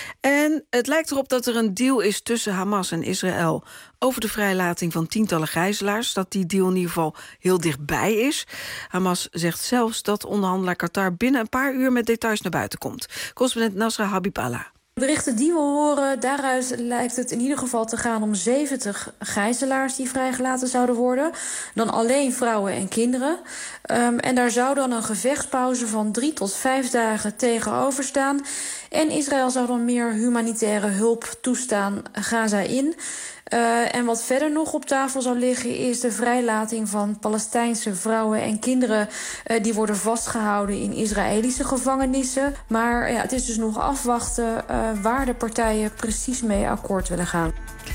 En het lijkt erop dat er een deal is tussen Hamas en Israël... over de vrijlating van tientallen gijzelaars. Dat die deal in ieder geval heel dichtbij is. Hamas zegt zelfs dat onderhandelaar Qatar binnen een paar uur... met details naar buiten komt. Correspondent Nasra Habiballa. Berichten die we horen, daaruit lijkt het in ieder geval te gaan om zeventig gijzelaars die vrijgelaten zouden worden. Dan alleen vrouwen en kinderen. Um, en daar zou dan een gevechtspauze van drie tot vijf dagen tegenover staan. En Israël zou dan meer humanitaire hulp toestaan Gaza in. Uh, en wat verder nog op tafel zou liggen is de vrijlating van Palestijnse vrouwen en kinderen uh, die worden vastgehouden in Israëlische gevangenissen. Maar ja, het is dus nog afwachten uh, waar de partijen precies mee akkoord willen gaan.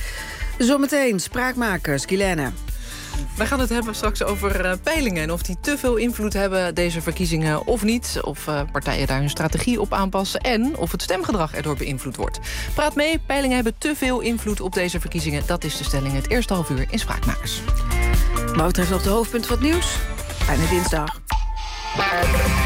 Zometeen spraakmakers, Guilaine. Wij gaan het hebben straks over uh, peilingen en of die te veel invloed hebben, deze verkiezingen, of niet. Of uh, partijen daar hun strategie op aanpassen en of het stemgedrag erdoor beïnvloed wordt. Praat mee, peilingen hebben te veel invloed op deze verkiezingen. Dat is de stelling het eerste half uur in Spraakmakers. Wat betreft nog de hoofdpunten van het nieuws. Fijne dinsdag.